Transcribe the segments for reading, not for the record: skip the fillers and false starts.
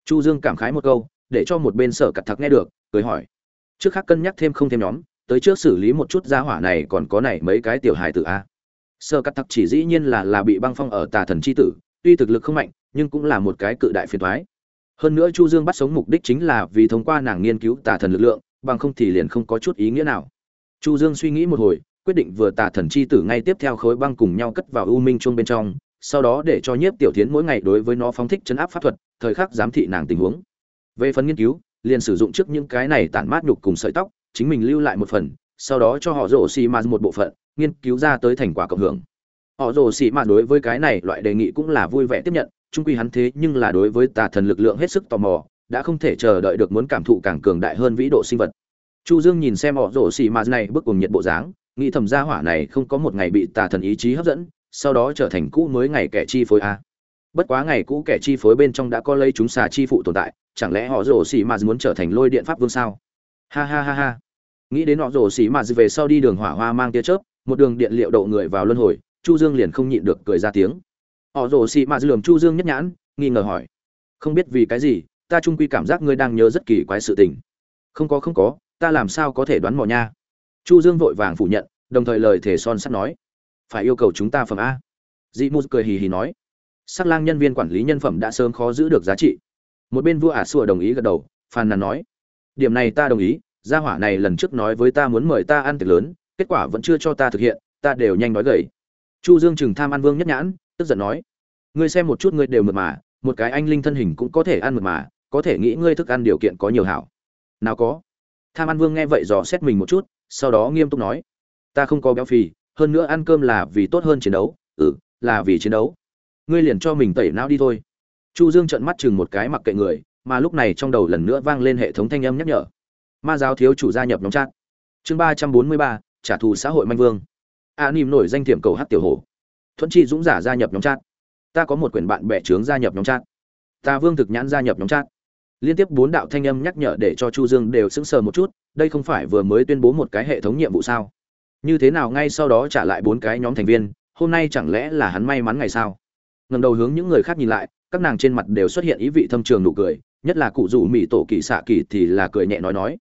Chu Dương cảm khái một câu, để cho một bên Sở Cật Thặc nghe được, cười hỏi: trước khác cân nhắc thêm không thêm nhóm, tới trước xử lý một chút gia hỏa này, còn có này mấy cái tiểu hài tử a. Sở Cật Thặc chỉ dĩ nhiên là bị băng phong ở Tà Thần chi tử, tuy thực lực không mạnh, nhưng cũng là một cái cự đại phiền toái. Hơn nữa Chu Dương bắt sống mục đích chính là vì thông qua nàng nghiên cứu Tà Thần lực lượng, bằng không thì liền không có chút ý nghĩa nào. Chu Dương suy nghĩ một hồi, quyết định vừa Tà Thần chi tử ngay tiếp theo khối băng cùng nhau cất vào U Minh Chuông bên trong, sau đó để cho Nhiếp Tiểu Thiến mỗi ngày đối với nó phóng thích trấn áp pháp thuật, thời khắc giám thị nàng tình huống. Về phần nghiên cứu, liền sử dụng trước những cái này tản mát nhục cùng sợi tóc, chính mình lưu lại một phần, sau đó cho họ rồ xì mà một bộ phận, nghiên cứu ra tới thành quả cộng hưởng. Họ rồ xì mà đối với cái này loại đề nghị cũng là vui vẻ tiếp nhận, chung quy hắn thế nhưng là đối với Tà Thần lực lượng hết sức tò mò, đã không thể chờ đợi được muốn cảm thụ càng cường đại hơn vĩ độ sinh vật. Chu Dương nhìn xem họ rồ xì mà này bức cùng nhiệt bộ dáng, nghĩ thầm gia hỏa này không có một ngày bị Tà Thần ý chí hấp dẫn, sau đó trở thành cũ mới ngày kẻ chi phối a. Bất quá ngày cũ kẻ chi phối bên trong đã có lấy chúng xà chi phụ tồn tại, chẳng lẽ họ rồ xì mà muốn trở thành lôi điện pháp vương sao? Ha ha ha ha. Nghĩ đến họ rồ xì mà về sau đi đường hỏa hoa mang tia chớp, một đường điện liệu độ người vào luân hồi, Chu Dương liền không nhịn được cười ra tiếng. Họ rồ xì mà lườm Chu Dương nhất nhãn, nghi ngờ hỏi: không biết vì cái gì, ta chung quy cảm giác ngươi đang nhớ rất kỳ quái sự tình. Không có, ta làm sao có thể đoán mò nha. Chu Dương vội vàng phủ nhận, đồng thời lời thề son sắt nói: phải yêu cầu chúng ta phẩm a. Dị Mù cười hì hì nói: Sắc Lang nhân viên quản lý nhân phẩm đã sớm khó giữ được giá trị. Một bên vua Sủa đồng ý gật đầu, phàn nàn nói: điểm này ta đồng ý, gia hỏa này lần trước nói với ta muốn mời ta ăn tiệc lớn, kết quả vẫn chưa cho ta thực hiện, ta đều nhanh nói gầy. Chu Dương chừng tham ăn Vương nhất nhãn, tức giận nói: ngươi xem một chút, ngươi đều mượt mà, một cái anh linh thân hình cũng có thể ăn mượt mà, có thể nghĩ ngươi thức ăn điều kiện có nhiều hảo. Nào có. Tham ăn Vương nghe vậy dò xét mình một chút, sau đó nghiêm túc nói: ta không có béo phì, hơn nữa ăn cơm là vì tốt hơn chiến đấu, là vì chiến đấu. Ngươi liền cho mình tẩy não đi thôi. Chu Dương trợn mắt chừng một cái mặc kệ người, mà lúc này trong đầu lần nữa vang lên hệ thống thanh âm nhắc nhở: ma giáo thiếu chủ gia nhập nhóm chat. Chương 343, trả thù xã hội manh vương. Nìm nổi danh tiệm cầu hát tiểu hổ. Thuận Chi Dũng giả gia nhập nhóm chat. Ta có một quyển bạn bè trướng gia nhập nhóm chat. Ta Vương Thực Nhãn gia nhập nhóm chat. Liên tiếp 4 đạo thanh âm nhắc nhở để cho Chu Dương đều sững sờ một chút, đây không phải vừa mới tuyên bố một cái hệ thống nhiệm vụ sao? Như thế nào ngay sau đó trả lại 4 cái nhóm thành viên, hôm nay chẳng lẽ là hắn may mắn ngày sao? Ngẩng đầu hướng những người khác nhìn lại, các nàng trên mặt đều xuất hiện ý vị thâm trường nụ cười, nhất là cụ rủ Mị Tổ Kỳ Xạ Kỳ thì là cười nhẹ nói: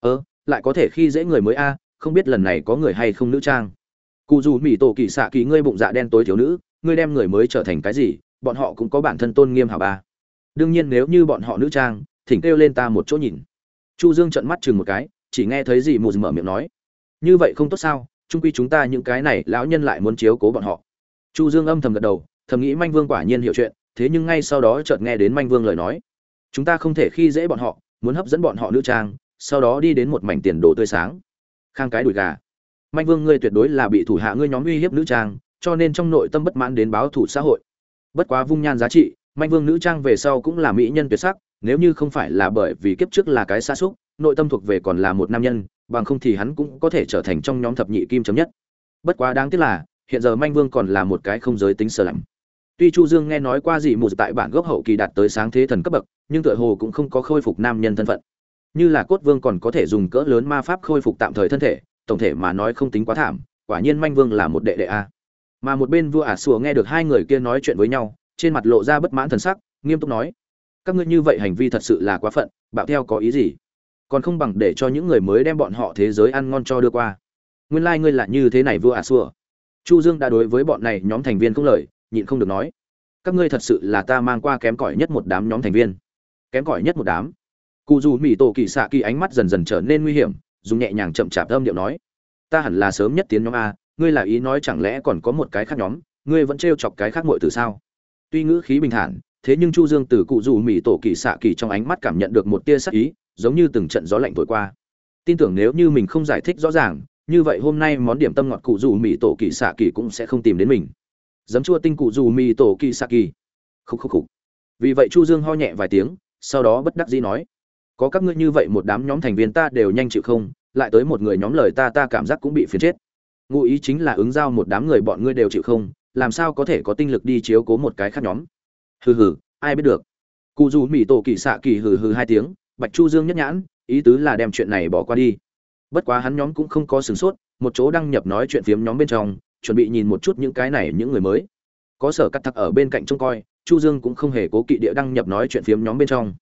lại có thể khi dễ người mới a, không biết lần này có người hay không nữ trang. Cụ rủ Mị Tổ Kỳ Xạ Kỳ, ngươi bụng dạ đen tối thiếu nữ, ngươi đem người mới trở thành cái gì, bọn họ cũng có bản thân tôn nghiêm hả ba. Đương nhiên nếu như bọn họ nữ trang, thỉnh kêu lên ta một chỗ nhìn. Chu Dương trợn mắt chừng một cái, chỉ nghe thấy gì mù mở miệng nói: như vậy không tốt sao, chung quy chúng ta những cái này lão nhân lại muốn chiếu cố bọn họ. Chu Dương âm thầm gật đầu, thầm nghĩ Manh Vương quả nhiên hiểu chuyện, thế nhưng ngay sau đó chợt nghe đến Manh Vương lời nói: chúng ta không thể khi dễ bọn họ, muốn hấp dẫn bọn họ nữ trang, sau đó đi đến một mảnh tiền đồ tươi sáng. Khang cái đùi gà. Manh Vương ngươi tuyệt đối là bị thủ hạ ngươi nhóm uy hiếp nữ trang, cho nên trong nội tâm bất mãn đến báo thù xã hội. Bất quá vung nhan giá trị, Manh Vương nữ trang về sau cũng là mỹ nhân tuyệt sắc, nếu như không phải là bởi vì kiếp trước là cái sa súc, nội tâm thuộc về còn là một nam nhân, bằng không thì hắn cũng có thể trở thành trong nhóm thập nhị kim chấm nhất. Bất quá đáng tiếc là, hiện giờ Manh Vương còn là một cái không giới tính sơ lạnh. Tuy Chu Dương nghe nói qua dị mù tại bản gốc hậu kỳ đạt tới sáng thế thần cấp bậc, nhưng tựa hồ cũng không có khôi phục nam nhân thân phận. Như là Cốt Vương còn có thể dùng cỡ lớn ma pháp khôi phục tạm thời thân thể, tổng thể mà nói không tính quá thảm, quả nhiên Manh Vương là một đệ đệ a. Mà một bên vua Sủa nghe được hai người kia nói chuyện với nhau, trên mặt lộ ra bất mãn thần sắc, nghiêm túc nói: các ngươi như vậy hành vi thật sự là quá phận, bạo theo có ý gì? Còn không bằng để cho những người mới đem bọn họ thế giới ăn ngon cho đưa qua. Nguyên lai ngươi là như thế này vua Sủa. Chu Dương đã đối với bọn này nhóm thành viên không lời, nhịn không được nói: các ngươi thật sự là ta mang qua kém cỏi nhất một đám nhóm thành viên. Kém cỏi nhất một đám. Cụ dù Mị Tổ Kỳ Xạ Kỳ ánh mắt dần dần trở nên nguy hiểm, dùng nhẹ nhàng chậm chạp âm điệu nói: ta hẳn là sớm nhất tiến nhóm a, ngươi là ý nói chẳng lẽ còn có một cái khác nhóm, ngươi vẫn trêu chọc cái khác muội tử sao? Tuy ngữ khí bình thản, thế nhưng Chu Dương từ cụ dù Mị Tổ Kỳ Xạ Kỳ trong ánh mắt cảm nhận được một tia sắc ý, giống như từng trận gió lạnh thổi qua. Tin tưởng nếu như mình không giải thích rõ ràng, như vậy hôm nay món điểm tâm ngọt cụ dù Mị Tổ Kỳ Xạ Kỳ cũng sẽ không tìm đến mình. Giấm chua tinh cụ dù Mị Tổ Kỳ Xạ Kỳ. Khục. Vì vậy Chu Dương ho nhẹ vài tiếng, sau đó bất đắc dĩ nói: có các ngươi như vậy một đám nhóm thành viên ta đều nhanh chịu không, lại tới một người nhóm lời ta cảm giác cũng bị phiền chết. Ngụ ý chính là ứng giao một đám người bọn ngươi đều chịu không, làm sao có thể có tinh lực đi chiếu cố một cái khác nhóm. Hừ, ai biết được. Cụ dù Mị Tổ Kỳ Xạ Kỳ hừ hai tiếng, Bạch Chu Dương nhất nhãn, ý tứ là đem chuyện này bỏ qua đi. Bất quá hắn nhóm cũng không có sửng sốt, một chỗ đăng nhập nói chuyện phiếm nhóm bên trong, chuẩn bị nhìn một chút những cái này những người mới. Có Sở Cắt Thặc ở bên cạnh trông coi, Chu Dương cũng không hề cố kỵ địa đăng nhập nói chuyện phiếm nhóm bên trong.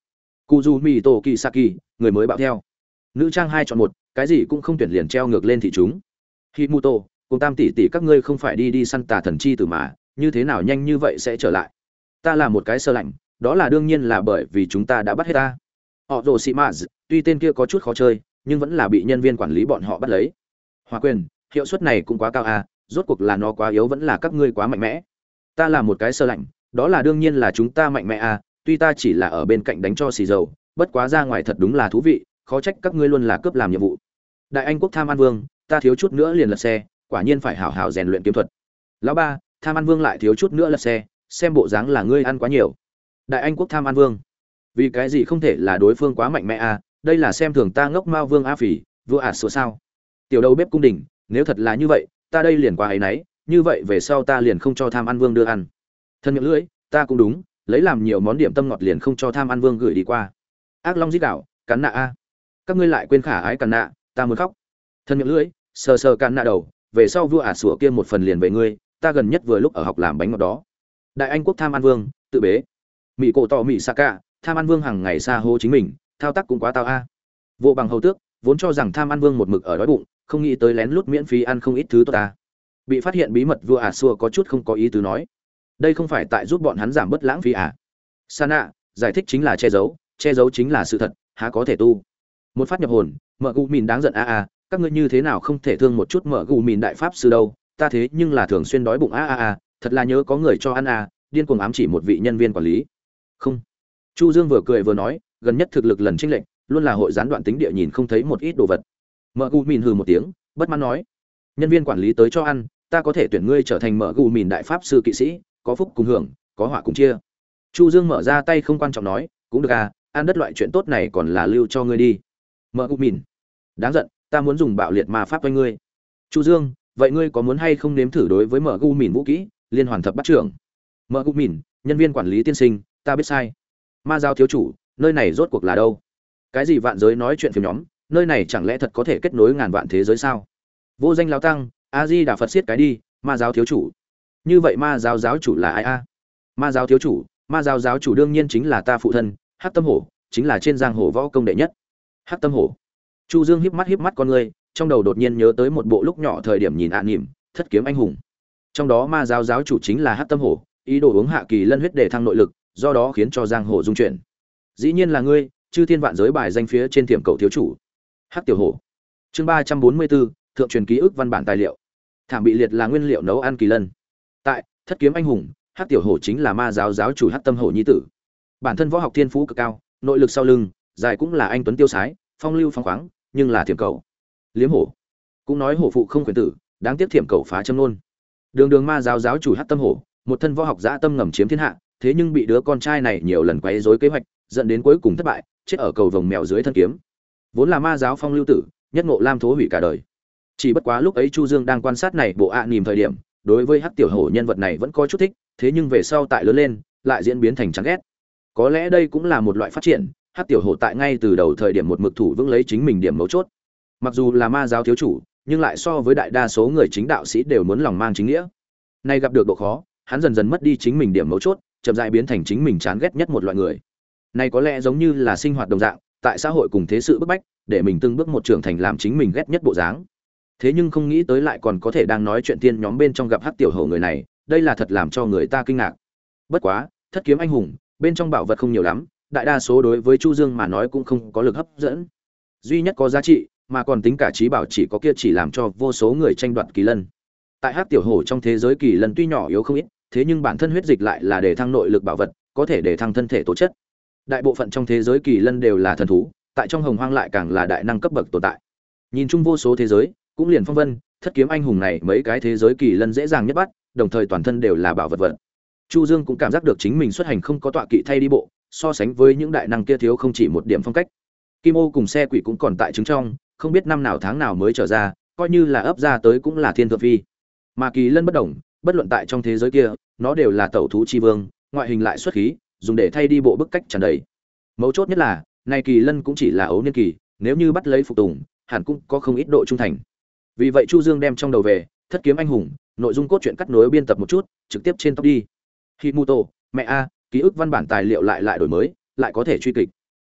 Kuzumi Tokisaki, người mới bạo theo. Nữ trang 2 chọn 1, cái gì cũng không tuyển liền treo ngược lên thị chúng. Himuto, cùng Tam tỷ tỷ các ngươi không phải đi săn tà thần chi tử mà, như thế nào nhanh như vậy sẽ trở lại? Ta là một cái sơ lạnh, đó là đương nhiên là bởi vì chúng ta đã bắt hết ta. Họ rồ xì mã, tuy tên kia có chút khó chơi, nhưng vẫn là bị nhân viên quản lý bọn họ bắt lấy. Hòa quyền, hiệu suất này cũng quá cao à, rốt cuộc là nó quá yếu vẫn là các ngươi quá mạnh mẽ. Ta là một cái sơ lạnh, đó là đương nhiên là chúng ta mạnh mẽ à, tuy ta chỉ là ở bên cạnh đánh cho xì dầu, bất quá ra ngoài thật đúng là thú vị, khó trách các ngươi luôn là cướp làm nhiệm vụ. Đại Anh quốc Tham An Vương, ta thiếu chút nữa liền lật xe, quả nhiên phải hảo hảo rèn luyện kiếm thuật. Lão ba, Tham An Vương lại thiếu chút nữa lật xe, xem bộ dáng là ngươi ăn quá nhiều. Đại Anh quốc Tham An Vương, vì cái gì không thể là đối phương quá mạnh mẽ à, đây là xem thường ta ngốc Mao Vương A Phỉ, vua sửa sao? Tiểu đầu bếp cung đình, nếu thật là như vậy, ta đây liền qua ấy nấy, như vậy về sau ta liền không cho Tham An Vương đưa ăn. Thân miệng lưỡi, ta cũng đúng, lấy làm nhiều món điểm tâm ngọt liền không cho Tham An Vương gửi đi qua. Ác Long giết đảo, cắn nạ a. Các ngươi lại quên khả ái cắn nạ, ta muốn khóc. Thân miệng lưỡi, sờ sờ cắn nạ đầu, về sau vua sủa kia một phần liền về ngươi, ta gần nhất vừa lúc ở học làm bánh ngọt đó. Đại Anh quốc Tham An Vương, tự bế. Mỹ cổ tỏ Mỹ Saka, Tham An Vương hàng ngày xa hô chính mình, thao tác cũng quá tao a. Vô bằng hầu tước, vốn cho rằng Tham An Vương một mực ở đói bụng, không nghĩ tới lén lút miễn phí ăn không ít thứ tốt ta. Bị phát hiện bí mật vua sủa có chút không có ý tứ nói, đây không phải tại giúp bọn hắn giảm bớt lãng phí à? Sana, giải thích chính là che giấu chính là sự thật, há có thể tu. Một phát nhập hồn, Mở Gu Mìn đáng giận a, các ngươi như thế nào không thể thương một chút Mở Gu Mìn đại pháp sư đâu, ta thế nhưng là thường xuyên đói bụng a, thật là nhớ có người cho ăn a, điên cuồng ám chỉ một vị nhân viên quản lý. Không. Chu Dương vừa cười vừa nói, gần nhất thực lực lần chênh lệch, luôn là hội gián đoạn tính địa nhìn không thấy một ít đồ vật. Mở Gu Mìn hừ một tiếng, bất mãn nói, nhân viên quản lý tới cho ăn, ta có thể tuyển ngươi trở thành Mở Gu Mìn đại pháp sư kỵ sĩ, có phúc cùng hưởng, có họa cùng chia. Chu Dương mở ra tay không quan trọng nói, cũng được à, ăn đất loại chuyện tốt này còn là lưu cho ngươi đi. Mở Gu Mìn, đáng giận, ta muốn dùng bạo liệt ma pháp với ngươi. Chu Dương, vậy ngươi có muốn hay không nếm thử đối với Mở Gu Mìn vũ kỹ, liên hoàn thập bát trưởng? Mở Gu Mìn, nhân viên quản lý tiên sinh, ta biết sai. Ma giáo thiếu chủ, nơi này rốt cuộc là đâu? Cái gì vạn giới nói chuyện phiếm nhóm, nơi này chẳng lẽ thật có thể kết nối ngàn vạn thế giới sao? Vô danh lão tăng, A Di Đà Phật siết cái đi, ma giáo thiếu chủ. Như vậy ma giáo giáo chủ là ai a? Ma giáo thiếu chủ, ma giáo giáo chủ đương nhiên chính là ta phụ thân, Hắc Tâm Hổ, chính là trên giang hồ võ công đệ nhất. Hắc Tâm Hổ. Chu Dương híp mắt con người, trong đầu đột nhiên nhớ tới một bộ lúc nhỏ thời điểm nhìn nhỉm, Thất kiếm anh hùng. Trong đó ma giáo giáo chủ chính là Hắc Tâm Hổ, ý đồ uống hạ kỳ lân huyết để thăng nội lực, do đó khiến cho giang hồ dung chuyển. Dĩ nhiên là ngươi, chư thiên vạn giới bài danh phía trên tiệm cầu thiếu chủ. Hắc Tiểu Hổ. Chương 344, thượng truyền ký ức văn bản tài liệu. Thảm bị liệt là nguyên liệu nấu ăn kỳ lân. Tại Thất kiếm anh hùng, Hắc Tiểu Hổ chính là ma giáo giáo chủ Hắc Tâm Hổ nhi tử. Bản thân võ học thiên phú cực cao, nội lực sau lưng, dài cũng là anh tuấn tiêu sái, phong lưu phong khoáng, nhưng là thiểm cầu. Liếm hổ. Cũng nói hổ phụ không quyền tử, đáng tiếc thiểm cầu phá châm luôn. Đường ma giáo giáo chủ Hắc Tâm Hổ, một thân võ học dã tâm ngầm chiếm thiên hạ, thế nhưng bị đứa con trai này nhiều lần quấy rối kế hoạch, dẫn đến cuối cùng thất bại, chết ở cầu vồng mèo dưới thân kiếm. Vốn là ma giáo phong lưu tử, nhất ngộ lam thố hủy cả đời. Chỉ bất quá lúc ấy Chu Dương đang quan sát này bộ nhìn thời điểm, đối với Hắc Tiểu Hổ nhân vật này vẫn có chút thích, thế nhưng về sau tại lớn lên, lại diễn biến thành chán ghét. Có lẽ đây cũng là một loại phát triển, Hắc Tiểu Hổ tại ngay từ đầu thời điểm một mực thủ vững lấy chính mình điểm mấu chốt. Mặc dù là ma giáo thiếu chủ, nhưng lại so với đại đa số người chính đạo sĩ đều muốn lòng mang chính nghĩa. Nay gặp được độ khó, hắn dần dần mất đi chính mình điểm mấu chốt, chậm rãi biến thành chính mình chán ghét nhất một loại người. Này có lẽ giống như là sinh hoạt đồng dạng, tại xã hội cùng thế sự bức bách, để mình từng bước một trưởng thành làm chính mình ghét nhất bộ dáng. Thế nhưng không nghĩ tới lại còn có thể đang nói chuyện tiên nhóm bên trong gặp Hắc Tiểu Hổ người này, đây là thật làm cho người ta kinh ngạc. Bất quá, Thất kiếm anh hùng, bên trong bảo vật không nhiều lắm, đại đa số đối với Chu Dương mà nói cũng không có lực hấp dẫn. Duy nhất có giá trị, mà còn tính cả trí bảo chỉ có kia chỉ làm cho vô số người tranh đoạt kỳ lân. Tại Hắc Tiểu Hổ trong thế giới kỳ lân tuy nhỏ yếu không ít, thế nhưng bản thân huyết dịch lại là để thăng nội lực bảo vật, có thể để thăng thân thể tố chất. Đại bộ phận trong thế giới kỳ lân đều là thần thú, tại trong hồng hoang lại càng là đại năng cấp bậc tồn tại. Nhìn chung vô số thế giới, cũng liền phong vân, Thất kiếm anh hùng này mấy cái thế giới kỳ lân dễ dàng nhất bắt, đồng thời toàn thân đều là bảo vật vật. Chu Dương cũng cảm giác được chính mình xuất hành không có tọa kỵ thay đi bộ, so sánh với những đại năng kia thiếu không chỉ một điểm phong cách. Kim Ô cùng xe quỷ cũng còn tại trứng trong, không biết năm nào tháng nào mới trở ra, coi như là ấp ra tới cũng là thiên thượng phi. Mà kỳ lân bất động, bất luận tại trong thế giới kia, nó đều là tẩu thú chi vương, ngoại hình lại xuất khí, dùng để thay đi bộ bức cách tràn đầy. Mấu chốt nhất là, này kỳ lân cũng chỉ là ấu niên kỳ, nếu như bắt lấy phục tùng, hẳn cũng có không ít độ trung thành. Vì vậy Chu Dương đem trong đầu về Thất kiếm anh hùng, nội dung cốt truyện cắt nối biên tập một chút, trực tiếp trên top đi. Himuto, mẹ a, ký ức văn bản tài liệu lại đổi mới, lại có thể truy kịch.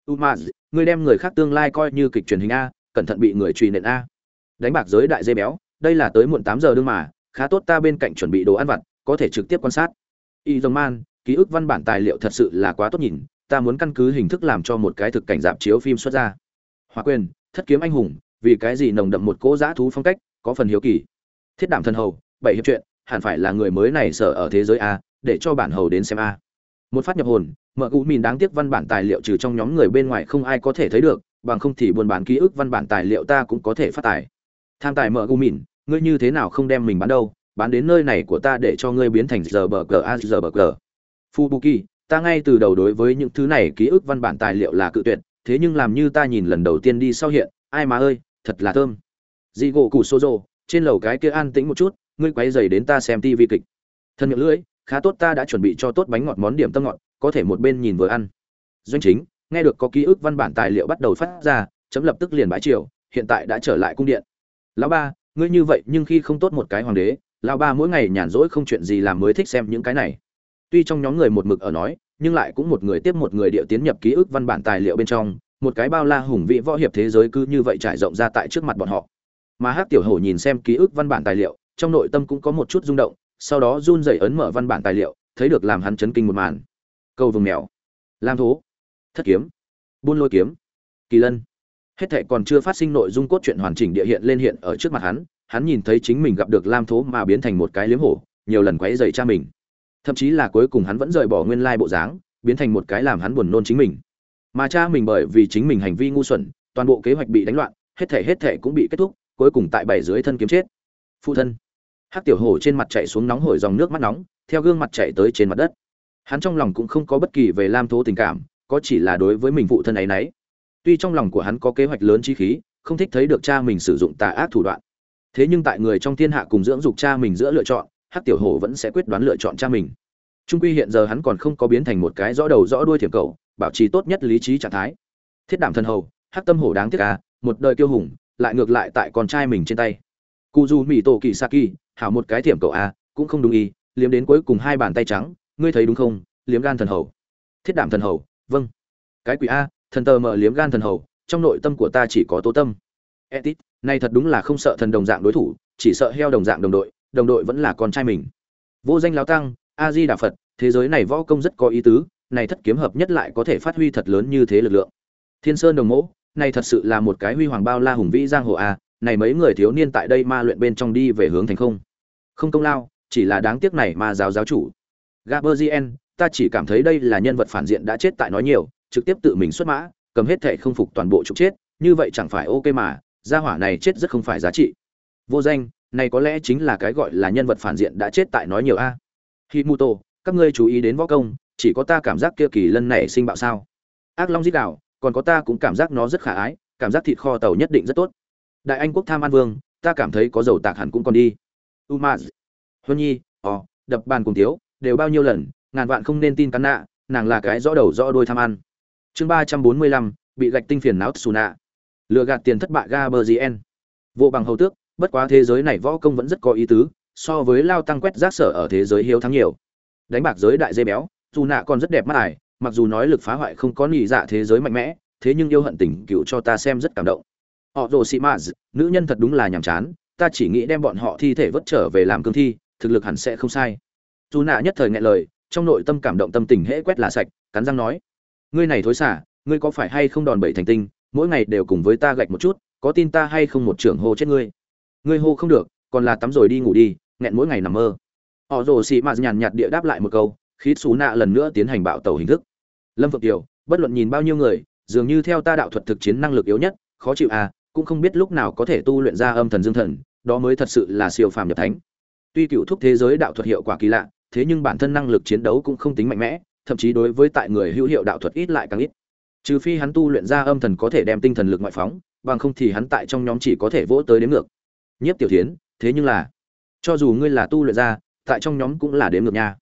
Umaz, ngươi đem người khác tương lai coi như kịch truyền hình a, cẩn thận bị người truy nện a. Đánh bạc giới đại dê béo, đây là tới muộn 8 giờ đương mà, khá tốt ta bên cạnh chuẩn bị đồ ăn vặt, có thể trực tiếp quan sát. Y Dòng Man, ký ức văn bản tài liệu thật sự là quá tốt nhìn, ta muốn căn cứ hình thức làm cho một cái thực cảnh dạp chiếu phim xuất ra. Hỏa Quyền, Thất Kiếm Anh Hùng, vì cái gì nồng đậm một cỗ dã thú phong cách, có phần hiếu kỳ. Thiết Đảm Thần Hầu, 7 hiệp truyện, hẳn phải là người mới này sở ở thế giới a, để cho bản hầu đến xem a. Một phát nhập hồn, mở cụ mìn đáng tiếc văn bản tài liệu trừ trong nhóm người bên ngoài không ai có thể thấy được, bằng không thì buôn bán ký ức văn bản tài liệu ta cũng có thể phát tài. Tham tài mở cụ mìn, ngươi như thế nào không đem mình bán đâu, bán đến nơi này của ta để cho ngươi biến thành giờ bờ cờ a giờ bờ cờ. Fubuki, ta ngay từ đầu đối với những thứ này ký ức văn bản tài liệu là cự tuyệt, thế nhưng làm như ta nhìn lần đầu tiên đi sau hiện, ai mà ơi, thật là thơm. Jigo Củ Sozo, trên lầu cái kia an tĩnh một chút, ngươi quấy rầy đến ta xem tivi kịch. Thân miệng lưỡi, khá tốt ta đã chuẩn bị cho tốt bánh ngọt món điểm tâm ngọt, có thể một bên nhìn vừa ăn. Doanh chính, nghe được có ký ức văn bản tài liệu bắt đầu phát ra, chấm lập tức liền bãi triều, hiện tại đã trở lại cung điện. Lão ba, ngươi như vậy nhưng khi không tốt một cái hoàng đế, lão ba mỗi ngày nhàn rỗi không chuyện gì làm mới thích xem những cái này. Tuy trong nhóm người một mực ở nói, nhưng lại cũng một người tiếp một người điệu tiến nhập ký ức văn bản tài liệu bên trong, một cái bao la hùng vĩ võ hiệp thế giới cứ như vậy trải rộng ra tại trước mặt bọn họ. Mà Hắc Tiểu Hổ nhìn xem ký ức văn bản tài liệu, trong nội tâm cũng có một chút rung động, sau đó run rẩy ấn mở văn bản tài liệu, thấy được làm hắn chấn kinh một màn. Câu vùng mèo, lam thố, thất kiếm, buôn lôi kiếm, kỳ lân. Hết thảy còn chưa phát sinh nội dung cốt truyện hoàn chỉnh địa hiện ở trước mặt hắn nhìn thấy chính mình gặp được lam thố mà biến thành một cái liếm hổ, nhiều lần quấy rầy cha mình. Thậm chí là cuối cùng hắn vẫn rời bỏ nguyên lai bộ dáng, biến thành một cái làm hắn buồn nôn chính mình. Mà cha mình bởi vì chính mình hành vi ngu xuẩn, toàn bộ kế hoạch bị đánh loạn, hết thảy cũng bị kết thúc, cuối cùng tại bảy dưới thân kiếm chết. Phụ thân. Hắc Tiểu Hổ trên mặt chảy xuống nóng hổi dòng nước mắt nóng, theo gương mặt chảy tới trên mặt đất. Hắn trong lòng cũng không có bất kỳ về lam thố tình cảm, có chỉ là đối với mình phụ thân ấy nấy. Tuy trong lòng của hắn có kế hoạch lớn chí khí, không thích thấy được cha mình sử dụng tà ác thủ đoạn. Thế nhưng tại người trong thiên hạ cùng dưỡng dục cha mình giữa lựa chọn, Hắc Tiểu Hổ vẫn sẽ quyết đoán lựa chọn cha mình. Trung quy hiện giờ hắn còn không có biến thành một cái rõ đầu rõ đuôi thiểm cầu, bảo trì tốt nhất lý trí trạng thái. Thiết Đảm Thần Hầu, Hắc Tâm Hổ đáng tiếc à, một đời kiêu hùng, lại ngược lại tại con trai mình trên tay. Kuzu Mito Kisaki, hảo một cái thiểm cầu a, cũng không đúng ý, liếm đến cuối cùng hai bàn tay trắng, ngươi thấy đúng không? Liếm gan thần hầu. Thiết Đảm Thần Hầu, vâng. Cái quỷ a, thần tờ mở liếm gan thần hầu, trong nội tâm của ta chỉ có Tố Tâm. Etit, này thật đúng là không sợ thần đồng dạng đối thủ, chỉ sợ heo đồng dạng đồng đội vẫn là con trai mình. Vô Danh lão tăng, A Di Đà Phật, thế giới này võ công rất có ý tứ, này thất kiếm hợp nhất lại có thể phát huy thật lớn như thế lực lượng. Thiên Sơn Đồng Mỗ, này thật sự là một cái huy hoàng bao la hùng vĩ giang hồ a, này mấy người thiếu niên tại đây ma luyện bên trong đi về hướng thành không. Không công lao, chỉ là đáng tiếc này ma giáo chủ. Gaberzien, ta chỉ cảm thấy đây là nhân vật phản diện đã chết tại nói nhiều, trực tiếp tự mình xuất mã, cầm hết thệ không phục toàn bộ trục chết, như vậy chẳng phải ok mà, gia hỏa này chết rất không phải giá trị. Vô Danh, này có lẽ chính là cái gọi là nhân vật phản diện đã chết tại nói nhiều a. Himuto, các ngươi chú ý đến võ công, chỉ có ta cảm giác kia kỳ lân này sinh bạo sao? Ác Long giết đảo, còn có ta cũng cảm giác nó rất khả ái, cảm giác thịt kho tàu nhất định rất tốt. Đại Anh quốc tham an vương, ta cảm thấy có dầu tạc hẳn cũng còn đi. Umaz, Huân Nhi, đập bàn cùng thiếu, đều bao nhiêu lần, ngàn vạn không nên tin cắn nạ, nàng là cái rõ đầu rõ đuôi tham ăn. Chương 345, bị gạch tinh phiền não Tsuna. Lừa gạt tiền thất bại Gaberzien. Vô bằng hầu tước, bất quá thế giới này võ công vẫn rất có ý tứ, so với lao tăng quét rác sở ở thế giới hiếu thắng nhiều. Đánh bạc giới đại dê béo, Tsuna còn rất đẹp mắt ải, mặc dù nói lực phá hoại không có nhị dạ thế giới mạnh mẽ, thế nhưng yêu hận tình cựu cho ta xem rất cảm động. Họ rồ xì maz, nữ nhân thật đúng là nhàm chán, ta chỉ nghĩ đem bọn họ thi thể vớt trở về làm cương thi, thực lực hẳn sẽ không sai. Dù nạ nhất thời nghẹn lời, trong nội tâm cảm động tâm tình hễ quét là sạch, cắn răng nói: ngươi này thối xả, ngươi có phải hay không đòn bẩy thành tinh, mỗi ngày đều cùng với ta gạch một chút, có tin ta hay không một trưởng hô chết ngươi? Ngươi hô không được, còn là tắm rồi đi ngủ đi, nghẹn mỗi ngày nằm mơ. Họ rồ xì maz nhàn nhạt địa đáp lại một câu, khí xú nạ lần nữa tiến hành bạo tẩu hình thức. Lâm Phượng Kiều, bất luận nhìn bao nhiêu người, dường như theo ta đạo thuật thực chiến năng lực yếu nhất, khó chịu à, cũng không biết lúc nào có thể tu luyện ra âm thần dương thần, đó mới thật sự là siêu phàm nhập thánh. Tuy cựu thúc thế giới đạo thuật hiệu quả kỳ lạ, thế nhưng bản thân năng lực chiến đấu cũng không tính mạnh mẽ, thậm chí đối với tại người hữu hiệu đạo thuật ít lại càng ít. Trừ phi hắn tu luyện ra âm thần có thể đem tinh thần lực ngoại phóng, bằng không thì hắn tại trong nhóm chỉ có thể vỗ tới đếm ngược. Nhiếp Tiểu Thiến, thế nhưng là, cho dù ngươi là tu luyện ra, tại trong nhóm cũng là đếm ngược nha.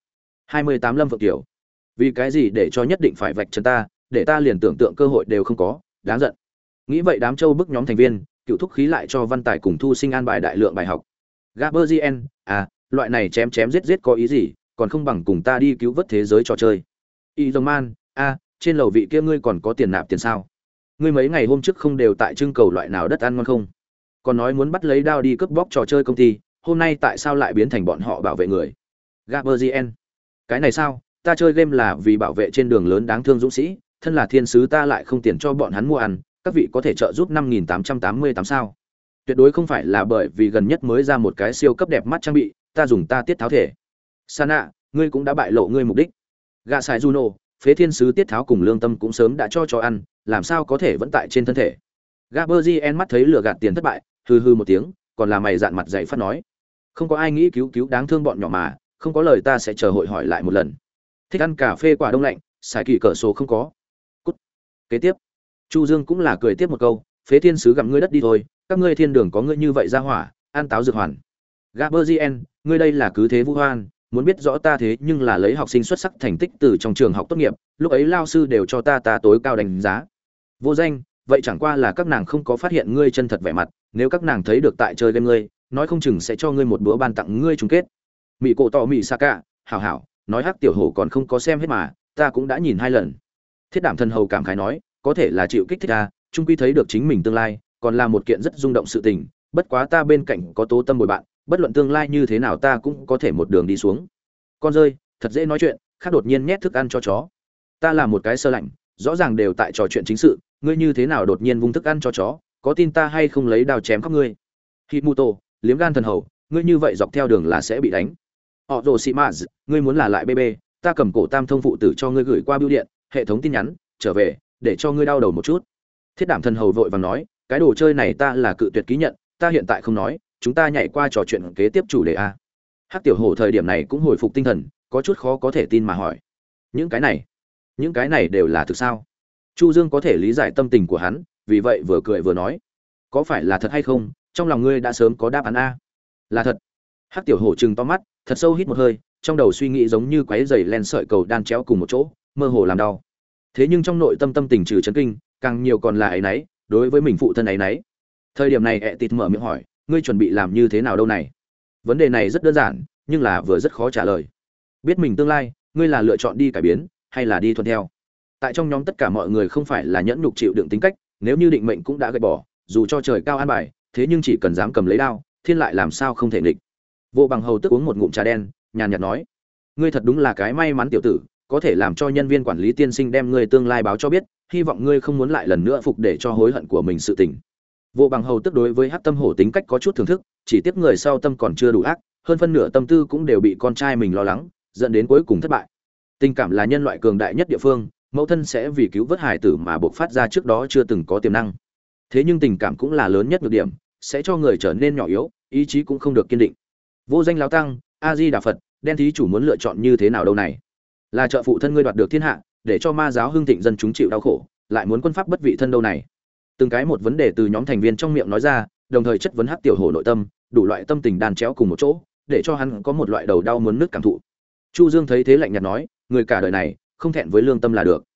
28 Lâm Phượng Tiểu, vì cái gì để cho nhất định phải vạch trần ta, để ta liền tưởng tượng cơ hội đều không có, đáng giận. Nghĩ vậy đám châu bức nhóm thành viên, cựu thúc khí lại cho Văn Tài cùng Thu Sinh an bài đại lượng bài học. Gaberzien, loại này chém chém giết giết có ý gì, còn không bằng cùng ta đi cứu vớt thế giới trò chơi. Y Dòng Man, trên lầu vị kia ngươi còn có tiền nạp tiền sao? Ngươi mấy ngày hôm trước không đều tại trưng cầu loại nào đất ăn ngon không? Còn nói muốn bắt lấy đao đi cướp bóc trò chơi công ty, hôm nay tại sao lại biến thành bọn họ bảo vệ người? Gaberzien, cái này sao? Ta chơi game là vì bảo vệ trên đường lớn đáng thương dũng sĩ, thân là thiên sứ ta lại không tiền cho bọn hắn mua ăn, các vị có thể trợ giúp 5888 sao? Tuyệt đối không phải là bởi vì gần nhất mới ra một cái siêu cấp đẹp mắt trang bị, ta dùng ta tiết tháo thể. Sana, ngươi cũng đã bại lộ ngươi mục đích. Gạ Sai Juno, phế thiên sứ tiết tháo cùng lương tâm cũng sớm đã cho ăn, làm sao có thể vẫn tại trên thân thể. Gaberzien mắt thấy lừa gạt tiền thất bại, hừ hừ một tiếng, còn là mày dạn mặt dày phát nói, không có ai nghĩ cứu đáng thương bọn nhỏ mà, không có lời ta sẽ chờ hội hỏi lại một lần. Thích ăn cà phê quả đông lạnh, xài kỳ cỡ số không có. Cút. Kế tiếp, Chu Dương cũng là cười tiếp một câu, phế thiên sứ gặm ngươi đất đi thôi, các ngươi thiên đường có ngươi như vậy ra hỏa, ăn táo dược hoàn. Gaberzien, ngươi đây là cứ thế vu hoan, muốn biết rõ ta thế nhưng là lấy học sinh xuất sắc thành tích từ trong trường học tốt nghiệp, lúc ấy lao sư đều cho ta tối cao đánh giá. Vô danh, vậy chẳng qua là các nàng không có phát hiện ngươi chân thật vẻ mặt, nếu các nàng thấy được tại chơi game ngươi, nói không chừng sẽ cho ngươi một bữa ban tặng ngươi chung kết. Mị cổ tỏ mị Saka, hảo hảo, nói hắc tiểu hổ còn không có xem hết mà, ta cũng đã nhìn 2 lần. Thiết Đảm Thần Hầu cảm khái nói, có thể là chịu kích thích ta, chung quy thấy được chính mình tương lai, còn là một kiện rất rung động sự tình, bất quá ta bên cạnh có Tố Tâm bồi bạn, bất luận tương lai như thế nào ta cũng có thể một đường đi xuống. Con rơi, thật dễ nói chuyện, khác đột nhiên nhét thức ăn cho chó. Ta là một cái sơ lạnh, rõ ràng đều tại trò chuyện chính sự, ngươi như thế nào đột nhiên vung thức ăn cho chó, có tin ta hay không lấy đao chém khóc ngươi. Hitomuto, liếm gan thần hầu, ngươi như vậy dọc theo đường là sẽ bị đánh. Họ rồ xị mã, ngươi muốn là lại bê, ta cầm cổ tam thông phụ tử cho ngươi gửi qua bưu điện, hệ thống tin nhắn, trở về, để cho ngươi đau đầu một chút. Thiết Đảm Thần Hầu vội vàng nói, cái đồ chơi này ta là cự tuyệt ký nhận, ta hiện tại không nói, chúng ta nhảy qua trò chuyện kế tiếp chủ đề a. Hắc tiểu hổ thời điểm này cũng hồi phục tinh thần, có chút khó có thể tin mà hỏi, những cái này đều là thực sao? Chu Dương có thể lý giải tâm tình của hắn, vì vậy vừa cười vừa nói, có phải là thật hay không, trong lòng ngươi đã sớm có đáp án a. Là thật. Hắc tiểu hổ trừng to mắt, thật sâu hít một hơi, trong đầu suy nghĩ giống như quấy giày len sợi cầu đan chéo cùng một chỗ, mơ hồ làm đau. Thế nhưng trong nội tâm tâm tình trừ chấn kinh, càng nhiều còn là ấy nấy, đối với mình phụ thân ấy nấy. Thời điểm này Tịt mở miệng hỏi, ngươi chuẩn bị làm như thế nào đâu này? Vấn đề này rất đơn giản, nhưng là vừa rất khó trả lời. Biết mình tương lai, ngươi là lựa chọn đi cải biến, hay là đi thuận theo? Tại trong nhóm tất cả mọi người không phải là nhẫn nhục chịu đựng tính cách, nếu như định mệnh cũng đã gạch bỏ, dù cho trời cao an bài, thế nhưng chỉ cần dám cầm lấy đao, thiên lại làm sao không thể nghịch. Vô Bằng Hầu tức uống một ngụm trà đen, nhàn nhạt nói, ngươi thật đúng là cái may mắn tiểu tử, có thể làm cho nhân viên quản lý tiên sinh đem ngươi tương lai báo cho biết, hy vọng ngươi không muốn lại lần nữa phục để cho hối hận của mình sự tình. Vô Bằng Hầu tức đối với Hắc Tâm Hổ tính cách có chút thưởng thức, chỉ tiếc người sau tâm còn chưa đủ ác, hơn phân nửa tâm tư cũng đều bị con trai mình lo lắng, dẫn đến cuối cùng thất bại. Tình cảm là nhân loại cường đại nhất địa phương, mẫu thân sẽ vì cứu vớt hải tử mà buộc phát ra trước đó chưa từng có tiềm năng. Thế nhưng tình cảm cũng là lớn nhất nhược điểm, sẽ cho người trở nên nhỏ yếu, ý chí cũng không được kiên định. Vô Danh lão tăng, A Di Đà Phật, đen thí chủ muốn lựa chọn như thế nào đâu này? Là trợ phụ thân ngươi đoạt được thiên hạ, để cho ma giáo hưng thịnh dân chúng chịu đau khổ, lại muốn quân pháp bất vị thân đâu này? Từng cái một vấn đề từ nhóm thành viên trong miệng nói ra, đồng thời chất vấn Hắc tiểu hổ nội tâm, đủ loại tâm tình đan chéo cùng một chỗ, để cho hắn có một loại đầu đau muốn nứt cảm thụ. Chu Dương thấy thế lạnh nhạt nói, người cả đời này, không thẹn với lương tâm là được.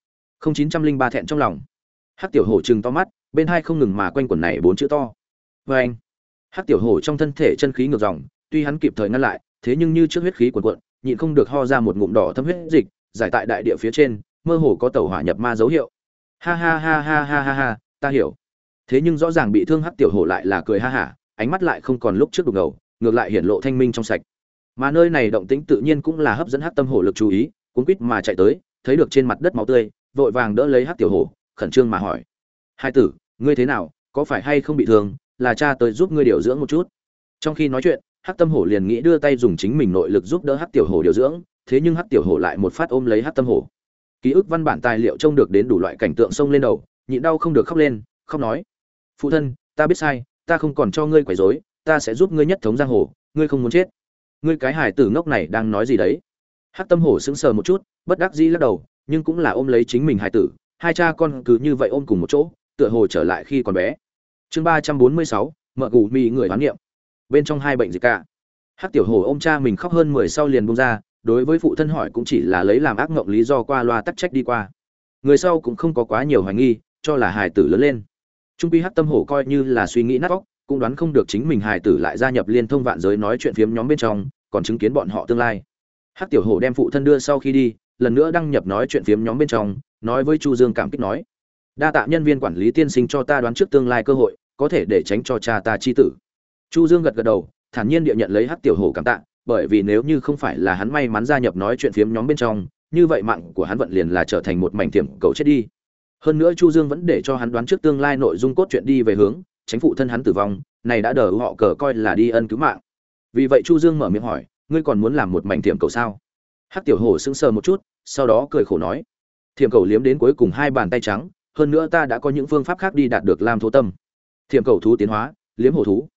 0903 thẹn trong lòng. Hắc tiểu hổ trừng to mắt, bên hai không ngừng mà quanh quẩn này 4 chữ to. Oeng. Hắc tiểu hổ trong thân thể chân khí ngược dòng, tuy hắn kịp thời ngăn lại, thế nhưng như trước huyết khí cuồn cuộn, nhịn không được ho ra một ngụm đỏ thâm huyết dịch, giải tại đại địa phía trên, mơ hồ có tẩu hỏa nhập ma dấu hiệu. Ha ha ha ha ha ha ha, ta hiểu. Thế nhưng rõ ràng bị thương Hắc tiểu hổ lại là cười ha hả, ánh mắt lại không còn lúc trước đục ngầu, ngược lại hiển lộ thanh minh trong sạch. Mà nơi này động tĩnh tự nhiên cũng là hấp dẫn Hắc Tâm Hổ lực chú ý, cuống quýt mà chạy tới, thấy được trên mặt đất máu tươi, vội vàng đỡ lấy Hắc tiểu hổ, khẩn trương mà hỏi: "Hai tử, ngươi thế nào, có phải hay không bị thương, là cha tới giúp ngươi điều dưỡng một chút." Trong khi nói chuyện, Hắc Tâm Hổ liền nghĩ đưa tay dùng chính mình nội lực giúp đỡ Hắc tiểu hổ điều dưỡng, thế nhưng Hắc tiểu hổ lại một phát ôm lấy Hắc Tâm Hổ. Ký ức văn bản tài liệu trông được đến đủ loại cảnh tượng xông lên đầu, nhịn đau không được khóc lên, khóc nói: "Phụ thân, ta biết sai, ta không còn cho ngươi quấy rối, ta sẽ giúp ngươi nhất thống giang hồ, ngươi không muốn chết." Ngươi cái hài tử ngốc này đang nói gì đấy? Hắc Tâm Hổ sững sờ một chút, bất đắc dĩ lắc đầu, nhưng cũng là ôm lấy chính mình hài tử, hai cha con cứ như vậy ôm cùng một chỗ, tựa hồ trở lại khi còn bé. Chương 346, mợ gù mì người hoán niệm. Bên trong hai bệnh gì cả. Hắc tiểu hổ ôm cha mình khóc hơn 10 sau liền buông ra, đối với phụ thân hỏi cũng chỉ là lấy làm ác ngộng lý do qua loa tắc trách đi qua. Người sau cũng không có quá nhiều hoài nghi, cho là hài tử lớn lên. Trung quy Hắc Tâm Hổ coi như là suy nghĩ nát óc, cũng đoán không được chính mình hài tử lại gia nhập liên thông vạn giới nói chuyện phiếm nhóm bên trong, còn chứng kiến bọn họ tương lai. Hắc tiểu hổ đem phụ thân đưa sau khi đi, lần nữa đăng nhập nói chuyện phiếm nhóm bên trong, nói với Chu Dương cảm kích nói: đa tạ nhân viên quản lý tiên sinh cho ta đoán trước tương lai cơ hội, có thể để tránh cho cha ta chi tử. Chu Dương gật gật đầu, thản nhiên địa nhận lấy Hắc Tiểu Hổ cảm tạ, bởi vì nếu như không phải là hắn may mắn gia nhập nói chuyện phiếm nhóm bên trong, như vậy mạng của hắn vận liền là trở thành một mảnh tiềm cầu chết đi. Hơn nữa Chu Dương vẫn để cho hắn đoán trước tương lai nội dung cốt truyện đi về hướng, tránh phụ thân hắn tử vong, này đã đỡ họ cờ coi là đi ân cứu mạng. Vì vậy Chu Dương mở miệng hỏi: ngươi còn muốn làm một mảnh tiềm cầu sao? Hắc Tiểu Hổ sững sờ một chút, sau đó cười khổ nói: thiểm cầu liếm đến cuối cùng hai bàn tay trắng, hơn nữa ta đã có những phương pháp khác đi đạt được lam thố tâm. Thiểm cầu thú tiến hóa, liếm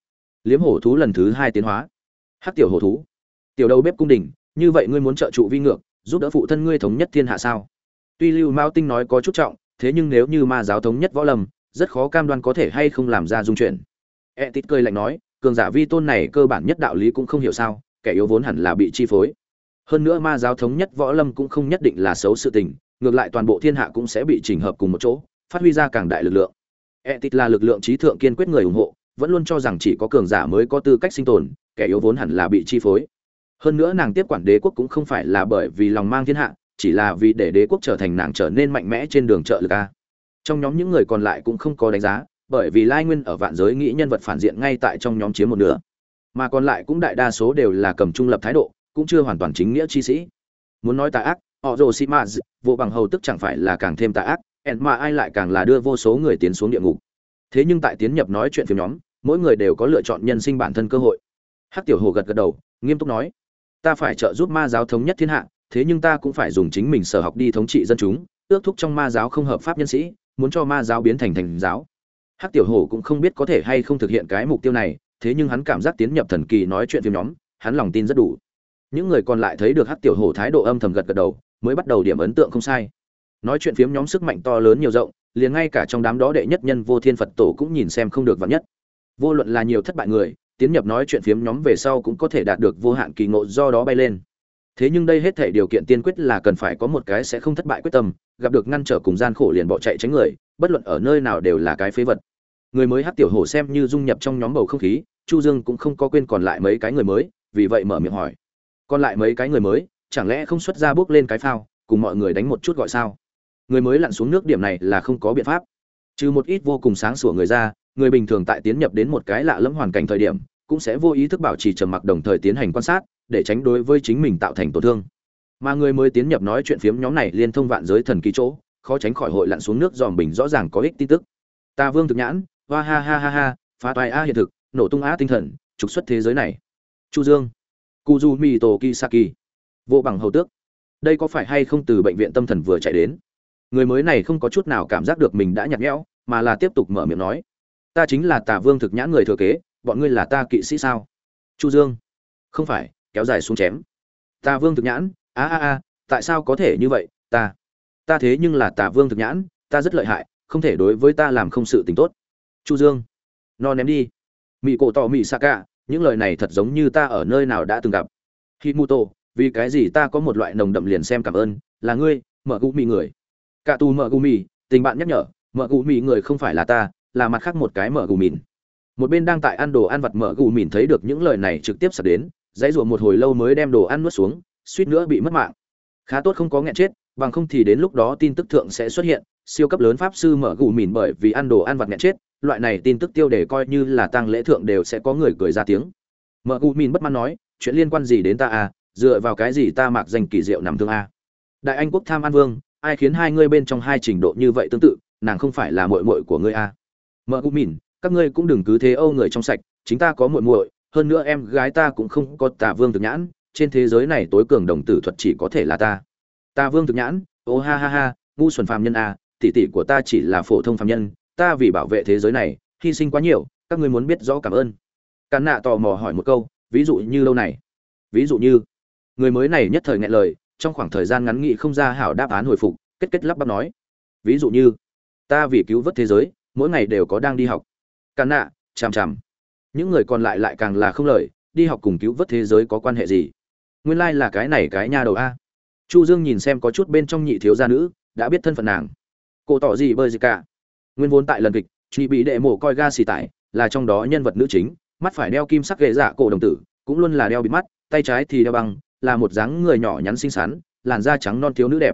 hổ thú lần thứ 2 tiến hóa, Hắc Tiểu Hổ thú, tiểu đầu bếp cung đình, như vậy ngươi muốn trợ trụ vi ngược, giúp đỡ phụ thân ngươi thống nhất thiên hạ sao? Tuy Lưu Mao Tinh nói có chút trọng, thế nhưng nếu như ma giáo thống nhất võ lâm, rất khó cam đoan có thể hay không làm ra dung chuyển. Tít cười lạnh nói: cường giả vi tôn này cơ bản nhất đạo lý cũng không hiểu sao, kẻ yếu vốn hẳn là bị chi phối. Hơn nữa ma giáo thống nhất võ lâm cũng không nhất định là xấu sự tình, ngược lại toàn bộ thiên hạ cũng sẽ bị chỉnh hợp cùng một chỗ, phát huy ra càng đại lực lượng. Tít là lực lượng trí thượng kiên quyết người ủng hộ, vẫn luôn cho rằng chỉ có cường giả mới có tư cách sinh tồn, kẻ yếu vốn hẳn là bị chi phối. Hơn nữa nàng tiếp quản đế quốc cũng không phải là bởi vì lòng mang thiên hạ, chỉ là vì để đế quốc trở thành nàng trở nên mạnh mẽ trên đường trợ lực a. Trong nhóm những người còn lại cũng không có đánh giá, bởi vì Lai Nguyên ở vạn giới nghĩ nhân vật phản diện ngay tại trong nhóm chiếm một nửa, mà còn lại cũng đại đa số đều là cầm trung lập thái độ, cũng chưa hoàn toàn chính nghĩa chi sĩ. Muốn nói tà ác, họ rồ xi mã vô bằng hầu tức chẳng phải là càng thêm tà ác, mà ai lại càng là đưa vô số người tiến xuống địa ngục. Thế nhưng tại tiến nhập nói chuyện phim nhóm, mỗi người đều có lựa chọn nhân sinh bản thân cơ hội. Hắc Tiểu Hổ gật gật đầu, nghiêm túc nói: ta phải trợ giúp ma giáo thống nhất thiên hạ, thế nhưng ta cũng phải dùng chính mình sở học đi thống trị dân chúng, ước thúc trong ma giáo không hợp pháp nhân sĩ, muốn cho ma giáo biến thành thành giáo. Hắc Tiểu Hổ cũng không biết có thể hay không thực hiện cái mục tiêu này, thế nhưng hắn cảm giác tiến nhập thần kỳ nói chuyện phim nhóm, hắn lòng tin rất đủ. Những người còn lại thấy được Hắc Tiểu Hổ thái độ âm thầm gật gật đầu, mới bắt đầu điểm ấn tượng không sai. Nói chuyện phiếm nhóm sức mạnh to lớn nhiều rộng, liền ngay cả trong đám đó đệ nhất nhân Vô Thiên Phật Tổ cũng nhìn xem không được vạn nhất. Vô luận là nhiều thất bại người, tiến nhập nói chuyện phiếm nhóm về sau cũng có thể đạt được vô hạn kỳ ngộ, do đó bay lên. Thế nhưng đây hết thảy điều kiện tiên quyết là cần phải có một cái sẽ không thất bại quyết tâm, gặp được ngăn trở cùng gian khổ liền bỏ chạy tránh người, bất luận ở nơi nào đều là cái phế vật. Người mới Hắc Tiểu Hổ xem như dung nhập trong nhóm bầu không khí, Chu Dương cũng không có quên còn lại mấy cái người mới, vì vậy mở miệng hỏi: còn lại mấy cái người mới, chẳng lẽ không xuất ra bước lên cái phao, cùng mọi người đánh một chút gọi sao? Người mới lặn xuống nước điểm này là không có biện pháp. Trừ một ít vô cùng sáng sủa người ra, người bình thường tại tiến nhập đến một cái lạ lẫm hoàn cảnh thời điểm, cũng sẽ vô ý thức bảo trì trầm mặc, đồng thời tiến hành quan sát, để tránh đối với chính mình tạo thành tổn thương. Mà người mới tiến nhập nói chuyện phiếm nhóm này liên thông vạn giới thần kỳ chỗ, khó tránh khỏi hội lặn xuống nước dòm bình rõ ràng có ích tin tức. Ta Vương Thực Nhãn, hoa ha ha ha ha, phá toái a hiện thực, nổ tung a tinh thần, trục xuất thế giới này. Chu Dương, Kuzumi Tokisaki, vô bằng hầu tước. Đây có phải hay không từ bệnh viện tâm thần vừa chạy đến? Người mới này không có chút nào cảm giác được mình đã nhạt nhẽo, mà là tiếp tục mở miệng nói: ta chính là Tả Vương Thực Nhãn người thừa kế, bọn ngươi là ta kỵ sĩ sao? Chu Dương, không phải, kéo dài xuống chém. Tả Vương Thực Nhãn, tại sao có thể như vậy? Ta thế nhưng là Tả Vương Thực Nhãn, ta rất lợi hại, không thể đối với ta làm không sự tình tốt. Chu Dương, no ném đi. Mị cổ tỏ mị Saka, những lời này thật giống như ta ở nơi nào đã từng gặp. Himuto, vì cái gì ta có một loại nồng đậm liền xem cảm ơn, là ngươi, mở gu mị người. Cả tù mở gu mị, tình bạn nhắc nhở, mở gu mị người không phải là ta, là mặt khác một cái mở gu mịn. Một bên đang tại ăn đồ ăn vặt mở gu mịn thấy được những lời này trực tiếp sập đến, dãy rủa một hồi lâu mới đem đồ ăn nuốt xuống, suýt nữa bị mất mạng. Khá tốt không có nghẹn chết, bằng không thì đến lúc đó tin tức thượng sẽ xuất hiện siêu cấp lớn pháp sư mở gu mịn bởi vì ăn đồ ăn vặt nghẹn chết, loại này tin tức tiêu đề coi như là tang lễ thượng đều sẽ có người cười ra tiếng. Mở gu mịn bất mãn nói: chuyện liên quan gì đến ta à, dựa vào cái gì ta mặc danh kỳ diệu nằm thương a? Đại Anh quốc tham an vương, ai khiến hai ngươi bên trong hai trình độ như vậy tương tự, nàng không phải là muội muội của ngươi a? Mở gu mịn, các ngươi cũng đừng cứ thế âu người trong sạch, chính ta có muội muội, hơn nữa em gái ta cũng không có Tả Vương Thực Nhãn, trên thế giới này tối cường đồng tử thuật chỉ có thể là ta. Tả Vương Thực Nhãn, ô ha ha ha, ngu xuẩn phàm nhân a, tỷ tỷ của ta chỉ là phổ thông phàm nhân, ta vì bảo vệ thế giới này hy sinh quá nhiều, các ngươi muốn biết rõ cảm ơn. Càn Nạ tò mò hỏi một câu: ví dụ như lâu này? Ví dụ như? Người mới này nhất thời nghẹn lời, trong khoảng thời gian ngắn nghị không ra hảo đáp án hồi phục, kết lắp bắp nói: ví dụ như ta vì cứu vớt thế giới, mỗi ngày đều có đang đi học. Càn Nạ chằm chằm. Những người còn lại lại càng là không lời, đi học cùng cứu vớt thế giới có quan hệ gì? Nguyên lai là cái này cái nha đầu a. Chu Dương nhìn xem có chút bên trong nhị thiếu gia nữ, đã biết thân phận nàng. Cô tỏ gì bơi gì cả. Nguyên vốn tại lần kịch, chị bị đệ mổ coi ga xì tải, là trong đó nhân vật nữ chính, mắt phải đeo kim sắc ghệ dạ cổ đồng tử, cũng luôn là đeo bịt mắt, tay trái thì đeo băng, là một dáng người nhỏ nhắn xinh xắn, làn da trắng non thiếu nữ đẹp.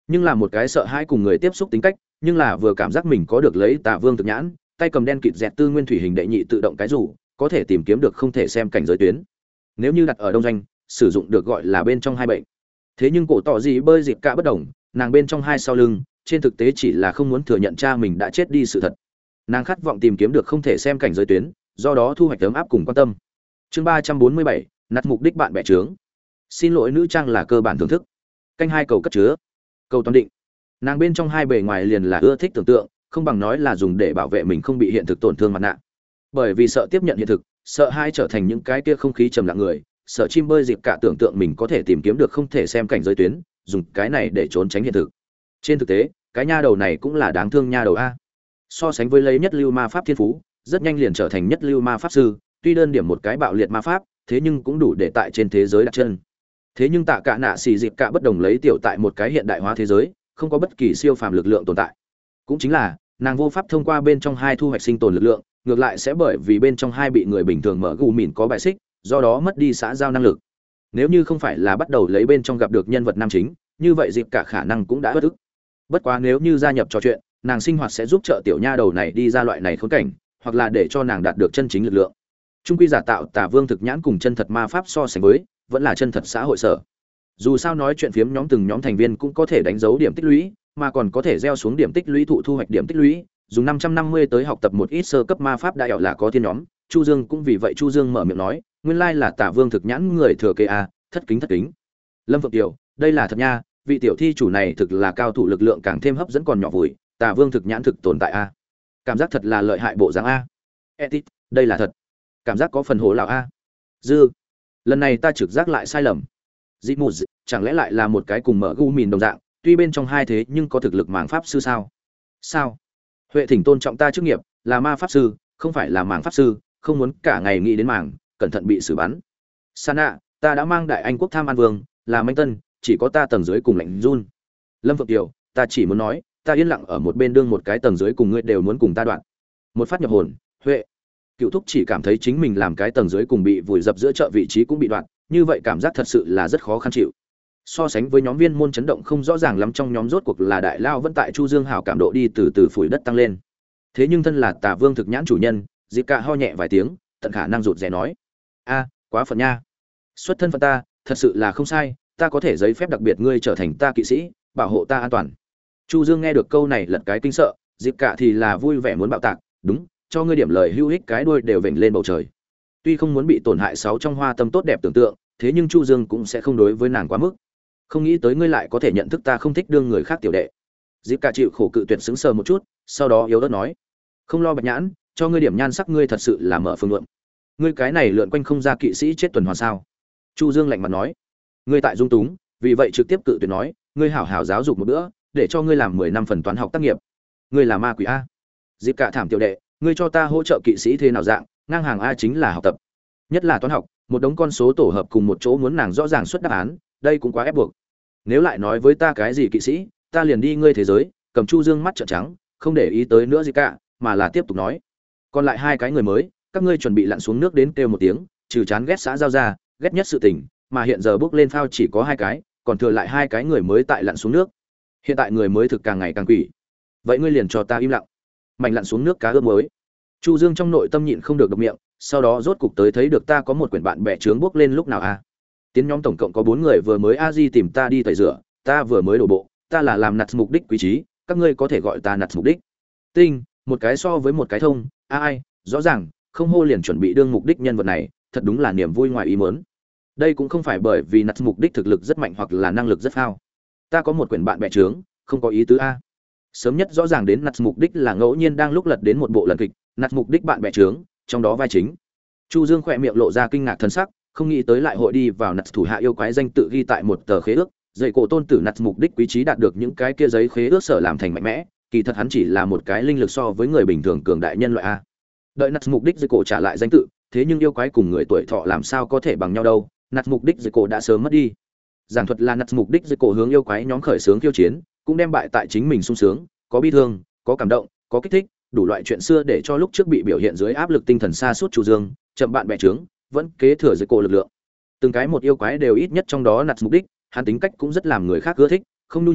nhưng là một cái sợ hãi cùng người tiếp xúc tính cách, nhưng là vừa cảm giác mình có được lấy Tả Vương thực nhãn, tay cầm đen kịt dẹt tư nguyên thủy hình đệ nhị tự động cái rủ, có thể tìm kiếm được không thể xem cảnh giới tuyến. Nếu như đặt ở đông doanh, sử dụng được gọi là bên trong hai bệnh. Thế nhưng cổ tỏ gì bơi dịp cả bất đồng, nàng bên trong hai sau lưng, trên thực tế chỉ là không muốn thừa nhận cha mình đã chết đi sự thật. Nàng khát vọng tìm kiếm được không thể xem cảnh giới tuyến, do đó thu hoạch ấm áp cùng quan tâm. Chương 347, nặt mục đích bạn bè trướng. Xin lỗi nữ trang là cơ bản thưởng thức. Canh hai cầu cất chứa. Cầu toán định. Nàng bên trong hai bề ngoài liền là ưa thích tưởng tượng, không bằng nói là dùng để bảo vệ mình không bị hiện thực tổn thương mặt nạ. Bởi vì sợ tiếp nhận hiện thực, sợ hai trở thành những cái kia không khí trầm lặng người, sợ chim bơi dịp cả tưởng tượng mình có thể tìm kiếm được không thể xem cảnh giới tuyến, dùng cái này để trốn tránh hiện thực. Trên thực tế, cái nha đầu này cũng là đáng thương nha đầu a. So sánh với lấy nhất lưu ma pháp thiên phú, rất nhanh liền trở thành nhất lưu ma pháp sư, tuy đơn điểm một cái bạo liệt ma pháp, thế nhưng cũng đủ để tại trên thế giới đặt chân. Thế nhưng Tạ Cả Nạ xì dịp cả bất đồng lấy tiểu tại một cái hiện đại hóa thế giới, không có bất kỳ siêu phàm lực lượng tồn tại. Cũng chính là, nàng vô pháp thông qua bên trong hai thu hoạch sinh tồn lực lượng, ngược lại sẽ bởi vì bên trong hai bị người bình thường mở gù mìn có bài xích, do đó mất đi xã giao năng lực. Nếu như không phải là bắt đầu lấy bên trong gặp được nhân vật nam chính, như vậy dịp cả khả năng cũng đã bất ức. Bất quá nếu như gia nhập trò chuyện, nàng sinh hoạt sẽ giúp trợ tiểu nha đầu này đi ra loại này khốn cảnh, hoặc là để cho nàng đạt được chân chính lực lượng. Trung quy giả tạo Tả Vương thực nhãn cùng chân thật ma pháp so sánh với, vẫn là chân thật xã hội sở. Dù sao nói chuyện phiếm nhóm từng nhóm thành viên cũng có thể đánh dấu điểm tích lũy, mà còn có thể gieo xuống điểm tích lũy thu hoạch điểm tích lũy, dùng 550 tới học tập một ít sơ cấp ma pháp đại ảo là có thiên nhóm. Chu Dương cũng vì vậy Chu Dương mở miệng nói, nguyên lai là Tả Vương thực nhãn người thừa kế a, thất kính. Lâm Phượng Tiểu, đây là thật nha, vị tiểu thi chủ này thực là cao thủ lực lượng càng thêm hấp dẫn còn nhỏ vùi, Tả Vương thực nhãn thực tồn tại a. Cảm giác thật là lợi hại bộ dáng a. Etit, đây là thật. Cảm giác có phần hố lão a. Dư, lần này ta trực giác lại sai lầm. Dị mù, chẳng lẽ lại là một cái cùng mở gu mìn đồng dạng, tuy bên trong hai thế nhưng có thực lực màng pháp sư sao? Sao? Huệ Thỉnh tôn trọng ta chức nghiệp, là ma pháp sư, không phải là màng pháp sư, không muốn cả ngày nghĩ đến màng, cẩn thận bị xử bắn. Sana, ta đã mang đại anh quốc tham an vương, là Minh Tân, chỉ có ta tầng dưới cùng lạnh run. Lâm Phượng Kiều, ta chỉ muốn nói, ta yên lặng ở một bên đương một cái tầng dưới cùng ngươi đều muốn cùng ta đoạn. Một phát nhập hồn, Huệ. Cựu thúc chỉ cảm thấy chính mình làm cái tầng dưới cùng bị vùi dập giữa chợ vị trí cũng bị đoạn, như vậy cảm giác thật sự là rất khó khăn chịu. So sánh với nhóm viên môn chấn động không rõ ràng lắm trong nhóm rốt cuộc là đại lao vẫn tại Chu Dương hảo cảm độ đi từ từ phủi đất tăng lên. Thế nhưng thân là Tả Vương thực nhãn chủ nhân, Diệp Cả ho nhẹ vài tiếng, tận khả năng rụt rè nói: "A, quá phận nha. Xuất thân phận ta, thật sự là không sai, ta có thể giấy phép đặc biệt ngươi trở thành ta kỵ sĩ, bảo hộ ta an toàn." Chu Dương nghe được câu này lật cái kinh sợ, Diệp Cả thì là vui vẻ muốn bạo tạc, "Đúng, cho ngươi điểm lời hữu ích cái đuôi đều vểnh lên bầu trời." Tuy không muốn bị tổn hại sáu trong hoa tâm tốt đẹp tưởng tượng, thế nhưng Chu Dương cũng sẽ không đối với nàng quá mức. Không nghĩ tới ngươi lại có thể nhận thức ta không thích đương người khác tiểu đệ. Diệp Cả chịu khổ cự tuyệt sững sờ một chút, sau đó yếu ớt nói: "Không lo Bạch Nhãn, cho ngươi điểm nhan sắc ngươi thật sự là mở phương luận. Ngươi cái này lượn quanh không ra kỵ sĩ chết tuần hoàn sao?" Chu Dương lạnh mặt nói: "Ngươi tại dung túng, vì vậy trực tiếp cự tuyệt nói, ngươi hảo hảo giáo dục một bữa, để cho ngươi làm 10 năm phần toán học tác nghiệp. Ngươi là ma quỷ a." Diệp Cả thảm tiểu đệ, ngươi cho ta hỗ trợ kỵ sĩ thế nào dạng, ngang hàng a chính là học tập. Nhất là toán học, một đống con số tổ hợp cùng một chỗ muốn nàng rõ ràng xuất đáp án, đây cũng quá ép buộc. Nếu lại nói với ta cái gì kỵ sĩ, ta liền đi ngươi thế giới. Cầm Chu Dương mắt trợn trắng, không để ý tới nữa gì cả, mà là tiếp tục nói: "Còn lại hai cái người mới, các ngươi chuẩn bị lặn xuống nước đến kêu một tiếng, trừ chán ghét xã giao ra, ghét nhất sự tình, mà hiện giờ bước lên phao chỉ có hai cái, còn thừa lại hai cái người mới tại lặn xuống nước. Hiện tại người mới thực càng ngày càng quỷ. Vậy ngươi liền cho ta im lặng." Mạnh lặn xuống nước cá ướp mới. Chu Dương trong nội tâm nhịn không được độc miệng, sau đó rốt cục tới thấy được ta có một quyển bạn bè trướng bước lên lúc nào a. Tiến nhóm tổng cộng có 4 người vừa mới a di tìm ta đi tẩy rửa, ta vừa mới đổ bộ, ta là làm nặt mục đích quý trí, các ngươi có thể gọi ta nặt mục đích. Tinh, một cái so với một cái thông, ai, rõ ràng, không hô liền chuẩn bị đương mục đích nhân vật này, thật đúng là niềm vui ngoài ý muốn. Đây cũng không phải bởi vì nặt mục đích thực lực rất mạnh hoặc là năng lực rất cao. Ta có một quyển bạn bè trướng, không có ý tứ a. Sớm nhất rõ ràng đến nặt mục đích là ngẫu nhiên đang lúc lật đến một bộ lần kịch, nặt mục đích bạn bè trướng, trong đó vai chính. Chu Dương khỏe miệng lộ ra kinh ngạc thần sắc, không nghĩ tới lại hội đi vào nặt thủ hạ yêu quái danh tự ghi tại một tờ khế ước, dạy cổ tôn tử nặt mục đích quý trí đạt được những cái kia giấy khế ước sở làm thành mạnh mẽ, kỳ thật hắn chỉ là một cái linh lực so với người bình thường cường đại nhân loại a. Đợi nặt mục đích dạy cổ trả lại danh tự, thế nhưng yêu quái cùng người tuổi thọ làm sao có thể bằng nhau đâu, nặt mục đích dạy cổ đã sớm mất đi. Giảng thuật là nặt mục đích dạy cổ hướng yêu quái nhóm khởi sướng khiêu chiến, cũng đem bại tại chính mình sung sướng, có bi thương, có cảm động, có kích thích, đủ loại chuyện xưa để cho lúc trước bị biểu hiện dưới áp lực tinh thần xa suốt Chu Dương, chậm bạn bè trướng, vẫn kế thừa dạy cổ lực lượng. Từng cái một yêu quái đều ít nhất trong đó nặt mục đích, hắn tính cách cũng rất làm người khác ưa thích, không nhu nhược,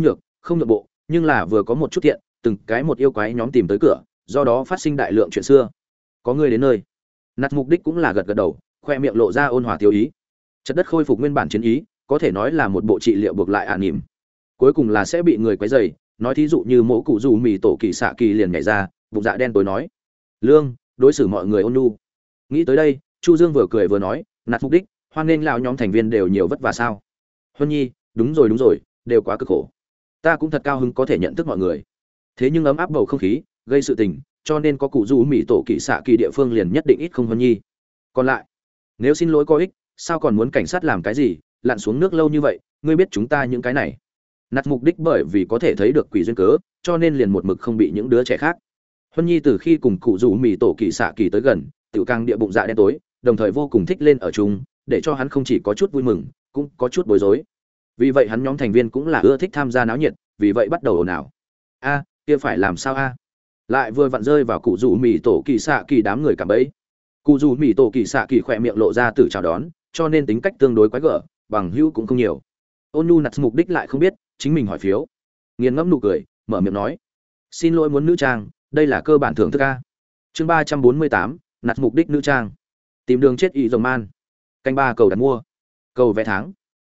không nhượng bộ, nhưng là vừa có một chút thiện, từng cái một yêu quái nhóm tìm tới cửa, do đó phát sinh đại lượng chuyện xưa. Có người đến nơi. Nạt mục đích cũng là gật gật đầu, khoe miệng lộ ra ôn hòa tiêu ý. Chất đất khôi phục nguyên bản chiến ý, có thể nói là một bộ trị liệu buộc lại nỉm. Cuối cùng là sẽ bị người quấy rầy, nói thí dụ như mỗ cụ dù mì tổ kỳ xạ kỳ liền nhảy ra, bụng dạ đen tối nói: "Lương, đối xử mọi người ôn nhu." Nghĩ tới đây, Chu Dương vừa cười vừa nói: "Nạt mục đích, hoan nghênh lão nhóm thành viên đều nhiều vất vả sao?" Huân Nhi, đúng rồi, đều quá cực khổ. Ta cũng thật cao hứng có thể nhận thức mọi người. Thế nhưng ấm áp bầu không khí, gây sự tình, cho nên có cụ dù mỹ tổ kỳ xạ kỳ địa phương liền nhất định ít không Huân Nhi. Còn lại, nếu xin lỗi có ích, sao còn muốn cảnh sát làm cái gì, lặn xuống nước lâu như vậy, ngươi biết chúng ta những cái này. Nạt mục đích bởi vì có thể thấy được quỷ duyên cớ, cho nên liền một mực không bị những đứa trẻ khác. Huân Nhi từ khi cùng cụ dù mỹ tổ kỳ xạ kỳ tới gần, tiểu càng địa bụng dạ đen tối, đồng thời vô cùng thích lên ở chung, để cho hắn không chỉ có chút vui mừng, cũng có chút bối rối. Vì vậy hắn nhóm thành viên cũng là ưa thích tham gia náo nhiệt, vì vậy bắt đầu ồn ào. A, kia phải làm sao a? Lại vừa vặn rơi vào cụ dù mỹ tổ kỳ xạ kỳ đám người cảm bẫy. Cụ dù mỹ tổ kỳ xạ kỳ khỏe miệng lộ ra từ chào đón, cho nên tính cách tương đối quái gở, bằng hữu cũng không nhiều. Ôn Nhu nặt mục đích lại không biết, chính mình hỏi phiếu. Nghiền ngẫm nụ cười, mở miệng nói: "Xin lỗi muốn nữ trang, đây là cơ bản thưởng thức a." Chương 348, nặt mục đích nữ trang. Tìm đường chết y rồng man. Canh ba cầu đặt mua. Cầu vé tháng.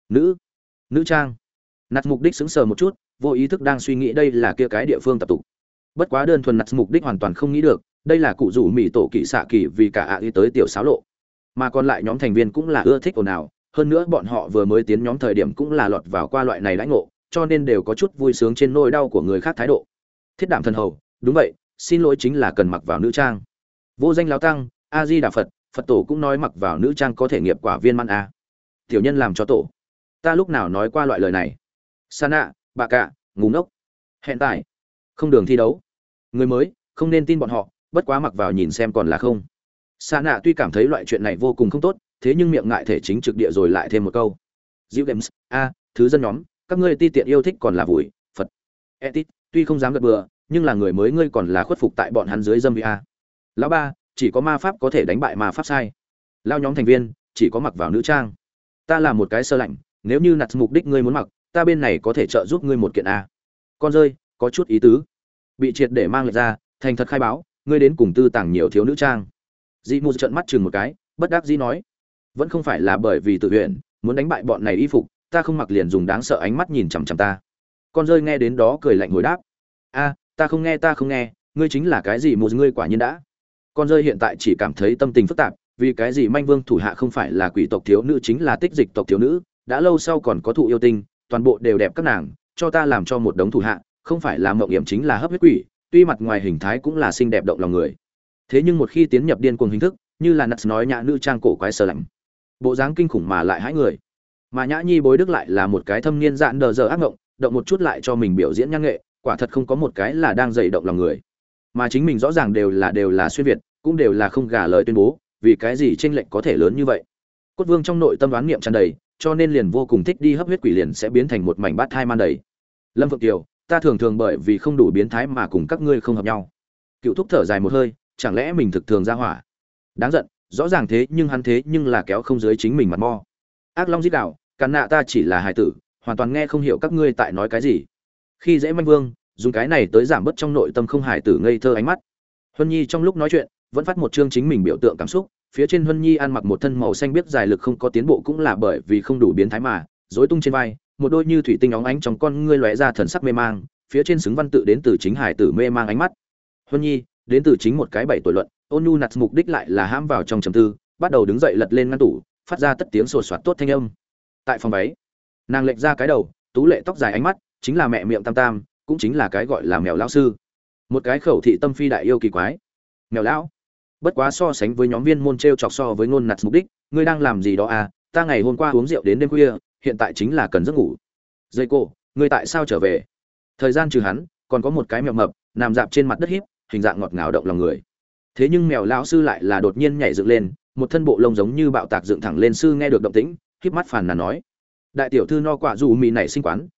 Nữ trang. Nặt mục đích sững sờ một chút, vô ý thức đang suy nghĩ đây là kia cái địa phương tập tục. Bất quá đơn thuần nặt mục đích hoàn toàn không nghĩ được, đây là cụ rủ mỹ tổ kỳ xạ kỳ vì cả ý tới tiểu xáo lộ. Mà còn lại nhóm thành viên cũng là ưa thích ồn ào, hơn nữa bọn họ vừa mới tiến nhóm thời điểm cũng là lọt vào qua loại này đãi ngộ, cho nên đều có chút vui sướng trên nỗi đau của người khác thái độ. Thiết Đảm thần hầu, đúng vậy, xin lỗi chính là cần mặc vào nữ trang. Vô danh lão tăng, A Di Đà Phật, Phật tổ cũng nói mặc vào nữ trang có thể nghiệp quả viên mãn a. Tiểu nhân làm cho tổ. Ta lúc nào nói qua loại lời này? Sa nạ, bà cạ, ngu ngốc. Hẹn tại, không đường thi đấu. Người mới, không nên tin bọn họ, bất quá mặc vào nhìn xem còn là không. Sa nạ tuy cảm thấy loại chuyện này vô cùng không tốt, thế nhưng miệng ngại thể chính trực địa rồi lại thêm một câu. Diệu Games, a, thứ dân nhóm, các ngươi ti tiện yêu thích còn là vùi, Phật. Etit, tuy không dám gật bừa, nhưng là người mới ngươi còn là khuất phục tại bọn hắn dưới dâm vi a. Lão ba, chỉ có ma pháp có thể đánh bại ma pháp sai. Lao nhóm thành viên, chỉ có mặc vào nữ trang. Ta là một cái sơ lạnh, nếu như nặt mục đích ngươi muốn mặc, ta bên này có thể trợ giúp ngươi một kiện a. Con rơi, có chút ý tứ. Bị triệt để mang lệch ra, thành thật khai báo, ngươi đến cùng tư tàng nhiều thiếu nữ trang. Dị Mù trợn mắt chừng một cái, bất đắc dĩ nói, vẫn không phải là bởi vì tự nguyện, muốn đánh bại bọn này y phục, ta không mặc liền dùng đáng sợ ánh mắt nhìn chằm chằm ta. Con rơi nghe đến đó cười lạnh hồi đáp, a, ta không nghe, ngươi chính là cái gì Mù, ngươi quả nhiên đã. Con rơi hiện tại chỉ cảm thấy tâm tình phức tạp, vì cái gì manh vương thủ hạ không phải là quỷ tộc thiếu nữ chính là tích dịch tộc thiếu nữ, đã lâu sau còn có thụ yêu tinh, toàn bộ đều đẹp các nàng, cho ta làm cho một đống thủ hạ, không phải là mộng hiểm chính là hấp huyết quỷ, tuy mặt ngoài hình thái cũng là xinh đẹp động lòng người. Thế nhưng một khi tiến nhập điên cuồng hình thức, như là Nuts nói nhã nữ trang cổ quái sờ lạnh, bộ dáng kinh khủng mà lại hãi người. Mà Nhã Nhi bối đức lại là một cái thâm niên dạn đờ giờ ác ngộng, động một chút lại cho mình biểu diễn nhã nghệ, quả thật không có một cái là đang dậy động lòng người. Mà chính mình rõ ràng đều là xuyên việt, cũng đều là không gả lời tuyên bố, vì cái gì chênh lệch có thể lớn như vậy. Cốt Vương trong nội tâm đoán niệm tràn đầy, cho nên liền vô cùng thích đi hấp huyết quỷ liền sẽ biến thành một mảnh bát thai man đầy. Lâm Phượng Kiều, ta thường thường bởi vì không đủ biến thái mà cùng các ngươi không hợp nhau. Cựu Thúc thở dài một hơi, chẳng lẽ mình thực thường ra hỏa? Đáng giận, rõ ràng thế nhưng là kéo không dưới chính mình mặt mo. Ác Long giết đạo, càn nạ ta chỉ là hài tử, hoàn toàn nghe không hiểu các ngươi tại nói cái gì. Khi dễ manh vương, dùng cái này tới giảm bớt trong nội tâm không hài tử ngây thơ ánh mắt. Huân Nhi trong lúc nói chuyện, vẫn phát một chương chính mình biểu tượng cảm xúc, phía trên Huân Nhi ăn mặc một thân màu xanh biếc dài lực không có tiến bộ cũng là bởi vì không đủ biến thái mà, rối tung trên vai, một đôi như thủy tinh óng ánh trong con ngươi lóe ra thần sắc mê mang, phía trên xứng văn tự đến từ chính hải tử mê mang ánh mắt. Huân Nhi, đến từ chính một cái 7 tuổi luận, Ôn Nhu nặt mục đích lại là hãm vào trong trầm tư, bắt đầu đứng dậy lật lên ngăn tủ, phát ra tất tiếng sột soạt tốt thanh âm. Tại phòng váy, nàng lệch ra cái đầu, tú lệ tóc dài ánh mắt, chính là mẹ miệng tam tam, cũng chính là cái gọi là mèo lão sư. Một cái khẩu thị tâm phi đại yêu kỳ quái. Mèo lão. Bất quá so sánh với nhóm viên môn treo chọc so với ngôn nặt mục đích, ngươi đang làm gì đó à? Ta ngày hôm qua uống rượu đến đêm khuya, hiện tại chính là cần giấc ngủ. Dây cô, ngươi tại sao trở về? Thời gian trừ hắn, còn có một cái mèo mập nằm dạp trên mặt đất híp, hình dạng ngọt ngào động lòng người. Thế nhưng mèo lão sư lại là đột nhiên nhảy dựng lên, một thân bộ lông giống như bạo tạc dựng thẳng lên, sư nghe được động tĩnh, híp mắt phàn nàn nói: "Đại tiểu thư no quả dù mì nảy sinh quán,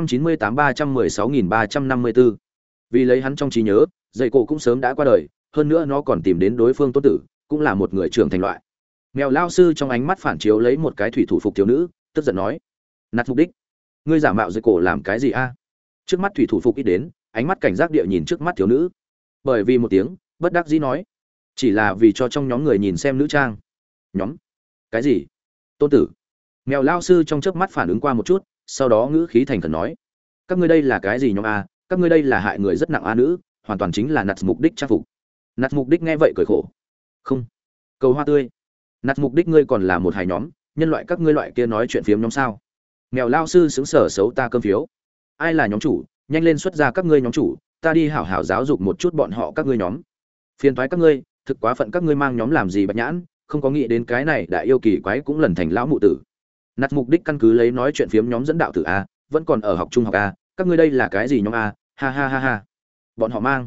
298-316.354." Vì lấy hắn trong trí nhớ, dây cổ cũng sớm đã qua đời, hơn nữa nó còn tìm đến đối phương tôn tử, cũng là một người trưởng thành loại. Mèo lão sư trong ánh mắt phản chiếu lấy một cái thủy thủ phục thiếu nữ, tức giận nói: "Nạt mục đích, ngươi giả mạo dây cổ làm cái gì a?" Trước mắt thủy thủ phục ít đến, ánh mắt cảnh giác địa nhìn trước mắt thiếu nữ. Bởi vì một tiếng, bất đắc dĩ nói, chỉ là vì cho trong nhóm người nhìn xem nữ trang. Nhóm? Cái gì? Tôn tử. Mèo lao sư trong chớp mắt phản ứng qua một chút, sau đó ngữ khí thành khẩn nói, các ngươi đây là cái gì nhóm a? Các ngươi đây là hại người rất nặng a nữ, hoàn toàn chính là nạt mục đích trang phục. Nạt mục đích nghe vậy cười khổ. Không. Cầu hoa tươi. Nạt mục đích ngươi còn là một hài nhóm, nhân loại các ngươi loại kia nói chuyện phiếm nhóm sao? Mèo lao sư sững sờ xấu ta cơm phiếu. Ai là nhóm chủ, nhanh lên xuất ra các ngươi nhóm chủ, ta đi hảo hảo giáo dục một chút bọn họ các ngươi nhóm. Phiền toái các ngươi, thực quá phận các ngươi mang nhóm làm gì bạch nhãn, không có nghĩ đến cái này đại yêu kỳ quái cũng lần thành lão mụ tử. Nạt mục đích căn cứ lấy nói chuyện phiếm nhóm dẫn đạo tử a, vẫn còn ở học trung học a, các ngươi đây là cái gì nhóm a? Ha ha ha ha. Bọn họ mang.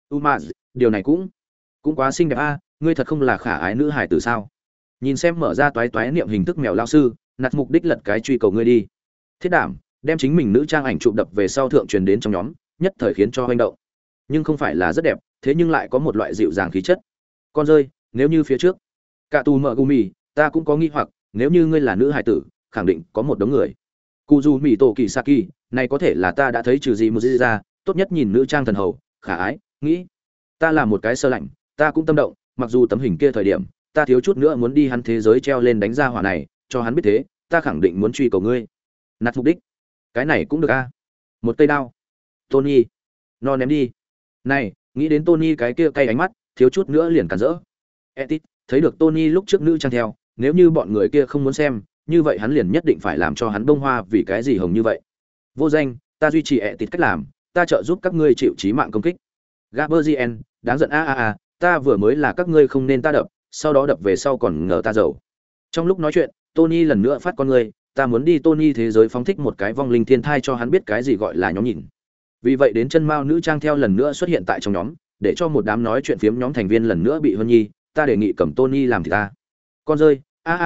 Điều này cũng quá xinh đẹp a, ngươi thật không là khả ái nữ hài tử sao? Nhìn xem mở ra toái toái niệm hình thức mèo lao sư, nạt mục đích lật cái truy cầu ngươi đi. Thiết đảm, đem chính mình nữ trang ảnh chụp đập về sau thượng truyền đến trong nhóm, nhất thời khiến cho hoành động. Nhưng không phải là rất đẹp, thế nhưng lại có một loại dịu dàng khí chất. Con rơi, nếu như phía trước, cả tù mở gumi, ta cũng có nghi hoặc, nếu như ngươi là nữ hài tử, khẳng định có một đống người. Kuzu Mị Tổ Kỳ Saki, này có thể là ta đã thấy trừ gì một gì ra, tốt nhất nhìn nữ trang thần hầu, khả ái, nghĩ. Ta là một cái sơ lạnh, ta cũng tâm động, mặc dù tấm hình kia thời điểm, ta thiếu chút nữa muốn đi hắn thế giới treo lên đánh ra hỏa này, cho hắn biết thế, ta khẳng định muốn truy cầu ngươi. Nạt mục đích, cái này cũng được a. Một cây đao. Tony, nó ném đi. Này, nghĩ đến Tony cái kia cay ánh mắt, thiếu chút nữa liền cản rỡ. Etit, thấy được Tony lúc trước nữ trang theo, nếu như bọn người kia không muốn xem, như vậy hắn liền nhất định phải làm cho hắn bông hoa vì cái gì hồng như vậy. Vô danh, ta duy trì Etit cách làm, ta trợ giúp các ngươi chịu chí mạng công kích. Gaberzien, đáng giận a, ta vừa mới là các ngươi không nên ta đập, sau đó đập về sau còn ngờ ta giàu. Trong lúc nói chuyện, Tony lần nữa phát con ngươi, ta muốn đi Tony thế giới phóng thích một cái vong linh thiên thai cho hắn biết cái gì gọi là nhóm nhìn. Vì vậy đến chân mao nữ trang theo lần nữa xuất hiện tại trong nhóm, để cho một đám nói chuyện phiếm nhóm thành viên lần nữa bị hơn nhi, ta đề nghị cầm Tony làm thì ta. Con rơi,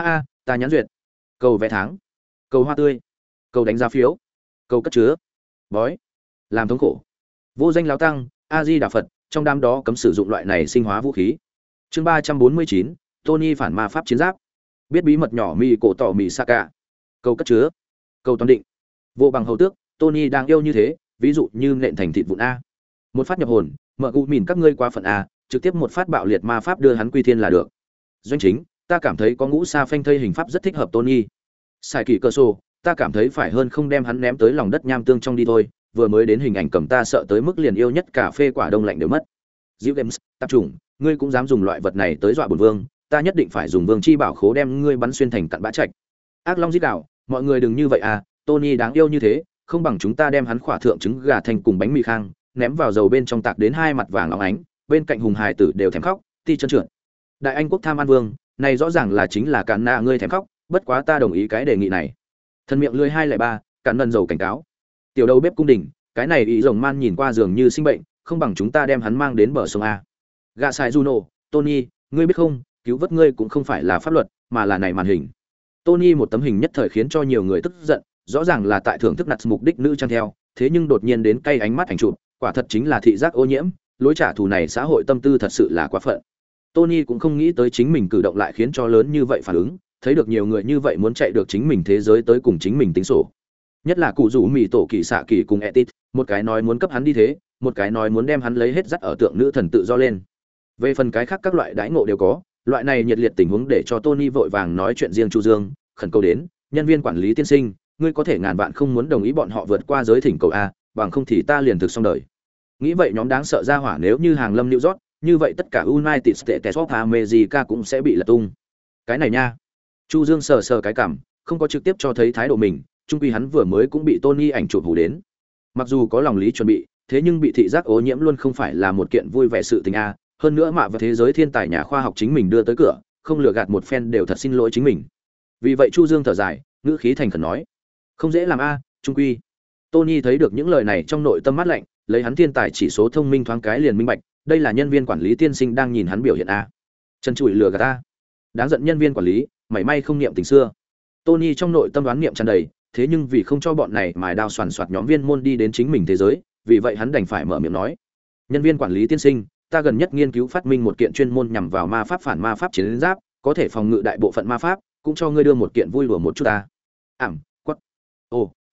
ta nhắn duyệt. Cầu vé tháng, cầu hoa tươi, cầu đánh giá phiếu, cầu cất chứa. Bói, làm thống khổ. Vô danh lão tăng, A Di Đà Phật, trong đám đó cấm sử dụng loại này sinh hóa vũ khí. Chương 349, Tony phản ma pháp chiến giáp. Biết bí mật nhỏ mi cổ tỏ mì Saka. Cầu cất chứa, cầu toàn định. Vô bằng hầu tước, Tony đang yêu như thế, ví dụ như nện thành thịt vụn a. Một phát nhập hồn, mở gù mìn các ngươi qua phận a, trực tiếp một phát bạo liệt ma pháp đưa hắn quy thiên là được. Doanh chính, ta cảm thấy có ngũ sa phanh thây hình pháp rất thích hợp Tony. Sai kỳ cơ sô, ta cảm thấy phải hơn không đem hắn ném tới lòng đất nham tương trong đi thôi, vừa mới đến hình ảnh cầm ta sợ tới mức liền yêu nhất cà phê quả đông lạnh đều mất. Diệu Games, tập trung, ngươi cũng dám dùng loại vật này tới dọa bổn vương, ta nhất định phải dùng vương chi bảo khố đem ngươi bắn xuyên thành cặn bã trạch. Ác Long giết đạo, mọi người đừng như vậy à, Tony đáng yêu như thế, không bằng chúng ta đem hắn khỏa thượng trứng gà thành cùng bánh mì khang, ném vào dầu bên trong tạc đến hai mặt vàng óng ánh, bên cạnh hùng hài tử đều thèm khóc, ti chân trượt. Đại Anh quốc tham an vương, này rõ ràng là chính là cản nạ ngươi thèm khóc, bất quá ta đồng ý cái đề nghị này. Thân miệng lưỡi 203, cản lần dầu cảnh cáo. Tiểu đầu bếp cung đình, cái này ý rồng man nhìn qua dường như sinh bệnh, không bằng chúng ta đem hắn mang đến bờ sông a. Gạ sai Juno, Tony, ngươi biết không, cứu vớt ngươi cũng không phải là pháp luật, mà là này màn hình. Tony một tấm hình nhất thời khiến cho nhiều người tức giận, rõ ràng là tại thưởng thức nặt mục đích nữ trang theo, thế nhưng đột nhiên đến cay ánh mắt ảnh chụp, quả thật chính là thị giác ô nhiễm, lối trả thù này xã hội tâm tư thật sự là quá phận. Tony cũng không nghĩ tới chính mình cử động lại khiến cho lớn như vậy phản ứng, thấy được nhiều người như vậy muốn chạy được chính mình thế giới tới cùng chính mình tính sổ. Nhất là cụ rủ mì tổ kỳ xạ kỳ cùng Etit, một cái nói muốn cấp hắn đi thế, một cái nói muốn đem hắn lấy hết dắt ở tượng nữ thần tự do lên. Về phần cái khác các loại đãi ngộ đều có, loại này nhiệt liệt tình huống để cho Tony vội vàng nói chuyện riêng Chu Dương, khẩn cầu đến, nhân viên quản lý tiên sinh, ngươi có thể ngàn vạn không muốn đồng ý bọn họ vượt qua giới thỉnh cầu a, bằng không thì ta liền thực xong đời. Nghĩ vậy nhóm đáng sợ ra hỏa nếu như hàng lâm New York, như vậy tất cả United States of America cũng sẽ bị lật tung. Cái này nha. Chu Dương sờ sờ cái cằm, không có trực tiếp cho thấy thái độ mình, chung quy hắn vừa mới cũng bị Tony ảnh chụp hù đến. Mặc dù có lòng lý chuẩn bị, thế nhưng bị thị giác ô nhiễm luôn không phải là một kiện vui vẻ sự tình a, hơn nữa mạ và thế giới thiên tài nhà khoa học chính mình đưa tới cửa, không lừa gạt một phen đều thật xin lỗi chính mình. Vì vậy Chu Dương thở dài, ngữ khí thành khẩn nói, không dễ làm a, trung quy. Tony thấy được những lời này trong nội tâm mát lạnh, lấy hắn thiên tài chỉ số thông minh thoáng cái liền minh bạch, đây là nhân viên quản lý tiên sinh đang nhìn hắn biểu hiện a. Chân chùi lừa gạt ta. Đáng giận nhân viên quản lý, mảy may không niệm tình xưa. Tony trong nội tâm đoán niệm tràn đầy, thế nhưng vì không cho bọn này mài đao soàn soạt nhóm viên môn đi đến chính mình thế giới, vì vậy hắn đành phải mở miệng nói, nhân viên quản lý tiên sinh, ta gần nhất nghiên cứu phát minh một kiện chuyên môn nhằm vào ma pháp phản ma pháp chiến giáp, có thể phòng ngự đại bộ phận ma pháp, cũng cho ngươi đưa một kiện vui đùa một chút ta. Quất. Ồ,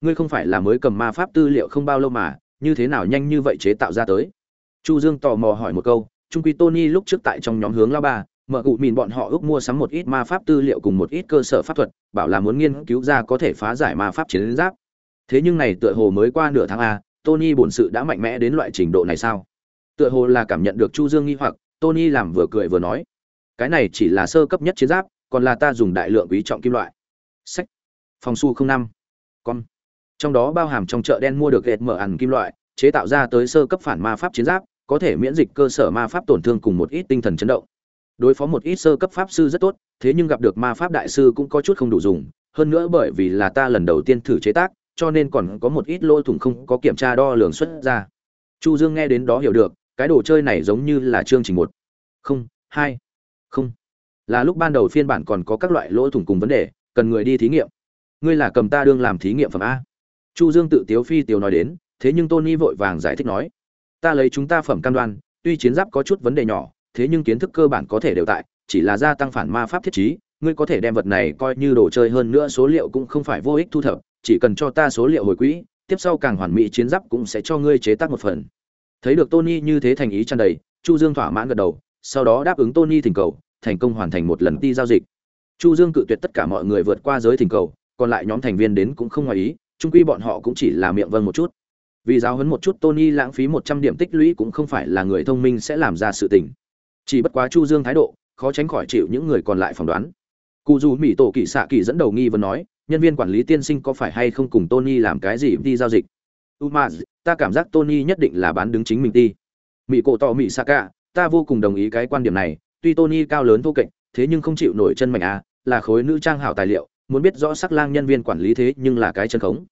ngươi không phải là mới cầm ma pháp tư liệu không bao lâu mà như thế nào nhanh như vậy chế tạo ra tới? Chu Dương tò mò hỏi một câu. Trung quy Tony lúc trước tại trong nhóm hướng lao ba mở cụ mìn bọn họ ước mua sắm một ít ma pháp tư liệu cùng một ít cơ sở pháp thuật, bảo là muốn nghiên cứu ra có thể phá giải ma pháp chiến giáp. Thế nhưng này tựa hồ mới qua nửa tháng a, Tony bổn sự đã mạnh mẽ đến loại trình độ này sao? Tựa hồ là cảm nhận được Chu Dương nghi hoặc, Tony làm vừa cười vừa nói, cái này chỉ là sơ cấp nhất chiến giáp, còn là ta dùng đại lượng quý trọng kim loại. Sách. Phòng su 05. Con. Trong đó bao hàm trong chợ đen mua được gệt mở ẩn kim loại, chế tạo ra tới sơ cấp phản ma pháp chiến giáp, có thể miễn dịch cơ sở ma pháp tổn thương cùng một ít tinh thần chấn động. Đối phó một ít sơ cấp pháp sư rất tốt, thế nhưng gặp được ma pháp đại sư cũng có chút không đủ dùng, hơn nữa bởi vì là ta lần đầu tiên thử chế tác, cho nên còn có một ít lỗ thủng không có kiểm tra đo lường xuất ra. Chu Dương nghe đến đó hiểu được, cái đồ chơi này giống như là chương trình 1. Không, 2. Không. Là lúc ban đầu phiên bản còn có các loại lỗ thủng cùng vấn đề, cần người đi thí nghiệm. Ngươi là cầm ta đương làm thí nghiệm phẩm a? Chu Dương tự tiếu phi tiếu nói đến, thế nhưng Tony vội vàng giải thích nói, ta lấy chúng ta phẩm cam đoan, tuy chiến giáp có chút vấn đề nhỏ, thế nhưng kiến thức cơ bản có thể đều tại, chỉ là gia tăng phản ma pháp thiết trí, ngươi có thể đem vật này coi như đồ chơi hơn nữa số liệu cũng không phải vô ích thu thập, chỉ cần cho ta số liệu hồi quỹ, tiếp sau càng hoàn mỹ chiến giáp cũng sẽ cho ngươi chế tác một phần. Thấy được Tony như thế thành ý tràn đầy, Chu Dương thỏa mãn gật đầu, sau đó đáp ứng Tony thỉnh cầu, thành công hoàn thành một lần đi giao dịch. Chu Dương cự tuyệt tất cả mọi người vượt qua giới thỉnh cầu, còn lại nhóm thành viên đến cũng không ngoài ý, chung quy bọn họ cũng chỉ là miệng vâng một chút. Vì giáo huấn một chút Tony lãng phí 100 điểm tích lũy cũng không phải là người thông minh sẽ làm ra sự tình. Chỉ bất quá Chu Dương thái độ, khó tránh khỏi chịu những người còn lại phỏng đoán. Cụ dù Mỹ tổ kỳ xạ kỳ dẫn đầu nghi vấn nói, nhân viên quản lý tiên sinh có phải hay không cùng Tony làm cái gì đi giao dịch? Umaz, ta cảm giác Tony nhất định là bán đứng chính mình đi. Mỹ cổ tỏ Mỹ Saka, ta vô cùng đồng ý cái quan điểm này, tuy Tony cao lớn thô kệch, thế nhưng không chịu nổi chân mạnh à, là khối nữ trang hảo tài liệu, muốn biết rõ sắc lang nhân viên quản lý thế nhưng là cái chân khống.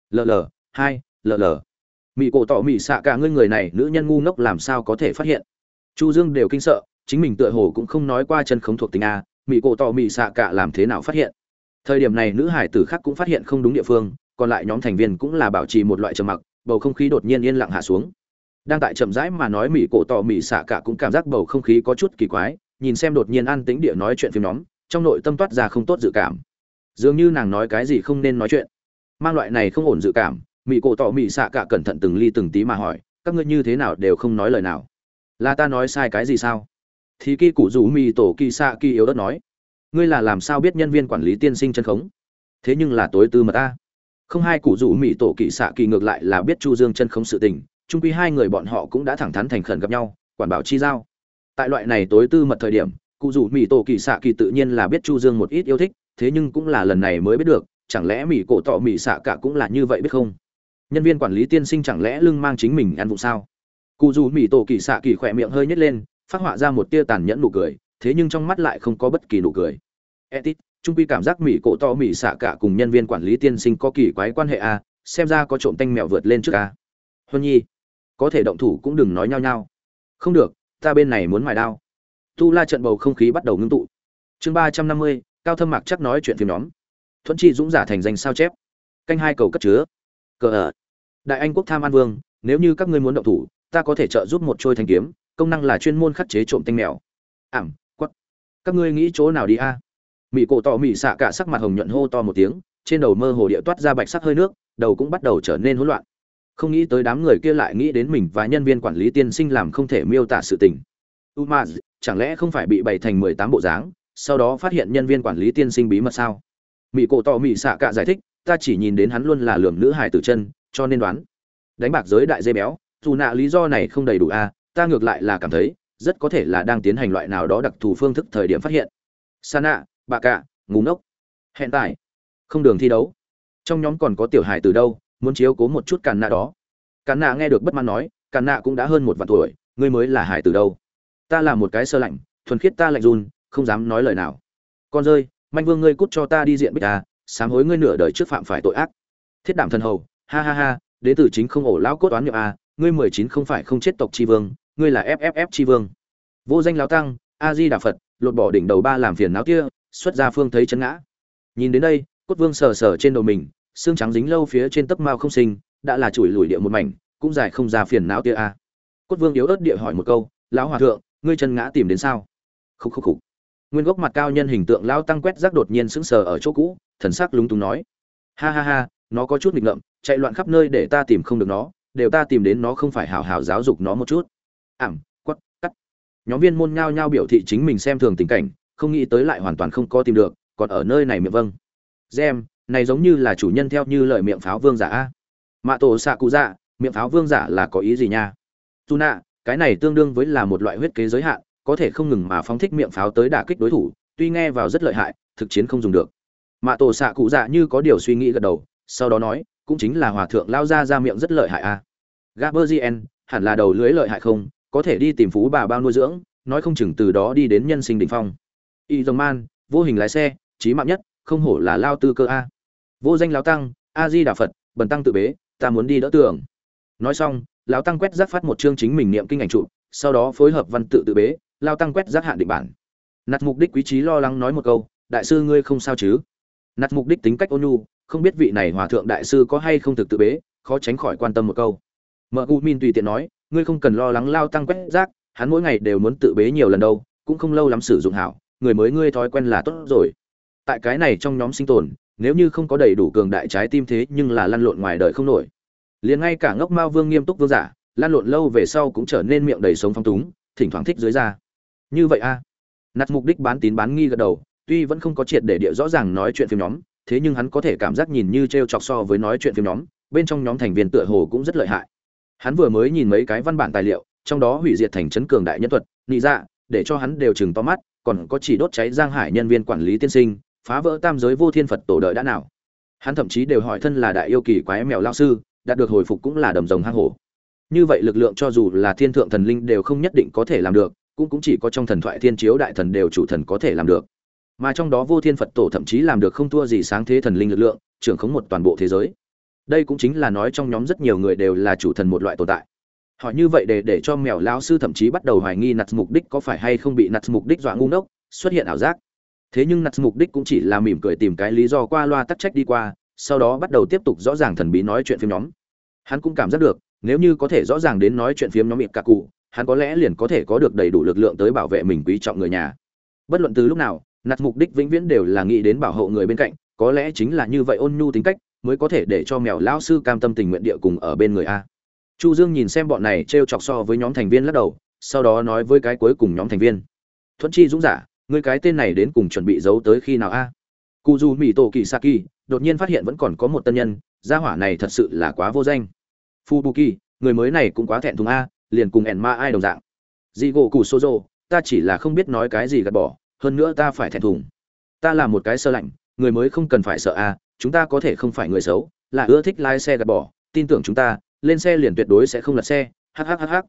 LL2, LL. Mỹ cổ tỏ Mỹ Saka ngươi người này nữ nhân ngu ngốc làm sao có thể phát hiện? Chu Dương đều kinh sợ, chính mình tựa hồ cũng không nói qua chân khống thuộc tính a, Mỹ cổ tỏ Mỹ Saka làm thế nào phát hiện? Thời điểm này nữ hải tử khác cũng phát hiện không đúng địa phương, còn lại nhóm thành viên cũng là bảo trì một loại trầm mặc, bầu không khí đột nhiên yên lặng hạ xuống. Đang tại chậm rãi mà nói Mỹ cổ tỏ Mỹ Saka cũng cảm giác bầu không khí có chút kỳ quái, nhìn xem đột nhiên an tĩnh địa nói chuyện phim nhóm, trong nội tâm toát ra không tốt dự cảm. Dường như nàng nói cái gì không nên nói chuyện. Mang loại này không ổn dự cảm, Mỹ cổ tỏ Mỹ Saka cẩn thận từng ly từng tí mà hỏi, các ngươi như thế nào đều không nói lời nào? Là ta nói sai cái gì sao? Thì kỳ cụ rủ Mỹ tổ kỳ xạ kỳ yếu đất nói, ngươi là làm sao biết nhân viên quản lý tiên sinh chân khống? Thế nhưng là tối tư mật ta. Không, hai cụ rủ Mỹ tổ kỳ xạ kỳ ngược lại là biết Chu Dương chân khống sự tình, chung quy hai người bọn họ cũng đã thẳng thắn thành khẩn gặp nhau, quản bảo chi giao. Tại loại này tối tư mật thời điểm, cụ rủ Mỹ tổ kỳ xạ kỳ tự nhiên là biết Chu Dương một ít yêu thích, thế nhưng cũng là lần này mới biết được, chẳng lẽ Mỹ cổ tỏ Mỹ xạ cả cũng là như vậy biết không? Nhân viên quản lý tiên sinh chẳng lẽ lưng mang chính mình ăn vụ sao? Cụ dù Mỹ tổ kỳ xạ kỳ khỏe miệng hơi nhếch lên, phát họa ra một tia tàn nhẫn nụ cười, thế nhưng trong mắt lại không có bất kỳ nụ cười. Etit, trung quy cảm giác Mỹ cổ to Mỹ xạ cả cùng nhân viên quản lý tiên sinh có kỳ quái quan hệ a, xem ra có trộm tanh mèo vượt lên trước a. Huân Nhi, có thể động thủ cũng đừng nói nhau nhau. Không được, ta bên này muốn mài đao. Tu La trận bầu không khí bắt đầu ngưng tụ. Chương 350, Cao Thâm Mạc chắc nói chuyện phim nhóm. Thuận Chi dũng giả thành danh sao chép. Canh hai cầu cất chứa. Cờ ở. Đại Anh quốc tham an vương, nếu như các ngươi muốn động thủ, ta có thể trợ giúp một trôi thanh kiếm, công năng là chuyên môn khắc chế trộm tanh mèo. Quất. Các ngươi nghĩ chỗ nào đi a? Mỹ cổ tỏ Mỹ xạ cả sắc mặt hồng nhuận hô to một tiếng, trên đầu mơ hồ địa toát ra bạch sắc hơi nước, đầu cũng bắt đầu trở nên hỗn loạn. Không nghĩ tới đám người kia lại nghĩ đến mình và nhân viên quản lý tiên sinh làm không thể miêu tả sự tình. Umaz, chẳng lẽ không phải bị bày thành 18 bộ dáng, sau đó phát hiện nhân viên quản lý tiên sinh bí mật sao? Mỹ cổ tỏ Mỹ xạ cả giải thích, ta chỉ nhìn đến hắn luôn là lườm nữ hài tử chân, cho nên đoán. Đánh bạc giới đại dê béo, dù nạ lý do này không đầy đủ a, ta ngược lại là cảm thấy rất có thể là đang tiến hành loại nào đó đặc thù phương thức thời điểm phát hiện. Sana, bà cạ, ngu ngốc. Hiện tại, không đường thi đấu. Trong nhóm còn có tiểu hài từ đâu, muốn chiếu cố một chút Càn Nạ đó. Càn Nạ nghe được bất mãn nói, Càn Nạ cũng đã hơn một vạn tuổi, ngươi mới là hài từ đâu? Ta là một cái sơ lạnh, thuần khiết ta lạnh run, không dám nói lời nào. Con rơi, manh vương ngươi cút cho ta đi diện bích ta, sám hối ngươi nửa đời trước phạm phải tội ác. Thiết Đảm thần hầu, ha ha ha, đến từ chính không ổ lão cốt toán nhập a, ngươi 19 không phải không chết tộc chi vương, ngươi là FFF chi vương. Vô danh lão tăng, A Di Đà Phật, lột bỏ đỉnh đầu ba làm phiền não kia, xuất ra phương thấy chân ngã. Nhìn đến đây, cốt vương sờ sờ trên đầu mình, xương trắng dính lâu phía trên tấc mao không sinh, đã là chùi lùi địa một mảnh, cũng dài không ra phiền não kia a. Cốt vương yếu ớt địa hỏi một câu, lão hòa thượng, ngươi chân ngã tìm đến sao? Khúc khúc khúc. Nguyên gốc mặt cao nhân hình tượng lão tăng quét rác đột nhiên sững sờ ở chỗ cũ, thần sắc lúng túng nói, ha ha ha, nó có chút nghịch ngợm, chạy loạn khắp nơi để ta tìm không được nó, đều ta tìm đến nó không phải hảo hảo giáo dục nó một chút. Quất, cắt. Nhóm viên môn nhao nhao biểu thị chính mình xem thường tình cảnh, không nghĩ tới lại hoàn toàn không có tìm được, còn ở nơi này miệng vâng. Gem, này giống như là chủ nhân theo như lời miệng pháo vương giả a. Mạ tổ xạ cụ dạ, miệng pháo vương giả là có ý gì nha? Tuna, cái này tương đương với là một loại huyết kế giới hạn, có thể không ngừng mà phóng thích miệng pháo tới đả kích đối thủ, tuy nghe vào rất lợi hại, thực chiến không dùng được. Mạ tổ xạ cụ dạ như có điều suy nghĩ gật đầu, sau đó nói, cũng chính là hòa thượng lao ra miệng rất lợi hại a. Gaberzien, hẳn là đầu lưới lợi hại không, có thể đi tìm phú bà bao nuôi dưỡng, nói không chừng từ đó đi đến nhân sinh đỉnh phong. Y Dòng Man, vô hình lái xe, chí mạng nhất, không hổ là lao tư cơ a. Vô danh lão tăng, A Di Đà Phật, bần tăng tự bế, ta muốn đi đỡ tường. Nói xong, lão tăng quét rác phát một chương chính mình niệm kinh ảnh trụ, sau đó phối hợp văn tự tự bế, lão tăng quét rác hạn định bản. Nạt Mục Đích quý trí lo lắng nói một câu, đại sư ngươi không sao chứ? Nạt Mục Đích tính cách ôn nhu, không biết vị này hòa thượng đại sư có hay không thực tự bế, khó tránh khỏi quan tâm một câu. Mợ Gu Min tùy tiện nói, ngươi không cần lo lắng lao tăng quét rác, hắn mỗi ngày đều muốn tự bế nhiều lần đâu, cũng không lâu lắm sử dụng hảo, người mới ngươi thói quen là tốt rồi. Tại cái này trong nhóm sinh tồn, nếu như không có đầy đủ cường đại trái tim thế nhưng là lăn lộn ngoài đời không nổi. Liền ngay cả ngốc Mao Vương nghiêm túc vương giả, lăn lộn lâu về sau cũng trở nên miệng đầy sống phong túng, thỉnh thoảng thích dưới ra. Như vậy a. Nạt Mục Đích bán tín bán nghi gật đầu, tuy vẫn không có triệt để địa rõ ràng nói chuyện phim nhóm, thế nhưng hắn có thể cảm giác nhìn như trêu chọc so với nói chuyện phim nhóm, bên trong nhóm thành viên tựa hồ cũng rất lợi hại. Hắn vừa mới nhìn mấy cái văn bản tài liệu, trong đó hủy diệt thành trấn cường đại nhân thuật, nị dạ, để cho hắn đều chừng to mắt, còn có chỉ đốt cháy Giang Hải nhân viên quản lý tiên sinh, phá vỡ tam giới vô thiên Phật tổ đợi đã nào. Hắn thậm chí đều hỏi thân là đại yêu kỳ quái mèo lão sư, đạt được hồi phục cũng là đầm rồng hang hổ. Như vậy lực lượng cho dù là thiên thượng thần linh đều không nhất định có thể làm được, cũng chỉ có trong thần thoại thiên chiếu đại thần đều chủ thần có thể làm được. Mà trong đó vô thiên Phật tổ thậm chí làm được không thua gì sáng thế thần linh lực lượng, trưởng khống một toàn bộ thế giới. Đây cũng chính là nói trong nhóm rất nhiều người đều là chủ thần một loại tồn tại. Hỏi như vậy để cho mèo lão sư thậm chí bắt đầu hoài nghi Nats Mục Đích có phải hay không bị Nats Mục Đích dọa ngu ngốc, xuất hiện ảo giác. Thế nhưng Nats Mục Đích cũng chỉ là mỉm cười tìm cái lý do qua loa tắc trách đi qua, sau đó bắt đầu tiếp tục rõ ràng thần bí nói chuyện phim nhóm. Hắn cũng cảm giác được, nếu như có thể rõ ràng đến nói chuyện phim nhóm miệng cả cụ, hắn có lẽ liền có thể có được đầy đủ lực lượng tới bảo vệ mình quý trọng người nhà. Bất luận từ lúc nào, Nats Mục Đích vĩnh viễn đều là nghĩ đến bảo hộ người bên cạnh, có lẽ chính là như vậy ôn nhu tính cách, mới có thể để cho mèo lão sư cam tâm tình nguyện địa cùng ở bên người a. Chu Dương nhìn xem bọn này trêu chọc so với nhóm thành viên lắc đầu, sau đó nói với cái cuối cùng nhóm thành viên: "Thuẫn Chi Dũng giả, ngươi cái tên này đến cùng chuẩn bị giấu tới khi nào a?" Kuzu Mito Kisaki đột nhiên phát hiện vẫn còn có một tân nhân, gia hỏa này thật sự là quá vô danh. Fubuki, người mới này cũng quá thẹn thùng a, liền cùng Enma ai đồng dạng. Jigo Kusozo, ta chỉ là không biết nói cái gì gạt bỏ, hơn nữa ta phải thẹn thùng. Ta là một cái sơ lạnh, người mới không cần phải sợ a, chúng ta có thể không phải người xấu, là ưa thích lái xe gạt bỏ, tin tưởng chúng ta, lên xe liền tuyệt đối sẽ không lật xe. Hắc.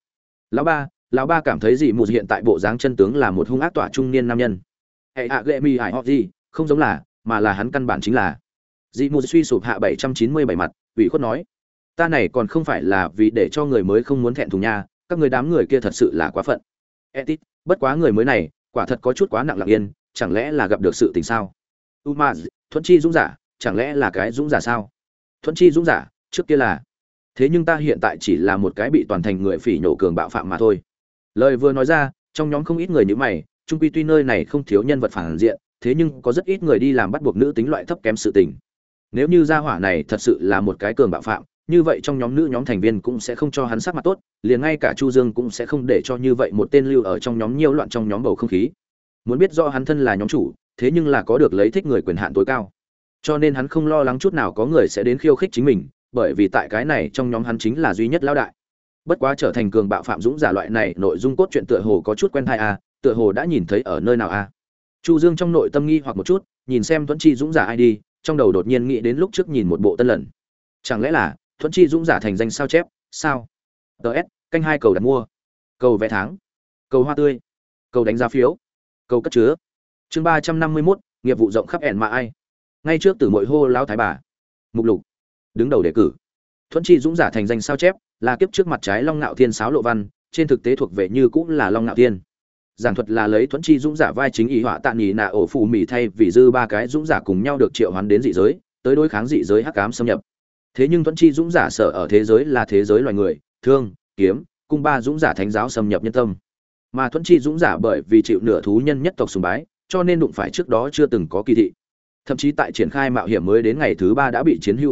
Lão ba cảm thấy gì mù hiện tại bộ dáng chân tướng là một hung ác tỏa trung niên nam nhân. Hệ hạ gệ mi hải họ gì, không giống là, mà là hắn căn bản chính là. Dị mù suy sụp hạ 797 mặt, ủy khuất nói: "Ta này còn không phải là vì để cho người mới không muốn thẹn thùng nha, các người đám người kia thật sự là quá phận." Etit, bất quá người mới này, quả thật có chút quá nặng lặng yên, chẳng lẽ là gặp được sự tình sao? Umaz, Thuẫn Chi Dũng giả, chẳng lẽ là cái dũng giả sao? Thuẫn Chi Dũng giả, trước kia là. Thế nhưng ta hiện tại chỉ là một cái bị toàn thành người phỉ nhổ cường bạo phạm mà thôi. Lời vừa nói ra, trong nhóm không ít người như mày, chung quy tuy nơi này không thiếu nhân vật phản diện, thế nhưng có rất ít người đi làm bắt buộc nữ tính loại thấp kém sự tình. Nếu như gia hỏa này thật sự là một cái cường bạo phạm, như vậy trong nhóm nữ nhóm thành viên cũng sẽ không cho hắn sắc mặt tốt, liền ngay cả Chu Dương cũng sẽ không để cho như vậy một tên lưu ở trong nhóm nhiễu loạn trong nhóm bầu không khí. Muốn biết rõ hắn thân là nhóm chủ, thế nhưng là có được lấy thích người quyền hạn tối cao. Cho nên hắn không lo lắng chút nào có người sẽ đến khiêu khích chính mình, bởi vì tại cái này trong nhóm hắn chính là duy nhất lão đại. Bất quá trở thành cường bạo phạm dũng giả loại này, nội dung cốt truyện tựa hồ có chút quen tai a, tựa hồ đã nhìn thấy ở nơi nào a. Chu Dương trong nội tâm nghi hoặc một chút, nhìn xem Thuẫn Chi Dũng giả ai đi, trong đầu đột nhiên nghĩ đến lúc trước nhìn một bộ tân lần. Chẳng lẽ là Thuẫn Chi Dũng giả thành danh sao chép, sao? DS, canh 2 cầu đặt mua, cầu vé tháng, cầu hoa tươi, cầu đánh giá phiếu, cầu cất chứa. Chương 351, nghiệp vụ rộng khắp ẻn mà ai. Ngay trước Tử Mội hô lão thái bà. Mục lục. Đứng đầu đề cử. Thuẫn Chi Dũng giả thành danh sao chép, là kiếp trước mặt trái Long Nạo Thiên sáo lộ văn, trên thực tế thuộc về như cũng là Long Nạo Thiên. Giảng thuật là lấy Thuẫn Chi Dũng giả vai chính ý họa tạ nhì nạ ổ phù mỉ thay vì dư ba cái dũng giả cùng nhau được triệu hoán đến dị giới, tới đối kháng dị giới hắc ám xâm nhập. Thế nhưng Thuẫn Chi Dũng giả sở ở thế giới là thế giới loài người, thương, kiếm, cung ba dũng giả thánh giáo xâm nhập nhân tâm. Mà Thuẫn Chi Dũng giả bởi vì chịu nửa thú nhân nhất tộc sùng bái, cho nên đụng phải trước đó chưa từng có kỳ thị. Thậm chí tại triển khai mạo hiểm mới đến ngày thứ 3 đã bị chiến hưu phản bội,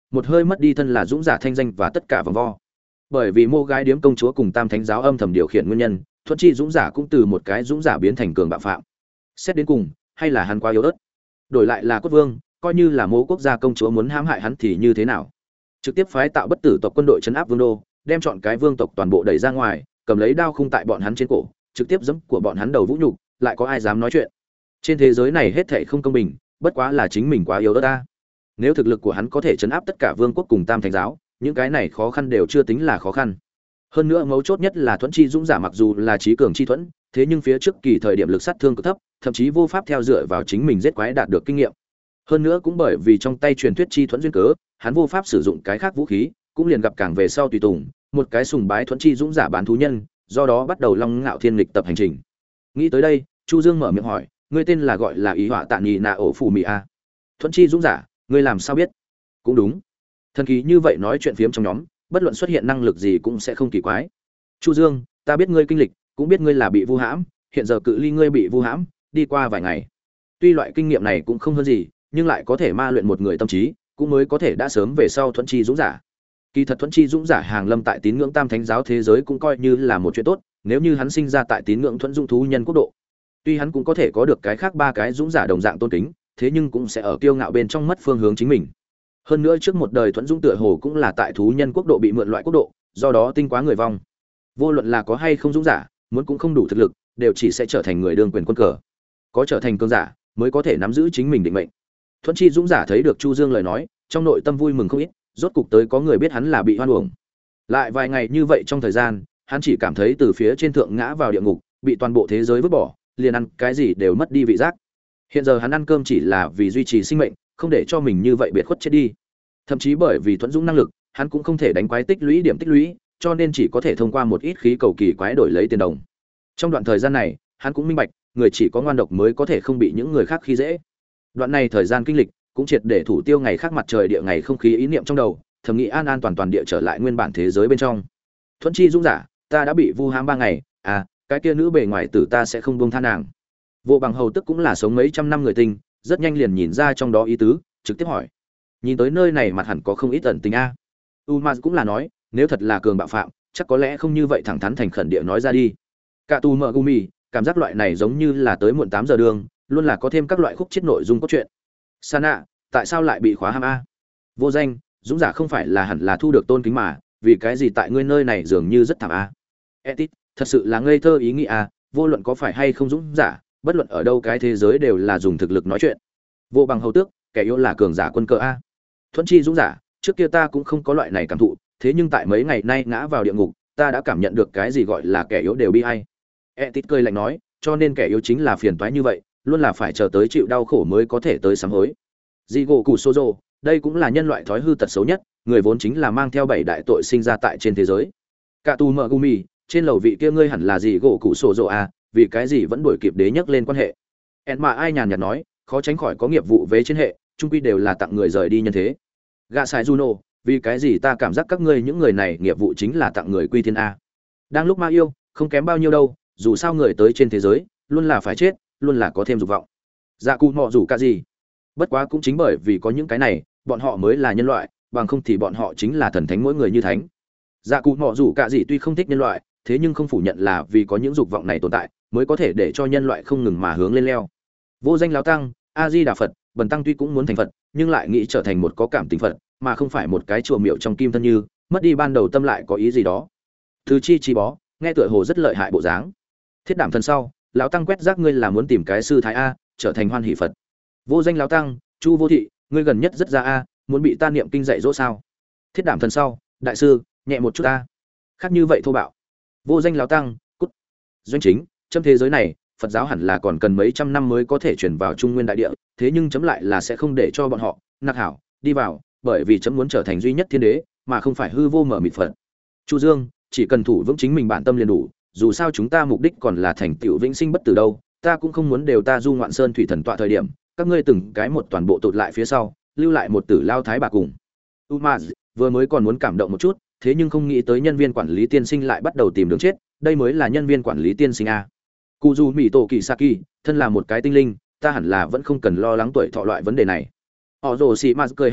một hơi mất đi thân là dũng giả thanh danh và tất cả vòng vo. Bởi vì Mô Gái Điếm công chúa cùng Tam Thánh giáo âm thầm điều khiển nguyên nhân, Thuận Chi dũng giả cũng từ một cái dũng giả biến thành cường bạo phạm. Xét đến cùng, hay là hắn quá yếu ớt. Đổi lại là Cốt Vương, coi như là Mô quốc gia công chúa muốn hãm hại hắn thì như thế nào? Trực tiếp phái tạo bất tử tộc quân đội trấn áp vương đô, đem chọn cái vương tộc toàn bộ đẩy ra ngoài, cầm lấy đao khung tại bọn hắn trên cổ, trực tiếp giẫm của bọn hắn đầu vũ nhục, lại có ai dám nói chuyện? Trên thế giới này hết thảy không công bình, bất quá là chính mình quá yếu ớt ta. Nếu thực lực của hắn có thể trấn áp tất cả vương quốc cùng Tam Thánh giáo, những cái này khó khăn đều chưa tính là khó khăn. Hơn nữa mấu chốt nhất là Thuẫn Chi dũng giả mặc dù là trí cường chi thuẫn, thế nhưng phía trước kỳ thời điểm lực sát thương cực thấp, thậm chí vô pháp theo dựa vào chính mình giết quái đạt được kinh nghiệm. Hơn nữa cũng bởi vì trong tay truyền thuyết chi thuẫn duyên cớ, hắn vô pháp sử dụng cái khác vũ khí, cũng liền gặp càng về sau tùy tùng, một cái sùng bái Thuẫn Chi dũng giả bán thú nhân, do đó bắt đầu Long Ngạo Thiên lịch tập hành trình. Nghĩ tới đây, Chu Dương mở miệng hỏi, ngươi tên là gọi là Ý Họa Tạ Nhị Nạ Ổ Phù Mị a? Thuẫn Chi dũng giả, ngươi làm sao biết? Cũng đúng. Thần kỳ như vậy nói chuyện phiếm trong nhóm, bất luận xuất hiện năng lực gì cũng sẽ không kỳ quái. Chu Dương, ta biết ngươi kinh lịch, cũng biết ngươi là bị vu hãm, hiện giờ cự ly ngươi bị vu hãm, đi qua vài ngày. Tuy loại kinh nghiệm này cũng không hơn gì, nhưng lại có thể ma luyện một người tâm trí, cũng mới có thể đã sớm về sau Thuẫn Chi dũng giả. Kỳ thật Thuẫn Chi dũng giả hàng lâm tại tín ngưỡng Tam Thánh giáo thế giới cũng coi như là một chuyện tốt, nếu như hắn sinh ra tại tín ngưỡng Thuẫn Dung thú nhân quốc độ. Tuy hắn cũng có thể có được cái khác ba cái dũng giả đồng dạng tôn kính, thế nhưng cũng sẽ ở kiêu ngạo bên trong mất phương hướng chính mình. Hơn nữa trước một đời Thuẫn Dung tựa hồ cũng là tại thú nhân quốc độ bị mượn loại quốc độ, do đó tinh quá người vong. Vô luận là có hay không dũng giả, muốn cũng không đủ thực lực, đều chỉ sẽ trở thành người đương quyền quân cờ. Có trở thành cường giả, mới có thể nắm giữ chính mình định mệnh. Thuẫn Chi dũng giả thấy được Chu Dương lời nói, trong nội tâm vui mừng không ít, rốt cục tới có người biết hắn là bị hoan uổng. Lại vài ngày như vậy trong thời gian, hắn chỉ cảm thấy từ phía trên thượng ngã vào địa ngục, bị toàn bộ thế giới vứt bỏ, liền ăn cái gì đều mất đi vị giác. Hiện giờ hắn ăn cơm chỉ là vì duy trì sinh mệnh, không để cho mình như vậy biệt khuất chết đi. Thậm chí bởi vì Thuẫn Dũng năng lực, hắn cũng không thể đánh quái tích lũy điểm tích lũy, cho nên chỉ có thể thông qua một ít khí cầu kỳ quái đổi lấy tiền đồng. Trong đoạn thời gian này, hắn cũng minh bạch, người chỉ có ngoan độc mới có thể không bị những người khác khi dễ. Đoạn này thời gian kinh lịch, cũng triệt để thủ tiêu ngày khác mặt trời địa ngày không khí ý niệm trong đầu, thầm nghĩ an an toàn toàn địa trở lại nguyên bản thế giới bên trong. Thuẫn Chi dũng giả, ta đã bị vu hãm 3 ngày, cái kia nữ bề ngoài tử ta sẽ không buông tha nàng. Vô Bằng Hầu tức cũng là sống mấy trăm năm người tinh, rất nhanh liền nhìn ra trong đó ý tứ, trực tiếp hỏi. Nhìn tới nơi này mặt hẳn có không ít ẩn tình a. Umaz cũng là nói, nếu thật là cường bạo phạm, chắc có lẽ không như vậy thẳng thắn thành khẩn địa nói ra đi. Cả tù mở gumi, cảm giác loại này giống như là tới muộn 8 giờ đường, luôn là có thêm các loại khúc chiết nội dung cốt truyện. Sana, tại sao lại bị khóa hãm a? Vô danh, dũng giả không phải là hẳn là thu được tôn kính mà, vì cái gì tại ngươi nơi này dường như rất thảm a? Etit, thật sự là ngây thơ ý nghĩ a, vô luận có phải hay không dũng giả, bất luận ở đâu cái thế giới đều là dùng thực lực nói chuyện. Vô Bằng Hầu tước, kẻ yếu là cường giả quân cờ a. Thuẫn Chi dũng giả, trước kia ta cũng không có loại này cảm thụ, thế nhưng tại mấy ngày nay ngã vào địa ngục, ta đã cảm nhận được cái gì gọi là kẻ yếu đều bi ai. Etit cười lạnh nói, cho nên kẻ yếu chính là phiền toái như vậy, luôn là phải chờ tới chịu đau khổ mới có thể tới sám hối. Jigo Kusozo, đây cũng là nhân loại thói hư tật xấu nhất, người vốn chính là mang theo 7 đại tội sinh ra tại trên thế giới. Cả tù mở gumi, trên lầu vị kia ngươi hẳn là Jigo Kusozo a, vì cái gì vẫn đuổi kịp đế nhắc lên quan hệ. En mà ai nhàn nhạt nói, khó tránh khỏi có nghiệp vụ vế trên hệ, chung quy đều là tặng người rời đi nhân thế. Gạ Sai Juno, vì cái gì ta cảm giác các ngươi những người này nghiệp vụ chính là tặng người quy thiên a. Đang lúc ma yêu, không kém bao nhiêu đâu, dù sao người tới trên thế giới, luôn là phải chết, luôn là có thêm dục vọng. Dạ cụ mọ rủ cả gì. Bất quá cũng chính bởi vì có những cái này, bọn họ mới là nhân loại, bằng không thì bọn họ chính là thần thánh mỗi người như thánh. Dạ cụ mọ rủ cả gì tuy không thích nhân loại, thế nhưng không phủ nhận là vì có những dục vọng này tồn tại, mới có thể để cho nhân loại không ngừng mà hướng lên leo. Vô danh lão tăng, A Di Đà Phật, Bần tăng tuy cũng muốn thành Phật, nhưng lại nghĩ trở thành một có cảm tình Phật, mà không phải một cái chùa miệu trong kim thân như, mất đi ban đầu tâm lại có ý gì đó. Thứ chi bó, nghe tựa hồ rất lợi hại bộ dáng. Thiết đảm thần sau, lão tăng quét rác ngươi là muốn tìm cái sư thái a, trở thành hoan hỷ Phật. Vô danh lão tăng, Chu Vô Thị, ngươi gần nhất rất ra a, muốn bị ta niệm kinh dạy dỗ sao? Thiết đảm thần sau, đại sư, nhẹ một chút a. Khác như vậy thô bạo. Vô danh lão tăng, cút. Doanh chính, trong thế giới này, Phật giáo hẳn là còn cần mấy trăm năm mới có thể chuyển vào Trung Nguyên đại địa, thế nhưng chấm lại là sẽ không để cho bọn họ nặc hảo đi vào, bởi vì chấm muốn trở thành duy nhất thiên đế, mà không phải hư vô mở mịt Phật. Chu Dương, chỉ cần thủ vững chính mình bản tâm liền đủ, dù sao chúng ta mục đích còn là thành tựu vĩnh sinh bất tử đâu, ta cũng không muốn đều ta du ngoạn sơn thủy thần tọa thời điểm, các ngươi từng cái một toàn bộ tụt lại phía sau, lưu lại một tử lao thái bà cùng. Umaz vừa mới còn muốn cảm động một chút, thế nhưng không nghĩ tới nhân viên quản lý tiên sinh lại bắt đầu tìm đường chết, đây mới là nhân viên quản lý tiên sinh a. Kuzu Mito Kisaki, thân là một cái tinh linh, ta hẳn là vẫn không cần lo lắng tuổi thọ loại vấn đề này. Họ rồ xì mà cười hắc hắc,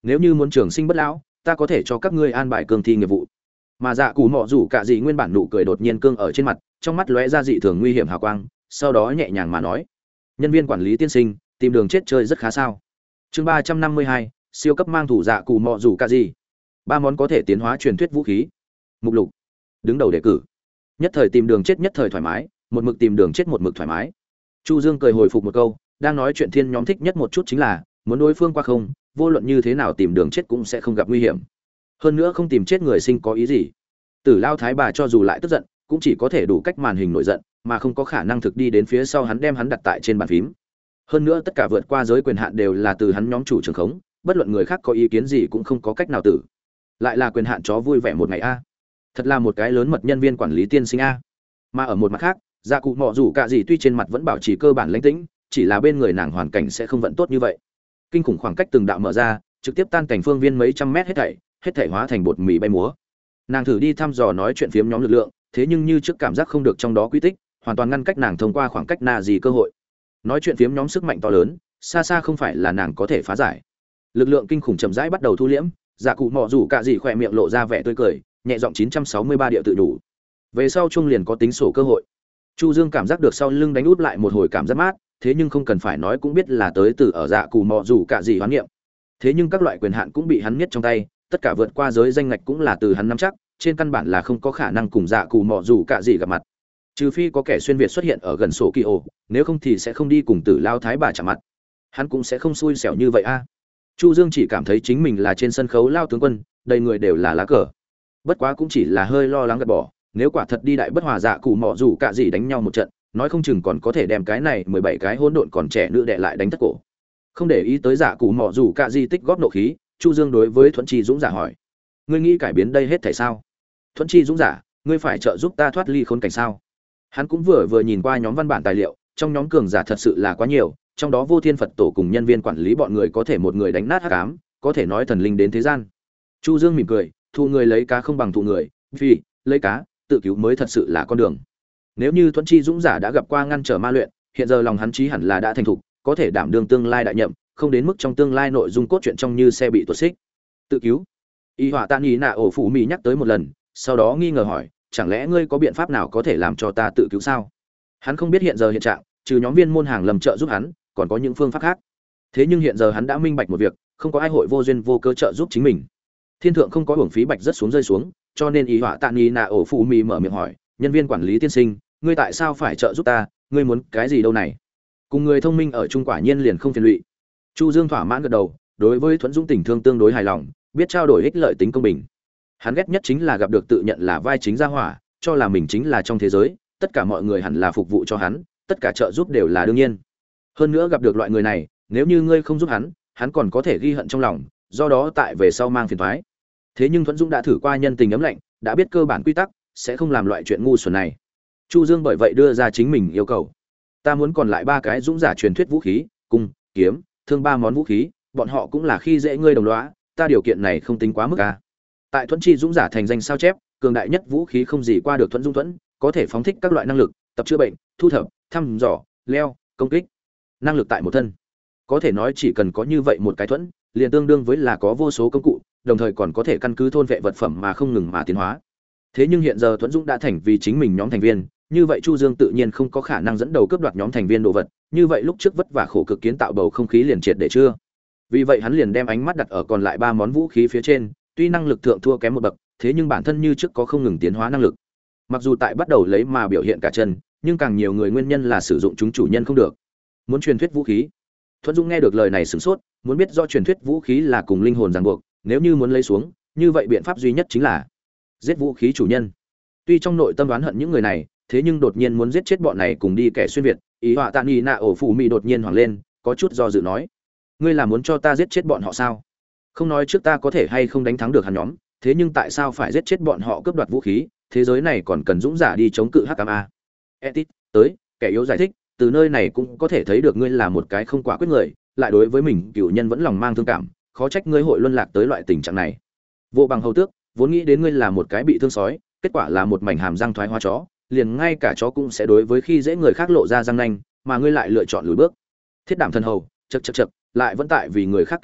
nếu như muốn trường sinh bất lão, ta có thể cho các ngươi an bài cương thi nghiệp vụ. Mà dạ cụ mọ rủ cả gì nguyên bản nụ cười đột nhiên cương ở trên mặt, trong mắt lóe ra dị thường nguy hiểm hào quang, sau đó nhẹ nhàng mà nói: nhân viên quản lý tiên sinh, tìm đường chết chơi rất khá sao. Chương 352, siêu cấp mang thủ dạ cụ mọ rủ cả gì. Ba món có thể tiến hóa truyền thuyết vũ khí. Mục lục. Đứng đầu đề cử. Nhất thời tìm đường chết nhất thời thoải mái, một mực tìm đường chết một mực thoải mái. Chu Dương cười hồi phục một câu, đang nói chuyện thiên nhóm thích nhất một chút chính là muốn đối phương qua không, vô luận như thế nào tìm đường chết cũng sẽ không gặp nguy hiểm. Hơn nữa không tìm chết người sinh có ý gì. Tử Lao thái bà cho dù lại tức giận, cũng chỉ có thể đủ cách màn hình nổi giận, mà không có khả năng thực đi đến phía sau hắn đem hắn đặt tại trên bàn phím. Hơn nữa tất cả vượt qua giới quyền hạn đều là từ hắn nhóm chủ trường khống, bất luận người khác có ý kiến gì cũng không có cách nào tử. Lại là quyền hạn chó vui vẻ một ngày a. Thật là một cái lớn mật nhân viên quản lý tiên sinh a. Mà ở một mặt khác, dạ cụ mọ rủ cả gì tuy trên mặt vẫn bảo trì cơ bản lãnh tĩnh, chỉ là bên người nàng hoàn cảnh sẽ không vận tốt như vậy. Kinh khủng khoảng cách từng đạo mở ra, trực tiếp tan cảnh phương viên mấy trăm mét hết thảy hóa thành bột mì bay múa. Nàng thử đi thăm dò nói chuyện phiếm nhóm lực lượng, thế nhưng như trước cảm giác không được trong đó quy tích, hoàn toàn ngăn cách nàng thông qua khoảng cách gì cơ hội. Nói chuyện phiếm nhóm sức mạnh to lớn, xa xa không phải là nàng có thể phá giải. Lực lượng kinh khủng chậm rãi bắt đầu thu liễm, dạ cụ mọ rủ cả gì khỏe miệng lộ ra vẻ tươi cười, nhẹ giọng 963 điệu tự đủ. Về sau chung liền có tính sổ cơ hội. Chu Dương cảm giác được sau lưng đánh út lại một hồi cảm giác mát, thế nhưng không cần phải nói cũng biết là tới từ ở dạ cụ mọ rủ cả gì hoán niệm. Thế nhưng các loại quyền hạn cũng bị hắn niết trong tay, tất cả vượt qua giới danh ngạch cũng là từ hắn nắm chắc, trên căn bản là không có khả năng cùng dạ cụ mọ rủ cả gì gặp mặt. Trừ phi có kẻ xuyên việt xuất hiện ở gần sổ kỳ ổ, nếu không thì sẽ không đi cùng Tử Lao thái bà chạm mặt. Hắn cũng sẽ không xui xẻo như vậy a. Chu Dương chỉ cảm thấy chính mình là trên sân khấu lao tướng quân, đầy người đều là lá cờ. Bất quá cũng chỉ là hơi lo lắng gạt bỏ, nếu quả thật đi đại bất hòa dạ cụ mọ rủ cả gì đánh nhau một trận, nói không chừng còn có thể đem cái này 17 cái hỗn độn còn trẻ nữ đệ lại đánh thất cổ. Không để ý tới dạ cụ mọ rủ cả gì tích góp nộ khí, Chu Dương đối với Thuận Chi Dũng giả hỏi: ngươi nghĩ cải biến đây hết thảy sao? Thuận Chi Dũng giả, ngươi phải trợ giúp ta thoát ly khốn cảnh sao? Hắn cũng vừa nhìn qua nhóm văn bản tài liệu, trong nhóm cường giả thật sự là quá nhiều, trong đó Vô Thiên Phật tổ cùng nhân viên quản lý bọn người có thể một người đánh nát hắc ám, có thể nói thần linh đến thế gian. Chu Dương mỉm cười, thu người lấy cá không bằng thụ người, vì lấy cá, tự cứu mới thật sự là con đường. Nếu như Thuận Chi Dũng giả đã gặp qua ngăn trở ma luyện, hiện giờ lòng hắn chí hẳn là đã thành thục, có thể đảm đương tương lai đại nhậm, không đến mức trong tương lai nội dung cốt truyện trong như xe bị tuột xích. Tự cứu. Y Hỏa Tạ Nhĩ Nạ ổ phụ mì nhắc tới một lần, sau đó nghi ngờ hỏi, chẳng lẽ ngươi có biện pháp nào có thể làm cho ta tự cứu sao? Hắn không biết hiện giờ hiện trạng, trừ nhóm viên môn hàng lầm trợ giúp hắn, còn có những phương pháp khác. Thế nhưng hiện giờ hắn đã minh bạch một việc, không có ai hội vô duyên vô cớ trợ giúp chính mình. Thiên thượng không có hưởng phí bạch rất xuống rơi xuống, cho nên Y Hỏa Tạ Nhĩ Nạ ổ phụ mì mở miệng hỏi, nhân viên quản lý tiên sinh, ngươi tại sao phải trợ giúp ta, ngươi muốn cái gì đâu này? Cùng người thông minh ở chung quả nhiên liền không phiền lụy. Chu Dương thỏa mãn gật đầu, đối với Thuẫn Dũng tình thương tương đối hài lòng, biết trao đổi ích lợi tính công bình. Hắn ghét nhất chính là gặp được tự nhận là vai chính gia hỏa, cho là mình chính là trong thế giới, tất cả mọi người hẳn là phục vụ cho hắn, tất cả trợ giúp đều là đương nhiên. Hơn nữa gặp được loại người này, nếu như ngươi không giúp hắn, hắn còn có thể ghi hận trong lòng, do đó tại về sau mang phiền toái. Thế nhưng Thuẫn Dũng đã thử qua nhân tình ấm lạnh, đã biết cơ bản quy tắc, sẽ không làm loại chuyện ngu xuẩn này. Chu Dương bởi vậy đưa ra chính mình yêu cầu. Ta muốn còn lại 3 cái dũng giả truyền thuyết vũ khí, cung, kiếm, thương 3 món vũ khí, bọn họ cũng là khi dễ ngươi đồng lõa, ta điều kiện này không tính quá mức a. Tại Thuẫn Chi Dũng giả thành danh sao chép, cường đại nhất vũ khí không gì qua được Thuẫn Dũng Thuẫn, có thể phóng thích các loại năng lực, tập chữa bệnh, thu thập, thăm dò, leo, công kích. Năng lực tại một thân. Có thể nói chỉ cần có như vậy một cái thuẫn, liền tương đương với là có vô số công cụ, đồng thời còn có thể căn cứ thôn vệ vật phẩm mà không ngừng mà tiến hóa. Thế nhưng hiện giờ Thuẫn Dũng đã thành vì chính mình nhóm thành viên, như vậy Chu Dương tự nhiên không có khả năng dẫn đầu cướp đoạt nhóm thành viên đồ vật, như vậy lúc trước vất vả khổ cực kiến tạo bầu không khí liền triệt để chưa. Vì vậy hắn liền đem ánh mắt đặt ở còn lại 3 món vũ khí phía trên, tuy năng lực thượng thua kém một bậc, thế nhưng bản thân như trước có không ngừng tiến hóa năng lực. Mặc dù tại bắt đầu lấy mà biểu hiện cả chân, nhưng càng nhiều người nguyên nhân là sử dụng chúng chủ nhân không được. Muốn truyền thuyết vũ khí. Thuận Dũng nghe được lời này sửng sốt, muốn biết do truyền thuyết vũ khí là cùng linh hồn ràng buộc, nếu như muốn lấy xuống, như vậy biện pháp duy nhất chính là giết vũ khí chủ nhân. Tuy trong nội tâm đoán hận những người này, thế nhưng đột nhiên muốn giết chết bọn này cùng đi kẻ xuyên việt, ý họa tạ nghi nạ ổ phụ mị đột nhiên hoảng lên, có chút do dự nói: ngươi là muốn cho ta giết chết bọn họ sao? Không nói trước ta có thể hay không đánh thắng được hắn nhóm, thế nhưng tại sao phải giết chết bọn họ cướp đoạt vũ khí? Thế giới này còn cần dũng giả đi chống cự hắc a. Etit tới, kẻ yếu giải thích, từ nơi này cũng có thể thấy được ngươi là một cái không quả quyết người, lại đối với mình cựu nhân vẫn lòng mang thương cảm, khó trách ngươi hội luân lạc tới loại tình trạng này. Vô bằng hầu tước, vốn nghĩ đến ngươi là một cái bị thương sói, kết quả là một mảnh hàm răng thoái hóa chó, liền ngay cả chó cũng sẽ đối với khi dễ người khác lộ ra răng nanh, mà ngươi lại lựa chọn lùi bước. Thiết đảm thần hầu, chậc, lại vẫn tại vì người khác cân nhắc,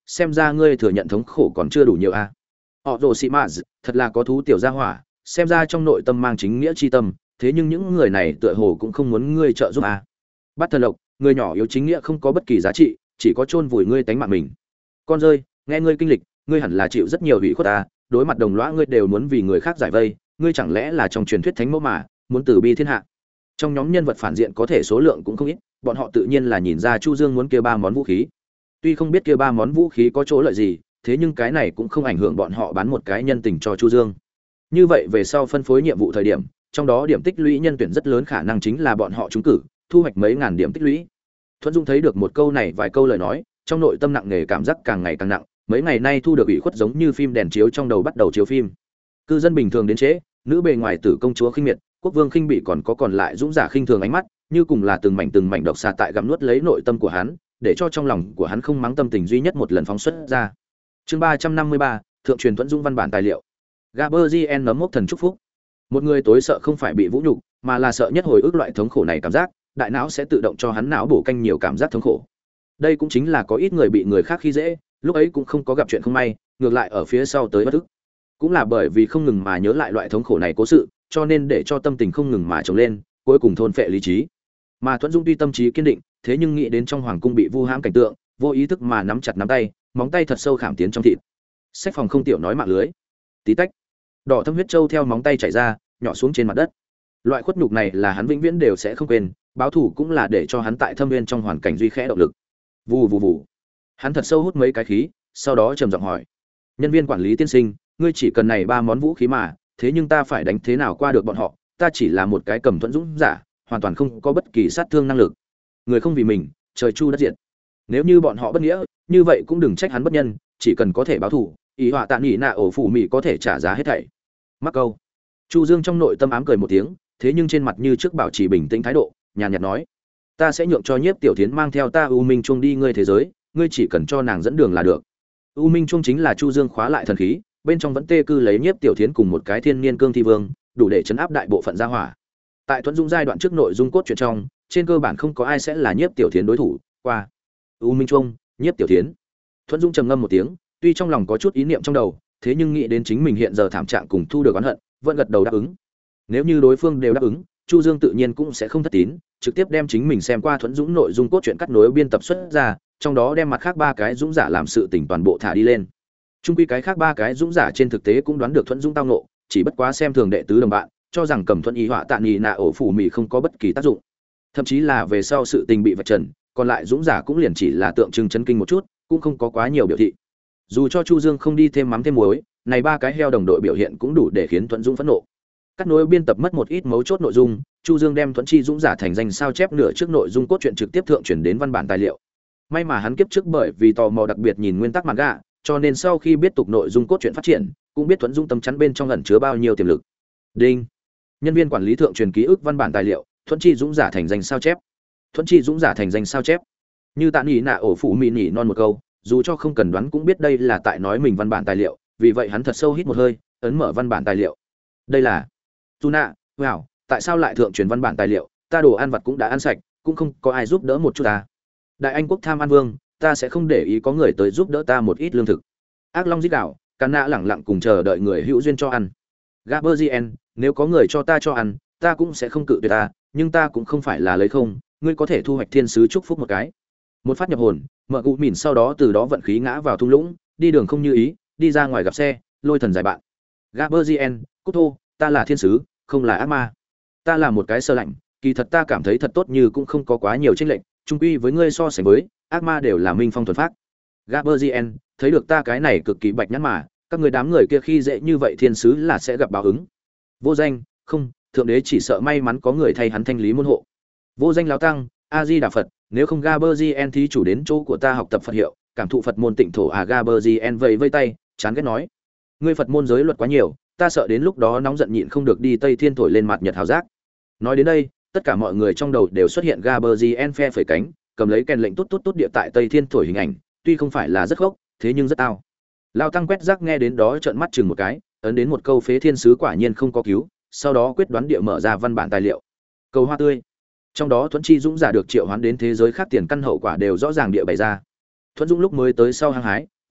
xem ra ngươi thừa nhận thống khổ còn chưa đủ nhiều a. Họ rồ xì mã thật là có thú tiểu gia hỏa, xem ra trong nội tâm mang chính nghĩa chi tâm, thế nhưng những người này tựa hồ cũng không muốn ngươi trợ giúp a. Bắt thần lộc, người nhỏ yếu chính nghĩa không có bất kỳ giá trị, chỉ có chôn vùi ngươi tánh mạng mình. Con rơi, nghe ngươi kinh lịch, ngươi hẳn là chịu rất nhiều ủy khuất ta, đối mặt đồng lõa ngươi đều muốn vì người khác giải vây, ngươi chẳng lẽ là trong truyền thuyết thánh mẫu mà muốn từ bi thiên hạ. Trong nhóm nhân vật phản diện có thể số lượng cũng không ít, bọn họ tự nhiên là nhìn ra Chu Dương muốn kia ba món vũ khí. Tuy không biết kia ba món vũ khí có chỗ lợi gì, thế nhưng cái này cũng không ảnh hưởng bọn họ bán một cái nhân tình cho Chu Dương. Như vậy về sau phân phối nhiệm vụ thời điểm, trong đó điểm tích lũy nhân tuyển rất lớn khả năng chính là bọn họ trúng cử, thu hoạch mấy ngàn điểm tích lũy. Thuận Dung thấy được một câu này vài câu lời nói, trong nội tâm nặng nề cảm giác càng ngày càng nặng, mấy ngày nay thu được ủy khuất giống như phim đèn chiếu trong đầu bắt đầu chiếu phim. Cư dân bình thường đến trễ, nữ bề ngoài tử công chúa khinh miệt, quốc vương khinh bị còn lại dũng giả khinh thường ánh mắt, như cùng là từng mảnh độc xà tại gặm nuốt lấy nội tâm của hắn, để cho trong lòng của hắn không mắng tâm tình duy nhất một lần phóng xuất ra. Chương 353, thượng truyền Thuận Dung văn bản tài liệu. Gaberzien nấm mốc thần chúc phúc. Một người tối sợ không phải bị vũ nhục, mà là sợ nhất hồi ức loại thống khổ này cảm giác, đại não sẽ tự động cho hắn não bổ canh nhiều cảm giác thống khổ. Đây cũng chính là có ít người bị người khác khi dễ, lúc ấy cũng không có gặp chuyện không may, ngược lại ở phía sau tới bất ức. Cũng là bởi vì không ngừng mà nhớ lại loại thống khổ này cố sự, cho nên để cho tâm tình không ngừng mà trồng lên, cuối cùng thôn phệ lý trí. Mà Thuận Dung tuy tâm trí kiên định, thế nhưng nghĩ đến trong hoàng cung bị vu hãm cảnh tượng, vô ý thức mà nắm chặt nắm tay, móng tay thật sâu khảm tiến trong thịt. Sách phòng không tiểu nói mạng lưới. Tí tách. Đỏ thâm huyết châu theo móng tay chảy ra, nhỏ xuống trên mặt đất. Loại khuất nhục này là hắn vĩnh viễn đều sẽ không quên, báo thù cũng là để cho hắn tại thâm viên trong hoàn cảnh duy khẽ động lực. Vù vù vù. Hắn thật sâu hút mấy cái khí, sau đó trầm giọng hỏi: "Nhân viên quản lý tiên sinh, ngươi chỉ cần này ba món vũ khí mà, thế nhưng ta phải đánh thế nào qua được bọn họ, ta chỉ là một cái cầm thuẫn dũng giả, hoàn toàn không có bất kỳ sát thương năng lực. Người không vì mình, trời chu đất diệt. Nếu như bọn họ bất nghĩa, như vậy cũng đừng trách hắn bất nhân, chỉ cần có thể báo thù, ý họa tạ nghỉ nạ ổ phủ mị có thể trả giá hết thảy." Mắc câu. Chu Dương trong nội tâm ám cười một tiếng, thế nhưng trên mặt như trước bảo trì bình tĩnh thái độ, nhàn nhạt nói: "Ta sẽ nhượng cho Nhiếp Tiểu Thiến mang theo ta U Minh Chuông đi ngươi thế giới, ngươi chỉ cần cho nàng dẫn đường là được." U Minh Chuông chính là Chu Dương khóa lại thần khí, bên trong vẫn tê cư lấy Nhiếp Tiểu Thiến cùng một cái thiên niên cương thi vương, đủ để chấn áp đại bộ phận gia hỏa. Tại Thuận Dung giai đoạn trước nội dung cốt truyện trong, trên cơ bản không có ai sẽ là Nhiếp Tiểu Thiến đối thủ. Qua U Minh Chuông, Nhiếp Tiểu Thiến. Thuận Dung trầm ngâm một tiếng, tuy trong lòng có chút ý niệm trong đầu, thế nhưng nghĩ đến chính mình hiện giờ thảm trạng cùng thu được oán hận, vẫn gật đầu đáp ứng. Nếu như đối phương đều đáp ứng, Chu Dương tự nhiên cũng sẽ không thất tín, trực tiếp đem chính mình xem qua Thuận Dũng nội dung cốt truyện cắt nối biên tập xuất ra, trong đó đem mặt khác ba cái dũng giả làm sự tình toàn bộ thả đi lên. Chung quy cái khác ba cái dũng giả trên thực tế cũng đoán được Thuận Dũng tao ngộ, chỉ bất quá xem thường đệ tứ đồng bạn, cho rằng cầm Thuận ý họa tạ nhị nạ ổ phủ mị không có bất kỳ tác dụng. Thậm chí là về sau sự tình bị vạch trần, còn lại dũng giả cũng liền chỉ là tượng trưng chấn kinh một chút, cũng không có quá nhiều biểu thị. Dù cho Chu Dương không đi thêm mắm thêm muối, này ba cái heo đồng đội biểu hiện cũng đủ để khiến Thuận Dũng phẫn nộ. Cắt nối biên tập mất một ít mấu chốt nội dung, Chu Dương đem Thuận Chi Dũng giả thành danh sao chép nửa trước nội dung cốt truyện trực tiếp thượng truyền đến văn bản tài liệu. May mà hắn kiếp trước bởi vì tò mò đặc biệt nhìn nguyên tắc manga, cho nên sau khi biết tục nội dung cốt truyện phát triển, cũng biết Thuận Dũng tâm chắn bên trong ẩn chứa bao nhiêu tiềm lực. Đinh. Nhân viên quản lý thượng truyền ký ức văn bản tài liệu, Thuận Chi Dũng giả thành danh sao chép. Thuận Chi Dũng giả thành danh sao chép. Như Tạ Nghị nạ ổ phụ mị nhỉ non một câu, dù cho không cần đoán cũng biết đây là tại nói mình văn bản tài liệu, vì vậy hắn thật sâu hít một hơi, ấn mở văn bản tài liệu. Đây là Tuna, wow, tại sao lại thượng truyền văn bản tài liệu, ta đồ ăn vặt cũng đã ăn sạch, cũng không có ai giúp đỡ một chút ta. Đại Anh quốc tham ăn vương, ta sẽ không để ý có người tới giúp đỡ ta một ít lương thực. Ác Long giết đảo, Càn Nạ lẳng lặng cùng chờ đợi người hữu duyên cho ăn. Gaberzien, nếu có người cho ăn, ta cũng sẽ không cự tuyệt ta, nhưng ta cũng không phải là lấy không, ngươi có thể thu hoạch thiên sứ chúc phúc một cái. Một phát nhập hồn, mở gụ mỉn sau đó từ đó vận khí ngã vào thung lũng, đi đường không như ý, đi ra ngoài gặp xe, lôi thần giải bạn. Gaberzien, cút thô, ta là thiên sứ, không là ác ma. Ta là một cái sơ lạnh, kỳ thật ta cảm thấy thật tốt như cũng không có quá nhiều chênh lệch, chung quy với ngươi so sánh với, ác ma đều là minh phong thuần phác. Gaberzien, thấy được ta cái này cực kỳ bạch nhãn mà, các người đám người kia khi dễ như vậy thiên sứ là sẽ gặp báo ứng. Vô danh, không, thượng đế chỉ sợ may mắn có người thay hắn thanh lý môn hộ. Vô danh lão tăng, A Di Đà Phật, nếu không Gaberzien thí chủ đến chỗ của ta học tập Phật hiệu, cảm thụ Phật môn tịnh thổ Gaberzien vẫy vây tay, chán ghét nói: ngươi Phật môn giới luật quá nhiều, ta sợ đến lúc đó nóng giận nhịn không được đi Tây Thiên thổi lên mặt nhật hào giác. Nói đến đây, tất cả mọi người trong đầu đều xuất hiện Gaberzien phe phẩy cánh, cầm lấy kèn lệnh tốt địa tại Tây Thiên thổi hình ảnh, tuy không phải là rất gốc, thế nhưng rất tao. Lão tăng quét rác nghe đến đó trợn mắt chừng một cái, ấn đến một câu phế thiên sứ quả nhiên không có cứu, sau đó quyết đoán địa mở ra văn bản tài liệu. Cầu hoa tươi. Trong đó Thuận Chi Dũng giả được triệu hoán đến thế giới khác tiền căn hậu quả đều rõ ràng địa bày ra. Thuận Dũng lúc mới tới sau hăng hái,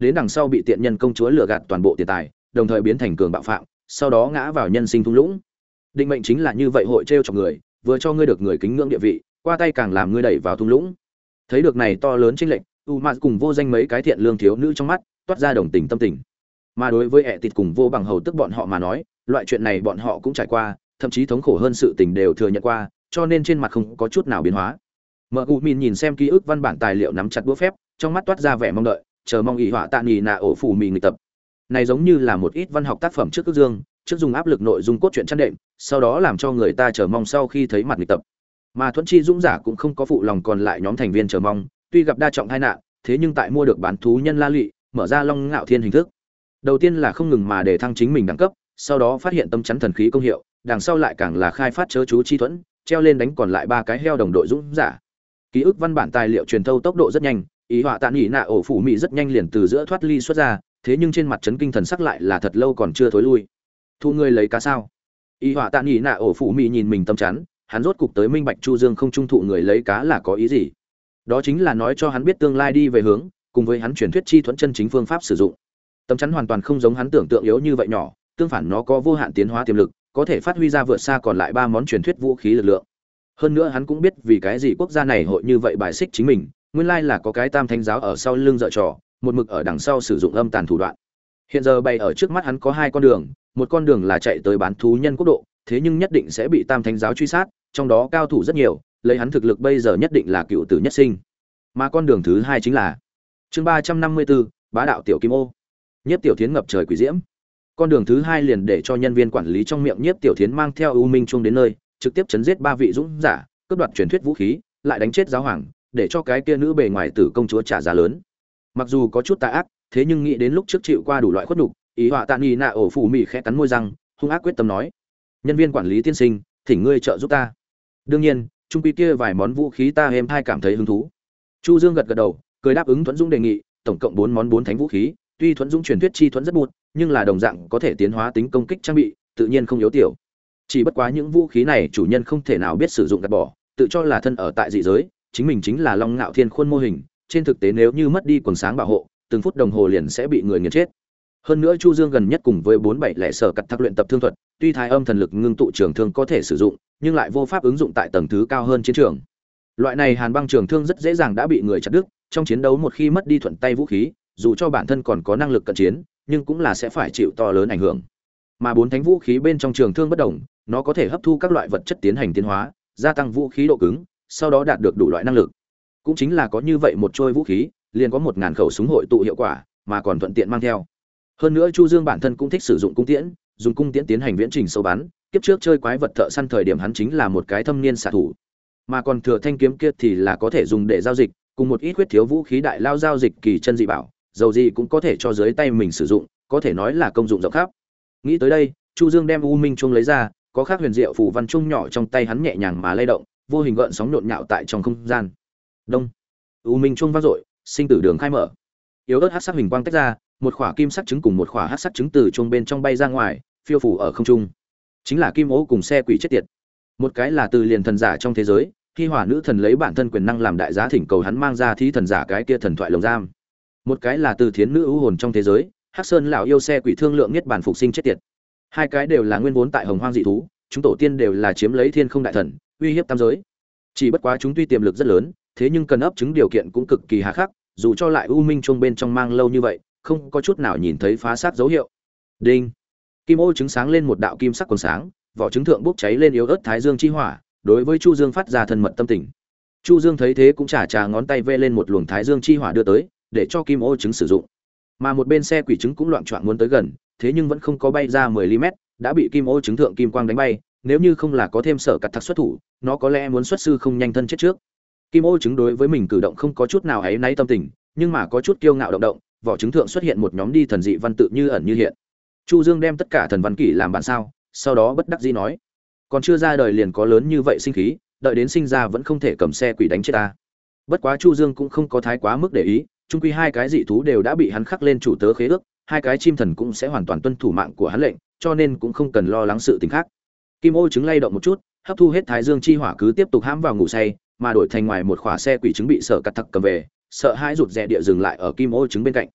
đến đằng sau bị tiện nhân công chúa lừa gạt toàn bộ tiền tài, đồng thời biến thành cường bạo phạm, sau đó ngã vào nhân sinh thung lũng. Định mệnh chính là như vậy, hội trêu chọc người, vừa cho ngươi được người kính ngưỡng địa vị, qua tay càng làm ngươi đẩy vào thung lũng. Thấy được này to lớn chênh lệch, Umaz cùng vô danh mấy cái thiện lương thiếu nữ trong mắt toát ra đồng tình tâm tình. Mà đối với Etit cùng vô bằng hầu tức bọn họ mà nói, loại chuyện này bọn họ cũng trải qua, thậm chí thống khổ hơn sự tình đều thừa nhận qua, cho nên trên mặt không có chút nào biến hóa. Mở Cụ Mìn nhìn xem ký ức văn bản tài liệu nắm chặt búa phép, trong mắt toát ra vẻ mong đợi, chờ mong ỷ họa tạ nhì nạ ổ phủ mì nghịch tập. Này giống như là một ít văn học tác phẩm trước ước dương, trước dùng áp lực nội dung cốt truyện chăn đệm, sau đó làm cho người ta chờ mong sau khi thấy mặt nghịch tập. Mà Thuẫn Chi Dũng giả cũng không có phụ lòng còn lại nhóm thành viên chờ mong, tuy gặp đa trọng tai nạn, thế nhưng tại mua được bán thú nhân La Lụy, mở ra Long Ngạo Thiên hình thức. Đầu tiên là không ngừng mà để thăng chính mình đẳng cấp, sau đó phát hiện tâm chắn thần khí công hiệu, đằng sau lại càng là khai phát chớ chú chi thuẫn, treo lên đánh còn lại 3 cái heo đồng đội dũng giả. Ký ức văn bản tài liệu truyền thâu tốc độ rất nhanh, ý họa tạ nhĩ nạ ổ phủ mị rất nhanh liền từ giữa thoát ly xuất ra, thế nhưng trên mặt chấn kinh thần sắc lại là thật lâu còn chưa thối lui. Thu ngươi lấy cá sao? Ý họa tạ nhĩ nạ ổ phủ mị nhìn mình tâm chắn, hắn rốt cục tới minh bạch Chu Dương không trung thụ người lấy cá là có ý gì. Đó chính là nói cho hắn biết tương lai đi về hướng, cùng với hắn truyền thuyết chi thuẫn chân chính phương pháp sử dụng. Tâm chắn hoàn toàn không giống hắn tưởng tượng yếu như vậy nhỏ, tương phản nó có vô hạn tiến hóa tiềm lực, có thể phát huy ra vượt xa còn lại 3 món truyền thuyết vũ khí lực lượng. Hơn nữa hắn cũng biết vì cái gì quốc gia này hội như vậy bài xích chính mình, nguyên lai là có cái Tam Thánh giáo ở sau lưng dở trò, một mực ở đằng sau sử dụng âm tàn thủ đoạn. Hiện giờ bày ở trước mắt hắn có 2 con đường, một con đường là chạy tới bán thú nhân quốc độ, thế nhưng nhất định sẽ bị Tam Thánh giáo truy sát, trong đó cao thủ rất nhiều, lấy hắn thực lực bây giờ nhất định là cựu tử nhất sinh. Mà con đường thứ 2 chính là chương 354, bá đạo tiểu kim ô. Nhiếp Tiểu Thiến ngập trời quỷ diễm. Con đường thứ 2 liền để cho nhân viên quản lý trong miệng Nhiếp Tiểu Thiến mang theo U Minh Chuông đến nơi, trực tiếp chấn giết 3 vị dũng giả, cướp đoạt truyền thuyết vũ khí, lại đánh chết giáo hoàng, để cho cái kia nữ bề ngoài tử công chúa trả giá lớn. Mặc dù có chút tà ác, thế nhưng nghĩ đến lúc trước chịu qua đủ loại khuất nhục, ý họa tạ nghi nạ ổ phủ mị khẽ cắn môi răng, hung ác quyết tâm nói: "Nhân viên quản lý tiên sinh, thỉnh ngươi trợ giúp ta." Đương nhiên, trung quy kia vài món vũ khí ta êm thai cảm thấy hứng thú. Chu Dương gật gật đầu, cười đáp ứng Thuẫn Dũng đề nghị, tổng cộng 4 món 4 thánh vũ khí, tuy Thuẫn Dũng truyền thuyết chi thuẫn rất bụt, nhưng là đồng dạng có thể tiến hóa tính công kích trang bị, tự nhiên không yếu tiểu. Chỉ bất quá những vũ khí này chủ nhân không thể nào biết sử dụng gạt bỏ, tự cho là thân ở tại dị giới, chính mình chính là Long Ngạo Thiên khuôn mô hình, trên thực tế nếu như mất đi quần sáng bảo hộ, từng phút đồng hồ liền sẽ bị người nghiền chết. Hơn nữa Chu Dương gần nhất cùng với 470 sở cật thắc luyện tập thương thuật, tuy thái âm thần lực ngưng tụ trường thương có thể sử dụng, nhưng lại vô pháp ứng dụng tại tầng thứ cao hơn chiến trường. Loại này hàn băng trường thương rất dễ dàng đã bị người chặt đứt, trong chiến đấu một khi mất đi thuận tay vũ khí, dù cho bản thân còn có năng lực cận chiến, nhưng cũng là sẽ phải chịu to lớn ảnh hưởng. Mà 4 thánh vũ khí bên trong trường thương bất đồng, nó có thể hấp thu các loại vật chất tiến hành tiến hóa, gia tăng vũ khí độ cứng, sau đó đạt được đủ loại năng lực. Cũng chính là có như vậy một trôi vũ khí, liền có 1000 khẩu súng hội tụ hiệu quả, mà còn thuận tiện mang theo. Hơn nữa Chu Dương bản thân cũng thích sử dụng cung tiễn, dùng cung tiễn tiến hành viễn trình sâu bắn, kiếp trước chơi quái vật thợ săn thời điểm hắn chính là một cái thâm niên xạ thủ. Mà còn thừa thanh kiếm kia thì là có thể dùng để giao dịch, cùng một ít khuyết thiếu vũ khí đại lao giao dịch kỳ chân dị bảo, dầu gì cũng có thể cho dưới tay mình sử dụng, có thể nói là công dụng rộng khắp. Nghĩ tới đây, Chu Dương đem U Minh Chuông lấy ra, có khác huyền diệu phù văn chuông nhỏ trong tay hắn nhẹ nhàng mà lay động, vô hình gợn sóng nhộn nhạo tại trong không gian. Đông. U Minh Chuông vang dội, sinh tử đường khai mở. Yếu ớt hắc sắc hình quang tách ra, một quả kim sắc trứng cùng một quả hắc sắc trứng từ chuông bên trong bay ra ngoài, phiêu phù ở không trung. Chính là Kim Ô cùng xe quỷ chết tiệt. Một cái là từ liền thần giả trong thế giới, khi hỏa nữ thần lấy bản thân quyền năng làm đại giá thỉnh cầu hắn mang ra thí thần giả cái kia thần thoại lồng giam. Một cái là từ thiến nữ ưu hồn trong thế giới, Hắc Sơn lão yêu xe quỷ thương lượng niết bàn phục sinh chết tiệt. Hai cái đều là nguyên vốn tại Hồng Hoang dị thú, chúng tổ tiên đều là chiếm lấy thiên không đại thần, uy hiếp tam giới. Chỉ bất quá chúng tuy tiềm lực rất lớn, thế nhưng cần ấp trứng điều kiện cũng cực kỳ hà khắc, dù cho lại U Minh Chuông bên trong mang lâu như vậy, không có chút nào nhìn thấy phá sát dấu hiệu. Đinh. Kim Ô trứng sáng lên một đạo kim sắc quầng sáng, vỏ trứng thượng bốc cháy lên yếu ớt thái dương chi hỏa, đối với Chu Dương phát ra thân mật tâm tình. Chu Dương thấy thế cũng chà ngón tay vê lên một luồng thái dương chi hỏa đưa tới, để cho Kim Ô trứng sử dụng. Mà một bên xe quỷ trứng cũng loạn choạng muốn tới gần, thế nhưng vẫn không có bay ra 10 mét, đã bị Kim Ô trứng thượng kim quang đánh bay, nếu như không là có thêm sở cật thắc xuất thủ, nó có lẽ muốn xuất sư không nhanh thân chết trước. Kim Ô trứng đối với mình cử động không có chút nào áy náy tâm tình, nhưng mà có chút kiêu ngạo động, vỏ trứng thượng xuất hiện một nhóm đi thần dị văn tự như ẩn như hiện. Chu Dương đem tất cả thần văn kỷ làm bản sao, sau đó bất đắc dĩ nói: còn chưa ra đời liền có lớn như vậy sinh khí, đợi đến sinh ra vẫn không thể cầm xe quỷ đánh chết ta. Bất quá Chu Dương cũng không có thái quá mức để ý, chung quy hai cái dị thú đều đã bị hắn khắc lên chủ tớ khế ước, hai cái chim thần cũng sẽ hoàn toàn tuân thủ mạng của hắn lệnh, cho nên cũng không cần lo lắng sự tình khác. Kim Ô trứng lay động một chút, hấp thu hết thái dương chi hỏa cứ tiếp tục hãm vào ngủ say, mà đổi thành ngoài một khỏa xe quỷ trứng bị sở cật thặc cầm về, sợ hãi rụt rè địa dừng lại ở Kim Ô trứng bên cạnh.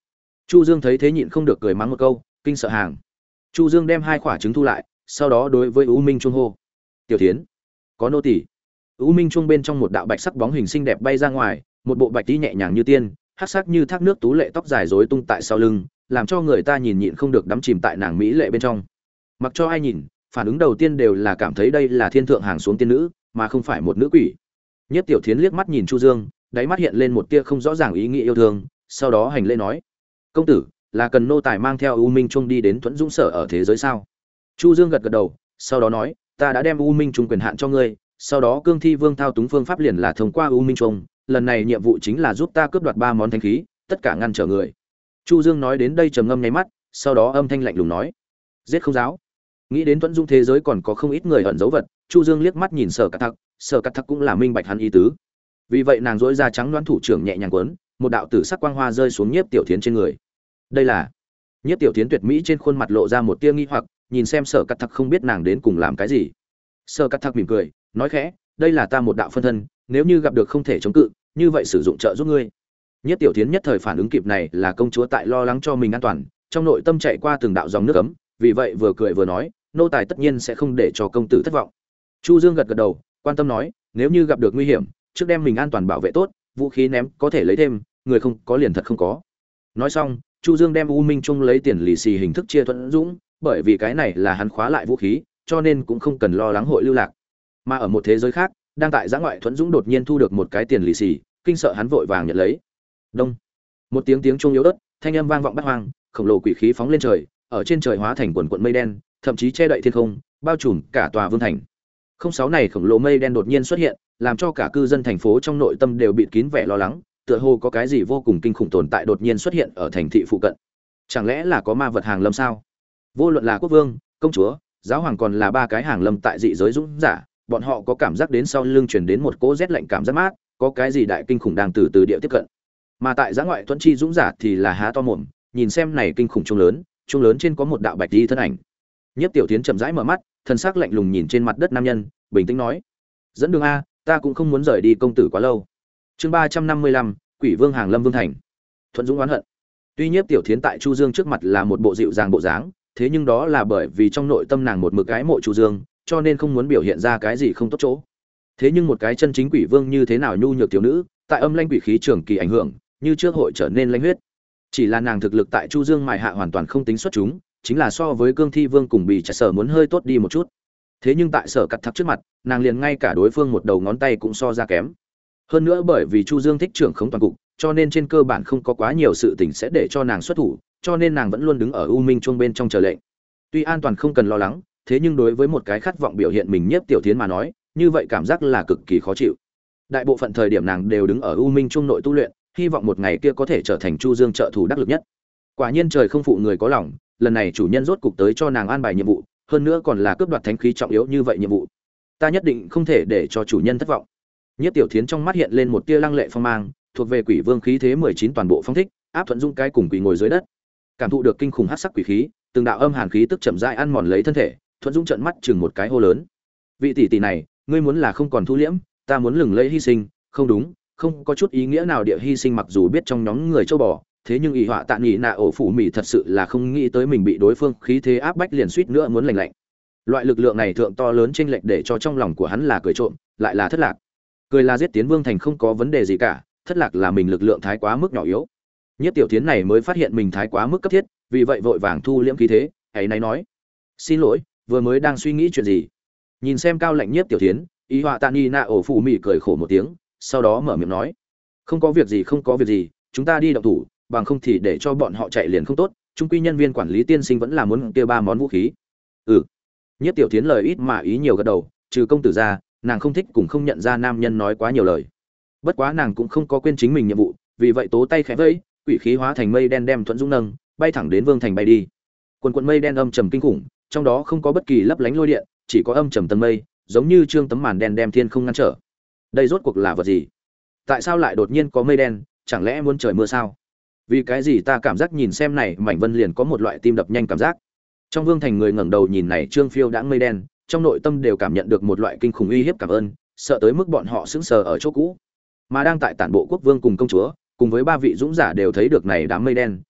Chu Dương thấy thế nhịn không được cười mắng một câu, kinh sợ hàng. Chu Dương đem hai quả trứng thu lại, sau đó đối với U Minh Trung hô: "Tiểu Thiến, có nô tỳ." U Minh Trung bên trong một đạo bạch sắc bóng hình xinh đẹp bay ra ngoài, một bộ bạch tí nhẹ nhàng như tiên, hắc sắc như thác nước tú lệ tóc dài rối tung tại sau lưng, làm cho người ta nhìn nhịn không được đắm chìm tại nàng mỹ lệ bên trong. Mặc cho ai nhìn, phản ứng đầu tiên đều là cảm thấy đây là thiên thượng hàng xuống tiên nữ, mà không phải một nữ quỷ. Nhất Tiểu Thiến liếc mắt nhìn Chu Dương, đáy mắt hiện lên một tia không rõ ràng ý nghĩa yêu thương, sau đó hành lễ nói: "Công tử, là cần nô tài mang theo U Minh Trung đi đến Thuẫn Dũng sở ở thế giới sao?" Chu Dương gật gật đầu, sau đó nói: "Ta đã đem U Minh Trung quyền hạn cho ngươi, sau đó Cương Thi Vương thao túng phương pháp liền là thông qua U Minh Trung, lần này nhiệm vụ chính là giúp ta cướp đoạt 3 món thánh khí, tất cả ngăn trở người." Chu Dương nói đến đây trầm ngâm nháy mắt, sau đó âm thanh lạnh lùng nói: "Giết không giáo." Nghĩ đến Thuẫn Dũng thế giới còn có không ít người ẩn dấu vật, Chu Dương liếc mắt nhìn Sở Cát Thắc cũng là minh bạch hắn ý tứ. Vì vậy nàng duỗi ra trắng đoán thủ trưởng nhẹ nhàng quấn, một đạo tử sắc quang hoa rơi xuống Nhiếp Tiểu Thiến trên người. Đây là Nhiếp Tiểu Thiến tuyệt mỹ trên khuôn mặt lộ ra một tia nghi hoặc, nhìn xem Sở Cát Thắc không biết nàng đến cùng làm cái gì. Sở Cát Thắc mỉm cười, nói khẽ: "Đây là ta một đạo phân thân, nếu như gặp được không thể chống cự, như vậy sử dụng trợ giúp ngươi." Nhiếp Tiểu Thiến nhất thời phản ứng kịp này là công chúa tại lo lắng cho mình an toàn, trong nội tâm chạy qua từng đạo dòng nước ấm, vì vậy vừa cười vừa nói: "Nô tài tất nhiên sẽ không để cho công tử thất vọng." Chu Dương gật gật đầu, quan tâm nói: "Nếu như gặp được nguy hiểm, trước đem mình an toàn bảo vệ tốt, vũ khí ném có thể lấy thêm, người không có liền thật không có." Nói xong, Chu Dương đem U Minh Trung lấy tiền lì xì hình thức chia Thuẫn Dũng, bởi vì cái này là hắn khóa lại vũ khí, cho nên cũng không cần lo lắng hội lưu lạc. Mà ở một thế giới khác, đang tại giã ngoại Thuẫn Dũng đột nhiên thu được một cái tiền lì xì, kinh sợ hắn vội vàng nhận lấy. Đông, một tiếng chuông yếu ớt, thanh âm vang vọng bát hoang, khổng lồ quỷ khí phóng lên trời, ở trên trời hóa thành quần quần mây đen, thậm chí che đậy thiên không, bao trùm cả tòa vương thành. Không sáu này khổng lồ mây đen đột nhiên xuất hiện, làm cho cả cư dân thành phố trong nội tâm đều bịt kín vẻ lo lắng, tựa hồ có cái gì vô cùng kinh khủng tồn tại đột nhiên xuất hiện ở thành thị phụ cận. Chẳng lẽ là có ma vật hàng lâm sao? Vô luận là quốc vương, công chúa, giáo hoàng còn là 3 cái hàng lâm tại dị giới dũng giả, bọn họ có cảm giác đến sau lưng truyền đến một cỗ rét lạnh cảm giác mát, có cái gì đại kinh khủng đang từ từ địa tiếp cận. Mà tại giã ngoại Tuấn Chi dũng giả thì là há to mồm, nhìn xem này kinh khủng chuông lớn trên có một đạo bạch y thân ảnh. Nhiếp Tiểu Thiến chậm rãi mở mắt, thân sắc lạnh lùng nhìn trên mặt đất nam nhân, bình tĩnh nói: "Dẫn đường a, ta cũng không muốn rời đi công tử quá lâu." Chương 355, Quỷ Vương hàng lâm vương thành. Thuận Dũng oán hận. Tuy Nhiếp Tiểu Thiến tại Chu Dương trước mặt là một bộ dịu dàng bộ dáng, thế nhưng đó là bởi vì trong nội tâm nàng một mực ái mộ Chu Dương, cho nên không muốn biểu hiện ra cái gì không tốt chỗ. Thế nhưng một cái chân chính quỷ vương như thế nào nhu nhược thiếu nữ, tại âm lãnh quỷ khí trường kỳ ảnh hưởng, như trước hội trở nên lãnh huyết. Chỉ là nàng thực lực tại Chu Dương mài hạ hoàn toàn không tính xuất chúng, chính là so với Cương Thi Vương cùng bị Trạch Sở muốn hơi tốt đi một chút. Thế nhưng tại Sở Cát Thắc trước mặt, nàng liền ngay cả đối phương một đầu ngón tay cũng so ra kém. Hơn nữa bởi vì Chu Dương thích trưởng khống toàn cục, cho nên trên cơ bản không có quá nhiều sự tình sẽ để cho nàng xuất thủ, cho nên nàng vẫn luôn đứng ở U Minh Chuông bên trong chờ lệnh. Tuy an toàn không cần lo lắng, thế nhưng đối với một cái khát vọng biểu hiện mình Nhiếp Tiểu Thiến mà nói, như vậy cảm giác là cực kỳ khó chịu. Đại bộ phận thời điểm nàng đều đứng ở U Minh Chuông nội tu luyện, hy vọng một ngày kia có thể trở thành Chu Dương trợ thủ đắc lực nhất. Quả nhiên trời không phụ người có lòng, lần này chủ nhân rốt cục tới cho nàng an bài nhiệm vụ, hơn nữa còn là cướp đoạt thánh khí trọng yếu như vậy nhiệm vụ. Ta nhất định không thể để cho chủ nhân thất vọng. Nhiếp Tiểu Thiến trong mắt hiện lên một tia lăng lệ phong mang, thuộc về Quỷ Vương khí thế 19 toàn bộ phong thích, áp Thuận Dung cái cùng quỷ ngồi dưới đất. Cảm thụ được kinh khủng hắc sắc quỷ khí, từng đạo âm hàn khí tức chậm rãi ăn mòn lấy thân thể, Thuận Dung trợn mắt chừng một cái hô lớn: "Vị tỷ tỷ này, ngươi muốn là không còn thu liễm, ta muốn lừng lẫy hy sinh, không đúng, không có chút ý nghĩa nào địa hy sinh, mặc dù biết trong nhóm người châu bò, thế nhưng ỷ họa tạ nghị nạ ổ phủ mỉ thật sự là không nghĩ tới mình bị đối phương khí thế áp bách liền suýt nữa muốn lành lạnh. Loại lực lượng này thượng to lớn chênh lệch để cho trong lòng của hắn là cười trộm, lại là thất lạc. Cười là giết tiến vương thành không có vấn đề gì cả, thất lạc là mình lực lượng thái quá mức nhỏ yếu. Nhất Tiểu Thiến này mới phát hiện mình thái quá mức cấp thiết, vì vậy vội vàng thu liễm khí thế, ấy nay nói: "Xin lỗi, vừa mới đang suy nghĩ chuyện gì." Nhìn xem cao lạnh Nhiếp Tiểu Thiến, ý họa tạ nghị nạ ổ phủ mỉ cười khổ một tiếng, sau đó mở miệng nói: "Không có việc gì, không có việc gì, chúng ta đi động thủ, bằng không thì để cho bọn họ chạy liền không tốt, trung quy nhân viên quản lý tiên sinh vẫn là muốn kia 3 món vũ khí." "Ừ." Nhiếp Tiểu Thiến lời ít mà ý nhiều gật đầu, trừ công tử ra, nàng không thích cùng không nhận ra nam nhân nói quá nhiều lời. Bất quá nàng cũng không có quên chính mình nhiệm vụ, vì vậy tố tay khẽ vẫy, quỷ khí hóa thành mây đen đem Thuận Dũng nâng, bay thẳng đến vương thành bay đi. Quần quần mây đen âm trầm kinh khủng, trong đó không có bất kỳ lấp lánh lôi điện, chỉ có âm trầm tầng mây, giống như trương tấm màn đen đem thiên không ngăn trở. Đây rốt cuộc là vật gì? Tại sao lại đột nhiên có mây đen, chẳng lẽ muốn trời mưa sao? Vì cái gì ta cảm giác nhìn xem này mảnh vân liền có một loại tim đập nhanh cảm giác. Trong vương thành người ngẩng đầu nhìn này trương phiêu đãng mây đen, trong nội tâm đều cảm nhận được một loại kinh khủng uy hiếp cảm ơn, sợ tới mức bọn họ sững sờ ở chỗ cũ. Mà đang tại tản bộ quốc vương cùng công chúa, cùng với 3 vị dũng giả đều thấy được này đám mây đen,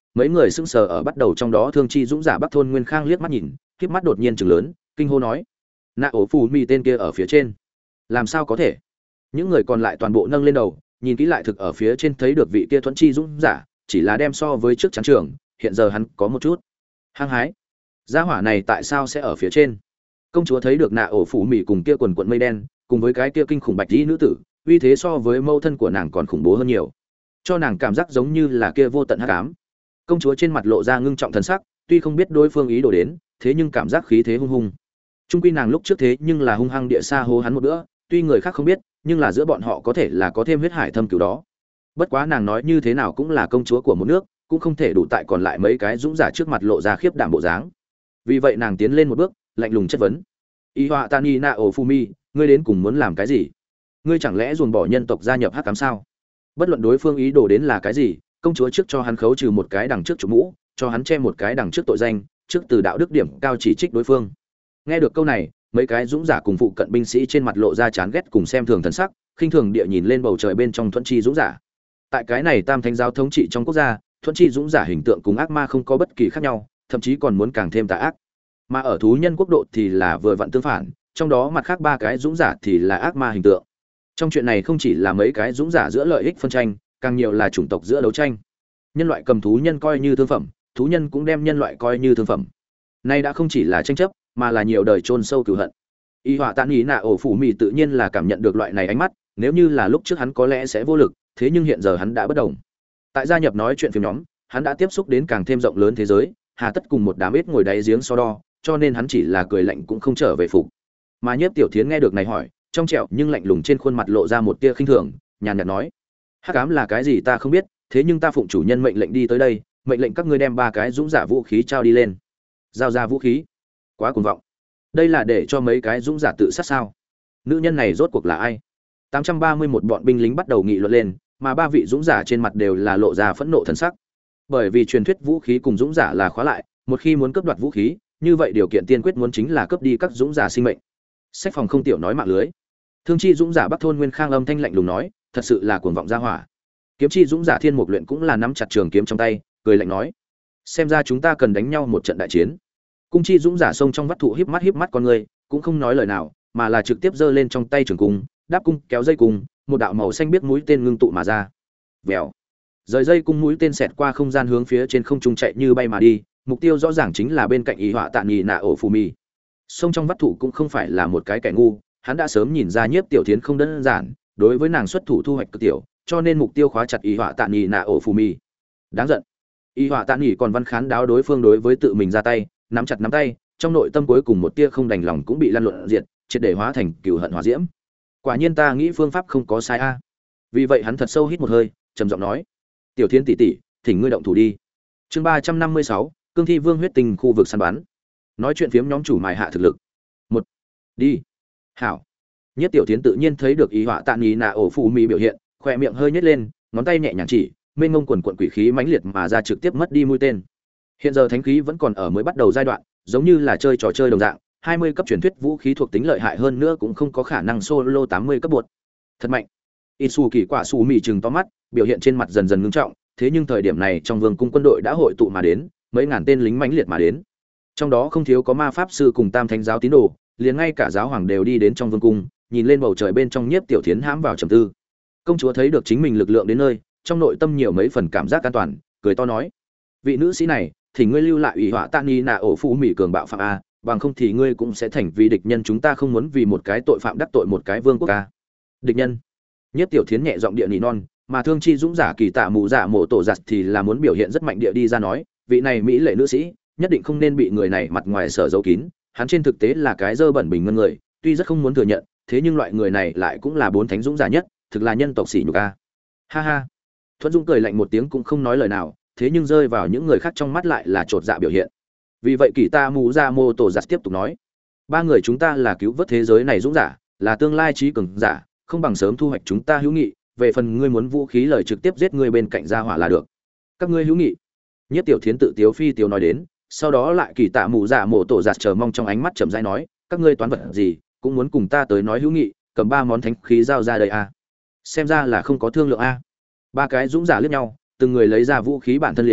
mấy người sững sờ ở bắt đầu, trong đó Thương Chi Dũng giả Bắc Thôn Nguyên Khang liếc mắt nhìn, khiếp mắt đột nhiên trừng lớn, kinh hô nói: "Nạ ổ phù mì tên kia ở phía trên, làm sao có thể?" Những người còn lại toàn bộ nâng lên đầu, nhìn kỹ lại thực ở phía trên thấy được vị kia Thuẫn Chi Dũng giả, chỉ là đem so với trước chán trường, hiện giờ hắn có một chút hăng hái. Gia hỏa này tại sao sẽ ở phía trên? Công chúa thấy được Nạ ổ phù mì cùng kia quần quần mây đen, cùng với cái kia kinh khủng bạch y nữ tử, uy thế so với mâu thân của nàng còn khủng bố hơn nhiều, cho nàng cảm giác giống như là kia vô tận hắc ám. Công chúa trên mặt lộ ra ngưng trọng thần sắc, tuy không biết đối phương ý đồ đến, thế nhưng cảm giác khí thế hung hung. Trung quy nàng lúc trước thế nhưng là hung hăng địa xa hô hắn một bữa, tuy người khác không biết, nhưng là giữa bọn họ có thể là có thêm huyết hải thâm cửu đó. Bất quá nàng nói như thế nào cũng là công chúa của một nước, cũng không thể đủ tại còn lại mấy cái dũng giả trước mặt lộ ra khiếp đảm bộ dáng. Vì vậy nàng tiến lên một bước, lạnh lùng chất vấn: "Y Họa Tani Na Ofumi, ngươi đến cùng muốn làm cái gì? Ngươi chẳng lẽ ruồng bỏ nhân tộc gia nhập hắc ám sao?" Bất luận đối phương ý đồ đến là cái gì, công chúa trước cho hắn khấu trừ một cái đằng trước chủ mũ, cho hắn che một cái đằng trước tội danh, trước từ đạo đức điểm cao chỉ trích đối phương. Nghe được câu này, mấy cái dũng giả cùng phụ cận binh sĩ trên mặt lộ ra chán ghét cùng xem thường thần sắc, khinh thường địa nhìn lên bầu trời bên trong Thuẫn Chi dũng giả. Tại cái này tam thánh giáo thống trị trong quốc gia, Thuẫn Chi dũng giả hình tượng cùng ác ma không có bất kỳ khác nhau, thậm chí còn muốn càng thêm tà ác. Mà ở thú nhân quốc độ thì là vừa vặn tương phản, trong đó mặt khác ba cái dũng giả thì là ác ma hình tượng. Trong chuyện này không chỉ là mấy cái dũng giả giữa lợi ích phân tranh, càng nhiều là chủng tộc giữa đấu tranh. Nhân loại cầm thú nhân coi như thương phẩm, thú nhân cũng đem nhân loại coi như thương phẩm. Nay đã không chỉ là tranh chấp, mà là nhiều đời chôn sâu cừu hận. Y Họa Tạ Nghị Nạ ổ phủ mì tự nhiên là cảm nhận được loại này ánh mắt, nếu như là lúc trước hắn có lẽ sẽ vô lực, thế nhưng hiện giờ hắn đã bất động. Tại gia nhập nói chuyện phim nhóm, hắn đã tiếp xúc đến càng thêm rộng lớn thế giới, hà tất cùng một đám ít ngồi đáy giếng so đo, cho nên hắn chỉ là cười lạnh cũng không trở về phục. Mà Nhiếp Tiểu Thiến nghe được này hỏi, trong trẻo nhưng lạnh lùng trên khuôn mặt lộ ra một tia khinh thường, nhàn nhạt nói: "Hắc ám là cái gì ta không biết, thế nhưng ta phụng chủ nhân mệnh lệnh đi tới đây, mệnh lệnh các ngươi đem ba cái dũng giả vũ khí trao đi lên." Giao ra vũ khí? Quá cuồng vọng. Đây là để cho mấy cái dũng giả tự sát sao? Nữ nhân này rốt cuộc là ai? 831 bọn binh lính bắt đầu nghị luận lên, mà ba vị dũng giả trên mặt đều là lộ ra phẫn nộ thần sắc. Bởi vì truyền thuyết vũ khí cùng dũng giả là khóa lại, một khi muốn cướp đoạt vũ khí, như vậy điều kiện tiên quyết muốn chính là cướp đi các dũng giả sinh mệnh. Sách phòng không tiểu nói mạng lưới. Thương Chi dũng giả Bắc Thôn Nguyên Khang âm thanh lạnh lùng nói, thật sự là cuồng vọng ra hỏa. Kiếm Chi dũng giả Thiên Mục Luyện cũng là nắm chặt trường kiếm trong tay, cười lạnh nói: "Xem ra chúng ta cần đánh nhau một trận đại chiến." Cung Chi dũng giả xông trong vắt thụ híp mắt con người, cũng không nói lời nào, mà là trực tiếp giơ lên trong tay trường cung, đáp cung kéo dây cung, một đạo màu xanh biếc mũi tên ngưng tụ mà ra. Vèo. Rời dây cung mũi tên xẹt qua không gian hướng phía trên không trung chạy như bay mà đi, mục tiêu rõ ràng chính là bên cạnh Y Họa Tạ Nghị Nạ ổ phù mì. Xông trong vắt thụ cũng không phải là một cái kẻ ngu, hắn đã sớm nhìn ra Nhiếp Tiểu Thiến không đơn giản, đối với nàng xuất thủ thu hoạch cực tiểu, cho nên mục tiêu khóa chặt Y Họa Tạ Nghị Nạ ổ phù mì. Đáng giận. Y Họa Tạ Nghị còn văn khán đáo đối phương đối với tự mình ra tay, nắm chặt nắm tay, trong nội tâm cuối cùng một tia không đành lòng cũng bị lăn lộn diệt, triệt để hóa thành cừu hận hỏa diễm. Quả nhiên ta nghĩ phương pháp không có sai a. Vì vậy hắn thật sâu hít một hơi, trầm giọng nói: "Tiểu Thiến tỷ tỷ, thỉnh ngươi động thủ đi." Chương 356, Cương Thi Vương huyết tình khu vực săn bắn. Nói chuyện phiếm nhóm chủ mài hạ thực lực. Một, đi. Hảo. Nhất Tiểu Thiến tự nhiên thấy được Y Họa Tạ Nghị Nạ ổ phù mì biểu hiện, khóe miệng hơi nhếch lên, ngón tay nhẹ nhàng chỉ, mênh mông quần quần quỷ khí mãnh liệt mà ra trực tiếp mất đi mũi tên. Hiện giờ thánh khí vẫn còn ở mới bắt đầu giai đoạn, giống như là chơi trò chơi đồng dạng, 20 cấp truyền thuyết vũ khí thuộc tính lợi hại hơn nữa cũng không có khả năng solo 80 cấp buột. Thật mạnh. Isu Kỳ Quả Sủ Mị trừng to mắt, biểu hiện trên mặt dần dần ngưng trọng, thế nhưng thời điểm này trong vương cung quân đội đã hội tụ mà đến, mấy ngàn tên lính mãnh liệt mà đến. Trong đó không thiếu có ma pháp sư cùng tam thánh giáo tín đồ, liền ngay cả giáo hoàng đều đi đến trong vương cung, nhìn lên bầu trời bên trong Nhiếp Tiểu Thiến hãm vào trầm tư. Công chúa thấy được chính mình lực lượng đến nơi, trong nội tâm nhiều mấy phần cảm giác an toàn, cười to nói: "Vị nữ sĩ này, thì ngươi lưu lại ủy họa Tạ Nghị Nạ ổ phù mị cường bạo phạm a, bằng không thì ngươi cũng sẽ thành vì địch nhân, chúng ta không muốn vì một cái tội phạm đắc tội một cái vương quốc a." Địch nhân? Nhất Tiểu Thiến nhẹ giọng địa nỉ non, mà Thương Chi dũng giả Kỳ Tạ Mù Dạ Mộ Tổ Giặt thì là muốn biểu hiện rất mạnh địa đi ra nói, vị này mỹ lệ nữ sĩ, nhất định không nên bị người này mặt ngoài sở giấu kín, hắn trên thực tế là cái dơ bẩn bình ngân người, tuy rất không muốn thừa nhận, thế nhưng loại người này lại cũng là bốn thánh dũng giả nhất, thực là nhân tộc sỉ nhục a. Ha ha. Thuận Dung cười lạnh một tiếng cũng không nói lời nào, thế nhưng rơi vào những người khác trong mắt lại là chột dạ biểu hiện. Vì vậy Kỳ Tạ Mù Dạ Mộ Tổ Giặt tiếp tục nói: "Ba người chúng ta là cứu vớt thế giới này dũng giả, là tương lai trí cường giả, không bằng sớm thu hoạch chúng ta hữu nghị, về phần ngươi muốn vũ khí lời trực tiếp giết ngươi bên cạnh gia hỏa là được." Các ngươi hữu nghị? Nhất Tiểu Thiến tự tiếu phi tiếu nói đến, sau đó lại Kỳ Tạ Mù Dạ Mộ Tổ Giặt chờ mong trong ánh mắt chậm rãi nói: "Các ngươi toán vật gì, cũng muốn cùng ta tới nói hữu nghị, cầm ba món thánh khí giao ra đây a." Xem ra là không có thương lượng a. Ba cái dũng giả liếc nhau, từng người lấy ra vũ khí bản thân liền,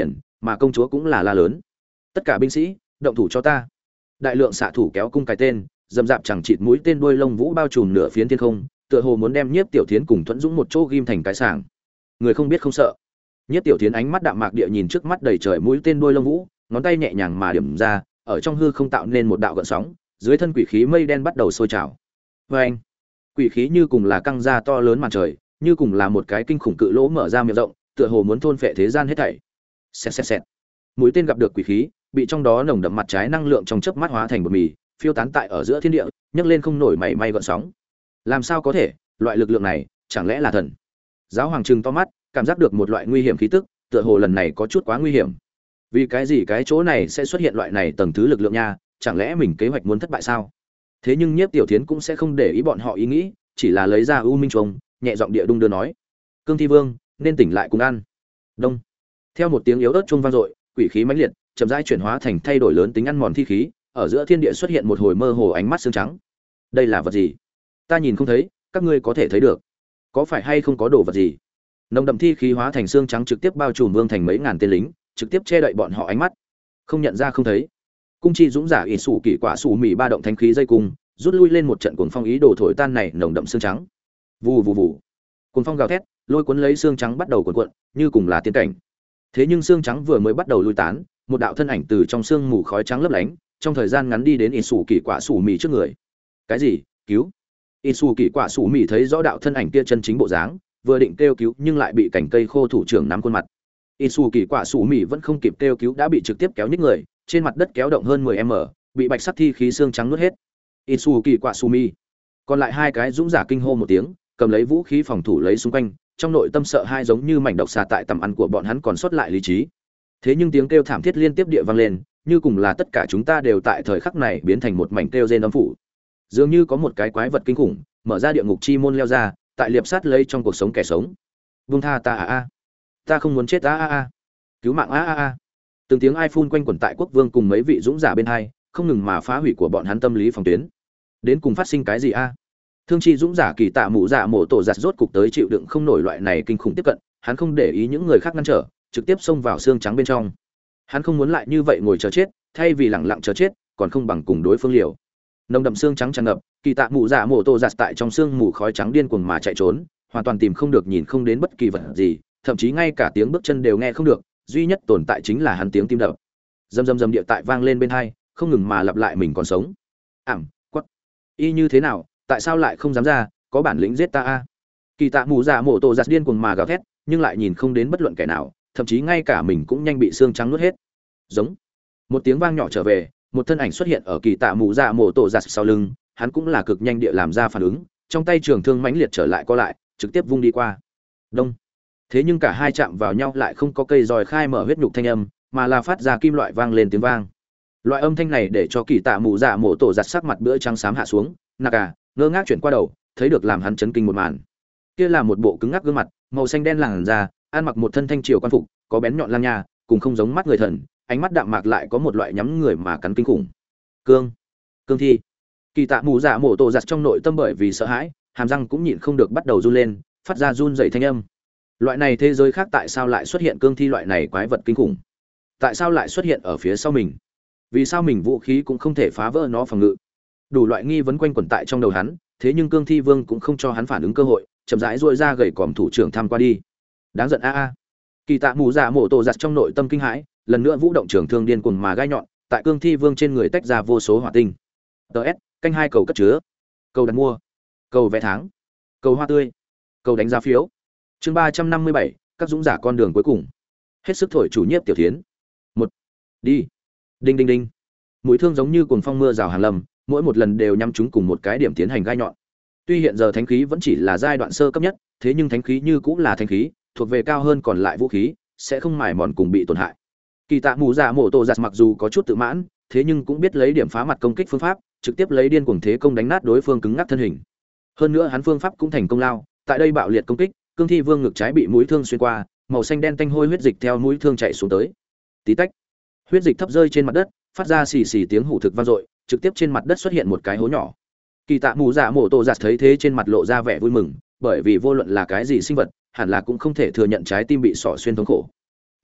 mà công chúa cũng là la lớn. Tất cả binh sĩ, động thủ cho ta. Đại lượng xạ thủ kéo cung cái tên, dầm dạp chẳng chịt mũi tên đuôi lông vũ bao trùm nửa phiến thiên không, tựa hồ muốn đem Nhiếp Tiểu Thiến cùng Thuẫn Dũng một chỗ ghim thành cái sàng. Người không biết không sợ. Nhiếp Tiểu Thiến ánh mắt đạm mạc địa nhìn trước mắt đầy trời mũi tên đuôi lông vũ, ngón tay nhẹ nhàng mà điểm ra, ở trong hư không tạo nên một đạo gợn sóng, dưới thân quỷ khí mây đen bắt đầu sôi trào. Oeng! Quỷ khí như cùng là căng ra to lớn màn trời, như cùng là một cái kinh khủng cự lỗ mở ra miệng rộng, tựa hồ muốn thôn phệ thế gian hết thảy. Xẹt xẹt xẹt. Mũi tên gặp được quỷ khí, bị trong đó nồng đậm mặt trái năng lượng trong chớp mắt hóa thành bột mì, phiêu tán tại ở giữa thiên địa, nhấc lên không nổi mảy may gợn sóng. Làm sao có thể, loại lực lượng này, chẳng lẽ là thần? Giáo hoàng trừng to mắt, cảm giác được một loại nguy hiểm khí tức, tựa hồ lần này có chút quá nguy hiểm. Vì cái gì cái chỗ này sẽ xuất hiện loại này tầng thứ lực lượng nha, chẳng lẽ mình kế hoạch muốn thất bại sao? Thế nhưng Nhiếp Tiểu Thiến cũng sẽ không để ý bọn họ ý nghĩ, chỉ là lấy ra U Minh Trùng, nhẹ giọng địa đung đưa nói: "Cương Thi Vương, nên tỉnh lại cùng ăn." Đông. Theo một tiếng yếu ớt chuông vang dội, quỷ khí mãnh liệt, chậm rãi chuyển hóa thành thay đổi lớn tính ăn mòn thi khí, ở giữa thiên địa xuất hiện một hồi mơ hồ ánh mắt xương trắng. Đây là vật gì? Ta nhìn không thấy, các ngươi có thể thấy được. Có phải hay không có đồ vật gì? Nồng đậm thi khí hóa thành xương trắng trực tiếp bao trùm Vương thành mấy ngàn tên lính, trực tiếp che đậy bọn họ ánh mắt. Không nhận ra không thấy. Cung chi dũng giả ỷ sủ kỳ quả sủ mì ba động thánh khí dây cung, rút lui lên một trận cuồng phong ý đồ thổi tan này nồng đậm xương trắng. Vù vù vù. Cuồng phong gào thét, lôi cuốn lấy xương trắng bắt đầu cuộn cuộn, như cùng là tiên cảnh. Thế nhưng xương trắng vừa mới bắt đầu lui tán, một đạo thân ảnh từ trong xương mù khói trắng lấp lánh, trong thời gian ngắn đi đến ỷ sủ kỳ quả sủ mì trước người. Cái gì? Cứu! ỷ sủ kỳ quả sủ mì thấy rõ đạo thân ảnh kia chân chính bộ dáng, vừa định kêu cứu nhưng lại bị cành cây khô thủ trưởng nắm khuôn mặt. ỷ sủ kỳ quả sủ mì vẫn không kịp kêu cứu đã bị trực tiếp kéo nhích người, trên mặt đất kéo động hơn 10 m, bị bạch sắc thi khí xương trắng nuốt hết. ỷ sủ kỳ quả sủ mì. Còn lại hai cái dũng giả kinh hô một tiếng, cầm lấy vũ khí phòng thủ lấy xung quanh, trong nội tâm sợ hai giống như mảnh độc xà tại tầm ăn của bọn hắn còn sót lại lý trí. Thế nhưng tiếng kêu thảm thiết liên tiếp địa vang lên, như cùng là tất cả chúng ta đều tại thời khắc này biến thành một mảnh kêu rên âm phủ. Dường như có một cái quái vật kinh khủng mở ra địa ngục chi môn leo ra, tại liệp sát lấy trong cuộc sống kẻ sống. Vung tha ta a, ta không muốn chết a, cứu mạng a. Từng tiếng ai phun quanh quẩn tại quốc vương cùng mấy vị dũng giả bên hai, không ngừng mà phá hủy của bọn hắn tâm lý phòng tuyến. Đến cùng phát sinh cái gì a? Thương chi dũng giả kỳ tạ mụ dạ mộ tổ giặt rốt cục tới chịu đựng không nổi loại này kinh khủng tiếp cận, hắn không để ý những người khác ngăn trở, trực tiếp xông vào xương trắng bên trong. Hắn không muốn lại như vậy ngồi chờ chết, thay vì lẳng lặng chờ chết, còn không bằng cùng đối phương liều. Nồng đậm xương trắng tràn ngập, kỳ tạ mụ dạ mộ tổ giặt tại trong xương mù khói trắng điên cuồng mà chạy trốn, hoàn toàn tìm không được nhìn không đến bất kỳ vật gì, thậm chí ngay cả tiếng bước chân đều nghe không được, duy nhất tồn tại chính là hắn tiếng tim đập. Rầm rầm rầm địa tại vang lên bên tai, không ngừng mà lặp lại mình còn sống. Quắc. Y như thế nào, tại sao lại không dám ra, có bản lĩnh giết ta a. Kỳ tạ mù dạ mộ tổ giặt điên cuồng mà gào thét, nhưng lại nhìn không đến bất luận kẻ nào, thậm chí ngay cả mình cũng nhanh bị xương trắng nuốt hết. Giống. Một tiếng vang nhỏ trở về, một thân ảnh xuất hiện ở kỳ tạ mù dạ mộ tổ giặt sau lưng, hắn cũng là cực nhanh địa làm ra phản ứng, trong tay trường thương mãnh liệt trở lại co lại, trực tiếp vung đi qua. Đông. Thế nhưng cả hai chạm vào nhau lại không có cây roi khai mở huyết nhục thanh âm, mà là phát ra kim loại vang lên tiếng vang. Loại âm thanh này để cho kỳ tạ mù dạ mộ tổ giặt sắc mặt bữa trắng xám hạ xuống, Naka ngơ ngác chuyển qua đầu, thấy được làm hắn chấn kinh một màn. Kia là một bộ cứng ngắc gương mặt, màu xanh đen làn da, ăn mặc một thân thanh triều quan phục, có bén nhọn lang nha, cùng không giống mắt người thần, ánh mắt đạm mạc lại có một loại nhắm người mà cắn kinh khủng. Cương thi. Kỳ tạ mù dạ mộ tổ giặt trong nội tâm bởi vì sợ hãi, hàm răng cũng nhịn không được bắt đầu run lên, phát ra run rẩy thanh âm. Loại này thế giới khác tại sao lại xuất hiện cương thi loại này quái vật kinh khủng? Tại sao lại xuất hiện ở phía sau mình? Vì sao mình vũ khí cũng không thể phá vỡ nó phòng ngự? Đủ loại nghi vấn quanh quẩn tại trong đầu hắn, thế nhưng cương thi vương cũng không cho hắn phản ứng cơ hội, chậm rãi duỗi ra gậy còm thủ trưởng tham qua đi. Đáng giận a. Kỳ tạ mù dạ mộ tổ giặt trong nội tâm kinh hãi, lần nữa vũ động trường thương điên cuồng mà gai nhọn, tại cương thi vương trên người tách ra vô số hỏa tinh. DS, canh hai cầu cất chứa, cầu đặt mua, cầu vé tháng, cầu hoa tươi, cầu đánh giá phiếu. Chương 357, các dũng giả con đường cuối cùng. Hết sức thổi chủ Nhiếp Tiểu Thiến. Một. Đi. Đinh đinh đinh. Mũi thương giống như cuồng phong mưa rào hàn lâm, mỗi một lần đều nhắm trúng cùng một cái điểm tiến hành gai nhọn. Tuy hiện giờ thánh khí vẫn chỉ là giai đoạn sơ cấp nhất, thế nhưng thánh khí như cũng là thánh khí, thuộc về cao hơn còn lại vũ khí, sẽ không mài mòn cùng bị tổn hại. Kỳ tạ mù dạ mộ tổ giặt mặc dù có chút tự mãn, thế nhưng cũng biết lấy điểm phá mặt công kích phương pháp, trực tiếp lấy điên cuồng thế công đánh nát đối phương cứng ngắc thân hình. Hơn nữa hắn phương pháp cũng thành công lao, tại đây bạo liệt công kích, cương thi vương ngực trái bị mũi thương xuyên qua, màu xanh đen tanh hôi huyết dịch theo mũi thương chảy xuống tới. Tí tách. Huyết dịch thấp rơi trên mặt đất, phát ra xì xì tiếng hủ thực vang dội, trực tiếp trên mặt đất xuất hiện một cái hố nhỏ. Kỳ tạ mù dạ mộ tổ giặt thấy thế trên mặt lộ ra vẻ vui mừng, bởi vì vô luận là cái gì sinh vật, hẳn là cũng không thể thừa nhận trái tim bị xỏ xuyên thống khổ.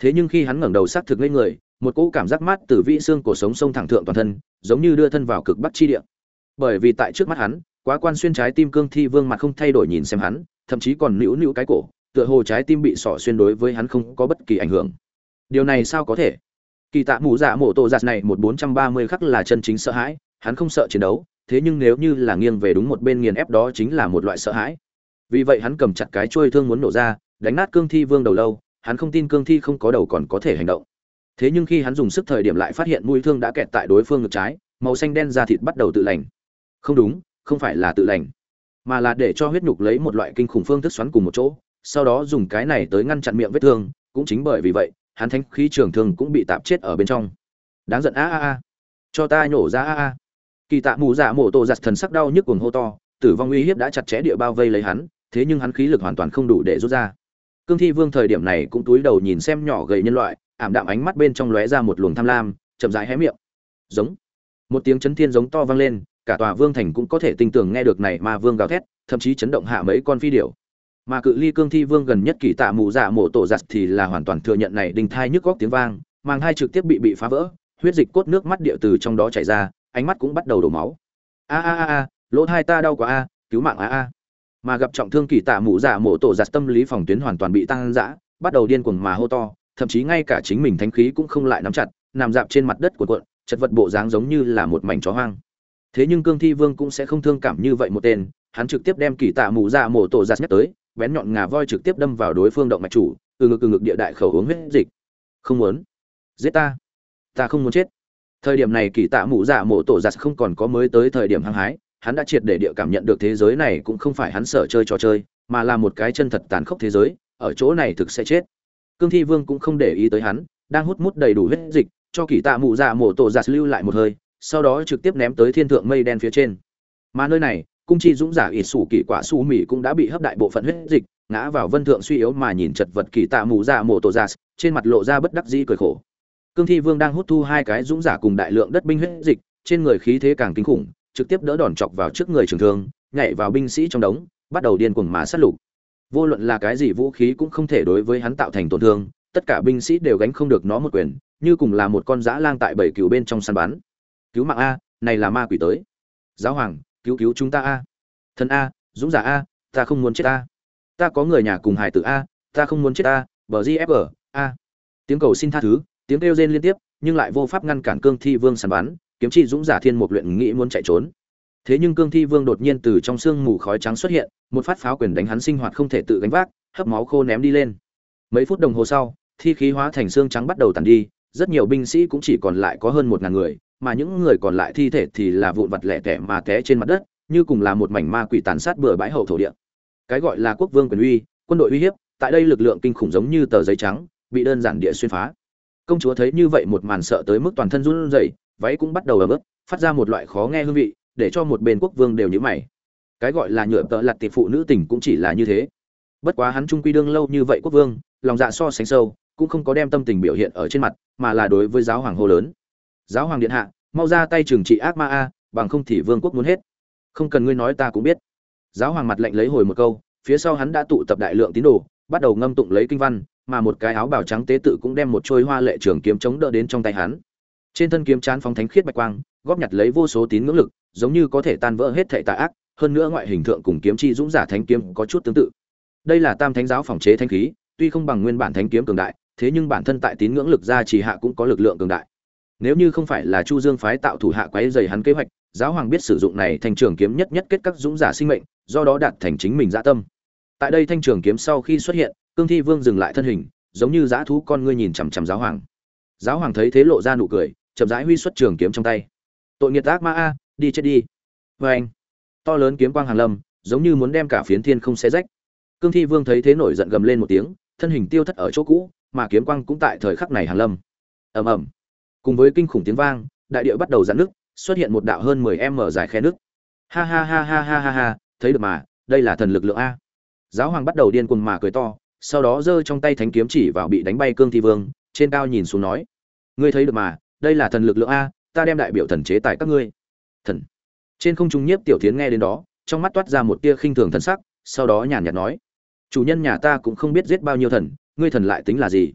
Thế nhưng khi hắn ngẩng đầu xác thực lên người, một cỗ cảm giác mát từ vĩ xương cổ sống sông thẳng thượng toàn thân, giống như đưa thân vào cực bắc chi địa. Bởi vì tại trước mắt hắn, quá quan xuyên trái tim cương thi vương mặt không thay đổi nhìn xem hắn, thậm chí còn nữu nữu cái cổ, tựa hồ trái tim bị sỏ xuyên đối với hắn không có bất kỳ ảnh hưởng. Điều này sao có thể? Kỳ Tạ Mù Dạ Mộ Tổ Giạt này 1430 khắc là chân chính sợ hãi, hắn không sợ chiến đấu, thế nhưng nếu như là nghiêng về đúng một bên nghiền ép đó chính là một loại sợ hãi. Vì vậy hắn cầm chặt cái chuôi thương muốn nổ ra, đánh nát cương thi vương đầu lâu, hắn không tin cương thi không có đầu còn có thể hành động. Thế nhưng khi hắn dùng sức thời điểm lại phát hiện mũi thương đã kẹt tại đối phương ngực trái, màu xanh đen da thịt bắt đầu tự lành. Không đúng, không phải là tự lành, mà là để cho huyết nhục lấy một loại kinh khủng phương thức xoắn cùng một chỗ, sau đó dùng cái này tới ngăn chặn miệng vết thương, cũng chính bởi vì vậy, hắn thánh khí trường thương cũng bị tạp chết ở bên trong. Đáng giận a, cho ta nhổ ra a. Kỳ Tạ Mù Dạ Mộ Tổ Giặt thần sắc đau nhức cuồng hô to, tử vong uy hiếp đã chặt chẽ địa bao vây lấy hắn, thế nhưng hắn khí lực hoàn toàn không đủ để rút ra. Cương Thi Vương thời điểm này cũng túi đầu nhìn xem nhỏ gầy nhân loại, ảm đạm ánh mắt bên trong lóe ra một luồng tham lam, chậm rãi hé miệng. Giống. Một tiếng chấn thiên giống to vang lên, cả tòa vương thành cũng có thể tinh tường nghe được này ma vương gào thét, thậm chí chấn động hạ mấy con phi điểu. Mà cự ly Cương Thi Vương gần nhất Kỳ Tạ Mù Dạ Mộ Tổ Giặt thì là hoàn toàn thừa nhận này đinh thai nhức góc tiếng vang, màng hai trực tiếp bị phá vỡ, huyết dịch cốt nước mắt địa từ trong đó chảy ra, ánh mắt cũng bắt đầu đổ máu. A, lỗ thai ta đau quá a, cứu mạng a. Mà gặp trọng thương Kỳ Tạ Mù Dạ Mộ Tổ Giặt tâm lý phòng tuyến hoàn toàn bị tăng dã, bắt đầu điên cuồng mà hô to, thậm chí ngay cả chính mình thánh khí cũng không lại nắm chặt, nằm dạp trên mặt đất cuộn, chật vật bộ dáng giống như là một mảnh chó hoang. Thế nhưng Cương Thi Vương cũng sẽ không thương cảm như vậy một tên, hắn trực tiếp đem Kỳ Tạ Mù Dạ Mộ Tổ Giặt nhắc tới, bén nhọn ngà voi trực tiếp đâm vào đối phương động mạch chủ, từ ngực địa đại khẩu uống huyết dịch. Không muốn giết ta không muốn chết. Thời điểm này Kỳ Tạ Mù Dạ Mộ Tổ Giặt không còn có mới tới thời điểm hăng hái, hắn đã triệt để địa cảm nhận được thế giới này cũng không phải hắn sợ chơi trò chơi, mà là một cái chân thật tàn khốc thế giới, ở chỗ này thực sẽ chết. Cương Thi Vương cũng không để ý tới hắn, đang hút mút đầy đủ huyết dịch, cho Kỳ Tạ Mù Dạ Mộ Tổ Giặt lưu lại một hơi, sau đó trực tiếp ném tới thiên thượng mây đen phía trên. Mà nơi này, cung chi dũng giả ít sủ kỳ quả su mỉ cũng đã bị hấp đại bộ phận huyết dịch, ngã vào vân thượng suy yếu mà nhìn chật vật Kỳ Tạ Mù Dạ Mộ Tổ Giặt, trên mặt lộ ra bất đắc dĩ cười khổ. Cương Thi Vương đang hút thu hai cái dũng giả cùng đại lượng đất binh huyết dịch, trên người khí thế càng kinh khủng, trực tiếp đỡ đòn chọc vào trước người trường thương, nhảy vào binh sĩ trong đống, bắt đầu điên cuồng mà sát lục. Vô luận là cái gì vũ khí cũng không thể đối với hắn tạo thành tổn thương, tất cả binh sĩ đều gánh không được nó một quyền, như cùng là một con dã lang tại bầy cừu bên trong săn bắn. Cứu mạng a, này là ma quỷ tới. Giáo hoàng, cứu chúng ta a. Thần a, dũng giả a, ta không muốn chết a. Ta có người nhà cùng hài tử a, ta không muốn chết a, BGFG a. Tiếng cầu xin tha thứ, tiếng kêu rên liên tiếp, nhưng lại vô pháp ngăn cản Cương Thi Vương săn bắn, kiếm chi dũng giả thiên mục luyện nghĩ muốn chạy trốn. Thế nhưng Cương Thi Vương đột nhiên từ trong sương mù khói trắng xuất hiện, một phát pháo quyền đánh hắn sinh hoạt không thể tự gánh vác, hấp máu khô ném đi lên. Mấy phút đồng hồ sau, thi khí hóa thành xương trắng bắt đầu tàn đi, rất nhiều binh sĩ cũng chỉ còn lại có hơn 1000 người, mà những người còn lại thi thể thì là vụn vặt lẻ tẻ mà té trên mặt đất, như cùng là một mảnh ma quỷ tàn sát bừa bãi hậu thổ địa. Cái gọi là quốc vương quyền uy, quân đội uy hiếp, tại đây lực lượng kinh khủng giống như tờ giấy trắng, bị đơn giản địa xuyên phá. Công chúa thấy như vậy một màn sợ tới mức toàn thân run rẩy, váy cũng bắt đầu ẩm ướt, phát ra một loại khó nghe hương vị, để cho một bên quốc vương đều nhíu mày. Cái gọi là nhựa tợ lật tỷ phụ nữ tình cũng chỉ là như thế. Bất quá hắn trung quy đương lâu như vậy quốc vương, lòng dạ so sánh sâu, cũng không có đem tâm tình biểu hiện ở trên mặt, mà là đối với giáo hoàng hô lớn. Giáo hoàng điện hạ, mau ra tay trừng trị ác ma a, bằng không thì vương quốc muốn hết. Không cần ngươi nói ta cũng biết. Giáo hoàng mặt lạnh lấy hồi một câu, phía sau hắn đã tụ tập đại lượng tín đồ, bắt đầu ngâm tụng lấy kinh văn, mà một cái áo bào trắng tế tự cũng đem một trôi hoa lệ trường kiếm chống đỡ đến trong tay hắn. Trên thân kiếm chán phóng thánh khiết bạch quang, góp nhặt lấy vô số tín ngưỡng lực, giống như có thể tan vỡ hết thảy tà ác, hơn nữa ngoại hình thượng cùng kiếm chi dũng giả thánh kiếm có chút tương tự. Đây là Tam Thánh giáo phòng chế thánh khí, tuy không bằng nguyên bản thánh kiếm cường đại, thế nhưng bản thân tại tín ngưỡng lực gia trì hạ cũng có lực lượng cường đại. Nếu như không phải là Chu Dương phái tạo thủ hạ quấy rầy hắn kế hoạch, giáo hoàng biết sử dụng này thành trường kiếm nhất kết các dũng giả sinh mệnh, do đó đạt thành chính mình dạ tâm. Tại đây thanh trường kiếm sau khi xuất hiện, Cương Thi Vương dừng lại thân hình, giống như dã thú con ngươi nhìn chằm chằm giáo hoàng. Giáo hoàng thấy thế lộ ra nụ cười, chậm rãi huy xuất trường kiếm trong tay. Tội nghiệt ác ma a, đi chết đi. Và anh, to lớn kiếm quang hàng lâm, giống như muốn đem cả phiến thiên không xé rách. Cương Thi Vương thấy thế nổi giận gầm lên một tiếng, thân hình tiêu thất ở chỗ cũ, mà kiếm quang cũng tại thời khắc này hàng lâm. Ầm ầm. Cùng với kinh khủng tiếng vang, đại địa bắt đầu giãn nước, xuất hiện một đạo hơn 10m dài khe nước. Ha ha ha ha ha ha ha, thấy được mà, đây là thần lực lượng a. Giáo hoàng bắt đầu điên cuồng mà cười to, sau đó giơ trong tay thánh kiếm chỉ vào bị đánh bay Cương Thi Vương, trên cao nhìn xuống nói: "Ngươi thấy được mà, đây là thần lực lượng a, ta đem đại biểu thần chế tại các ngươi." Thần. Trên không trung Nhiếp Tiểu Thiến nghe đến đó, trong mắt toát ra một tia khinh thường thần sắc, sau đó nhàn nhạt nói: "Chủ nhân nhà ta cũng không biết giết bao nhiêu thần, ngươi thần lại tính là gì?"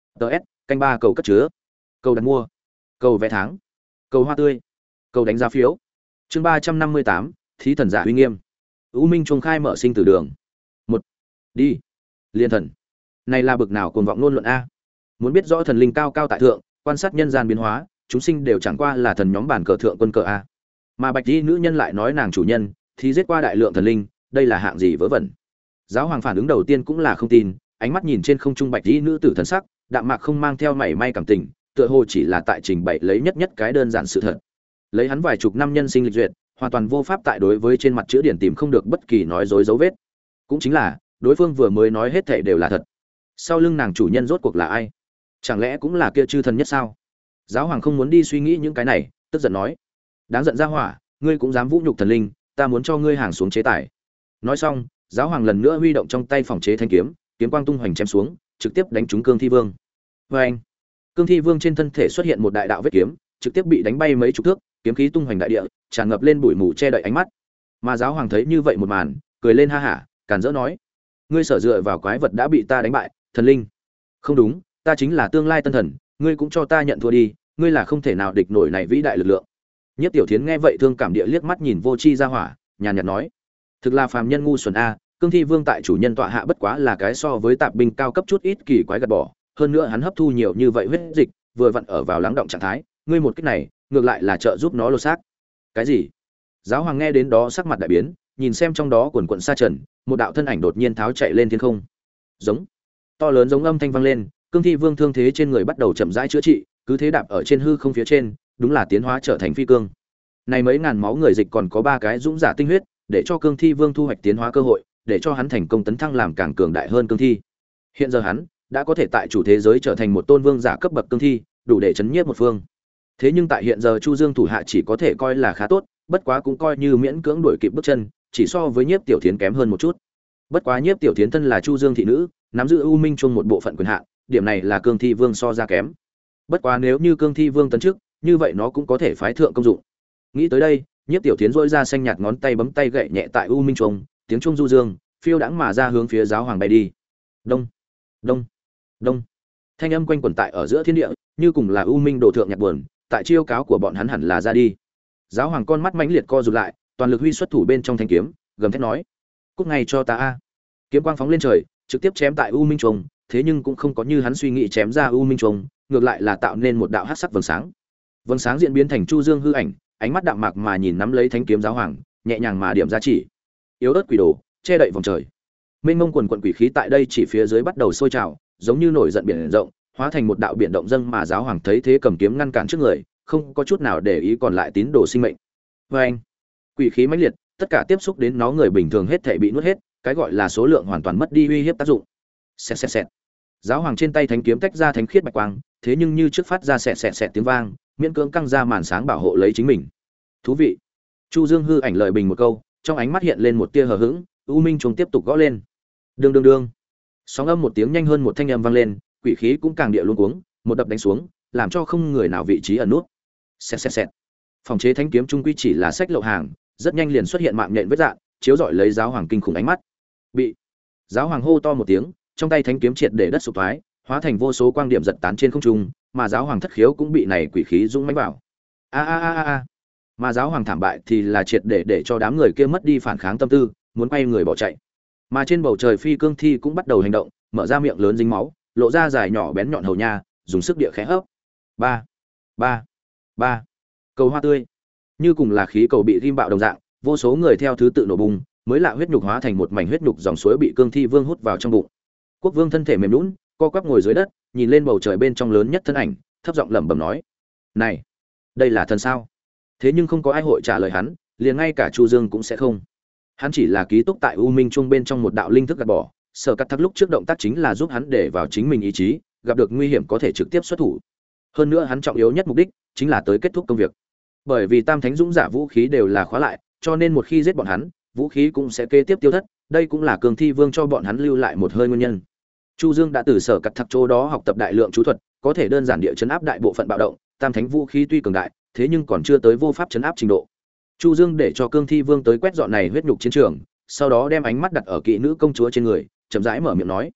ts canh ba cầu cất chứa, cầu đặt mua, cầu vé tháng, cầu hoa tươi, cầu đánh giá phiếu. Chương 358, thí thần giả uy nghiêm. U Minh chuông khai mở sinh tử đường. Một, đi. Liên thần. Này là bực nào cuồng vọng luôn luận a. Muốn biết rõ thần linh cao cao tại thượng, quan sát nhân gian biến hóa, chúng sinh đều chẳng qua là thần nhóm bản cờ thượng quân cờ a. Mà Bạch Y nữ nhân lại nói nàng chủ nhân thì giết qua đại lượng thần linh, đây là hạng gì vớ vẩn. Giáo hoàng phản ứng đầu tiên cũng là không tin, ánh mắt nhìn trên không trung Bạch Y nữ tử thần sắc, đạm mạc không mang theo mảy may cảm tình, tựa hồ chỉ là tại trình bày lấy nhất cái đơn giản sự thật. Lấy hắn vài chục năm nhân sinh lịch duyệt, hoàn toàn vô pháp tại đối với trên mặt chữ điển tìm không được bất kỳ nói dối dấu vết. Cũng chính là, đối phương vừa mới nói hết thảy đều là thật. Sau lưng nàng chủ nhân rốt cuộc là ai? Chẳng lẽ cũng là kia chư thần nhất sao? Giáo hoàng không muốn đi suy nghĩ những cái này, tức giận nói: "Đáng giận ra hỏa, ngươi cũng dám vũ nhục thần linh, ta muốn cho ngươi hàng xuống chế tài." Nói xong, giáo hoàng lần nữa huy động trong tay phòng chế thanh kiếm, kiếm quang tung hoành chém xuống, trực tiếp đánh trúng Cương Thi Vương. Oeng! Cương Thi Vương trên thân thể xuất hiện một đại đạo vết kiếm, trực tiếp bị đánh bay mấy chục thước, kiếm khí tung hoành đại địa, tràn ngập lên bụi mù che đậy ánh mắt. Mà giáo hoàng thấy như vậy một màn, cười lên ha hả, càn rỡ nói: "Ngươi sở dựa vào quái vật đã bị ta đánh bại, thần linh. Không đúng, ta chính là tương lai tân thần, ngươi cũng cho ta nhận thua đi, ngươi là không thể nào địch nổi này vĩ đại lực lượng." Nhất Tiểu Thiến nghe vậy thương cảm địa liếc mắt nhìn vô tri ra hỏa, nhàn nhạt nói: "Thực là phàm nhân ngu xuẩn a, Cương Thi Vương tại chủ nhân tọa hạ bất quá là cái so với tạp binh cao cấp chút ít kỳ quái gạt bỏ, hơn nữa hắn hấp thu nhiều như vậy huyết dịch, vừa vặn ở vào lắng động trạng thái, ngươi một cách này, ngược lại là trợ giúp nó lột xác." Cái gì? Giáo hoàng nghe đến đó sắc mặt đại biến, nhìn xem trong đó quần quần sa trần, một đạo thân ảnh đột nhiên tháo chạy lên thiên không. Giống, to lớn giống âm thanh vang lên, Cương Thi Vương thương thế trên người bắt đầu chậm rãi chữa trị, cứ thế đạp ở trên hư không phía trên, đúng là tiến hóa trở thành phi cương. Này mấy ngàn máu người dịch còn có 3 cái dũng giả tinh huyết, để cho Cương Thi Vương thu hoạch tiến hóa cơ hội, để cho hắn thành công tấn thăng làm càng cường đại hơn cương thi. Hiện giờ hắn đã có thể tại chủ thế giới trở thành một tôn vương giả cấp bậc cương thi, đủ để chấn nhiếp một phương. Thế nhưng tại hiện giờ Chu Dương thủ hạ chỉ có thể coi là khá tốt, bất quá cũng coi như miễn cưỡng đuổi kịp bước chân, chỉ so với Nhiếp Tiểu Thiến kém hơn một chút. Bất quá Nhiếp Tiểu Thiến thân là Chu Dương thị nữ, nắm giữ U Minh Chuông một bộ phận quyền hạn, điểm này là Cương Thi Vương so ra kém. Bất quá nếu như Cương Thi Vương tấn chức, như vậy nó cũng có thể phái thượng công dụng. Nghĩ tới đây, Nhiếp Tiểu Thiến rỗi ra xanh nhạt ngón tay bấm tay gậy nhẹ tại U Minh Chuông, tiếng chuông du dương, phiêu đãng mà ra hướng phía giáo hoàng bay đi. Đông, đông, đông. Thanh âm quanh quẩn tại ở giữa thiên địa, như cùng là U Minh đồ thượng nhạc buồn, tại chiêu cáo của bọn hắn hẳn là ra đi. Giáo hoàng con mắt mãnh liệt co rụt lại, toàn lực huy xuất thủ bên trong thanh kiếm, gầm thét nói: "Cút ngay cho ta a!" Kiếm quang phóng lên trời, trực tiếp chém tại U Minh Chuông, thế nhưng cũng không có như hắn suy nghĩ chém ra U Minh Chuông, ngược lại là tạo nên một đạo hắc sắc vầng sáng. Vầng sáng diễn biến thành Chu Dương hư ảnh, ánh mắt đạm mạc mà nhìn nắm lấy thanh kiếm giáo hoàng, nhẹ nhàng mà điểm ra chỉ. Yếu ớt quỷ đồ, che đậy vòng trời. Mênh mông quần quần quỷ khí tại đây chỉ phía dưới bắt đầu sôi trào, giống như nổi giận biển rộng, hóa thành một đạo biển động dâng, mà giáo hoàng thấy thế cầm kiếm ngăn cản trước người, không có chút nào để ý còn lại tín đồ sinh mệnh. Và anh, quỷ khí mãnh liệt, tất cả tiếp xúc đến nó người bình thường hết thảy bị nuốt hết, cái gọi là số lượng hoàn toàn mất đi uy hiếp tác dụng. Xẹt xẹt xẹt. Giáo hoàng trên tay thánh kiếm tách ra thánh khiết bạch quang, thế nhưng như trước phát ra xẹt xẹt xẹt tiếng vang, miễn cưỡng căng ra màn sáng bảo hộ lấy chính mình. Thú vị. Chu Dương hư ảnh lời bình một câu, trong ánh mắt hiện lên một tia hờ hững, U Minh Chuông tiếp tục gõ lên. Đương đương đương. Sóng âm một tiếng nhanh hơn một thanh âm vang lên, quỷ khí cũng càng địa luống cuống, một đập đánh xuống, làm cho không người nào vị trí ẩn nút. Xẹt xẹt xẹt. Phòng chế thánh kiếm trung quy chỉ là sách lậu hàng, rất nhanh liền xuất hiện mạng nhện vết dạn, chiếu rọi lấy giáo hoàng kinh khủng ánh mắt. Bị. Giáo hoàng hô to một tiếng, trong tay thánh kiếm triệt để đất sụp thoái, hóa thành vô số quang điểm giật tán trên không trung, mà giáo hoàng thất khiếu cũng bị này quỷ khí dũng mãnh vào. A a a a. Mà giáo hoàng thảm bại thì là triệt để cho đám người kia mất đi phản kháng tâm tư, muốn quay người bỏ chạy. Mà trên bầu trời phi cương thi cũng bắt đầu hành động, mở ra miệng lớn dính máu, lộ ra dài nhỏ bén nhọn hầu nha, dùng sức địa khẽ hấp. Ba, ba, ba. Cầu hoa tươi. Như cùng là khí cầu bị rim bạo đồng dạng, vô số người theo thứ tự nổ bùng, mới lạ huyết nhục hóa thành một mảnh huyết nhục dòng suối bị cương thi vương hút vào trong bụng. Quốc vương thân thể mềm nhũn, co quắp ngồi dưới đất, nhìn lên bầu trời bên trong lớn nhất thân ảnh, thấp giọng lẩm bẩm nói: "Này, đây là thần sao?" Thế nhưng không có ai hội trả lời hắn, liền ngay cả Chu Dương cũng sẽ không. Hắn chỉ là ký túc tại U Minh Chuông bên trong một đạo linh thức gạt bỏ, Sở Cắt Thắc lúc trước động tác chính là giúp hắn để vào chính mình ý chí, gặp được nguy hiểm có thể trực tiếp xuất thủ. Hơn nữa hắn trọng yếu nhất mục đích chính là tới kết thúc công việc. Bởi vì Tam Thánh Dũng giả vũ khí đều là khóa lại, cho nên một khi giết bọn hắn, vũ khí cũng sẽ kế tiếp tiêu thất, đây cũng là Cường Thi Vương cho bọn hắn lưu lại một hơi nguyên nhân. Chu Dương đã từ Sở Cắt Thắc chỗ đó học tập đại lượng chú thuật, có thể đơn giản địa chấn áp đại bộ phận bạo động, Tam Thánh vũ khí tuy cường đại, thế nhưng còn chưa tới vô pháp chấn áp trình độ. Chu Dương để cho Cương Thi Vương tới quét dọn này huyết nhục chiến trường, sau đó đem ánh mắt đặt ở kỵ nữ công chúa trên người, chậm rãi mở miệng nói: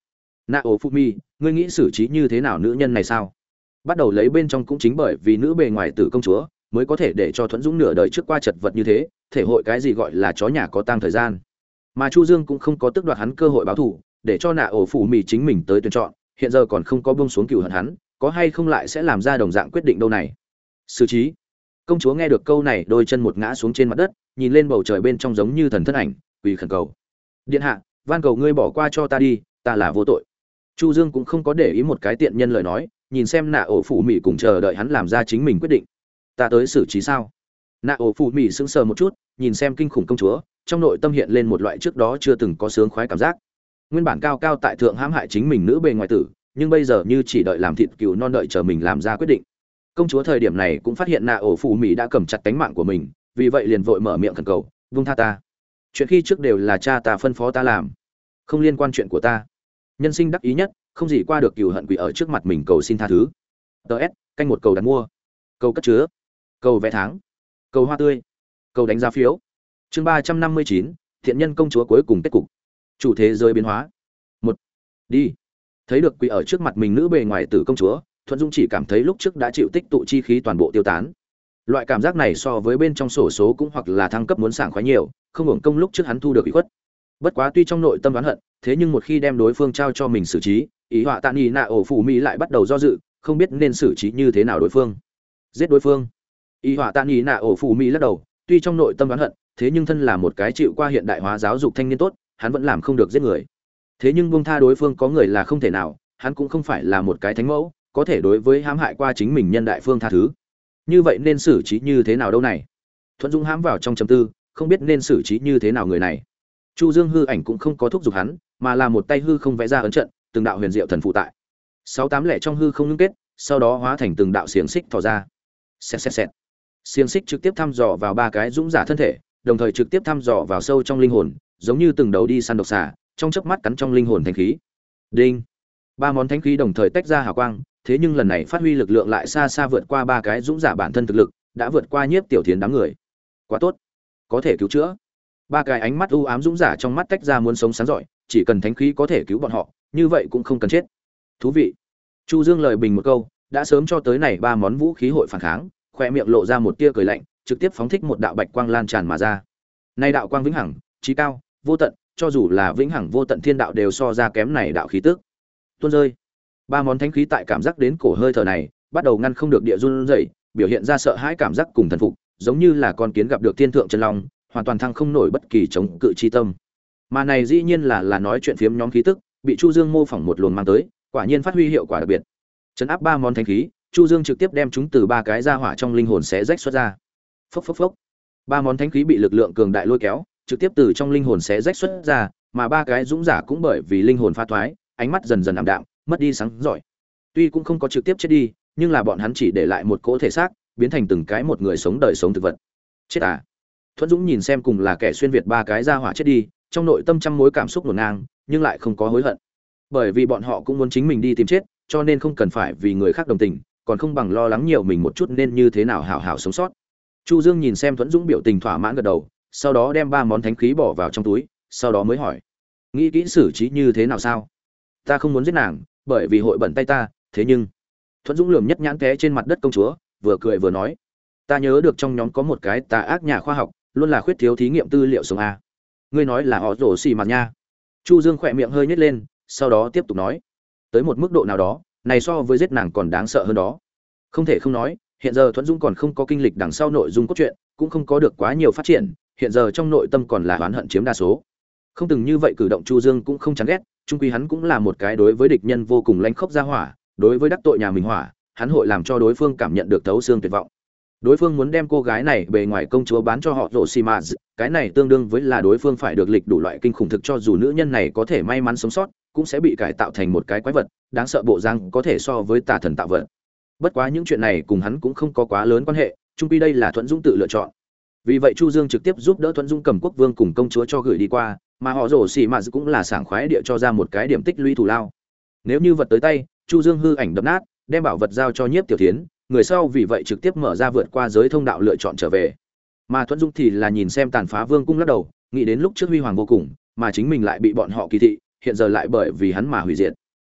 Naofumi, ngươi nghĩ xử trí như thế nào nữ nhân này sao? Bắt đầu lấy bên trong cũng chính bởi vì nữ bề ngoài tử công chúa mới có thể để cho Thuẫn Dũng nửa đời trước qua chật vật như thế, thể hội cái gì gọi là chó nhà có tang thời gian. Mà Chu Dương cũng không có tước đoạt hắn cơ hội báo thù, để cho Naofumi chính mình tới tuyển chọn, hiện giờ còn không có buông xuống cừu hận hắn, có hay không lại sẽ làm ra đồng dạng quyết định đâu này. Xử trí. Công chúa nghe được câu này, đôi chân một ngã xuống trên mặt đất, nhìn lên bầu trời bên trong giống như thần thân ảnh, quỳ khẩn cầu: "Điện hạ, van cầu ngươi bỏ qua cho ta đi, ta là vô tội." Chu Dương cũng không có để ý một cái tiện nhân lời nói, nhìn xem nạ ổ phụ mị cùng chờ đợi hắn làm ra chính mình quyết định. Ta tới xử trí sao? Nạ ổ phụ mị sững sờ một chút, nhìn xem kinh khủng công chúa, trong nội tâm hiện lên một loại trước đó chưa từng có sướng khoái cảm giác. Nguyên bản cao cao tại thượng hãm hại chính mình nữ bề ngoài tử, nhưng bây giờ như chỉ đợi làm thịt cừu non, đợi chờ mình làm ra quyết định. Công chúa thời điểm này cũng phát hiện nạ ổ phụ mị đã cầm chặt tánh mạng của mình, vì vậy liền vội mở miệng khẩn cầu: "Vung tha ta. Chuyện khi trước đều là cha ta phân phó ta làm, không liên quan chuyện của ta." Nhân sinh đắc ý nhất, không gì qua được cừu hận quỷ ở trước mặt mình cầu xin tha thứ. TS, canh một cầu đặt mua, cầu cất chứa, cầu vé tháng, cầu hoa tươi, cầu đánh giá phiếu. Chương 359, thiện nhân công chúa cuối cùng kết cục. Chủ thế giới biến hóa. Một, đi. Thấy được quỷ ở trước mặt mình nữ bề ngoài tử công chúa, Thuận Dung chỉ cảm thấy lúc trước đã chịu tích tụ chi khí toàn bộ tiêu tán. Loại cảm giác này so với bên trong sổ số cũng hoặc là thăng cấp muốn sảng khoái nhiều, không hưởng công lúc trước hắn thu được ủy khuất. Bất quá tuy trong nội tâm oán hận, thế nhưng một khi đem đối phương trao cho mình xử trí, ý họa tạ nghi nạ ổ phụ mỹ lại bắt đầu do dự, không biết nên xử trí như thế nào đối phương. Giết đối phương. Ý họa tạ nghi nạ ổ phụ mỹ lắc đầu, tuy trong nội tâm oán hận, thế nhưng thân là một cái chịu qua hiện đại hóa giáo dục thanh niên tốt, hắn vẫn làm không được giết người. Thế nhưng buông tha đối phương có người là không thể nào, hắn cũng không phải là một cái thánh mẫu, có thể đối với hãm hại qua chính mình nhân đại phương tha thứ. Như vậy nên xử trí như thế nào đâu này? Thuận Dung hãm vào trong trầm tư, không biết nên xử trí như thế nào người này. Chu Dương hư ảnh cũng không có thúc giục hắn, mà là một tay hư không vẽ ra ấn trận, từng đạo huyền diệu thần phụ tại. 6-8 lẻ trong hư không ngưng kết, sau đó hóa thành từng đạo xiềng xích thò ra. Xẹt xẹt xẹt. Xiềng xích trực tiếp thăm dò vào ba cái dũng giả thân thể, đồng thời trực tiếp thăm dò vào sâu trong linh hồn, giống như từng đầu đi săn độc xà, trong chớp mắt cắn trong linh hồn thánh khí. Đinh. Ba món thánh khí đồng thời tách ra hào quang, thế nhưng lần này phát huy lực lượng lại xa xa vượt qua ba cái dũng giả bản thân thực lực, đã vượt qua Nhiếp Tiểu Thiến đám người. Quá tốt, có thể cứu chữa. Ba cái ánh mắt u ám dũng giả trong mắt tách ra muốn sống sáng giỏi, chỉ cần thánh khí có thể cứu bọn họ, như vậy cũng không cần chết. Thú vị. Chu Dương lời bình một câu, đã sớm cho tới này ba món vũ khí hội phản kháng, khoe miệng lộ ra một tia cười lạnh, trực tiếp phóng thích một đạo bạch quang lan tràn mà ra. Này đạo quang vĩnh hằng, chí cao, vô tận, cho dù là vĩnh hằng vô tận thiên đạo đều so ra kém này đạo khí tức. Tuôn rơi. Ba món thánh khí tại cảm giác đến cổ hơi thở này, bắt đầu ngăn không được địa run rẩy, biểu hiện ra sợ hãi cảm giác cùng thần phục, giống như là con kiến gặp được thiên thượng chân long, hoàn toàn thăng không nổi bất kỳ chống cự chi tâm. Mà này dĩ nhiên là nói chuyện phiếm nhóm khí tức, bị Chu Dương mô phỏng một luồng mang tới, quả nhiên phát huy hiệu quả đặc biệt. Trấn áp ba món thánh khí, Chu Dương trực tiếp đem chúng từ ba cái ra hỏa trong linh hồn xé rách xuất ra. Phốc phốc phốc. Ba món thánh khí bị lực lượng cường đại lôi kéo, trực tiếp từ trong linh hồn xé rách xuất ra, mà ba cái dũng giả cũng bởi vì linh hồn pha thoái, ánh mắt dần dần ảm đạm, mất đi sáng giỏi. Tuy cũng không có trực tiếp chết đi, nhưng là bọn hắn chỉ để lại một cỗ thể xác, biến thành từng cái một người sống đời sống thực vật. Chết à? Thuận Dũng nhìn xem cùng là kẻ xuyên việt ba cái ra hỏa chết đi, trong nội tâm trăm mối cảm xúc hỗn ngang, nhưng lại không có hối hận. Bởi vì bọn họ cũng muốn chính mình đi tìm chết, cho nên không cần phải vì người khác đồng tình, còn không bằng lo lắng nhiều mình một chút nên như thế nào hảo hảo sống sót. Chu Dương nhìn xem Thuận Dũng biểu tình thỏa mãn gật đầu, sau đó đem ba món thánh khí bỏ vào trong túi, sau đó mới hỏi: "Nghĩ kỹ xử trí như thế nào sao?" "Ta không muốn giết nàng, bởi vì hội bẩn tay ta, thế nhưng..." Thuận Dũng lườm nhất nhãn té trên mặt đất công chúa, vừa cười vừa nói: "Ta nhớ được trong nhóm có một cái tà ác nhà khoa học, luôn là khuyết thiếu thí nghiệm tư liệu sống a. Ngươi nói là họ rổ xì mặt nha?" Chu Dương khỏe miệng hơi nhếch lên, sau đó tiếp tục nói: "Tới một mức độ nào đó, này so với giết nàng còn đáng sợ hơn đó." Không thể không nói, hiện giờ Thuận Dũng còn không có kinh lịch đằng sau nội dung cốt truyện, cũng không có được quá nhiều phát triển, hiện giờ trong nội tâm còn là oán hận chiếm đa số. Không từng như vậy cử động Chu Dương cũng không chán ghét, chung quy hắn cũng là một cái đối với địch nhân vô cùng lanh khốc ra hỏa, đối với đắc tội nhà mình hỏa, hắn hội làm cho đối phương cảm nhận được thấu xương tuyệt vọng. Đối phương muốn đem cô gái này bề ngoài công chúa bán cho họ Rosimaz, cái này tương đương với là đối phương phải được lịch đủ loại kinh khủng thực, cho dù nữ nhân này có thể may mắn sống sót, cũng sẽ bị cải tạo thành một cái quái vật, đáng sợ bộ răng có thể so với tà thần tạo vật. Bất quá những chuyện này cùng hắn cũng không có quá lớn quan hệ, chung quy đây là Thuận Dũng tự lựa chọn. Vì vậy Chu Dương trực tiếp giúp đỡ Thuận Dũng cầm quốc vương cùng công chúa cho gửi đi qua, mà họ Rosimaz cũng là sảng khoái địa cho ra một cái điểm tích lũy thù lao. Nếu như vật tới tay, Chu Dương hư ảnh đập nát, đem bảo vật giao cho Nhiếp Tiểu Thiến, người sau vì vậy trực tiếp mở ra vượt qua giới thông đạo lựa chọn trở về. Mà Thuận Dung thì là nhìn xem tàn phá vương cung lắc đầu, nghĩ đến lúc trước huy hoàng vô cùng, mà chính mình lại bị bọn họ kỳ thị, hiện giờ lại bởi vì hắn mà hủy diệt.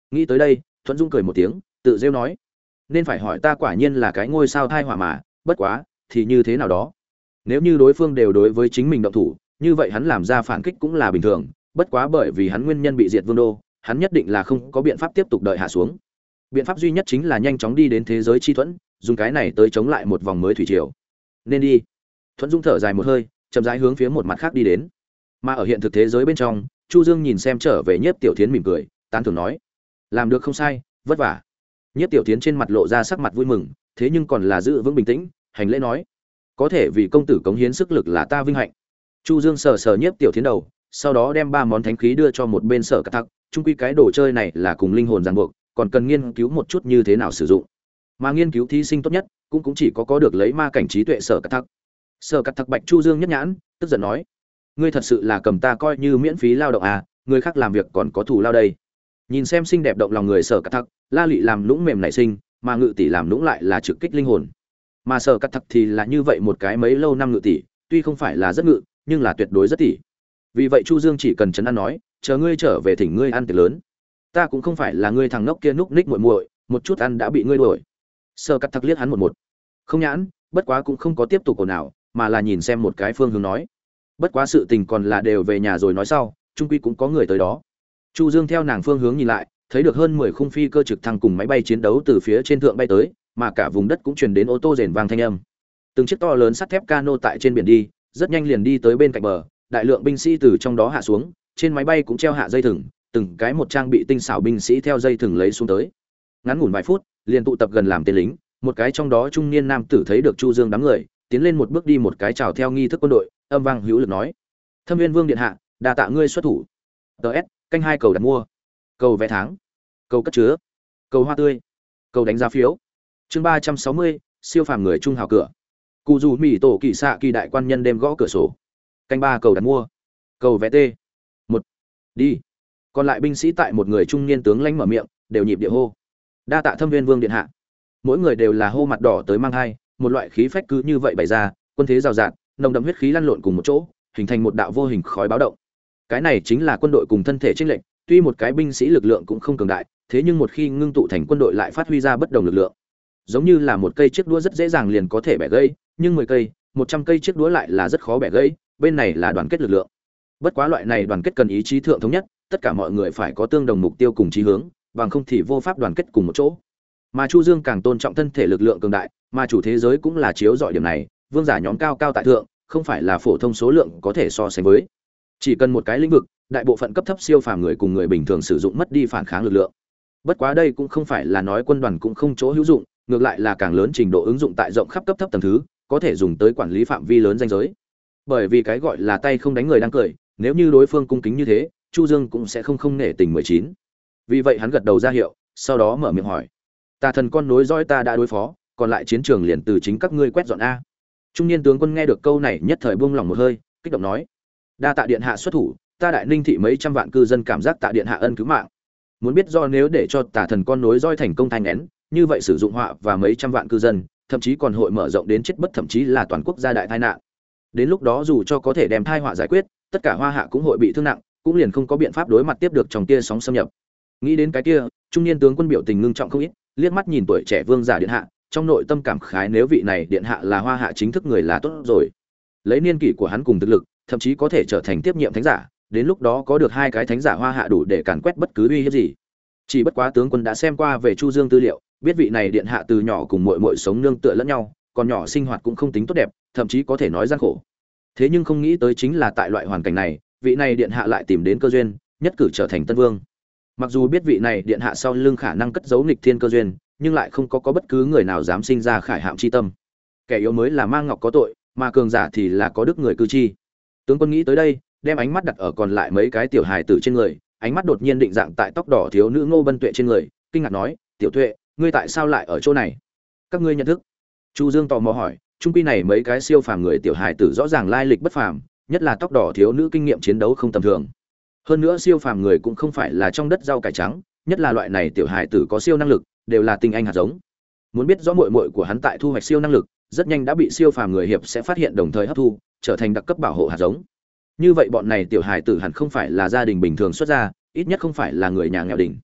Nghĩ tới đây, Thuận Dung cười một tiếng, tự rêu nói: "Nên phải hỏi ta quả nhiên là cái ngôi sao thai hỏa mà, bất quá, thì như thế nào đó. Nếu như đối phương đều đối với chính mình động thủ, như vậy hắn làm ra phản kích cũng là bình thường, bất quá bởi vì hắn nguyên nhân bị diệt vương đô, hắn nhất định là không có biện pháp tiếp tục đợi hạ xuống. Biện pháp duy nhất chính là nhanh chóng đi đến thế giới chi thuẫn, dùng cái này tới chống lại một vòng mới thủy triều. Nên đi." Thuận Dung thở dài một hơi, chậm rãi hướng phía một mặt khác đi đến. Mà ở hiện thực thế giới bên trong, Chu Dương nhìn xem trở về Nhiếp Tiểu Thiến mỉm cười, tán thưởng nói: "Làm được không sai, vất vả." Nhiếp Tiểu Thiến trên mặt lộ ra sắc mặt vui mừng, thế nhưng còn là giữ vững bình tĩnh, hành lễ nói: "Có thể vì công tử cống hiến sức lực là ta vinh hạnh." Chu Dương sờ sờ Nhiếp Tiểu Thiến đầu, sau đó đem 3 món thánh khí đưa cho một bên Sở Cát Thắc, chung quy cái đồ chơi này là cùng linh hồn ràng buộc, còn cần nghiên cứu một chút như thế nào sử dụng. Mà nghiên cứu thí sinh tốt nhất, cũng chỉ có được lấy ma cảnh trí tuệ Sở Cát Thắc. Sở Cát Thắc bạch Chu Dương nhất nhãn, tức giận nói: "Ngươi thật sự là cầm ta coi như miễn phí lao động à, người khác làm việc còn có thù lao đây." Nhìn xem xinh đẹp động lòng người Sở Cát Thắc, La Lị làm lũng mềm nảy sinh, mà Ngự tỷ làm lũng lại là trực kích linh hồn. Mà Sở Cát Thắc thì là như vậy một cái mấy lâu năm Ngự tỷ, tuy không phải là rất ngự, nhưng là tuyệt đối rất tỷ. Vì vậy Chu Dương chỉ cần trấn an nói: "Chờ ngươi trở về thỉnh ngươi ăn tiệc lớn. Ta cũng không phải là ngươi thằng ngốc kia núc ních muội muội, một chút ăn đã bị ngươi đuổi." Sở Cát Thắc liếc hắn một. Không nhãn, bất quá cũng không có tiếp tục ồn ào, mà là nhìn xem một cái phương hướng nói: "Bất quá sự tình còn là đều về nhà rồi nói sau, chung quy cũng có người tới đó." Chu Dương theo nàng phương hướng nhìn lại, thấy được hơn 10 khung phi cơ trực thăng cùng máy bay chiến đấu từ phía trên thượng bay tới, mà cả vùng đất cũng truyền đến ô tô rền vang thanh âm. Từng chiếc to lớn sắt thép cano tại trên biển đi, rất nhanh liền đi tới bên cạnh bờ, đại lượng binh sĩ từ trong đó hạ xuống, trên máy bay cũng treo hạ dây thừng, từng cái một trang bị tinh xảo binh sĩ theo dây thừng lấy xuống tới. Ngắn ngủn vài phút, liền tụ tập gần làm tên lính, một cái trong đó trung niên nam tử thấy được Chu Dương đám người, tiến lên một bước đi một cái chào theo nghi thức quân đội, âm vang hữu lực nói: "Thâm Viên Vương điện hạ, đa tạ ngươi xuất thủ." DS, canh 2 cầu đặt mua, cầu vé tháng, cầu cất chứa, cầu hoa tươi, cầu đánh giá phiếu. Chương 360, siêu phàm người trung hào cửa. Cù dù mỉ tổ kỳ xạ kỳ đại quan nhân đêm gõ cửa sổ. Canh 3 cầu đặt mua, cầu vé T. 1. Đi. Còn lại binh sĩ tại một người trung niên tướng lãnh mở miệng, đều nhịp địa hô: "Đa tạ Thâm Viên Vương điện hạ." Mỗi người đều là hô mặt đỏ tới mang hai, một loại khí phách cứ như vậy bày ra, quân thế rào rạt, nồng đậm huyết khí lăn lộn cùng một chỗ, hình thành một đạo vô hình khói báo động. Cái này chính là quân đội cùng thân thể chênh lệch, tuy một cái binh sĩ lực lượng cũng không cường đại, thế nhưng một khi ngưng tụ thành quân đội lại phát huy ra bất đồng lực lượng. Giống như là một cây chiếc đũa rất dễ dàng liền có thể bẻ gãy, nhưng 10 cây, 100 cây chiếc đũa lại là rất khó bẻ gãy, bên này là đoàn kết lực lượng. Bất quá loại này đoàn kết cần ý chí thượng thống nhất, tất cả mọi người phải có tương đồng mục tiêu cùng chí hướng, bằng không thì vô pháp đoàn kết cùng một chỗ. Mà Chu Dương càng tôn trọng thân thể lực lượng cường đại, mà chủ thế giới cũng là chiếu rọi điểm này, vương giả nhóm cao cao tại thượng, không phải là phổ thông số lượng có thể so sánh với. Chỉ cần một cái lĩnh vực, đại bộ phận cấp thấp siêu phàm người cùng người bình thường sử dụng mất đi phản kháng lực lượng. Bất quá đây cũng không phải là nói quân đoàn cũng không chỗ hữu dụng, ngược lại là càng lớn trình độ ứng dụng tại rộng khắp cấp thấp tầng thứ, có thể dùng tới quản lý phạm vi lớn danh giới. Bởi vì cái gọi là tay không đánh người đang cười, nếu như đối phương cung kính như thế, Chu Dương cũng sẽ không nể tình 19. Vì vậy hắn gật đầu ra hiệu, sau đó mở miệng hỏi: "Tà thần con nối dõi ta đã đối phó, còn lại chiến trường liền từ chính các ngươi quét dọn a." Trung niên tướng quân nghe được câu này nhất thời buông lòng một hơi, kích động nói: "Đa tạ điện hạ xuất thủ, ta Đại Ninh thị mấy trăm vạn cư dân cảm giác tạ điện hạ ân cứu mạng. Muốn biết do nếu để cho tà thần con nối dõi thành công thanh nén, như vậy sử dụng họa và mấy trăm vạn cư dân, thậm chí còn hội mở rộng đến chết bất, thậm chí là toàn quốc gia đại tai nạn. Đến lúc đó dù cho có thể đem tai họa giải quyết, tất cả Hoa Hạ cũng hội bị thương nặng, cũng liền không có biện pháp đối mặt tiếp được trong kia sóng xâm nhập." Nghĩ đến cái kia, trung niên tướng quân biểu tình ngưng trọng không ít, liếc mắt nhìn tuổi trẻ vương giả điện hạ, trong nội tâm cảm khái nếu vị này điện hạ là Hoa Hạ chính thức người là tốt rồi. Lấy niên kỷ của hắn cùng thực lực, thậm chí có thể trở thành tiếp nhiệm thánh giả, đến lúc đó có được 2 cái thánh giả Hoa Hạ đủ để càn quét bất cứ uy hiếp gì. Chỉ bất quá tướng quân đã xem qua về Chu Dương tư liệu, biết vị này điện hạ từ nhỏ cùng muội muội sống nương tựa lẫn nhau, còn nhỏ sinh hoạt cũng không tính tốt đẹp, thậm chí có thể nói gian khổ. Thế nhưng không nghĩ tới chính là tại loại hoàn cảnh này, vị này điện hạ lại tìm đến cơ duyên, nhất cử trở thành tân vương. Mặc dù biết vị này điện hạ sau lưng khả năng cất giấu nghịch thiên cơ duyên, nhưng lại không có bất cứ người nào dám sinh ra khải hạm chi tâm. Kẻ yếu mới là mang ngọc có tội, mà cường giả thì là có đức người cư chi. Tướng quân nghĩ tới đây, đem ánh mắt đặt ở còn lại mấy cái tiểu hài tử trên người, ánh mắt đột nhiên định dạng tại tóc đỏ thiếu nữ Ngô Bân Tuệ trên người, kinh ngạc nói: "Tiểu Tuệ, ngươi tại sao lại ở chỗ này? Các ngươi nhận thức?" Chu Dương tò mò hỏi, trung quy này mấy cái siêu phàm người tiểu hài tử rõ ràng lai lịch bất phàm, nhất là tóc đỏ thiếu nữ kinh nghiệm chiến đấu không tầm thường. Hơn nữa siêu phàm người cũng không phải là trong đất rau cải trắng, nhất là loại này tiểu hài tử có siêu năng lực, đều là tinh anh hạt giống. Muốn biết rõ muội muội của hắn tại thu hoạch siêu năng lực, rất nhanh đã bị siêu phàm người hiệp sẽ phát hiện đồng thời hấp thu, trở thành đặc cấp bảo hộ hạt giống. Như vậy bọn này tiểu hài tử hẳn không phải là gia đình bình thường xuất ra, ít nhất không phải là người nhà nghèo đỉnh.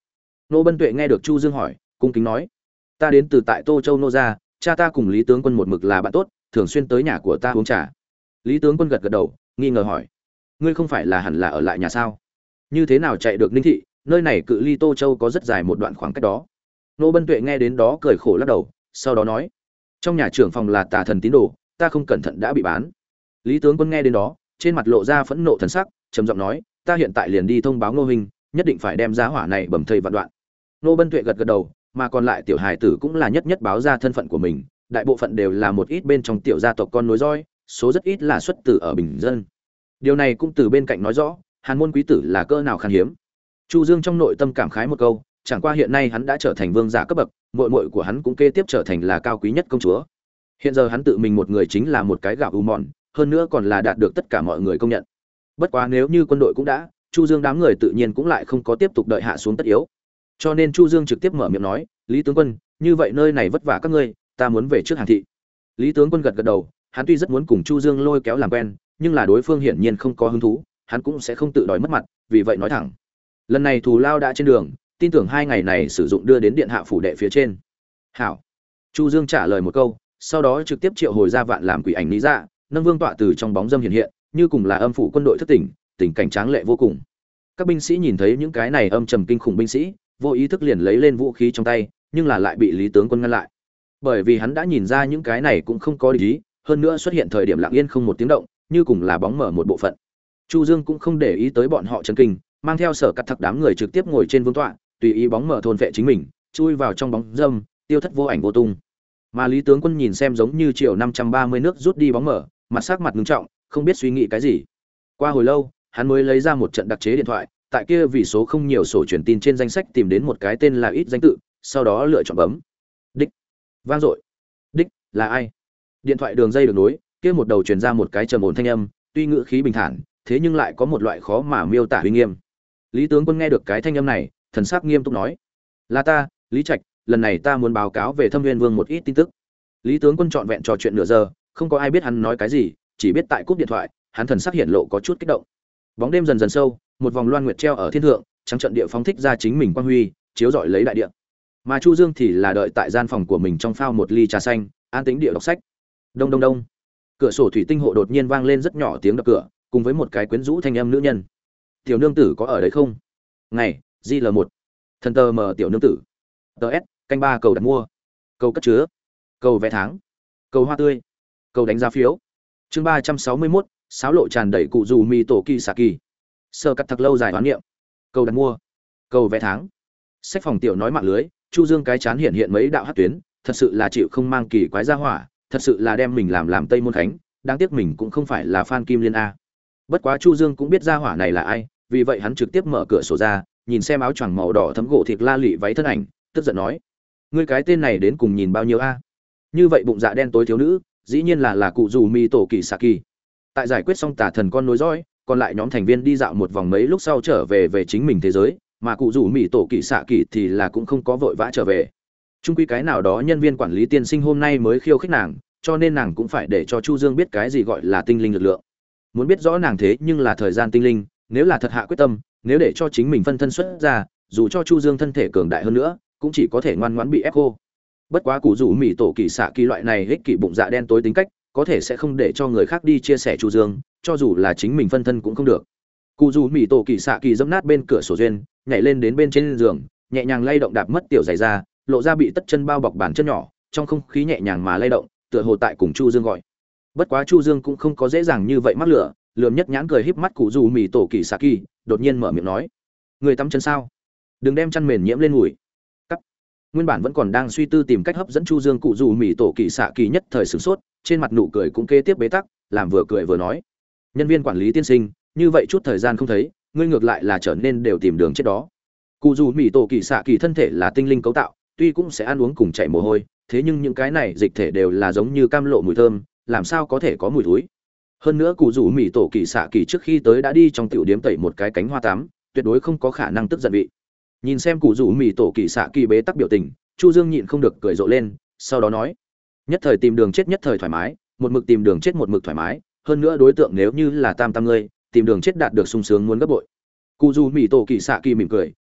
Nô Bân Tuệ nghe được Chu Dương hỏi, cung kính nói: "Ta đến từ tại Tô Châu nô gia, cha ta cùng Lý tướng quân một mực là bạn tốt, thường xuyên tới nhà của ta uống trà." Lý tướng quân gật gật đầu, nghi ngờ hỏi: "Ngươi không phải là hẳn là ở lại nhà sao? Như thế nào chạy được Ninh thị, nơi này cự ly Tô Châu có rất dài một đoạn khoảng cách đó." Nô Bân Tuệ nghe đến đó cười khổ lắc đầu, sau đó nói: "Trong nhà trưởng phòng là tà thần tín đồ, ta không cẩn thận đã bị bán." Lý tướng quân nghe đến đó, trên mặt lộ ra phẫn nộ thần sắc, trầm giọng nói: "Ta hiện tại liền đi thông báo Ngô huynh, nhất định phải đem giá hỏa này bầm thây vạn đoạn." Nô Bân Tuệ gật gật đầu, mà còn lại tiểu hài tử cũng là nhất nhất báo ra thân phận của mình, đại bộ phận đều là một ít bên trong tiểu gia tộc con nối dõi, số rất ít là xuất tử ở bình dân. Điều này cũng từ bên cạnh nói rõ, Hàn môn quý tử là cỡ nào khan hiếm. Chu Dương trong nội tâm cảm khái một câu, chẳng qua hiện nay hắn đã trở thành vương giả cấp bậc, muội muội của hắn cũng kế tiếp trở thành là cao quý nhất công chúa. Hiện giờ hắn tự mình một người chính là một cái gạo u mòn, hơn nữa còn là đạt được tất cả mọi người công nhận. Bất quá nếu như quân đội cũng đã, Chu Dương đám người tự nhiên cũng lại không có tiếp tục đợi hạ xuống tất yếu. Cho nên Chu Dương trực tiếp mở miệng nói: "Lý tướng quân, như vậy nơi này vất vả các ngươi, ta muốn về trước Hàn thị." Lý tướng quân gật gật đầu, hắn tuy rất muốn cùng Chu Dương lôi kéo làm quen, nhưng là đối phương hiển nhiên không có hứng thú, hắn cũng sẽ không tự đòi mất mặt, vì vậy nói thẳng: "Lần này thù lao đã trên đường, tin tưởng 2 ngày này sử dụng đưa đến điện hạ phủ đệ phía trên." "Hảo." Chu Dương trả lời một câu, sau đó trực tiếp triệu hồi ra vạn làm quỷ ảnh lý ra, nâng vương tọa từ trong bóng dâm hiện hiện, như cùng là âm phủ quân đội thất tỉnh, tình cảnh tráng lệ vô cùng. Các binh sĩ nhìn thấy những cái này âm trầm kinh khủng binh sĩ, vô ý thức liền lấy lên vũ khí trong tay, nhưng là lại bị Lý tướng quân ngăn lại. Bởi vì hắn đã nhìn ra những cái này cũng không có địch ý, hơn nữa xuất hiện thời điểm lặng yên không một tiếng động, như cùng là bóng mở một bộ phận. Chu Dương cũng không để ý tới bọn họ chấn kinh, mang theo Sở Cắt Thặc đám người trực tiếp ngồi trên vương tọa, tùy ý bóng mở thôn vệ chính mình, chui vào trong bóng dâm, tiêu thất vô ảnh vô tung. Mà Lý tướng quân nhìn xem giống như triệu 530 nước rút đi bóng mở, mặt sắc mặt ngưng trọng, không biết suy nghĩ cái gì. Qua hồi lâu, hắn mới lấy ra một trận đặc chế điện thoại, tại kia vì số không nhiều sổ truyền tin trên danh sách tìm đến một cái tên là ít danh tự, sau đó lựa chọn bấm. Đích. Vang dội. Đích, là ai? Điện thoại đường dây được nối, kia một đầu truyền ra một cái trầm ổn thanh âm, tuy ngữ khí bình thản, thế nhưng lại có một loại khó mà miêu tả uy nghiêm. Lý tướng quân nghe được cái thanh âm này, thần sắc nghiêm túc nói: "Là ta, Lý Trạch, lần này ta muốn báo cáo về Thâm Nguyên Vương một ít tin tức." Lý tướng quân trọn vẹn trò chuyện nửa giờ, không có ai biết hắn nói cái gì, chỉ biết tại cúp điện thoại, hắn thần sắc hiện lộ có chút kích động. Bóng đêm dần dần sâu, một vòng loan nguyệt treo ở thiên thượng, trắng trận địa phóng thích ra chính mình quang huy, chiếu rọi lấy đại địa. Mà Chu Dương thì là đợi tại gian phòng của mình trong phao một ly trà xanh, an tĩnh địa đọc sách. Đông đông đông. Cửa sổ thủy tinh hộ đột nhiên vang lên rất nhỏ tiếng đập cửa, cùng với một cái quyến rũ thanh âm nữ nhân. "Tiểu nương tử có ở đấy không?" "Ngày, JL1. Thần tờ mờ tiểu nương tử." "TS, canh 3 cầu đặt mua." "Cầu cất chứa." "Cầu vé tháng." "Cầu hoa tươi." "Cầu đánh giá phiếu." Chương 361, sáo lộ tràn đầy cụ dù mi tổ kỳ xạ kỳ. Sơ cắt thật lâu dài hoán niệm. Cầu đặt mua. Cầu vé tháng. Sách phòng tiểu nói mạng lưới, Chu Dương cái chán hiện hiện mấy đạo hắc tuyến, thật sự là chịu không mang kỳ quái ra hỏa, thật sự là đem mình làm Tây Môn Khánh, đáng tiếc mình cũng không phải là fan Kim Liên a. Bất quá Chu Dương cũng biết ra hỏa này là ai, vì vậy hắn trực tiếp mở cửa sổ ra, nhìn xem áo choàng màu đỏ thấm gỗ thịt la lị váy thân ảnh, tức giận nói: "Ngươi cái tên này đến cùng nhìn bao nhiêu a?" Như vậy bụng dạ đen tối thiếu nữ, dĩ nhiên là cụ dù mi tổ kỳ xạ kỳ. Tại giải quyết xong tà thần con nối dõi, còn lại nhóm thành viên đi dạo một vòng mấy lúc sau trở về chính mình thế giới, mà cụ rủ mỹ tổ kỳ xạ kỳ thì là cũng không có vội vã trở về. Trung quy cái nào đó nhân viên quản lý tiên sinh hôm nay mới khiêu khích nàng, cho nên nàng cũng phải để cho Chu Dương biết cái gì gọi là tinh linh lực lượng. Muốn biết rõ nàng thế nhưng là thời gian tinh linh, nếu là thật hạ quyết tâm, nếu để cho chính mình phân thân xuất ra, dù cho Chu Dương thân thể cường đại hơn nữa, cũng chỉ có thể ngoan ngoãn bị ép cô. Bất quá cụ rủ mỹ tổ kỳ xạ kỳ loại này ích kỷ bụng dạ đen tối tính cách, có thể sẽ không để cho người khác đi chia sẻ Chu Dương, cho dù là chính mình phân thân cũng không được. Cụ dù mỹ tổ kỳ xạ kỳ dẫm nát bên cửa sổ duyên, nhảy lên đến bên trên giường, nhẹ nhàng lay động đạp mất tiểu giày ra, lộ ra bị tất chân bao bọc bàn chân nhỏ, trong không khí nhẹ nhàng mà lay động, tựa hồ tại cùng Chu Dương gọi. Bất quá Chu Dương cũng không có dễ dàng như vậy mắc lửa, lườm nhất nhãn cười híp mắt cụ dù mỹ tổ kỳ xạ kỳ, đột nhiên mở miệng nói: "Người tắm chân sao? Đừng đem chăn mền nhiễm lên mùi." Cắt. Nguyên bản vẫn còn đang suy tư tìm cách hấp dẫn Chu Dương, cụ dù mỹ tổ kỳ xạ kỳ nhất thời sửng sốt, trên mặt nụ cười cũng kế tiếp bế tắc, làm vừa cười vừa nói: "Nhân viên quản lý tiên sinh, như vậy chút thời gian không thấy, ngươi ngược lại là trở nên đều tìm đường chết đó." Cụ dù mỹ tổ kỳ xạ kỳ thân thể là tinh linh cấu tạo, tuy cũng sẽ ăn uống cùng chảy mồ hôi, thế nhưng những cái này dịch thể đều là giống như cam lộ mùi thơm, làm sao có thể có mùi thối. Hơn nữa cụ dù mỹ tổ kỳ xạ kỳ trước khi tới đã đi trong tiểu điếm tẩy một cái cánh hoa tắm, tuyệt đối không có khả năng tức giận vị. Nhìn xem cụ dù mỹ tổ kỳ xạ kỳ bế tắc biểu tình, Chu Dương nhịn không được cười rộ lên, sau đó nói: "Nhất thời tìm đường chết nhất thời thoải mái, một mực tìm đường chết một mực thoải mái, hơn nữa đối tượng nếu như là tam tam ngươi, tìm đường chết đạt được sung sướng muốn gấp bội." Cụ dù mỹ tổ kỳ xạ kỳ mỉm cười,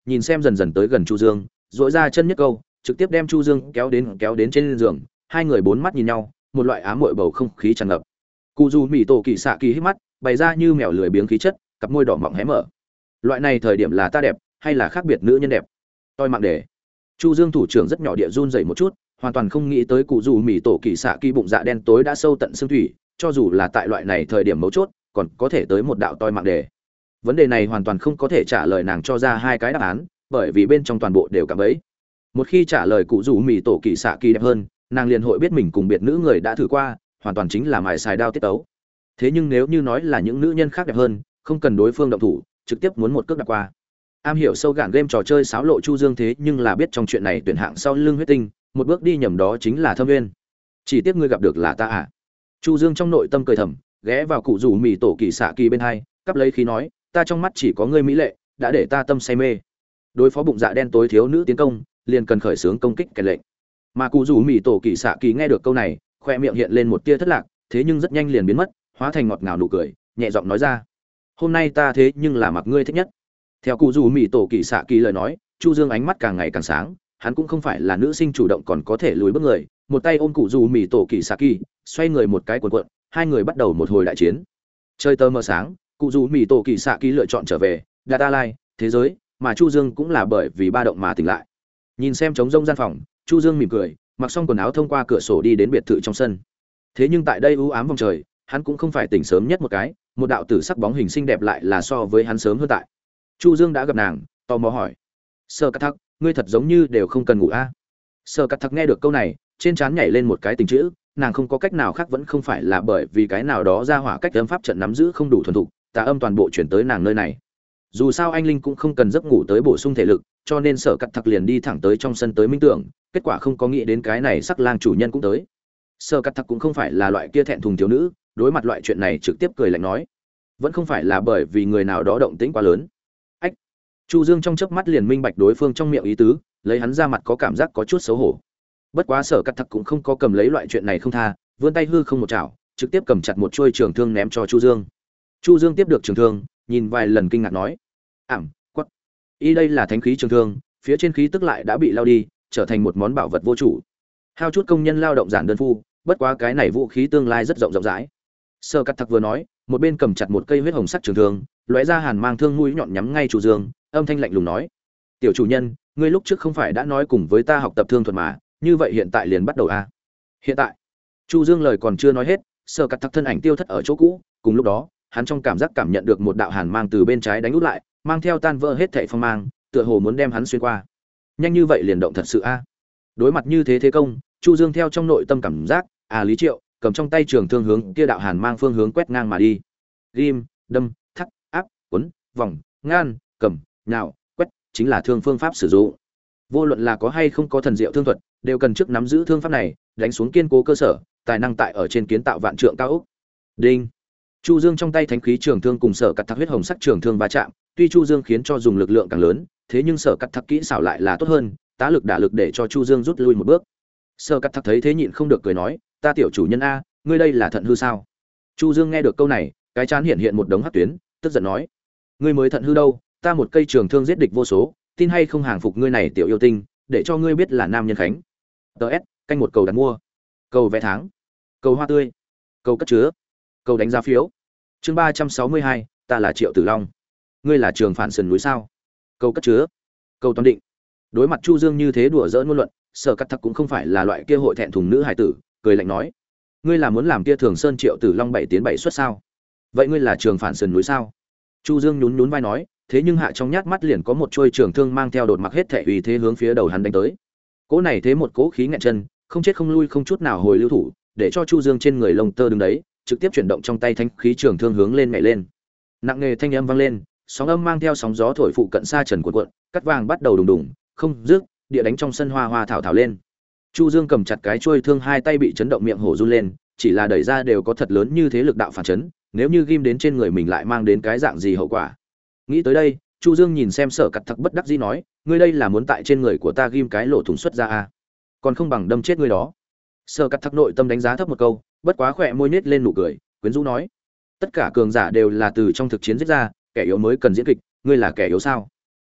nhìn xem dần dần tới gần Chu Dương, duỗi ra chân nhất câu, trực tiếp đem Chu Dương kéo đến trên giường, hai người bốn mắt nhìn nhau, một loại ám muội bầu không khí tràn ngập. Cụ Dù Mị Tổ Kỳ Sạ Kỳ hít mắt, bày ra như mèo lười biếng khí chất, cặp môi đỏ mọng hé mở. Loại này thời điểm là ta đẹp, hay là khác biệt nữ nhân đẹp? Tôi mạng để. Chu Dương thủ trưởng rất nhỏ địa run rẩy một chút, hoàn toàn không nghĩ tới Cụ Dù Mị Tổ Kỳ Sạ Kỳ bụng dạ đen tối đã sâu tận xương thủy, cho dù là tại loại này thời điểm mấu chốt, còn có thể tới một đạo toi mạng đề. Vấn đề này hoàn toàn không có thể trả lời nàng cho ra hai cái đáp án, bởi vì bên trong toàn bộ đều cả bấy. Một khi trả lời Cụ Dù Mị Tổ Kỳ Sạ Kỳ đẹp hơn, nàng liền hội biết mình cùng biệt nữ người đã thử qua, hoàn toàn chính là mài xài đao tiết tấu. Thế nhưng nếu như nói là những nữ nhân khác đẹp hơn, không cần đối phương động thủ, trực tiếp muốn một cước đạp qua. Am hiểu sâu gạn game trò chơi xáo lộ Chu Dương thế nhưng là biết trong chuyện này tuyển hạng sau lưng huyết tinh, một bước đi nhầm đó chính là Thâm Nguyên. Chỉ tiếc ngươi gặp được là ta à? Chu Dương trong nội tâm cười thầm, ghé vào Cụ Dù Mị Tổ Kỳ Sạ Kỳ bên hai, cắp lấy khí nói, ta trong mắt chỉ có ngươi mỹ lệ, đã để ta tâm say mê. Đối phó bụng dạ đen tối thiếu nữ tiến công, liền cần khởi xướng công kích kèn lệnh. Mà Cụ Dù Mị Tổ Kỳ Sạ Kỳ nghe được câu này, khoe miệng hiện lên một tia thất lạc, thế nhưng rất nhanh liền biến mất, hóa thành ngọt ngào nụ cười, nhẹ giọng nói ra, hôm nay ta thế nhưng là mặc ngươi thích nhất. Theo Cụ Dù Mị Tổ Kỳ Sạ Kỳ lời nói, Chu Dương ánh mắt càng ngày càng sáng, hắn cũng không phải là nữ sinh chủ động còn có thể lùi bước người, một tay ôm Cụ Dù Mị Tổ Kỳ Sạ Kỳ, xoay người một cái cuộn cuộn, hai người bắt đầu một hồi đại chiến. Chơi tơ mờ sáng, Cụ Dù Mị Tổ Kỳ Sạ Kỳ lựa chọn trở về Data Life thế giới, mà Chu Dương cũng là bởi vì ba động mà tỉnh lại. Nhìn xem trống rông gian phòng, Chu Dương mỉm cười, mặc xong quần áo thông qua cửa sổ đi đến biệt thự trong sân. Thế nhưng tại đây u ám vòng trời, hắn cũng không phải tỉnh sớm nhất một cái, một đạo tử sắc bóng hình xinh đẹp lại là so với hắn sớm hơn tại. Chu Dương đã gặp nàng, tò mò hỏi: "Sơ Cát Thắc, ngươi thật giống như đều không cần ngủ a?" Sơ Cát Thắc nghe được câu này, trên trán nhảy lên một cái tình chữ, nàng không có cách nào khác vẫn không phải là bởi vì cái nào đó ra hỏa cách âm pháp trận nắm giữ không đủ thuần thục, tà âm toàn bộ chuyển tới nàng nơi này. Dù sao anh linh cũng không cần giấc ngủ tới bổ sung thể lực, cho nên Sở Cát Thắc liền đi thẳng tới trong sân tới minh tưởng, kết quả không có nghĩ đến cái này sắc lang chủ nhân cũng tới. Sở Cát Thắc cũng không phải là loại kia thẹn thùng thiếu nữ, đối mặt loại chuyện này trực tiếp cười lạnh nói, vẫn không phải là bởi vì người nào đó động tĩnh quá lớn. Ách. Chu Dương trong chớp mắt liền minh bạch đối phương trong miệng ý tứ, lấy hắn ra mặt có cảm giác có chút xấu hổ. Bất quá Sở Cát Thắc cũng không có cầm lấy loại chuyện này không tha, vươn tay hư không một chảo, trực tiếp cầm chặt một chuôi trường thương ném cho Chu Dương. Chu Dương tiếp được trường thương, nhìn vài lần kinh ngạc nói, quắc. Y đây là thánh khí trường thương, phía trên khí tức lại đã bị lao đi, trở thành một món bảo vật vô chủ. Hao chút công nhân lao động giản đơn phu, bất quá cái này vũ khí tương lai rất rộng rãi. Sở Cát Thắc vừa nói, một bên cầm chặt một cây huyết hồng sắc trường thương, lóe ra hàn mang thương mũi nhọn nhắm ngay Chu Dương, âm thanh lạnh lùng nói: "Tiểu chủ nhân, ngươi lúc trước không phải đã nói cùng với ta học tập thương thuật mà, như vậy hiện tại liền bắt đầu a?" Hiện tại? Chu Dương lời còn chưa nói hết, Sở Cát Thắc thân ảnh tiêu thất ở chỗ cũ, cùng lúc đó, hắn trong cảm giác cảm nhận được một đạo hàn mang từ bên trái đánh út lại, mang theo tan vỡ hết thảy phong mang, tựa hồ muốn đem hắn xuyên qua. Nhanh như vậy liền động thật sự a? Đối mặt như thế thế công, Chu Dương theo trong nội tâm cảm giác, Lý Triệu cầm trong tay trường thương hướng kia đạo hàn mang phương hướng quét ngang mà đi. Ghim, đâm, thắt, áp, cuốn, vòng, ngan, cầm, nhào, quét, chính là thương phương pháp sử dụng. Vô luận là có hay không có thần diệu thương thuật, đều cần trước nắm giữ thương pháp này, đánh xuống kiên cố cơ sở, tài năng tại ở trên kiến tạo vạn trượng cao ốc. Đinh. Chu Dương trong tay thánh khí trường thương cùng Sở Cát Thắc huyết hồng sắc trường thương va chạm, tuy Chu Dương khiến cho dùng lực lượng càng lớn, thế nhưng Sở Cát Thắc kỹ xảo lại là tốt hơn, tá lực đả lực để cho Chu Dương rút lui một bước. Sở Cát Thắc thấy thế nhịn không được cười nói, "Ta tiểu chủ nhân a, ngươi đây là thận hư sao?" Chu Dương nghe được câu này, cái trán hiện một đống hắc tuyến, tức giận nói, "Ngươi mới thận hư đâu, ta một cây trường thương giết địch vô số, tin hay không hàng phục ngươi này tiểu yêu tinh, để cho ngươi biết là nam nhân khánh." DS, canh một cầu đặt mua, cầu vé tháng, cầu hoa tươi, cầu cất chứa, cầu đánh giá phiếu. Chương 362, ta là Triệu Tử Long. Ngươi là Trường Phản Sườn núi sao? Cầu cất chứa, cầu toán định. Đối mặt Chu Dương như thế đùa giỡn ngôn luận, Sở Cát Thắc cũng không phải là loại kia hội thẹn thùng nữ hài tử, cười lạnh nói, ngươi là muốn làm kia Thường Sơn Triệu Tử Long 7 tiến 7 xuất sao? Vậy ngươi là Trường Phản Sườn núi sao? Chu Dương nhún vai nói, thế nhưng hạ trong nhát mắt liền có một chuôi trường thương mang theo đột mặc hết thể uy thế hướng phía đầu hắn đánh tới. Cỗ này thế một cỗ khí nghẹn chân, không chết không lui không chút nào hồi lưu thủ, để cho Chu Dương trên người lông tơ đứng đấy, trực tiếp chuyển động trong tay thanh khí trường thương hướng lên nhảy lên. Nặng nề thanh âm vang lên, sóng âm mang theo sóng gió thổi phụ cận xa trần cuộn cuộn, cắt vàng bắt đầu đùng đùng, không dứt, địa đánh trong sân hoa hoa thảo thảo lên. Chu Dương cầm chặt cái chuôi thương, hai tay bị chấn động miệng hổ run lên, chỉ là đẩy ra đều có thật lớn như thế lực đạo phản chấn, nếu như ghim đến trên người mình lại mang đến cái dạng gì hậu quả. Nghĩ tới đây, Chu Dương nhìn xem Sở Cát Thắc bất đắc dĩ nói, ngươi đây là muốn tại trên người của ta ghim cái lỗ thủng xuất ra à? Còn không bằng đâm chết ngươi đó. Sở Cát Thắc nội tâm đánh giá thấp một câu, bất quá khỏe môi nết lên nụ cười, quyến rũ nói, tất cả cường giả đều là từ trong thực chiến giết ra, kẻ yếu mới cần diễn kịch, ngươi là kẻ yếu sao?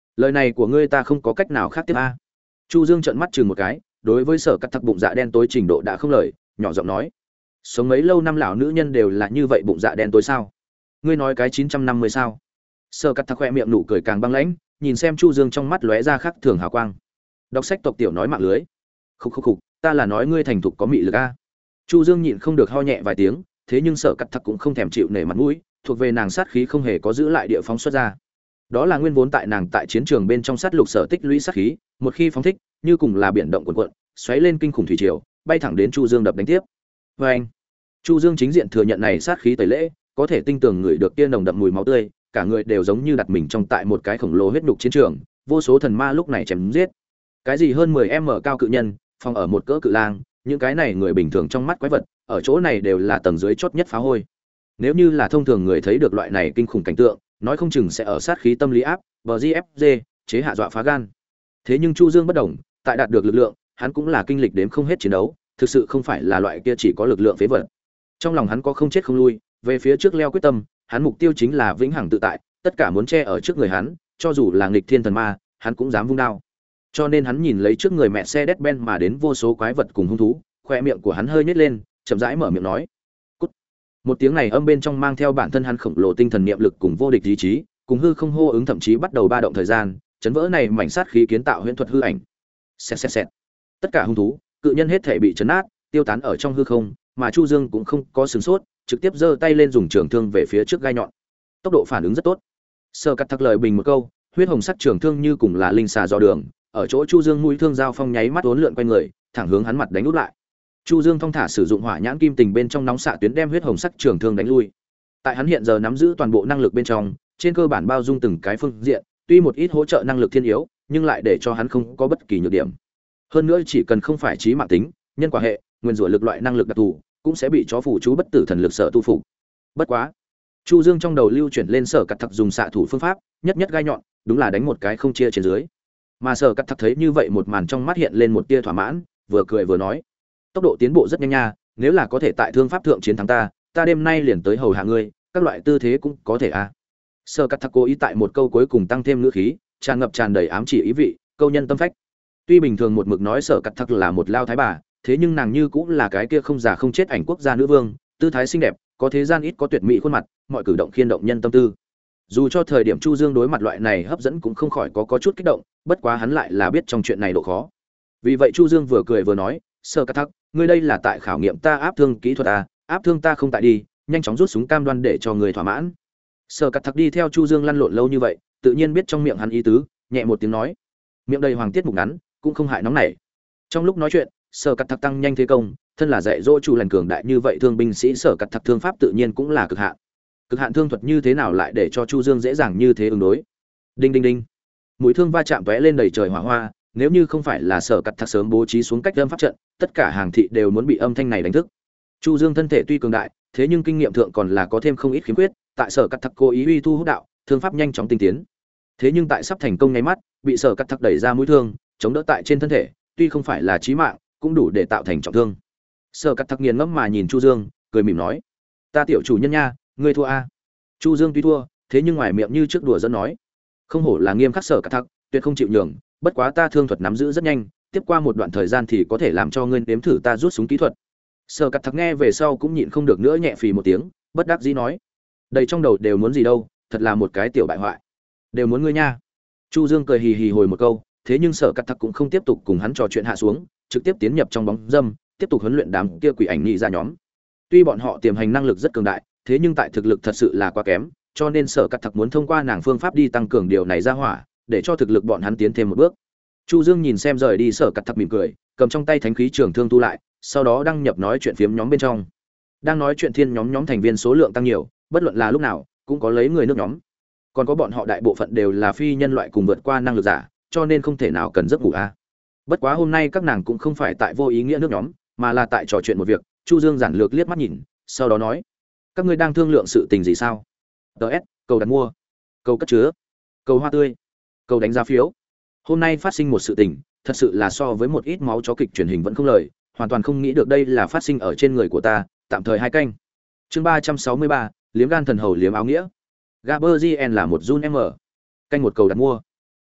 Lời này của ngươi ta không có cách nào khác tiếp a. Chu Dương trợn mắt chừng một cái, đối với Sở Cắt Thặc bụng dạ đen tối trình độ đã không lời, nhỏ giọng nói: "Sống mấy lâu năm lão nữ nhân đều là như vậy bụng dạ đen tối sao? Ngươi nói cái 950 sao?" Sở Cắt Thặc khoe miệng nụ cười càng băng lãnh, nhìn xem Chu Dương trong mắt lóe ra khác thường hào quang. Đọc sách tộc tiểu nói mạng lưới. Khục khục khục, ta là nói ngươi thành thục có mị lực a. Chu Dương nhịn không được ho nhẹ vài tiếng, thế nhưng Sở Cắt Thặc cũng không thèm chịu nể mặt mũi, thuộc về nàng sát khí không hề có giữ lại địa phóng xuất ra. Đó là nguyên vốn tại nàng tại chiến trường bên trong sát lục sở tích lũy sát khí, một khi phóng thích, như cùng là biển động cuộn cuộn, xoáy lên kinh khủng thủy triều, bay thẳng đến Chu Dương đập đánh tiếp. Và anh, Chu Dương chính diện thừa nhận này sát khí tẩy lễ, có thể tinh tường ngửi được kia nồng đậm mùi máu tươi, cả người đều giống như đặt mình trong tại một cái khổng lồ huyết nhục chiến trường, vô số thần ma lúc này chém giết. Cái gì hơn 10m cao cự nhân, phòng ở một cỡ cự lang, những cái này người bình thường trong mắt quái vật, ở chỗ này đều là tầng dưới chót nhất phá hôi. Nếu như là thông thường người thấy được loại này kinh khủng cảnh tượng, nói không chừng sẽ ở sát khí tâm lý áp, BGFG, chế hạ dọa phá gan. Thế nhưng Chu Dương bất động, tại đạt được lực lượng, hắn cũng là kinh lịch đến không hết chiến đấu, thực sự không phải là loại kia chỉ có lực lượng phế vật. Trong lòng hắn có không chết không lui, về phía trước leo quyết tâm, hắn mục tiêu chính là vĩnh hằng tự tại, tất cả muốn che ở trước người hắn, cho dù là nghịch thiên thần ma, hắn cũng dám vung đao. Cho nên hắn nhìn lấy trước người mẹ xe Mercedes-Benz mà đến vô số quái vật cùng hung thú, khoe miệng của hắn hơi nhếch lên, chậm rãi mở miệng nói: "Cút." Một tiếng này âm bên trong mang theo bản thân hắn khổng lồ tinh thần niệm lực cùng vô địch ý chí, cùng hư không hô ứng thậm chí bắt đầu ba động thời gian, chấn vỡ này mảnh sát khí kiến tạo huyễn thuật hư ảnh. Xẹt. Tất cả hung thú, cự nhân hết thể bị chấn nát, tiêu tán ở trong hư không, mà Chu Dương cũng không có sửng sốt, trực tiếp giơ tay lên dùng trường thương về phía trước gai nhọn. Tốc độ phản ứng rất tốt. Sở Cắt Thặc lời bình một câu, huyết hồng sắc trường thương như cùng là linh xà dò đường, ở chỗ Chu Dương mũi thương giao phong nháy mắt uốn lượn quanh người, thẳng hướng hắn mặt đánh úp lại. Chu Dương thong thả sử dụng hỏa nhãn kim tình bên trong nóng xạ tuyến đem huyết hồng sắc trường thương đánh lui. Tại hắn hiện giờ nắm giữ toàn bộ năng lực bên trong, trên cơ bản bao dung từng cái phương diện, tuy một ít hỗ trợ năng lực thiên yếu, nhưng lại để cho hắn không có bất kỳ nhược điểm. Hơn nữa chỉ cần không phải chí mạng tính, nhân quả hệ, nguyên rủa lực loại năng lực đặc thù, cũng sẽ bị chó phủ chú bất tử thần lực sở tu phục. Bất quá, Chu Dương trong đầu lưu chuyển lên Sở Cắt Thặc dùng xạ thủ phương pháp, nhất nhất gai nhọn, đúng là đánh một cái không chia trên dưới. Mà Sở Cắt Thặc thấy như vậy một màn trong mắt hiện lên một tia thỏa mãn, vừa cười vừa nói: "Tốc độ tiến bộ rất nhanh nha, nếu là có thể tại thương pháp thượng chiến thắng ta đêm nay liền tới hầu hạ ngươi, các loại tư thế cũng có thể a." Sở Cắt Thặc cố ý tại một câu cuối cùng tăng thêm ngữ khí, tràn ngập tràn đầy ám chỉ ý vị, câu nhân tâm phách. Tuy bình thường một mực nói Sở Cắt Thặc là một lao thái bà, thế nhưng nàng như cũng là cái kia không già không chết ảnh quốc gia nữ vương, tư thái xinh đẹp, có thế gian ít có tuyệt mỹ khuôn mặt, mọi cử động khiên động nhân tâm tư. Dù cho thời điểm Chu Dương đối mặt loại này hấp dẫn cũng không khỏi có chút kích động, bất quá hắn lại là biết trong chuyện này độ khó. Vì vậy Chu Dương vừa cười vừa nói: "Sở Cắt Thặc, ngươi đây là tại khảo nghiệm ta áp thương kỹ thuật à, áp thương ta không tại đi, nhanh chóng rút súng cam đoan để cho người thỏa mãn." Sở Cắt Thặc đi theo Chu Dương lăn lộn lâu như vậy, tự nhiên biết trong miệng hắn ý tứ, nhẹ một tiếng nói, miệng đầy hoàng tiết mục ngắn, cũng không hại nóng nảy. Trong lúc nói chuyện, Sở Cắt Thặc tăng nhanh thế công, thân là dạy dỗ chủ lần cường đại như vậy thương binh sĩ Sở Cắt Thặc thương pháp tự nhiên cũng là cực hạn. Cực hạn thương thuật như thế nào lại để cho Chu Dương dễ dàng như thế ứng đối? Đinh đinh đinh. Mũi thương va chạm tóe lên đầy trời hỏa hoa, nếu như không phải là Sở Cắt Thặc sớm bố trí xuống cách âm pháp trận, tất cả hàng thị đều muốn bị âm thanh này đánh thức. Chu Dương thân thể tuy cường đại, thế nhưng kinh nghiệm thượng còn là có thêm không ít khiếm khuyết, tại Sở Cắt Thặc cố ý uy thu hút đạo, thương pháp nhanh chóng tinh tiến. Thế nhưng tại sắp thành công ngay mắt, bị Sở Cắt Thặc đẩy ra mũi thương, chống đỡ tại trên thân thể, tuy không phải là chí mạng, cũng đủ để tạo thành trọng thương. Sở Cắt Thặc nghiền ngẫm mà nhìn Chu Dương, cười mỉm nói: "Ta tiểu chủ nhân nha, ngươi thua a." Chu Dương tuy thua, thế nhưng ngoài miệng như trước đùa dẫn nói: "Không hổ là nghiêm khắc Sở Cắt Thặc, tuyệt không chịu nhường, bất quá ta thương thuật nắm giữ rất nhanh, tiếp qua một đoạn thời gian thì có thể làm cho ngươi nếm thử ta rút súng kỹ thuật." Sở Cắt Thặc nghe về sau cũng nhịn không được nữa nhẹ phì một tiếng, bất đắc dĩ nói: "Đầy trong đầu đều muốn gì đâu, thật là một cái tiểu bại hoại. Đều muốn ngươi nha." Chu Dương cười hì hì hồi một câu, thế nhưng Sở Cắt Thặc cũng không tiếp tục cùng hắn trò chuyện hạ xuống, trực tiếp tiến nhập trong bóng dâm, tiếp tục huấn luyện đám kia quỷ ảnh nhị ra nhóm. Tuy bọn họ tiềm hành năng lực rất cường đại, thế nhưng tại thực lực thật sự là quá kém, cho nên Sở Cắt Thặc muốn thông qua nàng phương pháp đi tăng cường điều này ra hỏa, để cho thực lực bọn hắn tiến thêm một bước. Chu Dương nhìn xem rời đi Sở Cắt Thặc mỉm cười, cầm trong tay thánh khí trường thương thu lại, sau đó đăng nhập nói chuyện phiếm nhóm bên trong. Đang nói chuyện thiên nhóm thành viên số lượng tăng nhiều, bất luận là lúc nào cũng có lấy người nước nhóm. Còn có bọn họ đại bộ phận đều là phi nhân loại cùng vượt qua năng lực giả, cho nên không thể nào cần giấc ngủ a. Bất quá hôm nay các nàng cũng không phải tại vô ý nghĩa nước nhóm, mà là tại trò chuyện một việc. Chu Dương giản lược liếc mắt nhìn, sau đó nói: "Các ngươi đang thương lượng sự tình gì sao?" DS, cầu đặt mua, cầu cất chứa, cầu hoa tươi, cầu đánh giá phiếu. Hôm nay phát sinh một sự tình, thật sự là so với một ít máu chó kịch truyền hình vẫn không lời, hoàn toàn không nghĩ được đây là phát sinh ở trên người của ta, tạm thời 2 canh. Chương 363, liếm gan thần hầu liếm áo nghĩa. Gaberzien là một Jun M. Canh một cầu đặt mua.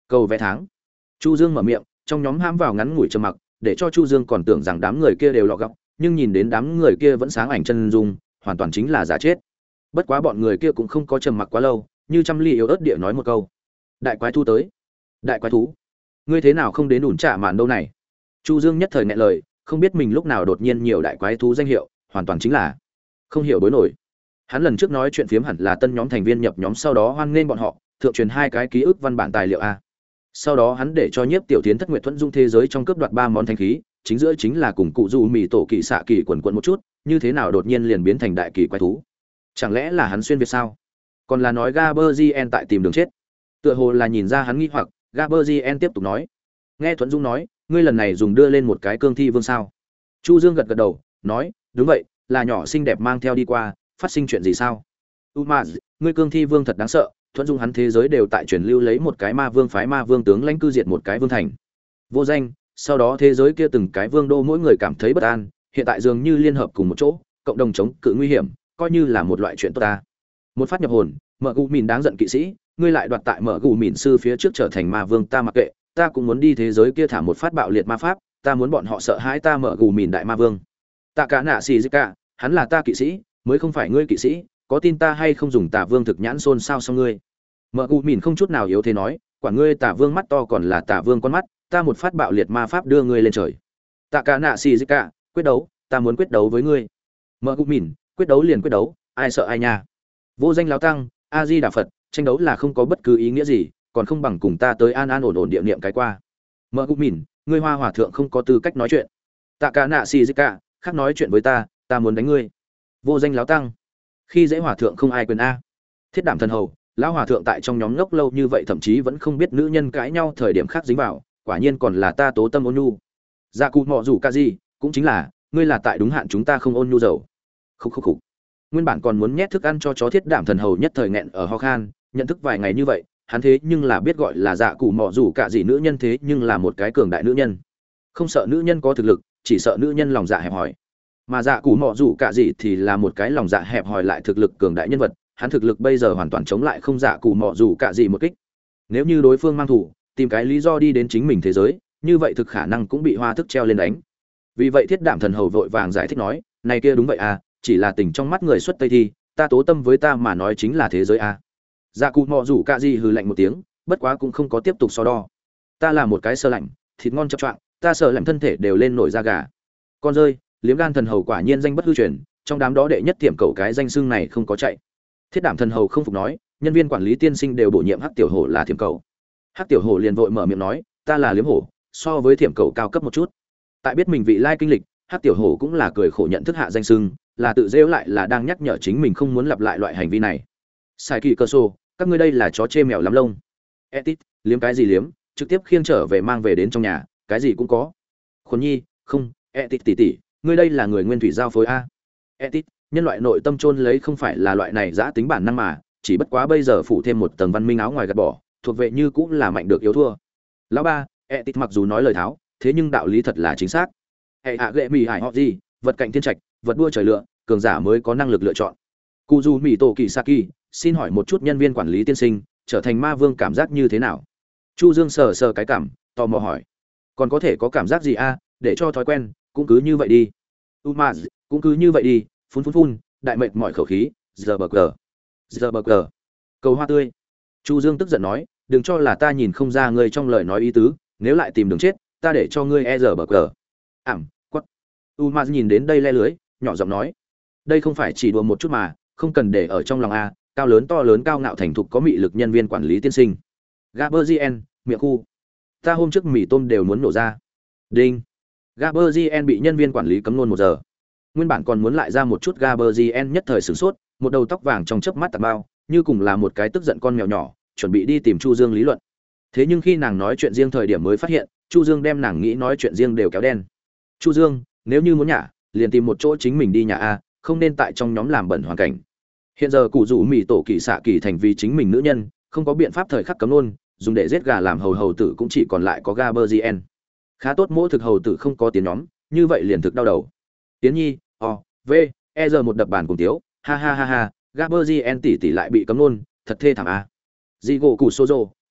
Cầu vé tháng. Chu Dương mở miệng, trong nhóm hãm vào ngắn ngủi trầm mặc, để cho Chu Dương còn tưởng rằng đám người kia đều lọ gọc, nhưng nhìn đến đám người kia vẫn sáng ảnh chân dung, hoàn toàn chính là giả chết. Bất quá bọn người kia cũng không có trầm mặc quá lâu, như trăm ly yếu ớt địa nói một câu: đại quái thú tới. Đại quái thú, ngươi thế nào không đến ủn trả màn đâu này? Chu Dương nhất thời nghẹn lời, không biết mình lúc nào đột nhiên nhiều đại quái thú danh hiệu, hoàn toàn chính là không hiểu bối nổi. Hắn lần trước nói chuyện phiếm hẳn là tân nhóm thành viên nhập nhóm sau đó hoan nghênh bọn họ, thượng truyền 2 cái ký ức văn bản tài liệu a. Sau đó hắn để cho Nhiếp Tiểu Thiến Thất Nguyệt Thuẫn Dung thế giới trong cướp đoạt 3 món thanh khí, chính giữa chính là cùng cụ dù mì tổ kỳ xạ kỳ quần quần một chút, như thế nào đột nhiên liền biến thành đại kỳ quái thú? Chẳng lẽ là hắn xuyên việt sao? Còn là nói Gaberzien tại tìm đường chết? Tựa hồ là nhìn ra hắn nghi hoặc, Gaberzien tiếp tục nói: nghe Thuẫn Dung nói, ngươi lần này dùng đưa lên một cái cương thi vương sao? Chu Dương gật gật đầu, nói: đúng vậy, là nhỏ xinh đẹp mang theo đi qua, phát sinh chuyện gì sao? Umaz, ngươi cương thi vương thật đáng sợ, Thuẫn Dung hắn thế giới đều tại truyền lưu lấy một cái ma vương phái ma vương tướng lãnh cư diệt một cái vương thành. Vô danh, sau đó thế giới kia từng cái vương đô mỗi người cảm thấy bất an, hiện tại dường như liên hợp cùng một chỗ, cộng đồng chống cự nguy hiểm, coi như là một loại chuyện tốt ta. Một phát nhập hồn, Mở Gù Mìn đáng giận kỵ sĩ, ngươi lại đoạt tại Mở Gù Mìn sư phía trước trở thành ma vương, ta mặc kệ, ta cũng muốn đi thế giới kia thả một phát bạo liệt ma pháp, ta muốn bọn họ sợ hãi ta Mở Gù Mìn đại ma vương. Tạ Cả Nạ Xì Zika, hắn là ta kỵ sĩ, mới không phải ngươi kỵ sĩ, có tin ta hay không dùng Tả Vương thực nhãn xôn sao xong ngươi. Mở Gù Mìn không chút nào yếu thế nói, quả ngươi Tả Vương mắt to còn là Tả Vương con mắt, ta một phát bạo liệt ma pháp đưa ngươi lên trời. Tạ Cả Nạ Xì Zika, quyết đấu, ta muốn quyết đấu với ngươi. Mở Gù Mìn, quyết đấu liền quyết đấu, ai sợ ai nha. Vô danh lão tăng, A Di Đà Phật, tranh đấu là không có bất cứ ý nghĩa gì, còn không bằng cùng ta tới an an ổn ổn địa niệm cái qua. Mở Gù Mìn, ngươi Hoa Hòa thượng không có tư cách nói chuyện. Tạ Cả Nạ Xì Zika, khác nói chuyện với ta muốn đánh ngươi. Vô danh lão tăng, khi dễ hòa thượng không ai quyền a. Thiết Đảm thần hầu, lão hòa thượng tại trong nhóm ngốc lâu như vậy thậm chí vẫn không biết nữ nhân cãi nhau thời điểm khác dính vào, quả nhiên còn là ta tố tâm ôn nhu. Dạ cụ mọ rủ ca gì, cũng chính là ngươi là tại đúng hạn chúng ta không ôn nhu dầu. Khúc khúc khúc. Nguyên bản còn muốn nhét thức ăn cho chó Thiết Đảm thần hầu nhất thời nghẹn ở ho khan, nhận thức vài ngày như vậy, hắn thế nhưng là biết gọi là dạ cụ mọ rủ cả gì nữ nhân thế nhưng là một cái cường đại nữ nhân. Không sợ nữ nhân có thực lực, chỉ sợ nữ nhân lòng dạ hẹp hòi. Mà dạ cụ mọ rủ cả gì thì là một cái lòng dạ hẹp hòi lại thực lực cường đại nhân vật, hắn thực lực bây giờ hoàn toàn chống lại không dạ cụ mọ rủ cả gì một kích. Nếu như đối phương mang thủ, tìm cái lý do đi đến chính mình thế giới, như vậy thực khả năng cũng bị hoa thức treo lên đánh. Vì vậy Thiết Đảm thần hầu vội vàng giải thích nói, này kia đúng vậy à, chỉ là tình trong mắt người xuất tây thi, ta tố tâm với ta mà nói chính là thế giới à. Dạ cụ mọ rủ cả gì hừ lạnh một tiếng, bất quá cũng không có tiếp tục so đo. Ta là một cái sơ lạnh, thịt ngon chập choạng, ta sợ lạnh thân thể đều lên nổi da gà. Con rơi, liếm gan thần hầu quả nhiên danh bất hư truyền, trong đám đó đệ nhất tiệm cầu cái danh xưng này không có chạy. Thiết Đảm thần hầu không phục nói, nhân viên quản lý tiên sinh đều bổ nhiệm hắc tiểu hổ là thiểm cầu. Hắc tiểu hổ liền vội mở miệng nói, ta là liếm hổ, so với thiểm cầu cao cấp một chút. Tại biết mình vị lai kinh lịch, hắc tiểu hổ cũng là cười khổ nhận thức hạ danh xưng, là tự rêu lại là đang nhắc nhở chính mình không muốn lặp lại loại hành vi này. Sai kỳ cơ sô, các ngươi đây là chó chê mèo lắm lông. Etit, liếm cái gì liếm, trực tiếp khiêng trở về mang về đến trong nhà, cái gì cũng có. Khốn nhi, không, Etit tỷ tỷ, ngươi đây là người nguyên thủy giao phối a. Etit, nhân loại nội tâm chôn lấy không phải là loại này giã tính bản năng mà, chỉ bất quá bây giờ phủ thêm một tầng văn minh áo ngoài gạt bỏ, thuộc về như cũng là mạnh được yếu thua. Lão ba, Etit mặc dù nói lời tháo, thế nhưng đạo lý thật là chính xác. Hệ hạ gệ mì hải họ gì, vật cạnh thiên trạch, vật đua trời lựa, cường giả mới có năng lực lựa chọn. Kuzu Mị Tổ Kỳ Saki, xin hỏi một chút nhân viên quản lý tiên sinh, trở thành ma vương cảm giác như thế nào? Chu Dương sờ sờ cái cảm, tò mò hỏi. Còn có thể có cảm giác gì a? Để cho thói quen, cũng cứ như vậy đi. Umaz, cũng cứ như vậy đi, phun phun phun, đại mệt mỏi khẩu khí, giờ bờ cờ. Giờ bờ cờ. Cầu hoa tươi. Chu Dương tức giận nói, đừng cho là ta nhìn không ra ngươi trong lời nói ý tứ, nếu lại tìm đường chết, ta để cho ngươi e giờ bờ cờ. Quắc. Umaz nhìn đến đây le lưới, nhỏ giọng nói, đây không phải chỉ đùa một chút mà, không cần để ở trong lòng a, cao lớn to lớn cao ngạo thành thục có mị lực nhân viên quản lý tiên sinh. Gaberzien, miệng khu. Ta hôm trước mì tôm đều muốn nổ ra. Đinh. Gaberzien bị nhân viên quản lý cấm luôn 1 giờ. Nguyên bản còn muốn lại ra một chút Gaberzien nhất thời sửng sốt, một đầu tóc vàng trong chớp mắt tạt bao, như cùng là một cái tức giận con mèo nhỏ, chuẩn bị đi tìm Chu Dương lý luận. Thế nhưng khi nàng nói chuyện riêng thời điểm mới phát hiện, Chu Dương đem nàng nghĩ nói chuyện riêng đều kéo đen. Chu Dương, nếu như muốn nhả, liền tìm một chỗ chính mình đi nhà a, không nên tại trong nhóm làm bẩn hoàn cảnh. Hiện giờ cụ rủ mì tổ kỳ xạ kỳ thành vì chính mình nữ nhân, không có biện pháp thời khắc cấm luôn, dùng để giết gà làm hầu hầu tử cũng chỉ còn lại có Gaberzien. Khá tốt mỗi thực hầu tử không có tiếng nhóm, như vậy liền thực đau đầu. Tiến Nhi, v, e giờ một đập bàn cùng tiếu, ha ha ha ha, Gaberzien tỷ tỷ lại bị cấm luôn, thật thê thảm a. Jigo cụ Sozo,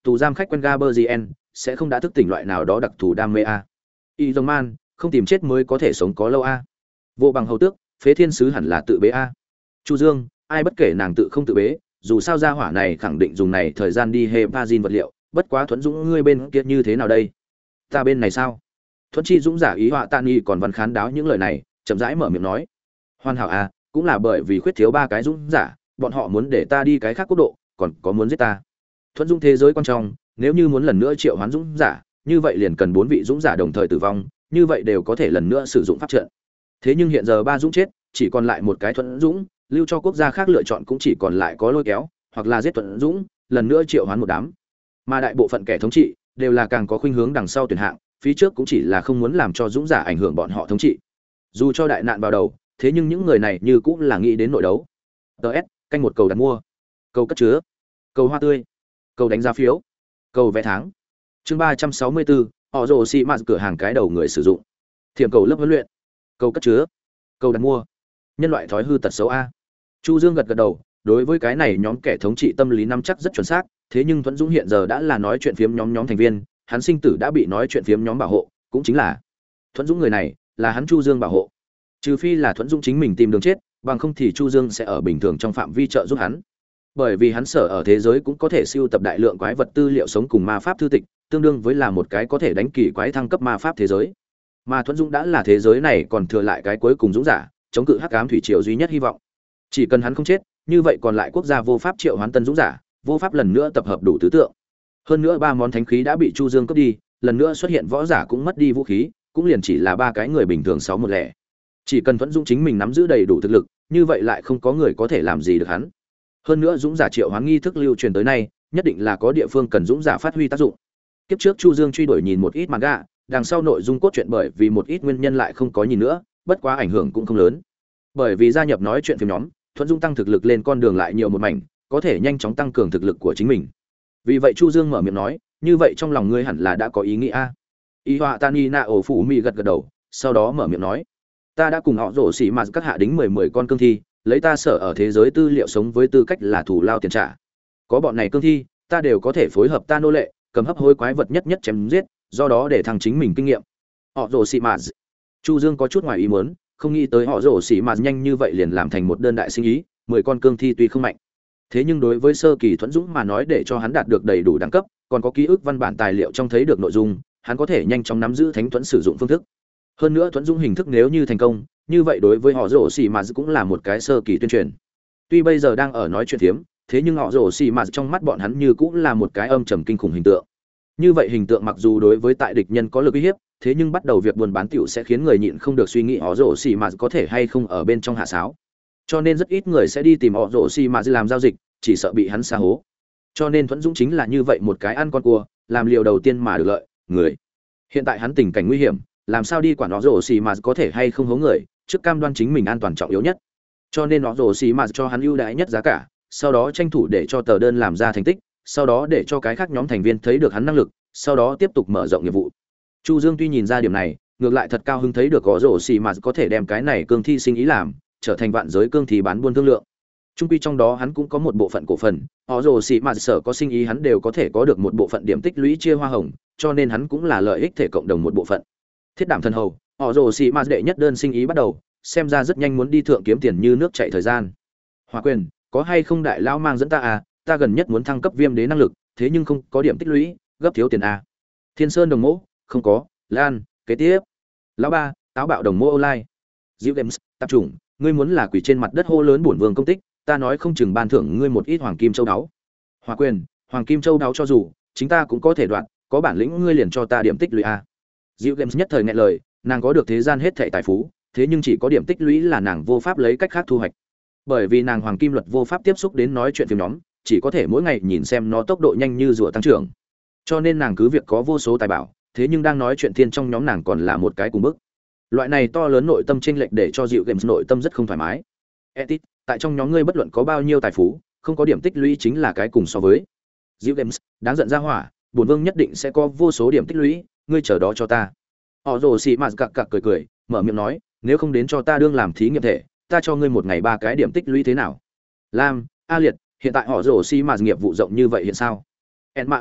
Tù giam khách quen Gaberzien sẽ không đã thức tỉnh loại nào đó đặc thù đam mê a. Y Dòng Man, không tìm chết mới có thể sống có lâu a. Vô bằng hầu tước, phế thiên sứ hẳn là tự bế a. Chu Dương, ai bất kể nàng tự không tự bế, dù sao gia hỏa này khẳng định dùng này thời gian đi Hepazin vật liệu, bất quá Thuẫn Dũng ngươi bên kia như thế nào đây? Ta bên này sao? Thuẫn Chi Dũng giả ý họa Tạ Nghi còn văn khán đáo những lời này, chậm rãi mở miệng nói: "Hoàn hảo a, cũng là bởi vì khuyết thiếu ba cái dũng giả, bọn họ muốn để ta đi cái khác quốc độ, còn có muốn giết ta. Thuẫn Dũng thế giới quan trọng, nếu như muốn lần nữa triệu hoán dũng giả, như vậy liền cần 4 vị dũng giả đồng thời tử vong, như vậy đều có thể lần nữa sử dụng pháp trận. Thế nhưng hiện giờ ba dũng chết, chỉ còn lại một cái Thuẫn Dũng, lưu cho quốc gia khác lựa chọn cũng chỉ còn lại có lôi kéo, hoặc là giết Thuẫn Dũng, lần nữa triệu hoán một đám. Mà đại bộ phận kẻ thống trị đều là càng có khuynh hướng đằng sau tuyển hạng, phía trước cũng chỉ là không muốn làm cho dũng giả ảnh hưởng bọn họ thống trị. Dù cho đại nạn vào đầu, thế nhưng những người này như cũng là nghĩ đến nội đấu. DS, canh một cầu đặt mua, cầu cất chứa, cầu hoa tươi, cầu đánh giá phiếu, cầu vé tháng. Chương 364, họ rồ xì mạt cửa hàng cái đầu người sử dụng. Thiểm cầu lớp huấn luyện, cầu cất chứa, cầu đặt mua. Nhân loại thói hư tật xấu a. Chu Dương gật gật đầu, đối với cái này nhóm kẻ thống trị tâm lý nắm chắc rất chuẩn xác, thế nhưng Thuẫn Dũng hiện giờ đã là nói chuyện phiếm nhóm thành viên, hắn sinh tử đã bị nói chuyện phiếm nhóm bảo hộ, cũng chính là Thuẫn Dũng người này là hắn Chu Dương bảo hộ. Trừ phi là Thuẫn Dũng chính mình tìm đường chết, bằng không thì Chu Dương sẽ ở bình thường trong phạm vi trợ giúp hắn. Bởi vì hắn sở ở thế giới cũng có thể sưu tập đại lượng quái vật tư liệu sống cùng ma pháp thư tịch, tương đương với là một cái có thể đánh kỳ quái thăng cấp ma pháp thế giới. Mà Thuẫn Dũng đã là thế giới này còn thừa lại cái cuối cùng dũng giả, chống cự hắc ám thủy triều duy nhất hy vọng. Chỉ cần hắn không chết, như vậy còn lại quốc gia vô pháp triệu hoán tân dũng giả, vô pháp lần nữa tập hợp đủ tứ tượng. Hơn nữa ba món thánh khí đã bị Chu Dương cướp đi, lần nữa xuất hiện võ giả cũng mất đi vũ khí, cũng liền chỉ là ba cái người bình thường 6-1-0. Chỉ cần Thuẫn Dũng chính mình nắm giữ đầy đủ thực lực, như vậy lại không có người có thể làm gì được hắn. Hơn nữa dũng giả triệu hoán nghi thức lưu truyền tới nay, nhất định là có địa phương cần dũng giả phát huy tác dụng. Kiếp trước Chu Dương truy đuổi nhìn một ít manga, đằng sau nội dung cốt truyện bởi vì một ít nguyên nhân lại không có nhìn nữa, bất quá ảnh hưởng cũng không lớn. Bởi vì gia nhập nói chuyện phim nhóm, Thuẫn Dũng tăng thực lực lên con đường lại nhiều một mảnh, có thể nhanh chóng tăng cường thực lực của chính mình. Vì vậy Chu Dương mở miệng nói, như vậy trong lòng ngươi hẳn là đã có ý nghĩ a. Y Họa Tani Na ổ phủ mi gật gật đầu, sau đó mở miệng nói, ta đã cùng họ rổ xỉ mà các hạ đính 10 con cương thi, lấy ta sở ở thế giới tư liệu sống với tư cách là thủ lao tiền trả. Có bọn này cương thi, ta đều có thể phối hợp ta nô lệ, cầm hấp hối quái vật nhất nhất chém giết, do đó để thằng chính mình kinh nghiệm. Họ rổ xỉ mà. Chu Dương có chút ngoài ý muốn, không nghĩ tới họ rổ xỉ mà nhanh như vậy liền làm thành một đơn đại sinh ý, 10 con cương thi tuy không mạnh, thế nhưng đối với sơ kỳ Thuẫn Dũng mà nói, để cho hắn đạt được đầy đủ đẳng cấp, còn có ký ức văn bản tài liệu trong thấy được nội dung, hắn có thể nhanh chóng nắm giữ thánh thuẫn sử dụng phương thức. Hơn nữa Thuẫn Dũng hình thức nếu như thành công, như vậy đối với họ rổ xì mà cũng là một cái sơ kỳ tuyên truyền. Tuy bây giờ đang ở nói chuyện thiếm, thế nhưng họ rổ xì mà trong mắt bọn hắn như cũng là một cái âm trầm kinh khủng hình tượng. Như vậy hình tượng mặc dù đối với tại địch nhân có lực uy hiếp, thế nhưng bắt đầu việc buôn bán tiểu sẽ khiến người nhịn không được suy nghĩ họ rổ xì mà có thể hay không ở bên trong hạ sáo. Cho nên rất ít người sẽ đi tìm họ rổ xì mà làm giao dịch, chỉ sợ bị hắn sa hố. Cho nên Thuẫn Dũng chính là như vậy một cái ăn con cua, làm liều đầu tiên mà được lợi, người. Hiện tại hắn tình cảnh nguy hiểm, làm sao đi quản họ rổ xì mà có thể hay không hố người, trước cam đoan chính mình an toàn trọng yếu nhất. Cho nên họ rổ xì mà cho hắn ưu đãi nhất giá cả, sau đó tranh thủ để cho tờ đơn làm ra thành tích, sau đó để cho cái khác nhóm thành viên thấy được hắn năng lực, sau đó tiếp tục mở rộng nghiệp vụ. Chu Dương tuy nhìn ra điểm này, ngược lại thật cao hứng thấy được họ rổ xì mà có thể đem cái này cương thi sinh ý làm, trở thành vạn giới cương thi bán buôn thương lượng. Trung quy trong đó hắn cũng có một bộ phận cổ phần, họ rồ xì mà sở có sinh ý hắn đều có thể có được một bộ phận điểm tích lũy chia hoa hồng, cho nên hắn cũng là lợi ích thể cộng đồng một bộ phận. Thiết đảm thần hầu, họ rồ xì mà đệ nhất đơn sinh ý bắt đầu, xem ra rất nhanh muốn đi thượng kiếm tiền như nước chảy thời gian. Hòa quyền, có hay không đại lão mang dẫn ta à, ta gần nhất muốn thăng cấp viêm đế năng lực, thế nhưng không có điểm tích lũy, gấp thiếu tiền à. Thiên Sơn đồng mẫu, không có, Lan, kế tiếp. Lão ba, táo bạo đồng mẫu online. Diệu Games, tập trung, ngươi muốn là quỷ trên mặt đất hô lớn bổn vương công tích, ta nói không chừng ban thưởng ngươi một ít hoàng kim châu đáo. Hòa quyền, hoàng kim châu đáo cho dù chính ta cũng có thể đoạn, có bản lĩnh ngươi liền cho ta điểm tích lũy a. Diệu Games nhất thời nghẹn lời, nàng có được thế gian hết thảy tài phú, thế nhưng chỉ có điểm tích lũy là nàng vô pháp lấy cách khác thu hoạch. Bởi vì nàng hoàng kim luật vô pháp tiếp xúc đến nói chuyện phim nhóm, chỉ có thể mỗi ngày nhìn xem nó tốc độ nhanh như rùa tăng trưởng. Cho nên nàng cứ việc có vô số tài bảo, thế nhưng đang nói chuyện thiên trong nhóm nàng còn là một cái cùng bức. Loại này to lớn nội tâm chênh lệch để cho Diệu Games nội tâm rất không thoải mái. Etit, tại trong nhóm ngươi bất luận có bao nhiêu tài phú, không có điểm tích lũy chính là cái cùng so với. Diệu Games, đáng giận ra hỏa, bổn vương nhất định sẽ có vô số điểm tích lũy, ngươi chờ đó cho ta. Họ rồ xì mạt cặc cặc cười cười, mở miệng nói, nếu không đến cho ta đương làm thí nghiệm thể, ta cho ngươi một ngày 3 cái điểm tích lũy thế nào? Lam, A Liệt, hiện tại họ rồ xì mạt nghiệp vụ rộng như vậy hiện sao? En mà ai,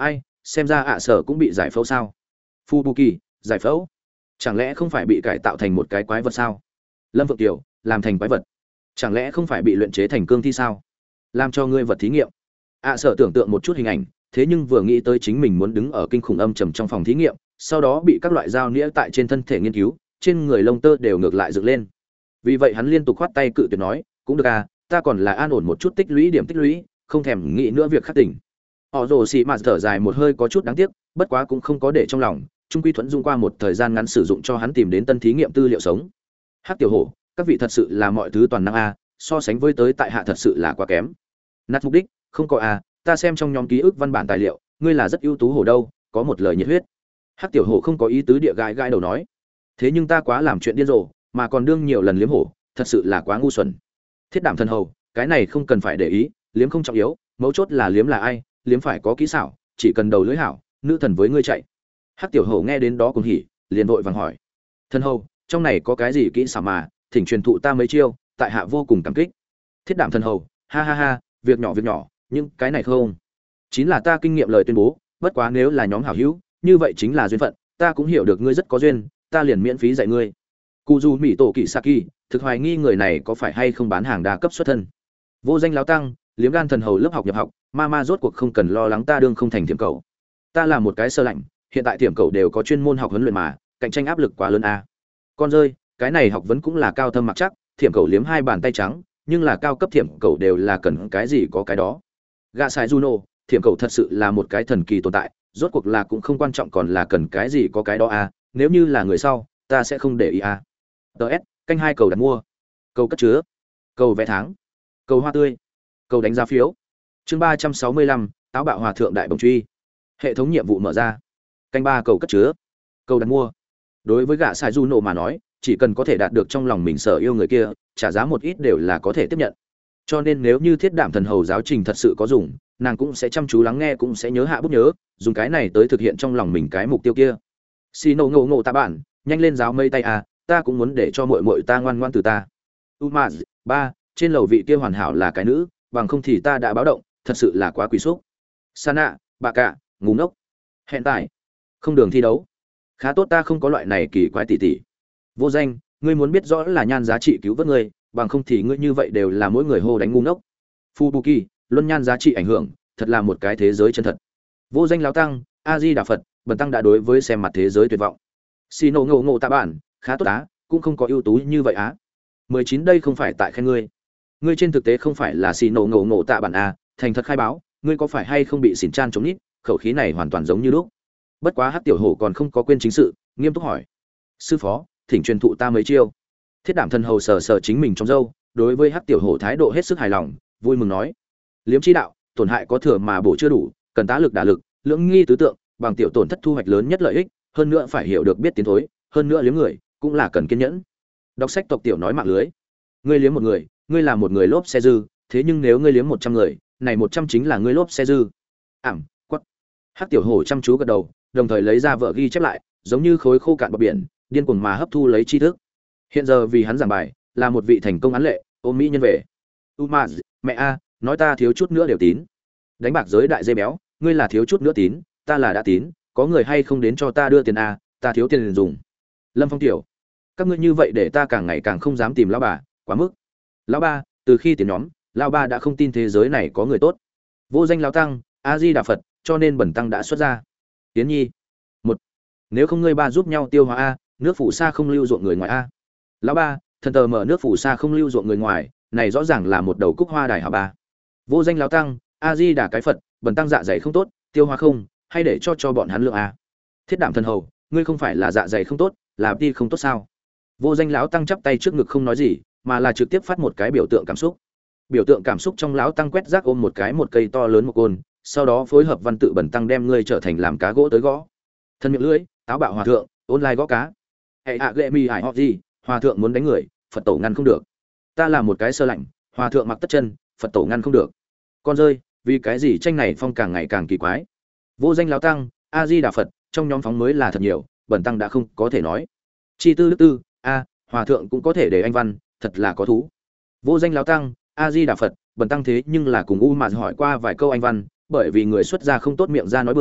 xem ra ạ sở cũng bị giải phẫu sao? Phu Bù Kỳ, giải phẫu? Chẳng lẽ không phải bị cải tạo thành một cái quái vật sao? Lâm Vượng Tiểu, làm thành quái vật? Chẳng lẽ không phải bị luyện chế thành cương thi sao? Làm cho ngươi vật thí nghiệm. ạ sở tưởng tượng một chút hình ảnh, thế nhưng vừa nghĩ tới chính mình muốn đứng ở kinh khủng âm trầm trong phòng thí nghiệm, sau đó bị các loại dao nĩa tại trên thân thể nghiên cứu, trên người lông tơ đều ngược lại dựng lên. Vì vậy hắn liên tục khoát tay cự tuyệt nói, cũng được à, ta còn là an ổn một chút tích lũy điểm tích lũy, không thèm nghĩ nữa việc khắc tỉnh. Họ rồ xì mà thở dài một hơi có chút đáng tiếc, bất quá cũng không có để trong lòng, trung quy thuẫn dung qua một thời gian ngắn sử dụng cho hắn tìm đến tân thí nghiệm tư liệu sống. Hắc tiểu hổ, các vị thật sự là mọi thứ toàn năng a, so sánh với tới tại hạ thật sự là quá kém. Nát mục đích, không có a, ta xem trong nhóm ký ức văn bản tài liệu, ngươi là rất ưu tú hổ đâu, có một lời nhiệt huyết. Hắc tiểu hổ không có ý tứ địa gãi gãi đầu nói, thế nhưng ta quá làm chuyện điên rồ, mà còn đương nhiều lần liếm hổ, thật sự là quá ngu xuẩn. Thiết Đảm thần hầu, cái này không cần phải để ý, liếm không trọng yếu, mấu chốt là liếm là ai, liếm phải có kỹ xảo, chỉ cần đầu lưỡi hảo, nữ thần với ngươi chạy. Hắc tiểu hổ nghe đến đó cũng hỉ, liền vội vàng hỏi, thần hầu, trong này có cái gì kỹ xảo mà, thỉnh truyền thụ ta mấy chiêu, tại hạ vô cùng cảm kích. Thiết Đảm thần hầu, ha ha ha, việc nhỏ, nhưng cái này không, chính là ta kinh nghiệm lời tuyên bố, bất quá nếu là nhóm hảo hữu, như vậy chính là duyên phận, ta cũng hiểu được ngươi rất có duyên, ta liền miễn phí dạy ngươi. Cù dù mỹ tổ kỳ Saki, thực hoài nghi người này có phải hay không bán hàng đa cấp xuất thân. Vô danh láo tăng, liếm gan thần hầu lớp học nhập học, ma rốt cuộc không cần lo lắng ta đương không thành thiểm cầu. Ta là một cái sơ lạnh, hiện tại thiểm cầu đều có chuyên môn học huấn luyện mà, cạnh tranh áp lực quá lớn a. Con rơi, cái này học vấn cũng là cao thâm mặc chắc, thiểm cầu liếm hai bàn tay trắng, nhưng là cao cấp thiểm cầu đều là cần cái gì có cái đó. Gạ sai Juno, thiểm cầu thật sự là một cái thần kỳ tồn tại, rốt cuộc là cũng không quan trọng còn là cần cái gì có cái đó a, nếu như là người sau, ta sẽ không để ý a. DS, canh hai cầu đặt mua, cầu cất chứa, cầu vé tháng, cầu hoa tươi, cầu đánh giá phiếu. Chương 365, táo bạo hòa thượng đại bồng truy. Hệ thống nhiệm vụ mở ra. Canh ba cầu cất chứa, cầu đặt mua. Đối với gã sai Juno mà nói, chỉ cần có thể đạt được trong lòng mình sở yêu người kia, trả giá một ít đều là có thể tiếp nhận. Cho nên nếu như Thiết Đảm thần hầu giáo trình thật sự có dùng, nàng cũng sẽ chăm chú lắng nghe, cũng sẽ nhớ hạ bút nhớ, dùng cái này tới thực hiện trong lòng mình cái mục tiêu kia. Xì ngộ ta bạn, nhanh lên giáo mây tay à, ta cũng muốn để cho muội muội ta ngoan ngoãn từ ta. Umaz, ba, trên lầu vị kia hoàn hảo là cái nữ, bằng không thì ta đã báo động, thật sự là quá quỷ xúc. Sana, bà cả, ngu ngốc. Hiện tại, không đường thi đấu. Khá tốt ta không có loại này kỳ quái tỷ tỷ. Vô danh, ngươi muốn biết rõ là nhan giá trị cứu vớt ngươi, bằng không thì ngươi như vậy đều là mỗi người hô đánh ngu ngốc. Fubuki, luân nhan giá trị ảnh hưởng, thật là một cái thế giới chân thật. Vô danh lão tăng, A Di Đà Phật, bần tăng đã đối với xem mặt thế giới tuyệt vọng. Xino ngộ tạ bản, khá tốt á, cũng không có ưu tú như vậy á. 19 đây không phải tại khen ngươi. Ngươi trên thực tế không phải là Xino ngộ tạ bản a, thành thật khai báo, ngươi có phải hay không bị xỉn chan chống nít, khẩu khí này hoàn toàn giống như lúc. Bất quá Hắc tiểu hổ còn không có quên chính sự, nghiêm túc hỏi: "Sư phó, thỉnh truyền thụ ta mấy chiêu." Thiết Đảm thần hầu sờ chính mình trong râu, đối với Hắc tiểu hổ thái độ hết sức hài lòng, vui mừng nói: "Liếm chi đạo, tổn hại có thừa mà bổ chưa đủ, cần tá lực đả lực, lưỡng nghi tứ tượng, bằng tiểu tổn thất thu hoạch lớn nhất lợi ích, hơn nữa phải hiểu được biết tiến thối, hơn nữa liếm người cũng là cần kiên nhẫn." Đọc sách tộc tiểu nói mạng lưới. Ngươi liếm một người, ngươi là một người lốp xe dư, thế nhưng nếu ngươi liếm 100 người, này 100 chính là ngươi lốp xe dư. Ảm, quắc. Hắc tiểu hổ chăm chú gật đầu, đồng thời lấy ra vợ ghi chép lại, giống như khối khô cạn bờ biển, điên cuồng mà hấp thu lấy tri thức. Hiện giờ vì hắn giảng bài, là một vị thành công án lệ, ôm mỹ nhân về. Umaz, mẹ a, nói ta thiếu chút nữa đều tín. Đánh bạc giới đại dây béo, ngươi là thiếu chút nữa tín, ta là đã tín, có người hay không đến cho ta đưa tiền a, ta thiếu tiền dùng. Lâm Phong tiểu, các ngươi như vậy để ta càng ngày càng không dám tìm lão bà, quá mức. Lão ba, từ khi tiến nhóm, lão ba đã không tin thế giới này có người tốt. Vô danh lão tăng, A Di Đà Phật, cho nên bẩn tăng đã xuất ra. Tiến nhi, một, nếu không ngươi ba giúp nhau tiêu hóa a, nước phủ sa không lưu ruộng người ngoài a. Lão ba, thần tờ mở nước phủ sa không lưu ruộng người ngoài, này rõ ràng là một đầu cúc hoa đài hả ba. Vô danh lão tăng, A Di Đà cái Phật, bẩn tăng dạ dày không tốt, tiêu hóa không, hay để cho bọn hắn lượng a. Thiết Đảm thần hầu, ngươi không phải là dạ dày không tốt, là đi không tốt sao? Vô danh lão tăng chắp tay trước ngực không nói gì, mà là trực tiếp phát một cái biểu tượng cảm xúc. Biểu tượng cảm xúc trong lão tăng quét rác ôm một cây to lớn một côn, sau đó phối hợp văn tự bẩn tăng đem ngươi trở thành làm cá gỗ tới gõ. Thân miệng lưỡi, táo bạo hòa thượng, online gõ cá. Hệ hạ lệ mi hải họ gì, hòa thượng muốn đánh người, Phật tổ ngăn không được. Ta là một cái sơ lạnh, hòa thượng mặc tất chân, Phật tổ ngăn không được. Con rơi, vì cái gì tranh này phong càng ngày càng kỳ quái. Vô danh lão tăng, A Di Đà Phật, trong nhóm phóng mới là thật nhiều, bẩn tăng đã không có thể nói. Chi tư đức tư, a, hòa thượng cũng có thể để anh văn, thật là có thú. Vô danh lão tăng, A Di Đà Phật, bần tăng thế nhưng là cùng u mà hỏi qua vài câu anh văn, bởi vì người xuất gia không tốt miệng ra nói bừa,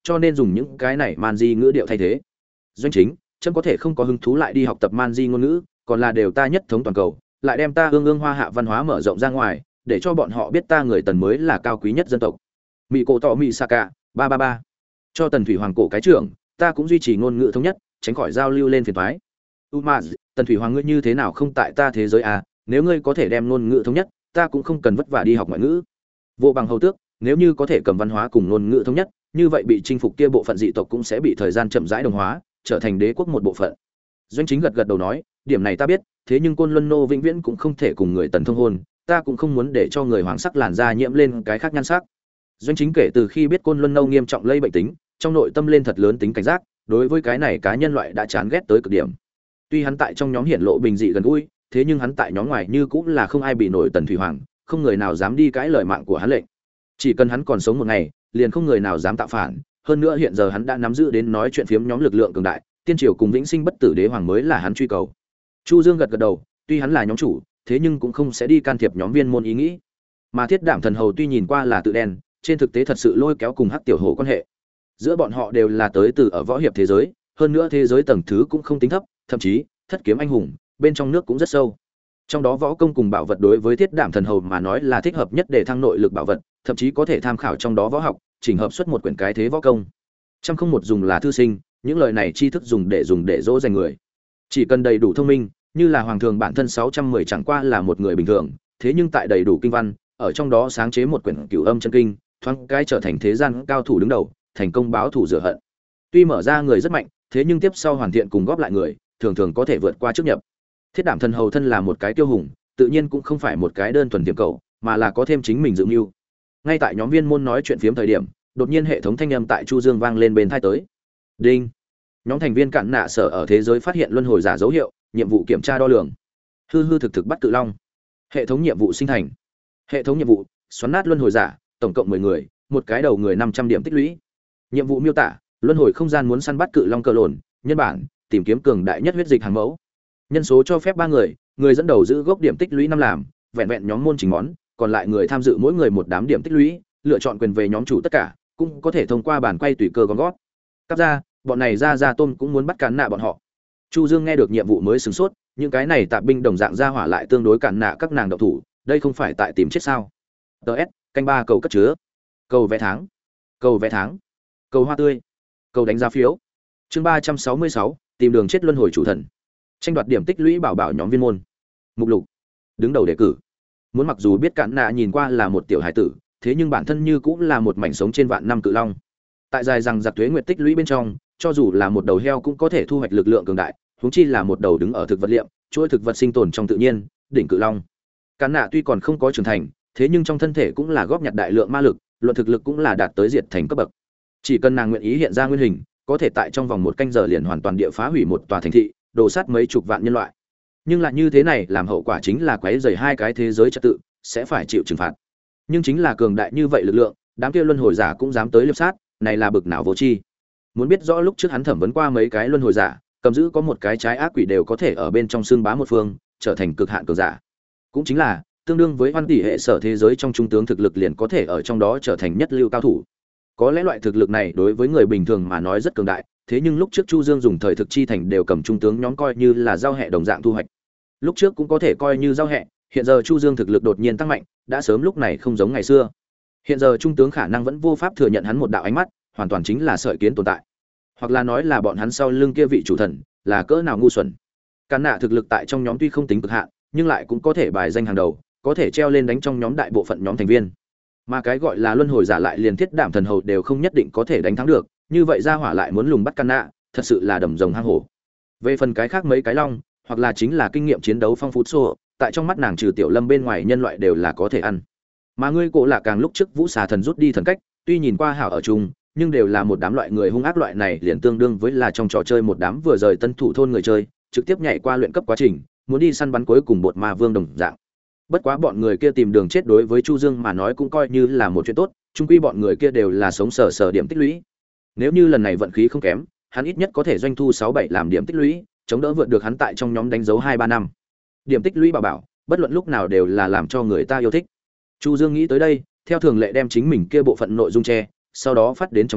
cho nên dùng những cái này man di ngữ điệu thay thế. Doanh chính, trâm có thể không có hứng thú lại đi học tập man di ngôn ngữ, còn là đều ta nhất thống toàn cầu, lại đem ta ương ương hoa hạ văn hóa mở rộng ra ngoài, để cho bọn họ biết ta người Tần mới là cao quý nhất dân tộc. Mỹ cổ tọ Mỹ Saka, 333. Cho Tần Thủy Hoàng cổ cái trưởng, ta cũng duy trì ngôn ngữ thống nhất, tránh khỏi giao lưu lên phiền toái. Umaz, Tần Thủy Hoàng ngươi như thế nào không tại ta thế giới à, nếu ngươi có thể đem ngôn ngữ thống nhất, ta cũng không cần vất vả đi học ngoại ngữ. Vô bằng hầu tước, nếu như có thể cầm văn hóa cùng ngôn ngữ thống nhất, như vậy bị chinh phục kia bộ phận dị tộc cũng sẽ bị thời gian chậm rãi đồng hóa, trở thành đế quốc một bộ phận. Doanh chính gật gật đầu nói, điểm này ta biết, thế nhưng Côn Luân Nô vĩnh viễn cũng không thể cùng người Tần thông hôn, ta cũng không muốn để cho người hoàng sắc làn da nhiễm lên cái khác nhan sắc. Doanh chính kể từ khi biết Côn Luân Nô nghiêm trọng lây bệnh tính, trong nội tâm lên thật lớn tính cảnh giác, đối với cái này cá nhân loại đã chán ghét tới cực điểm. Tuy hắn tại trong nhóm hiển lộ bình dị gần gũi, thế nhưng hắn tại nhóm ngoài như cũng là không ai bị nổi Tần Thủy Hoàng, không người nào dám đi cãi lời mạng của hắn lệnh. Chỉ cần hắn còn sống một ngày, liền không người nào dám tạo phản, hơn nữa hiện giờ hắn đã nắm giữ đến nói chuyện phiếm nhóm lực lượng cường đại, tiên triều cùng vĩnh sinh bất tử đế hoàng mới là hắn truy cầu. Chu Dương gật gật đầu, tuy hắn là nhóm chủ, thế nhưng cũng không sẽ đi can thiệp nhóm viên môn ý nghĩ. Mà Thiết Đảm Thần Hầu tuy nhìn qua là tự đen, trên thực tế thật sự lôi kéo cùng Hắc Tiểu Hổ quan hệ. Giữa bọn họ đều là tới từ ở võ hiệp thế giới, hơn nữa thế giới tầng thứ cũng không tính thấp, thậm chí thất kiếm anh hùng, bên trong nước cũng rất sâu. Trong đó võ công cùng bảo vật đối với Thiết Đảm Thần Hầu mà nói là thích hợp nhất để thăng nội lực bảo vật, thậm chí có thể tham khảo trong đó võ học, chỉnh hợp xuất một quyển cái thế võ công. Trăm không một dùng là thư sinh, những lời này tri thức dùng để dỗ dành người. Chỉ cần đầy đủ thông minh, như là hoàng thường bản thân 610 chẳng qua là một người bình thường, thế nhưng tại đầy đủ kinh văn, ở trong đó sáng chế một quyển Cửu Âm chân kinh, thoáng cái trở thành thế gian cao thủ đứng đầu, thành công báo thù rửa hận. Tuy mở ra người rất mạnh, thế nhưng tiếp sau hoàn thiện cùng góp lại người, thường thường có thể vượt qua trước nhập. Thiết Đảm Thần Hầu thân là một cái tiêu hùng, tự nhiên cũng không phải một cái đơn thuần tiềm cầu, mà là có thêm chính mình dự mưu. Ngay tại nhóm viên môn nói chuyện phiếm thời điểm, đột nhiên hệ thống thanh âm tại Chu Dương vang lên bên tai tới. Đinh. Nhóm thành viên cạn nạ sở ở thế giới phát hiện luân hồi giả dấu hiệu, nhiệm vụ kiểm tra đo lường. Hư hư thực thực bắt cự long. Hệ thống nhiệm vụ sinh thành. Hệ thống nhiệm vụ, xoắn nát luân hồi giả, tổng cộng 10 người, một cái đầu người 500 điểm tích lũy. Nhiệm vụ miêu tả, luân hồi không gian muốn săn bắt cự long cờ lồn, nhân bản, tìm kiếm cường đại nhất huyết dịch hàng mẫu. Nhân số cho phép 3 người, người dẫn đầu giữ gốc điểm tích lũy 5 làm, vẹn vẹn nhóm môn trình món, còn lại người tham dự mỗi người một đám điểm tích lũy, lựa chọn quyền về nhóm chủ tất cả, cũng có thể thông qua bản quay tùy cơ gom gót. Cắt ra, bọn này ra tôm cũng muốn bắt cán nạ bọn họ. Chu Dương nghe được nhiệm vụ mới sửng sốt, những cái này tạp binh đồng dạng ra hỏa lại tương đối cản nạ các nàng độc thủ, đây không phải tại tìm chết sao? DS, canh 3 cầu cất chứa. Cầu vé tháng. Cầu vé tháng. Cầu hoa tươi. Cầu đánh giá phiếu. Chương 366, tìm đường chết luân hồi chủ thần. Tranh đoạt điểm tích lũy bảo bảo nhóm viên môn. Mục lục. Đứng đầu đề cử. Muốn mặc dù biết cản nạ nhìn qua là một tiểu hải tử, thế nhưng bản thân như cũng là một mảnh sống trên vạn năm cự long. Tại dài rằng giặc tuế nguyệt tích lũy bên trong, cho dù là một đầu heo cũng có thể thu hoạch lực lượng cường đại, huống chi là một đầu đứng ở thực vật liệm, chuỗi thực vật sinh tồn trong tự nhiên, đỉnh cự long. Cản nạ tuy còn không có trưởng thành, thế nhưng trong thân thể cũng là góp nhặt đại lượng ma lực, luận thực lực cũng là đạt tới diệt thành cấp bậc. Chỉ cần nàng nguyện ý hiện ra nguyên hình, có thể tại trong vòng 1 canh giờ liền hoàn toàn địa phá hủy một tòa thành thị, đổ sát mấy chục vạn nhân loại. Nhưng lại như thế này, làm hậu quả chính là quấy rầy hai cái thế giới trật tự, sẽ phải chịu trừng phạt. Nhưng chính là cường đại như vậy lực lượng, đám kia luân hồi giả cũng dám tới liệp sát, này là bực nào vô tri. Muốn biết rõ lúc trước hắn thẩm vấn qua mấy cái luân hồi giả, cầm giữ có một cái trái ác quỷ đều có thể ở bên trong xương bá một phương, trở thành cực hạn cường giả. Cũng chính là tương đương với hoan tỷ hệ sở thế giới trong trung tướng thực lực liền có thể ở trong đó trở thành nhất lưu cao thủ. Có lẽ loại thực lực này đối với người bình thường mà nói rất cường đại, thế nhưng lúc trước Chu Dương dùng thời thực chi thành đều cầm trung tướng nhóm coi như là giao hệ đồng dạng thu hoạch. Lúc trước cũng có thể coi như giao hệ, hiện giờ Chu Dương thực lực đột nhiên tăng mạnh, đã sớm lúc này không giống ngày xưa. Hiện giờ trung tướng khả năng vẫn vô pháp thừa nhận hắn một đạo ánh mắt, hoàn toàn chính là sợi kiến tồn tại. Hoặc là nói là bọn hắn sau lưng kia vị chủ thần là cỡ nào ngu xuẩn. Cản nạ thực lực tại trong nhóm tuy không tính cực hạn, nhưng lại cũng có thể bài danh hàng đầu, có thể treo lên đánh trong nhóm đại bộ phận nhóm thành viên. Mà cái gọi là luân hồi giả lại liền Thiết Đảm Thần Hầu đều không nhất định có thể đánh thắng được, như vậy ra hỏa lại muốn lùng bắt Cản nạ, thật sự là đầm rồng hang hổ. Về phần cái khác mấy cái long, hoặc là chính là kinh nghiệm chiến đấu phong phú xô, tại trong mắt nàng trừ Tiểu Lâm bên ngoài nhân loại đều là có thể ăn. Mà ngươi cổ là càng lúc trước Vũ Xà thần rút đi thần cách, tuy nhìn qua hảo ở chung, nhưng đều là một đám loại người hung ác, loại này liền tương đương với là trong trò chơi một đám vừa rời tân thủ thôn người chơi, trực tiếp nhảy qua luyện cấp quá trình, muốn đi săn bắn cuối cùng bột ma vương đồng dạng. Bất quá bọn người kia tìm đường chết đối với Chu Dương mà nói cũng coi như là một chuyện tốt, chung quy bọn người kia đều là sống sờ điểm tích lũy. Nếu như lần này vận khí không kém, hắn ít nhất có thể doanh thu 6-7 làm điểm tích lũy, chống đỡ vượt được hắn tại trong nhóm đánh dấu 2-3 năm. Điểm tích lũy bảo, bất luận lúc nào đều là làm cho người ta yêu thích. Chu Dương nghĩ tới đây, theo thường lệ đem chính mình kia bộ phận nội dung che, sau đó phát đến trong nhóm,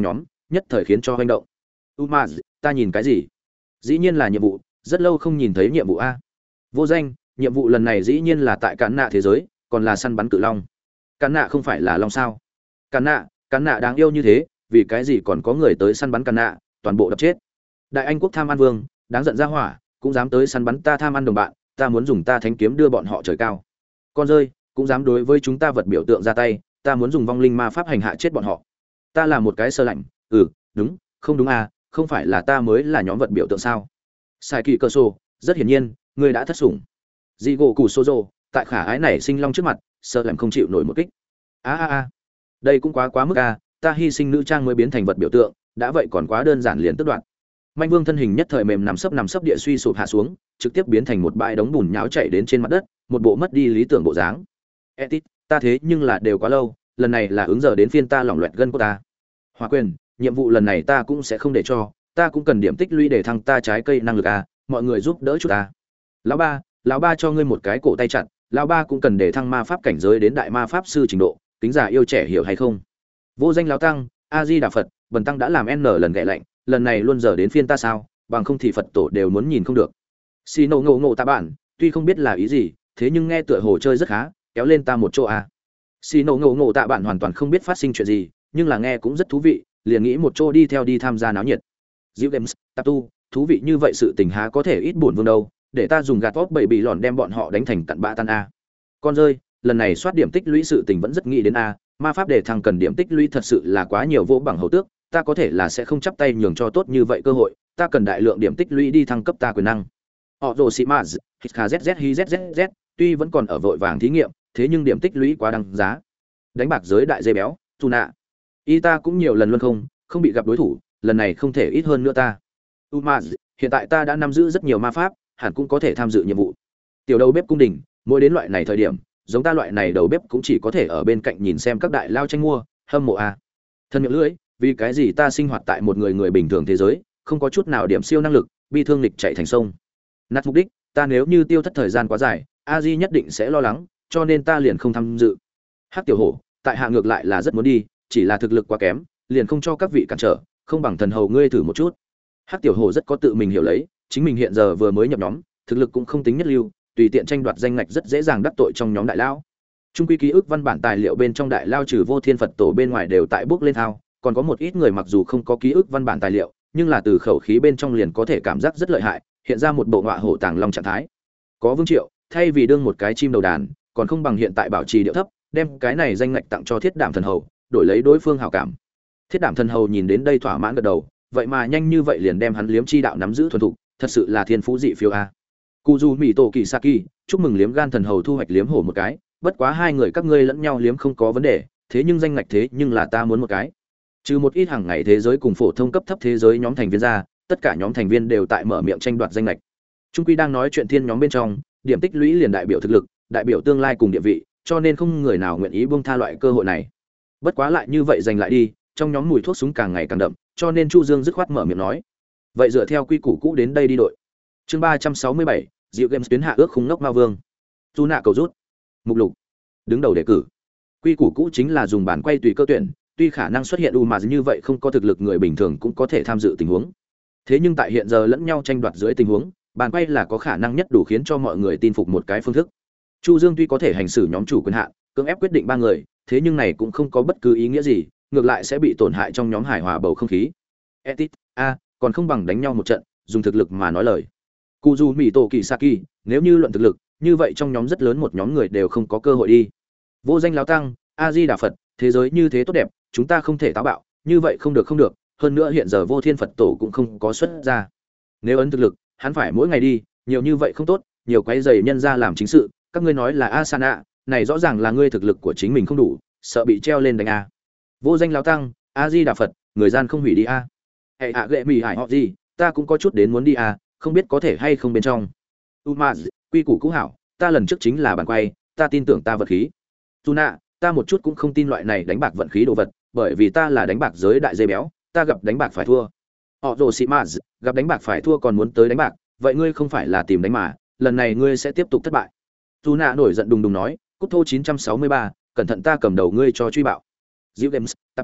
nhất thời khiến cho hoành động. Umaz, ta nhìn cái gì? Dĩ nhiên là nhiệm vụ, rất lâu không nhìn thấy nhiệm vụ a. Vô danh, nhiệm vụ lần này dĩ nhiên là tại Cản Nạ thế giới, còn là săn bắn cự long. Cản Nạ không phải là long sao? Cản Nạ đáng yêu như thế, vì cái gì còn có người tới săn bắn Cản Nạ, toàn bộ đập chết. Đại Anh quốc tham ăn vương, đáng giận ra hỏa, cũng dám tới săn bắn ta tham ăn đồng bạn, ta muốn dùng ta thánh kiếm đưa bọn họ trời cao. Con rơi, cũng dám đối với chúng ta vật biểu tượng ra tay, ta muốn dùng vong linh ma pháp hành hạ chết bọn họ. Ta là một cái sơ lạnh, đúng, không đúng à, không phải là ta mới là nhóm vật biểu tượng sao? Sai kỳ cơ sô, rất hiển nhiên, ngươi đã thất sủng. Dị gỗ củ Sozo, tại khả ái này sinh long trước mặt, sơ lạnh không chịu nổi một kích. Đây cũng quá mức a, ta hy sinh nữ trang mới biến thành vật biểu tượng, đã vậy còn quá đơn giản liền tức đoạn. Manh Vương thân hình nhất thời mềm nằm sấp địa suy sụp hạ xuống, trực tiếp biến thành một bãi đống bùn nhão chảy đến trên mặt đất, một bộ mất đi lý tưởng bộ dáng. Etit, ta thế nhưng là đều quá lâu, lần này là ứng giờ đến phiên ta lỏng loẹt gân của ta. Hỏa Quyền, nhiệm vụ lần này ta cũng sẽ không để cho, ta cũng cần điểm tích lũy để thăng ta trái cây năng lực a, mọi người giúp đỡ chút ta. Lão ba cho ngươi một cái cổ tay chặn, lão ba cũng cần để thăng ma pháp cảnh giới đến đại ma pháp sư trình độ, tính giả yêu trẻ hiểu hay không? Vô danh lão tăng, A Di Đà Phật, bần tăng đã làm n lần ghẻ lạnh, lần này luôn giờ đến phiên ta sao, bằng không thì Phật tổ đều muốn nhìn không được. Xì nổ ngộ ta bạn, tuy không biết là ý gì, thế nhưng nghe tựa hồ chơi rất khá, kéo lên ta một chỗ a. Xì nổ ngộ tạ bạn hoàn toàn không biết phát sinh chuyện gì, nhưng là nghe cũng rất thú vị, liền nghĩ một chỗ đi theo đi tham gia náo nhiệt. Diệu Games, Tạp Tu, thú vị như vậy sự tình há có thể ít buồn vương đâu, để ta dùng gạt vót bậy bị lòn đem bọn họ đánh thành cặn bã tan a. Con rơi, lần này soát điểm tích lũy sự tình vẫn rất nghĩ đến a, ma pháp để thăng cần điểm tích lũy thật sự là quá nhiều vô bằng hầu tước, ta có thể là sẽ không chắp tay nhường cho tốt như vậy cơ hội, ta cần đại lượng điểm tích lũy đi thăng cấp ta quyền năng. Họ rồ xị maz, hizz, tuy vẫn còn ở vội vàng thí nghiệm, thế nhưng điểm tích lũy quá đăng giá. Đánh bạc giới đại dây béo, Tuna. Y ta cũng nhiều lần luôn không bị gặp đối thủ, lần này không thể ít hơn nữa ta. Umaz, hiện tại ta đã nắm giữ rất nhiều ma pháp, hẳn cũng có thể tham dự nhiệm vụ. Tiểu đầu bếp cung đình, mỗi đến loại này thời điểm, giống ta loại này đầu bếp cũng chỉ có thể ở bên cạnh nhìn xem các đại lao tranh mua, hâm mộ a. Thân miệng lưỡi, vì cái gì ta sinh hoạt tại một người bình thường thế giới, không có chút nào điểm siêu năng lực, bi thương lịch chạy thành sông. Nát mục đích, ta nếu như tiêu thất thời gian quá dài, A-di nhất định sẽ lo lắng, cho nên ta liền không tham dự. Hắc tiểu hổ, tại hạ ngược lại là rất muốn đi, chỉ là thực lực quá kém, liền không cho các vị cản trở, không bằng thần hầu ngươi thử một chút. Hắc tiểu hổ rất có tự mình hiểu lấy, chính mình hiện giờ vừa mới nhập nhóm, thực lực cũng không tính nhất lưu, tùy tiện tranh đoạt danh ngạch rất dễ dàng đắc tội trong nhóm đại lao. Trung quy ký ức văn bản tài liệu bên trong đại lao trừ Vô Thiên Phật tổ bên ngoài đều tại bước lên thao, còn có một ít người mặc dù không có ký ức văn bản tài liệu, nhưng là từ khẩu khí bên trong liền có thể cảm giác rất lợi hại, hiện ra một bộ ngọa hổ tàng long trạng thái. Có Vương Triệu, thay vì đương một cái chim đầu đàn, còn không bằng hiện tại bảo trì điệu thấp, đem cái này danh ngạch tặng cho Thiết Đảm thần hầu, đổi lấy đối phương hảo cảm. Thiết Đảm thần hầu nhìn đến đây thỏa mãn gật đầu, vậy mà nhanh như vậy liền đem hắn liếm chi đạo nắm giữ thuần thục, thật sự là thiên phú dị phiêu a. Kuzu Mito Kisaki, chúc mừng liếm gan thần hầu thu hoạch liếm hổ một cái, bất quá hai người các ngươi lẫn nhau liếm không có vấn đề, thế nhưng danh ngạch thế nhưng là ta muốn một cái. Trừ một ít hàng ngày thế giới cùng phổ thông cấp thấp thế giới nhóm thành viên ra, tất cả nhóm thành viên đều tại mở miệng tranh đoạt danh ngạch. Trung quy đang nói chuyện thiên nhóm bên trong, điểm tích lũy liền đại biểu thực lực, đại biểu tương lai cùng địa vị, cho nên không người nào nguyện ý buông tha loại cơ hội này. Bất quá lại như vậy giành lại đi, trong nhóm mùi thuốc súng càng ngày càng đậm, cho nên Chu Dương dứt khoát mở miệng nói: "Vậy dựa theo quy củ cũ đến đây đi đội." Chương 367, Diệu Games tuyến hạ ước khung ngốc ma vương. Tu nạ cầu rút. Mục lục. Đứng đầu đề cử. Quy củ cũ chính là dùng bản quay tùy cơ tuyển, tuy khả năng xuất hiện mà như vậy không có thực lực người bình thường cũng có thể tham dự tình huống. Thế nhưng tại hiện giờ lẫn nhau tranh đoạt dưới tình huống, bản quay là có khả năng nhất đủ khiến cho mọi người tin phục một cái phương thức. Chu Dương tuy có thể hành xử nhóm chủ quyền hạn, cưỡng ép quyết định ba người, thế nhưng này cũng không có bất cứ ý nghĩa gì, ngược lại sẽ bị tổn hại trong nhóm hài hòa bầu không khí. Etit, còn không bằng đánh nhau một trận, dùng thực lực mà nói lời. Kuzu Mito Kisaki, nếu như luận thực lực, như vậy trong nhóm rất lớn một nhóm người đều không có cơ hội đi. Vô danh lão tăng, A Di Đà Phật, thế giới như thế tốt đẹp, chúng ta không thể táo bạo, như vậy không được, hơn nữa hiện giờ Vô Thiên Phật tổ cũng không có xuất ra. Nếu ấn thực lực, hắn phải mỗi ngày đi, nhiều như vậy không tốt, nhiều quấy rầy nhân ra làm chính sự, các ngươi nói là Asana, này rõ ràng là ngươi thực lực của chính mình không đủ, sợ bị treo lên đánh a. Vô danh lão tăng, A Di Đà Phật, người gian không hủy đi a. Hệ hạ gệ mì hải họ gì, ta cũng có chút đến muốn đi a, không biết có thể hay không bên trong. Umaz, quy củ cũ hảo, ta lần trước chính là bản quay, ta tin tưởng ta vật khí. Tuna, ta một chút cũng không tin loại này đánh bạc vận khí đồ vật, bởi vì ta là đánh bạc giới đại dây béo, ta gặp đánh bạc phải thua. Họ rồ xị maz, gặp đánh bạc phải thua còn muốn tới đánh bạc, vậy ngươi không phải là tìm đánh mà, lần này ngươi sẽ tiếp tục thất bại. Tuna nổi giận đùng đùng nói, Cút thô 963, cẩn thận ta cầm đầu ngươi cho truy bạo. Diệu Games, Tạp Tu,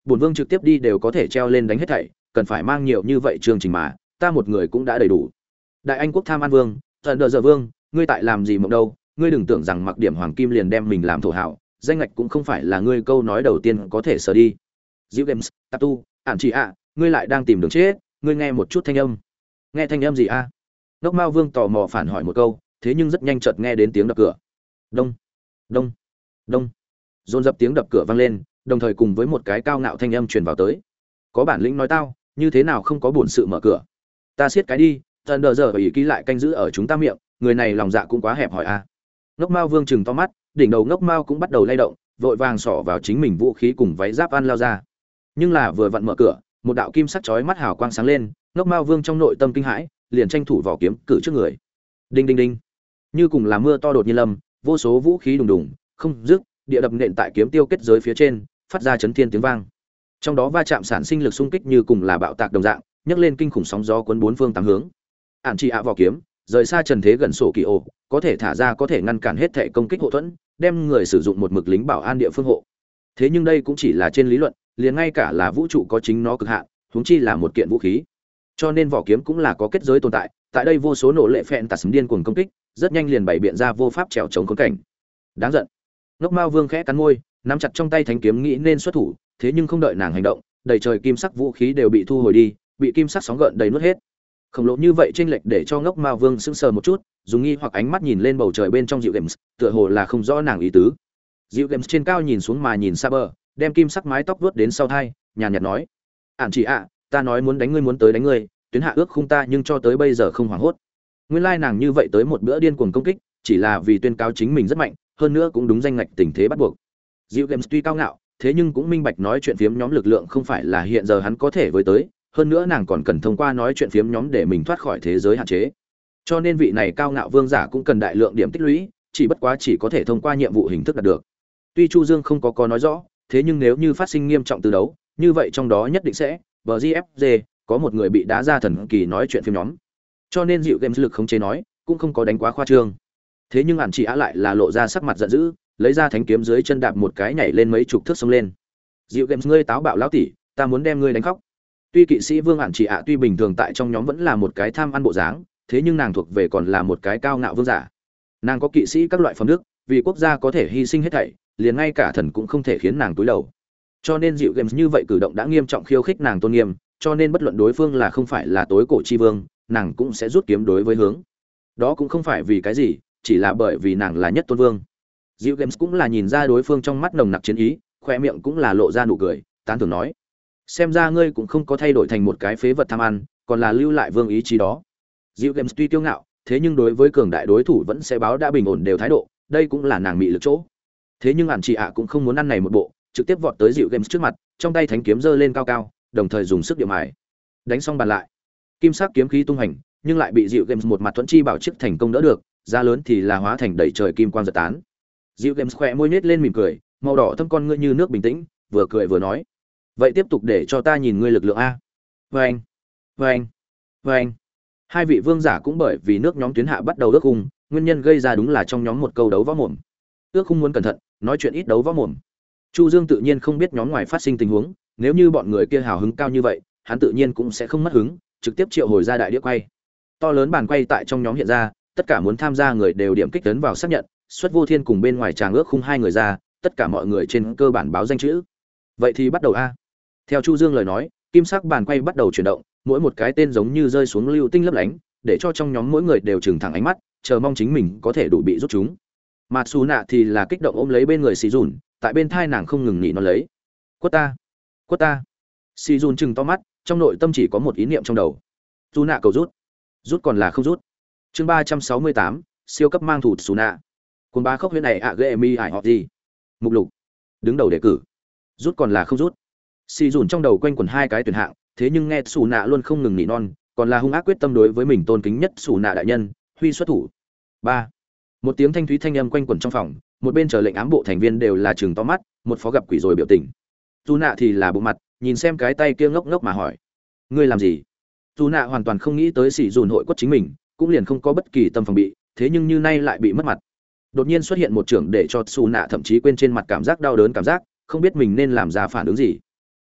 bổn vương trực tiếp đi đều có thể treo lên đánh hết thảy, cần phải mang nhiều như vậy chương trình mà, ta một người cũng đã đầy đủ. Đại Anh quốc tham an vương, thần đờ giờ vương, ngươi tại làm gì mộng đâu, ngươi đừng tưởng rằng mặc điểm hoàng kim liền đem mình làm thổ hảo, danh ngạch cũng không phải là ngươi câu nói đầu tiên có thể sờ đi. Diệu Games, Tatu, ản chỉ ạ, ngươi lại đang tìm đường chết, ngươi nghe một chút thanh âm. Nghe thanh âm gì a? Ngốc Mao Vương tò mò phản hỏi một câu, thế nhưng rất nhanh chợt nghe đến tiếng đập cửa. Đông, đông, đông. Dồn dập tiếng đập cửa vang lên, đồng thời cùng với một cái cao ngạo thanh âm truyền vào tới. Có bản lĩnh nói tao, như thế nào không có buồn sự mở cửa. Ta siết cái đi, thần đờ giờ ủy ký lại canh giữ ở chúng ta miệng, người này lòng dạ cũng quá hẹp hòi a. Ngốc Mao Vương trừng to mắt, đỉnh đầu Ngốc Mao cũng bắt đầu lay động, vội vàng xỏ vào chính mình vũ khí cùng váy giáp ăn lao ra. Nhưng là vừa vặn mở cửa, một đạo kim sắc chói mắt hào quang sáng lên, Ngốc Mao Vương trong nội tâm kinh hãi, liền tranh thủ vỏ kiếm cử trước người. Đinh đinh đinh. Như cùng là mưa to đột nhiên lâm, vô số vũ khí đùng đùng, không dứt, địa đập nện tại kiếm tiêu kết giới phía trên, phát ra chấn thiên tiếng vang. Trong đó va chạm sản sinh lực xung kích như cùng là bạo tạc đồng dạng, nhấc lên kinh khủng sóng gió cuốn bốn phương tám hướng. Ản chỉ ạ vỏ kiếm, rời xa trần thế gần sổ kỳ ổ, có thể thả ra có thể ngăn cản hết thảy công kích hộ thuẫn, đem người sử dụng một mực lính bảo an địa phương hộ. Thế nhưng đây cũng chỉ là trên lý luận, liền ngay cả là vũ trụ có chính nó cực hạn, huống chi là một kiện vũ khí. Cho nên vỏ kiếm cũng là có kết giới tồn tại, tại đây vô số nổ lệ phèn tạt điên cuồng công kích, rất nhanh liền bày biện ra vô pháp trèo chống khốn cảnh. Đáng giận. Ngốc Mao Vương khẽ cắn môi, nắm chặt trong tay thanh kiếm nghĩ nên xuất thủ, thế nhưng không đợi nàng hành động, đầy trời kim sắc vũ khí đều bị thu hồi đi, bị kim sắc sóng gợn đầy nuốt hết. Khổng lồ như vậy chênh lệch để cho Ngốc Mao Vương sững sờ một chút, dùng nghi hoặc ánh mắt nhìn lên bầu trời bên trong Diệu Games, tựa hồ là không rõ nàng ý tứ. Diệu Games trên cao nhìn xuống mà nhìn xa bờ, đem kim sắc mái tóc vuốt đến sau tai, nhàn nhạt nói: "Ản chỉ ạ, ta nói muốn đánh ngươi muốn tới đánh ngươi, tuyến hạ ước khung ta nhưng cho tới bây giờ không hoảng hốt." Nguyên lai nàng như vậy tới một bữa điên cuồng công kích, chỉ là vì tuyên cáo chính mình rất mạnh, hơn nữa cũng đúng danh ngạch tình thế bắt buộc. Diệu Games tuy cao ngạo, thế nhưng cũng minh bạch nói chuyện phiếm nhóm lực lượng không phải là hiện giờ hắn có thể với tới, hơn nữa nàng còn cần thông qua nói chuyện phiếm nhóm để mình thoát khỏi thế giới hạn chế. Cho nên vị này cao ngạo vương giả cũng cần đại lượng điểm tích lũy, chỉ bất quá chỉ có thể thông qua nhiệm vụ hình thức đạt được. Tuy Chu Dương không có nói rõ, thế nhưng nếu như phát sinh nghiêm trọng từ đấu, như vậy trong đó nhất định sẽ VGFG có một người bị đá ra thần kỳ nói chuyện phiếm nhóm. Cho nên Diệu Games lực khống chế nói, cũng không có đánh quá khoa trương. Thế nhưng Ản Chỉ Á lại là lộ ra sắc mặt giận dữ, lấy ra thánh kiếm dưới chân đạp một cái nhảy lên mấy chục thước xông lên. Diệu Games, ngươi táo bạo lão tỷ, ta muốn đem ngươi đánh khóc. Tuy kỵ sĩ vương Ản Chỉ Á tuy bình thường tại trong nhóm vẫn là một cái tham ăn bộ dáng, thế nhưng nàng thuộc về còn là một cái cao ngạo vương giả. Nàng có kỵ sĩ các loại phẩm đức, vì quốc gia có thể hy sinh hết thảy, liền ngay cả thần cũng không thể khiến nàng túi đầu. Cho nên Diệu Games như vậy cử động đã nghiêm trọng khiêu khích nàng tôn nghiêm, cho nên bất luận đối phương là không phải là tối cổ chi vương, nàng cũng sẽ rút kiếm đối với hướng. Đó cũng không phải vì cái gì, chỉ là bởi vì nàng là nhất tôn vương. Diệu Games cũng là nhìn ra đối phương trong mắt nồng nặc chiến ý, khoe miệng cũng là lộ ra nụ cười, tán thưởng nói: "Xem ra ngươi cũng không có thay đổi thành một cái phế vật tham ăn, còn là lưu lại vương ý chí đó." Diệu Games tuy kiêu ngạo, thế nhưng đối với cường đại đối thủ vẫn sẽ báo đã bình ổn đều thái độ, đây cũng là nàng mị lực chỗ. Thế nhưng Ản Chỉ Ạ cũng không muốn ăn này một bộ, trực tiếp vọt tới Diệu Games trước mặt, trong tay thánh kiếm giơ lên cao cao, đồng thời dùng sức điểm mài. Đánh xong bàn lại, kim sắc kiếm khí tung hành, nhưng lại bị Diệu Games một mặt thuận chi bảo chiếc thành công đỡ được, giá lớn thì là hóa thành đầy trời kim quang giật tán. Diệu Games khẽ môi nhếch lên mỉm cười, màu đỏ thâm con ngươi như nước bình tĩnh, vừa cười vừa nói: "Vậy tiếp tục để cho ta nhìn ngươi lực lượng a." Oeng, oeng, oeng. Hai vị vương giả cũng bởi vì nước nhóm tuyến hạ bắt đầu ước khung, nguyên nhân gây ra đúng là trong nhóm một câu đấu võ mồm. Ước khung muốn cẩn thận, nói chuyện ít đấu võ mồm. Chu Dương tự nhiên không biết nhóm ngoài phát sinh tình huống, nếu như bọn người kia hào hứng cao như vậy, hắn tự nhiên cũng sẽ không mất hứng, trực tiếp triệu hồi ra đại đĩa quay. To lớn bàn quay tại trong nhóm hiện ra, tất cả muốn tham gia người đều điểm kích tấn vào xác nhận, xuất vô thiên cùng bên ngoài tràng ước khung hai người ra, tất cả mọi người trên cơ bản báo danh chữ. Vậy thì bắt đầu a. Theo Chu Dương lời nói, kim sắc bàn quay bắt đầu chuyển động, mỗi một cái tên giống như rơi xuống lưu tinh lấp lánh, để cho trong nhóm mỗi người đều trừng thẳng ánh mắt, chờ mong chính mình có thể đủ bị rút chúng. Mà Sú Nạ thì là kích động ôm lấy bên người Xì Dùn, tại bên thai nàng không ngừng nỉ nó lấy. Quất ta, quất ta. Xì Dùn trừng to mắt, trong nội tâm chỉ có một ý niệm trong đầu. Sú Nạ cầu rút, rút còn là không rút. Chương 368, siêu cấp mang thủ Sú Nạ. Cuồng bá khốc huyễn này ạ ghê mi ải họ gì? Mục lục. Đứng đầu đề cử. Rút còn là không rút. Xì Dùn trong đầu quanh quẩn hai cái tuyển hạng, thế nhưng nghe Sú Nạ luôn không ngừng nỉ non, còn là hung ác quyết tâm đối với mình tôn kính nhất Sú Nạ đại nhân, huy xuất thủ. 3. Một tiếng thanh thúy thanh âm quanh quẩn trong phòng, một bên chờ lệnh ám bộ thành viên đều là trừng to mắt, một phó gặp quỷ rồi biểu tình. Sú Nạ thì là bộ mặt, nhìn xem cái tay kia ngốc ngốc mà hỏi: "Ngươi làm gì?" Sú Nạ hoàn toàn không nghĩ tới Xì Dùn hội quất chính mình, cũng liền không có bất kỳ tâm phòng bị, thế nhưng như nay lại bị mất mặt. Đột nhiên xuất hiện một trưởng để cho Sú Nạ thậm chí quên trên mặt cảm giác đau đớn cảm giác, không biết mình nên làm ra phản ứng gì.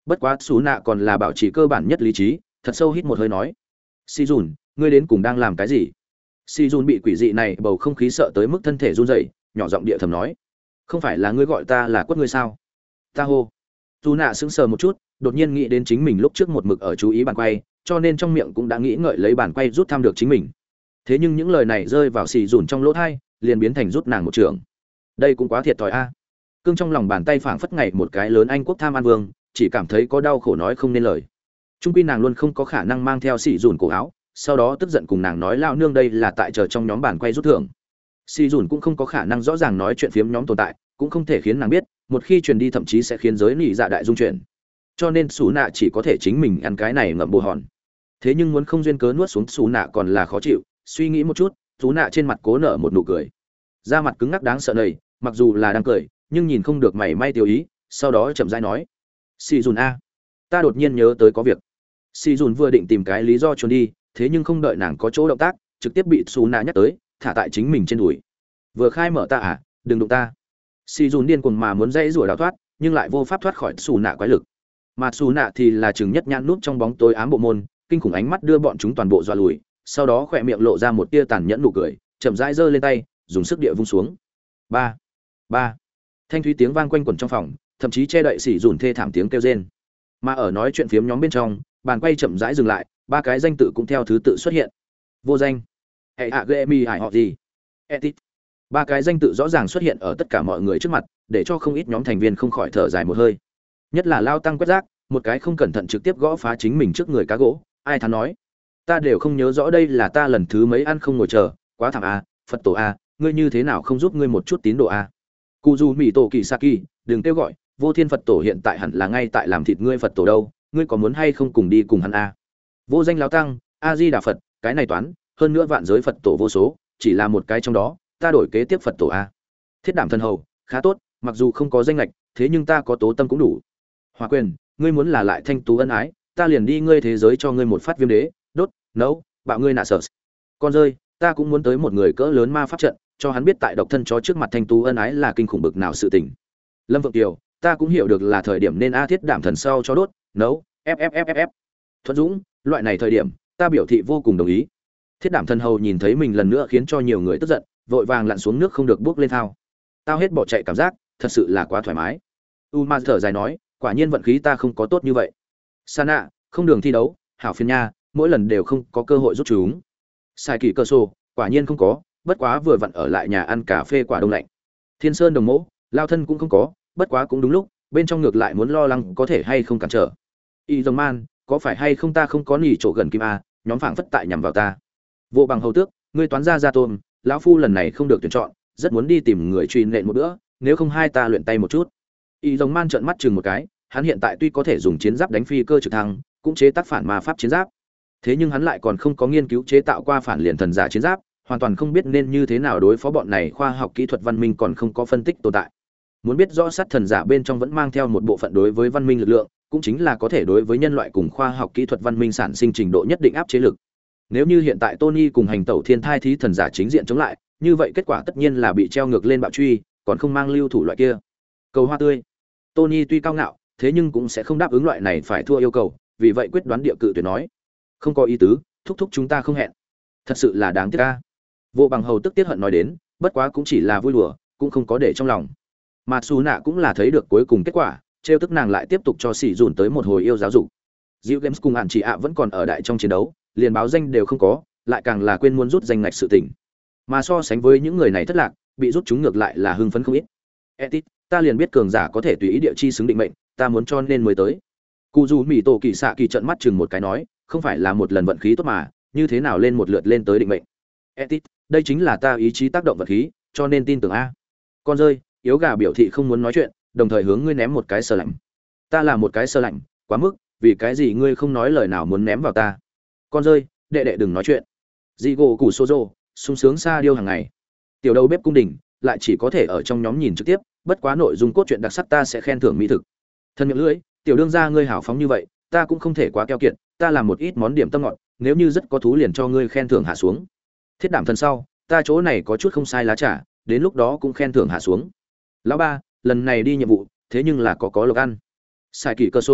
Bất quá xú nạ còn là bảo trì cơ bản nhất lý trí, thật sâu hít một hơi nói: "Si Dùn, ngươi đến cùng đang làm cái gì?" Si Dùn bị quỷ dị này bầu không khí sợ tới mức thân thể run rẩy, nhỏ giọng địa thầm nói: "Không phải là ngươi gọi ta là quất ngươi sao?" Ta hô. Dù nạ sững sờ một chút, đột nhiên nghĩ đến chính mình lúc trước một mực ở chú ý bàn quay, cho nên trong miệng cũng đã nghĩ ngợi lấy bàn quay rút thăm được chính mình. Thế nhưng những lời này rơi vào xì dùn trong lỗ tai, liền biến thành rút nàng một trường. Đây cũng quá thiệt thòi a. Cương trong lòng bàn tay phảng phất ngày một cái lớn Anh quốc tham an vương, chỉ cảm thấy có đau khổ nói không nên lời. Trung quy nàng luôn không có khả năng mang theo xì dùn cổ áo, sau đó tức giận cùng nàng nói lao nương đây là tại chờ trong nhóm bàn quay rút thưởng. Xì dùn cũng không có khả năng rõ ràng nói chuyện phiếm nhóm tồn tại, cũng không thể khiến nàng biết, một khi truyền đi thậm chí sẽ khiến giới nỉ dạ đại dung chuyển. Cho nên xú nạ chỉ có thể chính mình ăn cái này ngậm bồ hòn. Thế nhưng muốn không duyên cớ nuốt xuống xú nạ còn là khó chịu, suy nghĩ một chút, xú nạ trên mặt cố nở một nụ cười. Da mặt cứng ngắc đáng sợ này, mặc dù là đang cười, nhưng nhìn không được mảy may tiêu ý, sau đó chậm rãi nói: "Xì dùn a, ta đột nhiên nhớ tới có việc." Xì dùn vừa định tìm cái lý do trốn đi, thế nhưng không đợi nàng có chỗ động tác, trực tiếp bị xú nạ nhắc tới, thả tại chính mình trên đùi. "Vừa khai mở ta à, đừng đụng ta." Xì dùn điên cuồng mà muốn dãy rủa đào thoát, nhưng lại vô pháp thoát khỏi xù nạ quái lực. Mà xù nạ thì là chừng nhất nhãn núp trong bóng tối ám bộ môn, kinh khủng ánh mắt đưa bọn chúng toàn bộ dọa lùi, sau đó khỏe miệng lộ ra một tia tàn nhẫn nụ cười, chậm rãi giơ lên tay, dùng sức địa vung xuống. Ba, ba. Thanh thúy tiếng vang quanh quẩn trong phòng, thậm chí che đậy xì dùn thê thảm tiếng kêu rên. Mà ở nói chuyện phiếm nhóm bên trong, bàn quay chậm rãi dừng lại, ba cái danh tự cũng theo thứ tự xuất hiện. Vô danh, hệ hạ ghê mi hải họ gì, etit. Ba cái danh tự rõ ràng xuất hiện ở tất cả mọi người trước mặt, để cho không ít nhóm thành viên không khỏi thở dài một hơi. Nhất là Lao Tăng quét rác, một cái không cẩn thận trực tiếp gõ phá chính mình trước người cá gỗ, ai thán nói: "Ta đều không nhớ rõ đây là ta lần thứ mấy ăn không ngồi chờ, quá thảm a, Phật tổ a, ngươi như thế nào không giúp ngươi một chút tín đồ a?" Cù dù Mị Tổ Kỳ Saki, đừng kêu gọi, Vô Thiên Phật tổ hiện tại hẳn là ngay tại làm thịt ngươi Phật tổ đâu, ngươi có muốn hay không cùng đi cùng hắn a? Vô danh Lao Tăng, A Di Đà Phật, cái này toán, hơn nữa vạn giới Phật tổ vô số, chỉ là một cái trong đó, ta đổi kế tiếp Phật tổ a. Thiết Đảm Thần Hầu, khá tốt, mặc dù không có danh lệch, thế nhưng ta có tố tâm cũng đủ. Hòa Quyền, ngươi muốn là lại thanh tú ân ái, ta liền đi ngươi thế giới cho ngươi một phát viêm đế, đốt, nấu, bạo ngươi nạ sở. Con rơi, ta cũng muốn tới một người cỡ lớn ma pháp trận, cho hắn biết tại độc thân chó trước mặt thanh tú ân ái là kinh khủng bực nào sự tình. Lâm Vượng Kiều, ta cũng hiểu được là thời điểm nên a Thiết Đảm Thần sau cho đốt, nấu, ff. Thuận Dũng, loại này thời điểm, ta biểu thị vô cùng đồng ý. Thiết Đảm Thần Hầu nhìn thấy mình lần nữa khiến cho nhiều người tức giận, vội vàng lặn xuống nước không được bước lên thao. Tao hết bỏ chạy cảm giác, thật sự là quá thoải mái. Uma thở dài nói, quả nhiên vận khí ta không có tốt như vậy. Sana, không đường thi đấu, hảo phiền nha, mỗi lần đều không có cơ hội rút chúng. Sai kỳ cơ sô, quả nhiên không có, bất quá vừa vặn ở lại nhà ăn cà phê quả đông lạnh. Thiên Sơn Đồng Mỗ, lao thân cũng không có, bất quá cũng đúng lúc, bên trong ngược lại muốn lo lắng có thể hay không cản trở. Y Dòng Man, có phải hay không ta không có nỉ chỗ gần kim a, nhóm phảng phất tại nhằm vào ta. Vô Bằng Hầu Tước, ngươi toán ra tôm, lão phu lần này không được tuyển chọn, rất muốn đi tìm người truy nện một bữa, nếu không hai ta luyện tay một chút. Y Dòng Man trợn mắt chừng một cái, hắn hiện tại tuy có thể dùng chiến giáp đánh phi cơ trực thăng, cũng chế tác phản ma pháp chiến giáp. Thế nhưng hắn lại còn không có nghiên cứu chế tạo qua phản liền thần giả chiến giáp, hoàn toàn không biết nên như thế nào đối phó bọn này, khoa học kỹ thuật văn minh còn không có phân tích tồn tại. Muốn biết rõ sát thần giả bên trong vẫn mang theo một bộ phận đối với văn minh lực lượng, cũng chính là có thể đối với nhân loại cùng khoa học kỹ thuật văn minh sản sinh trình độ nhất định áp chế lực. Nếu như hiện tại Tony cùng hành tẩu thiên thai thí thần giả chính diện chống lại, như vậy kết quả tất nhiên là bị treo ngược lên bạo truy, còn không mang lưu thủ loại kia. Cầu hoa tươi. Tony tuy cao ngạo, thế nhưng cũng sẽ không đáp ứng loại này phải thua yêu cầu, vì vậy quyết đoán địa cự tuyệt nói, không có ý tứ, thúc thúc chúng ta không hẹn. Thật sự là đáng tiếc a. Vô Bằng Hầu tức tiết hận nói đến, bất quá cũng chỉ là vui đùa, cũng không có để trong lòng. Mà Sú Nạ cũng là thấy được cuối cùng kết quả, trêu tức nàng lại tiếp tục cho xỉ dùn tới một hồi yêu giáo dục. Diệu Games cùng Hàn Chỉ ạ vẫn còn ở đại trong chiến đấu, liền báo danh đều không có, lại càng là quên muốn rút danh ngạch sự tình. Mà so sánh với những người này thất lạc, bị rút chúng ngược lại là hưng phấn không ít. Etit, ta liền biết cường giả có thể tùy ý địa chi xứng định mệnh, ta muốn cho nên mới tới. Cù dù Mị Tổ Kỳ Sạ Kỳ trợn mắt chừng một cái nói, không phải là một lần vận khí tốt mà, như thế nào lên một lượt lên tới định mệnh. Etit, đây chính là ta ý chí tác động vật khí, cho nên tin tưởng a. Con rơi, yếu gà biểu thị không muốn nói chuyện, đồng thời hướng ngươi ném một cái sờ lạnh. Ta là một cái sờ lạnh, quá mức, vì cái gì ngươi không nói lời nào muốn ném vào ta? Con rơi, đệ đệ đừng nói chuyện. Dị gỗ củ Sozo, sung sướng xa điêu hàng ngày. Tiểu đầu bếp cung đình, lại chỉ có thể ở trong nhóm nhìn trực tiếp, bất quá nội dung cốt truyện đặc sắc ta sẽ khen thưởng mỹ thực. Thân miệng lưỡi, tiểu đương gia ngươi hảo phóng như vậy, ta cũng không thể quá keo kiệt, ta làm một ít món điểm tâm ngọt, nếu như rất có thú liền cho ngươi khen thưởng hạ xuống. Thiết Đảm Thần sau, ta chỗ này có chút không sai lá trà, đến lúc đó cũng khen thưởng hạ xuống. Lão ba, lần này đi nhiệm vụ, thế nhưng là có lộc ăn. Sai kỳ cơ sô,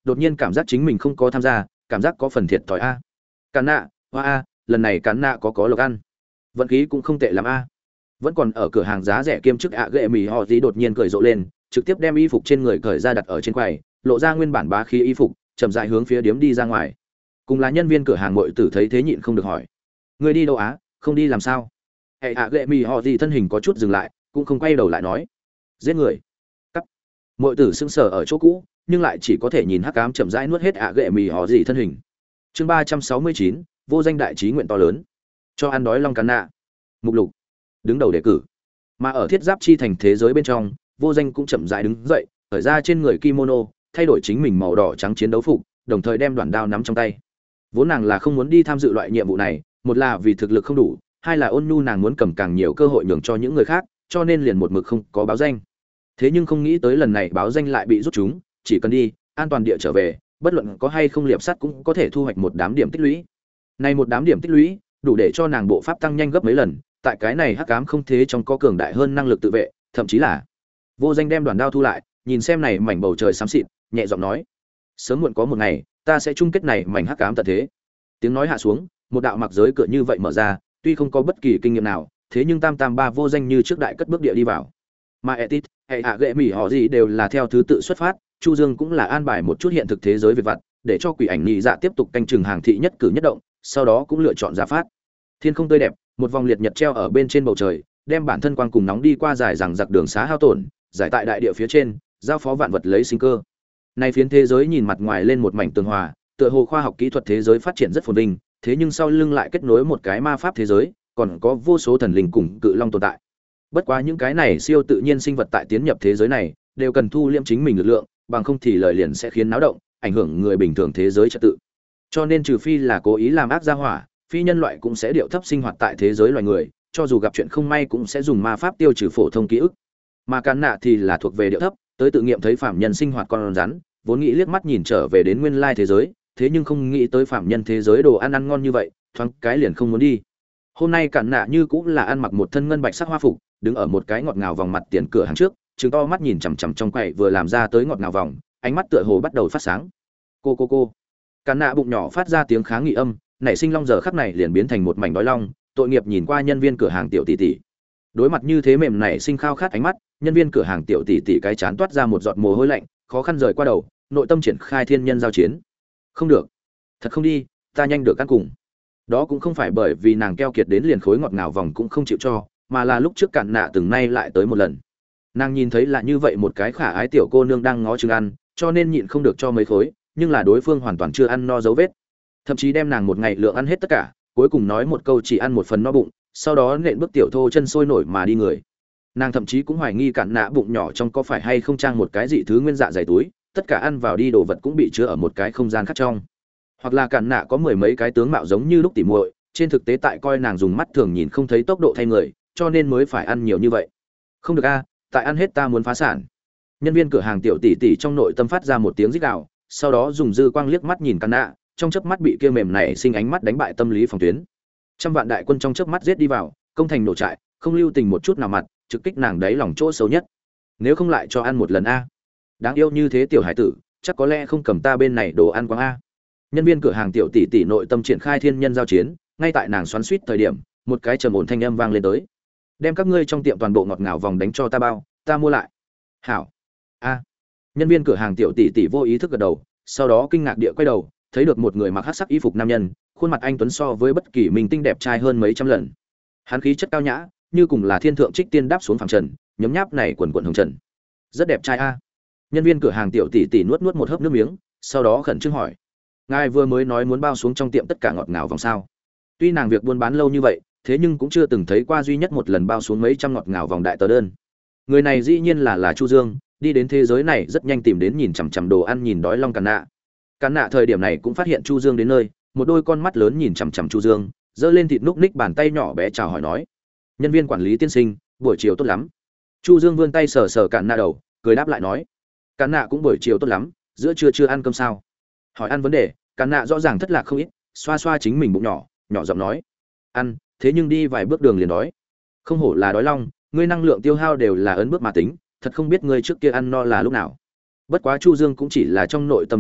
đột nhiên cảm giác chính mình không có tham gia, cảm giác có phần thiệt thòi a. Cán nạ, hoa a, lần này cán nạ có lộc ăn. Vận khí cũng không tệ lắm a. Vẫn còn ở cửa hàng giá rẻ kiêm chức ạ ghệ mì họ gì đột nhiên cười rộ lên, trực tiếp đem y phục trên người cởi ra đặt ở trên quầy, lộ ra nguyên bản bá khí y phục, chậm rãi hướng phía điếm đi ra ngoài. Cùng là nhân viên cửa hàng muội tử thấy thế nhịn không được hỏi: "Người đi đâu á, không đi làm sao?" Hệ ạ ghệ mì họ gì thân hình có chút dừng lại, cũng không quay đầu lại nói: "Giết người." Cắt. Muội tử sững sờ ở chỗ cũ, nhưng lại chỉ có thể nhìn hắc ám chậm rãi nuốt hết ạ ghệ mì họ gì thân hình. Chương 369, vô danh đại chí nguyện to lớn. Cho ăn đói long cán nạ. Mục lục. Đứng đầu đề cử. Mà ở thiết giáp chi thành thế giới bên trong, vô danh cũng chậm rãi đứng dậy, cởi ra trên người kimono, thay đổi chính mình màu đỏ trắng chiến đấu phục, đồng thời đem đoạn đao nắm trong tay. Vốn nàng là không muốn đi tham dự loại nhiệm vụ này, một là vì thực lực không đủ, hai là ôn nhu nàng muốn cầm càng nhiều cơ hội nhường cho những người khác, cho nên liền một mực không có báo danh. Thế nhưng không nghĩ tới lần này báo danh lại bị rút chúng, chỉ cần đi, an toàn địa trở về, bất luận có hay không liệp sắt cũng có thể thu hoạch một đám điểm tích lũy. Này một đám điểm tích lũy, đủ để cho nàng bộ pháp tăng nhanh gấp mấy lần, tại cái này hắc ám không thế trong có cường đại hơn năng lực tự vệ, thậm chí là vô danh đem đoàn đao thu lại, nhìn xem này mảnh bầu trời xám xịt, nhẹ giọng nói: "Sớm muộn có một ngày, ta sẽ chung kết này mảnh hắc ám tận thế." Tiếng nói hạ xuống, một đạo mặc giới cửa như vậy mở ra, tuy không có bất kỳ kinh nghiệm nào, thế nhưng tam tam ba vô danh như trước đại cất bước địa đi vào. Mà Etit, hay hạ gệ mỉ họ gì đều là theo thứ tự xuất phát, Chu Dương cũng là an bài một chút hiện thực thế giới về vặt, để cho quỷ ảnh nhị dạ tiếp tục canh chừng hàng thị nhất cử nhất động, sau đó cũng lựa chọn ra phát. Thiên không tươi đẹp, một vòng liệt nhật treo ở bên trên bầu trời, đem bản thân quang cùng nóng đi qua dài rằng giặc đường xá hao tổn, giải tại đại địa phía trên, giao phó vạn vật lấy sinh cơ. Nay phiến thế giới nhìn mặt ngoài lên một mảnh tường hòa, tựa hồ khoa học kỹ thuật thế giới phát triển rất phồn vinh, thế nhưng sau lưng lại kết nối một cái ma pháp thế giới, còn có vô số thần linh cùng cự long tồn tại. Bất quá những cái này siêu tự nhiên sinh vật tại tiến nhập thế giới này, đều cần thu liễm chính mình lực lượng, bằng không thì lời liền sẽ khiến náo động, ảnh hưởng người bình thường thế giới trật tự. Cho nên trừ phi là cố ý làm ác gia hỏa, phi nhân loại cũng sẽ điệu thấp sinh hoạt tại thế giới loài người, cho dù gặp chuyện không may cũng sẽ dùng ma pháp tiêu trừ phổ thông ký ức. Mà cán nạ thì là thuộc về điệu thấp, tới tự nghiệm thấy phạm nhân sinh hoạt con rắn, vốn nghĩ liếc mắt nhìn trở về đến nguyên lai thế giới, thế nhưng không nghĩ tới phạm nhân thế giới đồ ăn ăn ngon như vậy, thoáng cái liền không muốn đi. Hôm nay cán nạ như cũng là ăn mặc một thân ngân bạch sắc hoa phục, đứng ở một cái ngọt ngào vòng mặt tiền cửa hàng trước, trừng to mắt nhìn chằm chằm trong quầy vừa làm ra tới ngọt ngào vòng, ánh mắt tựa hồ bắt đầu phát sáng. Cô. Cán nạ bụng nhỏ phát ra tiếng kháng nghị âm, nảy sinh long giờ khắc này liền biến thành một mảnh đói long, tội nghiệp nhìn qua nhân viên cửa hàng tiểu tỷ tỷ. Đối mặt như thế mềm nảy sinh khao khát ánh mắt, nhân viên cửa hàng tiểu tỷ tỷ cái chán toát ra một giọt mồ hôi lạnh, khó khăn rời qua đầu, nội tâm triển khai thiên nhân giao chiến. Không được, thật không đi, ta nhanh được ăn cùng. Đó cũng không phải bởi vì nàng keo kiệt đến liền khối ngọt ngào vòng cũng không chịu cho, mà là lúc trước cạn nạ từng nay lại tới một lần. Nàng nhìn thấy là như vậy một cái khả ái tiểu cô nương đang ngó chừng ăn, cho nên nhịn không được cho mấy khối, nhưng là đối phương hoàn toàn chưa ăn no dấu vết, thậm chí đem nàng một ngày lượng ăn hết tất cả, cuối cùng nói một câu chỉ ăn một phần no bụng, sau đó nện bước tiểu thô chân sôi nổi mà đi người. Nàng thậm chí cũng hoài nghi cạn nạ bụng nhỏ trong có phải hay không trang một cái dị thứ nguyên dạ dày túi, tất cả ăn vào đi đồ vật cũng bị chứa ở một cái không gian khác trong, hoặc là cạn nạ có mười mấy cái tướng mạo giống như lúc tỉ muội, trên thực tế tại coi nàng dùng mắt thường nhìn không thấy tốc độ thay người, cho nên mới phải ăn nhiều như vậy. Không được a, tại ăn hết ta muốn phá sản. Nhân viên cửa hàng tiểu tỷ tỷ trong nội tâm phát ra một tiếng rít gào, sau đó dùng dư quang liếc mắt nhìn cạn nạ, trong chớp mắt bị kia mềm này sinh ánh mắt đánh bại tâm lý phòng tuyến. Trăm vạn đại quân trong chớp mắt giết đi vào, công thành nổ trại, không lưu tình một chút nào mặt, trực kích nàng đáy lòng chỗ xấu nhất. Nếu không lại cho ăn một lần a. Đáng yêu như thế tiểu hải tử, chắc có lẽ không cầm ta bên này đồ ăn quáng a. Nhân viên cửa hàng tiểu tỷ tỷ nội tâm triển khai thiên nhân giao chiến, ngay tại nàng xoắn xuýt thời điểm, một cái trầm ổn thanh âm vang lên tới. Đem các ngươi trong tiệm toàn bộ ngọt ngào vòng đánh cho ta bao, ta mua lại. Hảo. A. Nhân viên cửa hàng tiểu tỷ tỷ vô ý thức gật đầu, sau đó kinh ngạc địa quay đầu, thấy được một người mặc hắc sắc y phục nam nhân, khuôn mặt anh tuấn so với bất kỳ minh tinh đẹp trai hơn mấy trăm lần. Hắn khí chất cao nhã, như cùng là thiên thượng trích tiên đáp xuống phàm trần, nhấm nháp này quần quần hồng trần. Rất đẹp trai a. Nhân viên cửa hàng tiểu tỷ tỷ nuốt một hớp nước miếng, sau đó khẩn trương hỏi: "Ngài vừa mới nói muốn bao xuống trong tiệm tất cả ngọt ngào vòng sao?" Tuy nàng việc buôn bán lâu như vậy, thế nhưng cũng chưa từng thấy qua duy nhất một lần bao xuống mấy trăm ngọt ngào vòng đại tờ đơn. Người này dĩ nhiên là Chu Dương, đi đến thế giới này rất nhanh tìm đến nhìn chằm chằm đồ ăn nhìn đói long càn nạ. Càn nạ thời điểm này cũng phát hiện Chu Dương đến nơi, một đôi con mắt lớn nhìn chằm chằm Chu Dương, giơ lên thịt núc ních bàn tay nhỏ bé chào hỏi nói: "Nhân viên quản lý tiên sinh, buổi chiều tốt lắm." Chu Dương vươn tay sờ sờ Càn nạ đầu, cười đáp lại nói: "Càn nạ cũng buổi chiều tốt lắm, giữa trưa chưa ăn cơm sao?" Hỏi ăn vấn đề, Càn nạ rõ ràng thất lạc không ít, xoa xoa chính mình bụng nhỏ, nhỏ giọng nói: "Ăn, thế nhưng đi vài bước đường liền đói." Không hổ là đói long, ngươi năng lượng tiêu hao đều là ấn bước mà tính, thật không biết ngươi trước kia ăn no là lúc nào. Bất quá Chu Dương cũng chỉ là trong nội tâm độc miệng,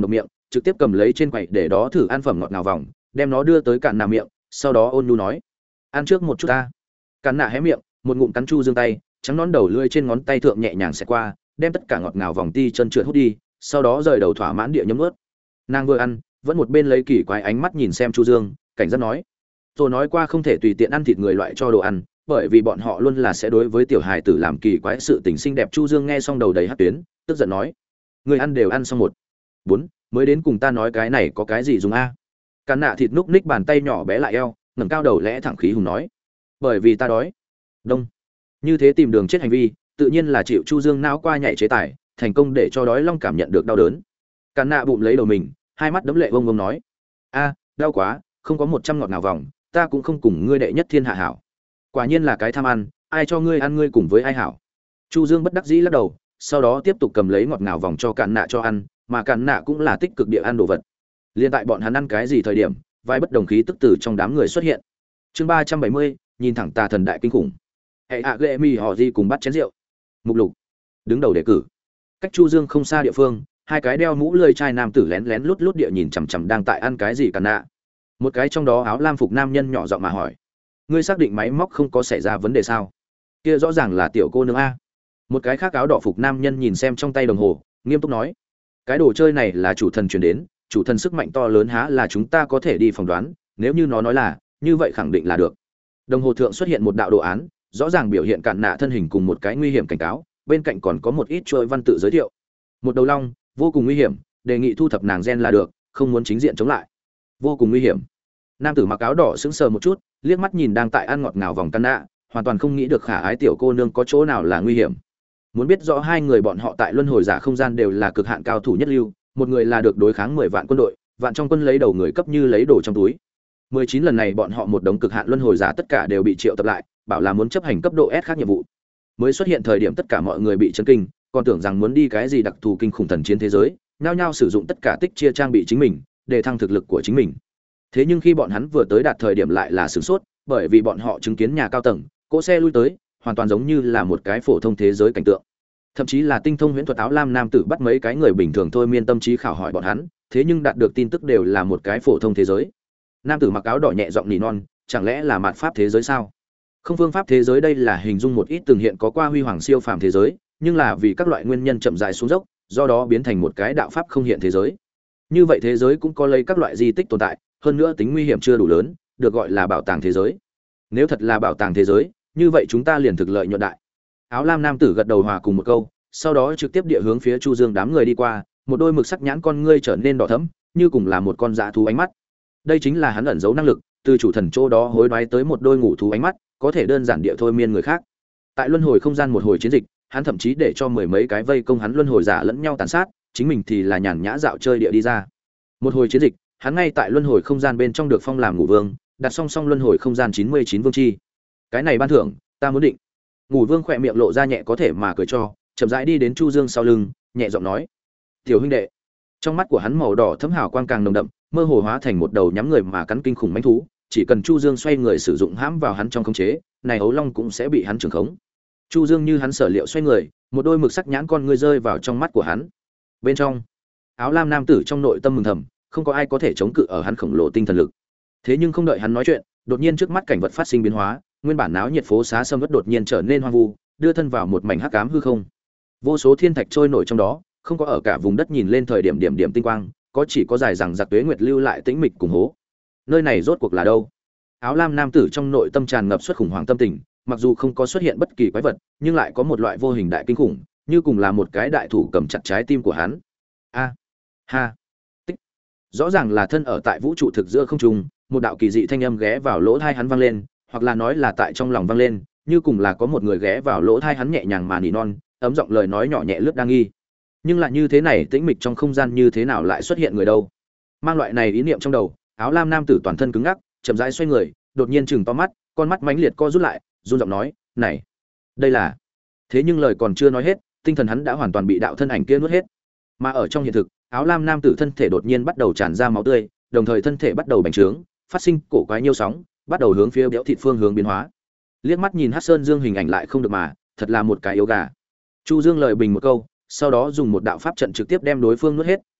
trực tiếp cầm lấy trên quầy để đó thử ăn phẩm ngọt ngào vòng, đem nó đưa tới Cạn Nạ miệng, sau đó ôn nhu nói: "Ăn trước một chút ta." Cạn Nạ hé miệng, một ngụm cắn Chu Dương tay, trắng nón đầu lưỡi trên ngón tay thượng nhẹ nhàng xẹt qua, đem tất cả ngọt ngào vòng ti chân trượt hút đi, sau đó rời đầu thỏa mãn địa nhấm nuốt. Nàng vừa ăn, vẫn một bên lấy kỳ quái ánh mắt nhìn xem Chu Dương, cảnh giác nói: "Tôi nói qua không thể tùy tiện ăn thịt người loại cho đồ ăn, bởi vì bọn họ luôn là sẽ đối với tiểu hài tử làm kỳ quái sự tình xinh đẹp." Chu Dương nghe xong đầu đầy hắc tuyến, tức giận nói: "Người ăn đều ăn xong một bốn, mới đến cùng ta nói cái này có cái gì dùng a?" Càn Nạ thịt núc ních bàn tay nhỏ bé lại eo, ngẩng cao đầu lẽ thẳng khí hùng nói: "Bởi vì ta đói." Đông. Như thế tìm đường chết hành vi, tự nhiên là chịu Chu Dương não qua nhảy chế tài, thành công để cho đói long cảm nhận được đau đớn. Càn Nạ bụng lấy đầu mình, hai mắt đấm lệ vông vông nói: "A, đau quá, không có 100 ngọt nào vòng, ta cũng không cùng ngươi đệ nhất thiên hạ hảo. Quả nhiên là cái tham ăn, ai cho ngươi ăn ngươi cùng với ai hảo." Chu Dương bất đắc dĩ lắc đầu, sau đó tiếp tục cầm lấy ngọt ngào vòng cho Càn Nạ cho ăn, mà Càn Nạ cũng là tích cực địa ăn đồ vật. Liên tại bọn hắn ăn cái gì thời điểm, vài bất đồng khí tức từ trong đám người xuất hiện. Chương 370, nhìn thẳng tà thần đại kinh khủng. Hệ hạ Lệ Mi họ gì cùng bắt chén rượu. Mục lục. Đứng đầu đề cử. Cách Chu Dương không xa địa phương, hai cái đeo mũ lưỡi chai nam tử lén lén lút lút địa nhìn chằm chằm đang tại ăn cái gì Càn Nạ. Một cái trong đó áo lam phục nam nhân nhỏ giọng mà hỏi: "Ngươi xác định máy móc không có xảy ra vấn đề sao? Kia rõ ràng là tiểu cô nương a." Một cái khác áo đỏ phục nam nhân nhìn xem trong tay đồng hồ, nghiêm túc nói: "Cái đồ chơi này là chủ thần truyền đến, chủ thần sức mạnh to lớn há là chúng ta có thể đi phỏng đoán, nếu như nó nói là, như vậy khẳng định là được." Đồng hồ thượng xuất hiện một đạo đồ án, rõ ràng biểu hiện Càn Nạ thân hình cùng một cái nguy hiểm cảnh cáo, bên cạnh còn có một ít chuỗi văn tự giới thiệu. Một đầu long, vô cùng nguy hiểm, đề nghị thu thập nàng gen là được, không muốn chính diện chống lại. Vô cùng nguy hiểm. Nam tử mặc áo đỏ sững sờ một chút, liếc mắt nhìn đang tại ăn ngọt ngào vòng Càn Nạ, hoàn toàn không nghĩ được khả ái tiểu cô nương có chỗ nào là nguy hiểm. Muốn biết rõ hai người bọn họ tại luân hồi giả không gian đều là cực hạn cao thủ nhất lưu, một người là được đối kháng 10 vạn quân đội, vạn trong quân lấy đầu người cấp như lấy đồ trong túi. 19 lần này bọn họ một đống cực hạn luân hồi giả tất cả đều bị triệu tập lại, bảo là muốn chấp hành cấp độ S khác nhiệm vụ. Mới xuất hiện thời điểm tất cả mọi người bị chấn kinh, còn tưởng rằng muốn đi cái gì đặc thù kinh khủng thần chiến thế giới, nhao nhao sử dụng tất cả tích chia trang bị chính mình, để thăng thực lực của chính mình. Thế nhưng khi bọn hắn vừa tới đạt thời điểm lại là sửng sốt, bởi vì bọn họ chứng kiến nhà cao tầng, cỗ xe lui tới, hoàn toàn giống như là một cái phổ thông thế giới cảnh tượng. Thậm chí là tinh thông huyễn thuật áo lam nam tử bắt mấy cái người bình thường thôi miên tâm trí khảo hỏi bọn hắn, thế nhưng đạt được tin tức đều là một cái phổ thông thế giới. Nam tử mặc áo đỏ nhẹ giọng nỉ non: "Chẳng lẽ là mạt pháp thế giới sao?" Không, phương pháp thế giới đây là hình dung một ít từng hiện có qua huy hoàng siêu phàm thế giới, nhưng là vì các loại nguyên nhân chậm rãi xuống dốc, do đó biến thành một cái đạo pháp không hiện thế giới. Như vậy thế giới cũng có lấy các loại di tích tồn tại, hơn nữa tính nguy hiểm chưa đủ lớn, được gọi là bảo tàng thế giới. Nếu thật là bảo tàng thế giới, như vậy chúng ta liền thực lợi nhuận đại. Áo lam nam tử gật đầu hòa cùng một câu, sau đó trực tiếp địa hướng phía Chu Dương đám người đi qua, một đôi mực sắc nhãn con ngươi trở nên đỏ thẫm, như cùng là một con dã thú ánh mắt. Đây chính là hắn ẩn giấu năng lực, từ chủ thần chỗ đó hối đoái tới một đôi ngủ thú ánh mắt, có thể đơn giản địa thôi miên người khác. Tại luân hồi không gian một hồi chiến dịch, hắn thậm chí để cho mười mấy cái vây công hắn luân hồi giả lẫn nhau tàn sát, chính mình thì là nhàn nhã dạo chơi địa đi ra. Một hồi chiến dịch, hắn ngay tại luân hồi không gian bên trong được phong làm ngủ vương, đặt song song luân hồi không gian 99 vương chi. Cái này ban thưởng, ta muốn định. Ngủ vương khỏe miệng lộ ra nhẹ có thể mà cười cho, chậm rãi đi đến Chu Dương sau lưng, nhẹ giọng nói: "Tiểu huynh đệ." Trong mắt của hắn màu đỏ thấm hào quang càng nồng đậm, mơ hồ hóa thành một đầu nhắm người mà cắn kinh khủng mãnh thú, chỉ cần Chu Dương xoay người sử dụng hãm vào hắn trong khống chế, này ấu long cũng sẽ bị hắn trưởng khống. Chu Dương như hắn sở liệu xoay người, một đôi mực sắc nhãn con ngươi rơi vào trong mắt của hắn. Bên trong, áo lam nam tử trong nội tâm mừng thầm, không có ai có thể chống cự ở hắn khổng lồ tinh thần lực. Thế nhưng không đợi hắn nói chuyện, đột nhiên trước mắt cảnh vật phát sinh biến hóa, nguyên bản náo nhiệt phố xá sầm uất đột nhiên trở nên hoang vu, đưa thân vào một mảnh hắc ám hư không. Vô số thiên thạch trôi nổi trong đó, không có ở cả vùng đất nhìn lên thời điểm điểm điểm tinh quang, có chỉ có dài rằng giặc tuế nguyệt lưu lại tĩnh mịch cùng hố. Nơi này rốt cuộc là đâu? Áo lam nam tử trong nội tâm tràn ngập xuất khủng hoảng tâm tình, mặc dù không có xuất hiện bất kỳ quái vật, nhưng lại có một loại vô hình đại kinh khủng, như cùng là một cái đại thủ cầm chặt trái tim của hắn. A, ha, tích. Rõ ràng là thân ở tại vũ trụ thực giữa không trung, một đạo kỳ dị thanh âm ghé vào lỗ tai hắn vang lên, hoặc là nói là tại trong lòng vang lên, như cùng là có một người ghé vào lỗ tai hắn nhẹ nhàng mà nỉ non, ấm giọng lời nói nhỏ nhẹ lướt đang nghi. Nhưng lại như thế này, tĩnh mịch trong không gian như thế nào lại xuất hiện người đâu? Mang loại này ý niệm trong đầu, áo lam nam tử toàn thân cứng ngắc, chậm rãi xoay người, đột nhiên chừng to mắt, con mắt mãnh liệt co rút lại, run giọng nói: "Này, đây là..." Thế nhưng lời còn chưa nói hết, tinh thần hắn đã hoàn toàn bị đạo thân ảnh kia nuốt hết. Mà ở trong hiện thực, áo lam nam tử thân thể đột nhiên bắt đầu tràn ra máu tươi, đồng thời thân thể bắt đầu bành trướng, phát sinh cổ quái nhiêu sóng, bắt đầu hướng phía béo thịt phương hướng biến hóa. Liếc mắt nhìn Hắc Sơn Dương hình ảnh lại không được mà, thật là một cái yếu gà. Chu Dương lời bình một câu, sau đó dùng một đạo pháp trận trực tiếp đem đối phương nuốt hết,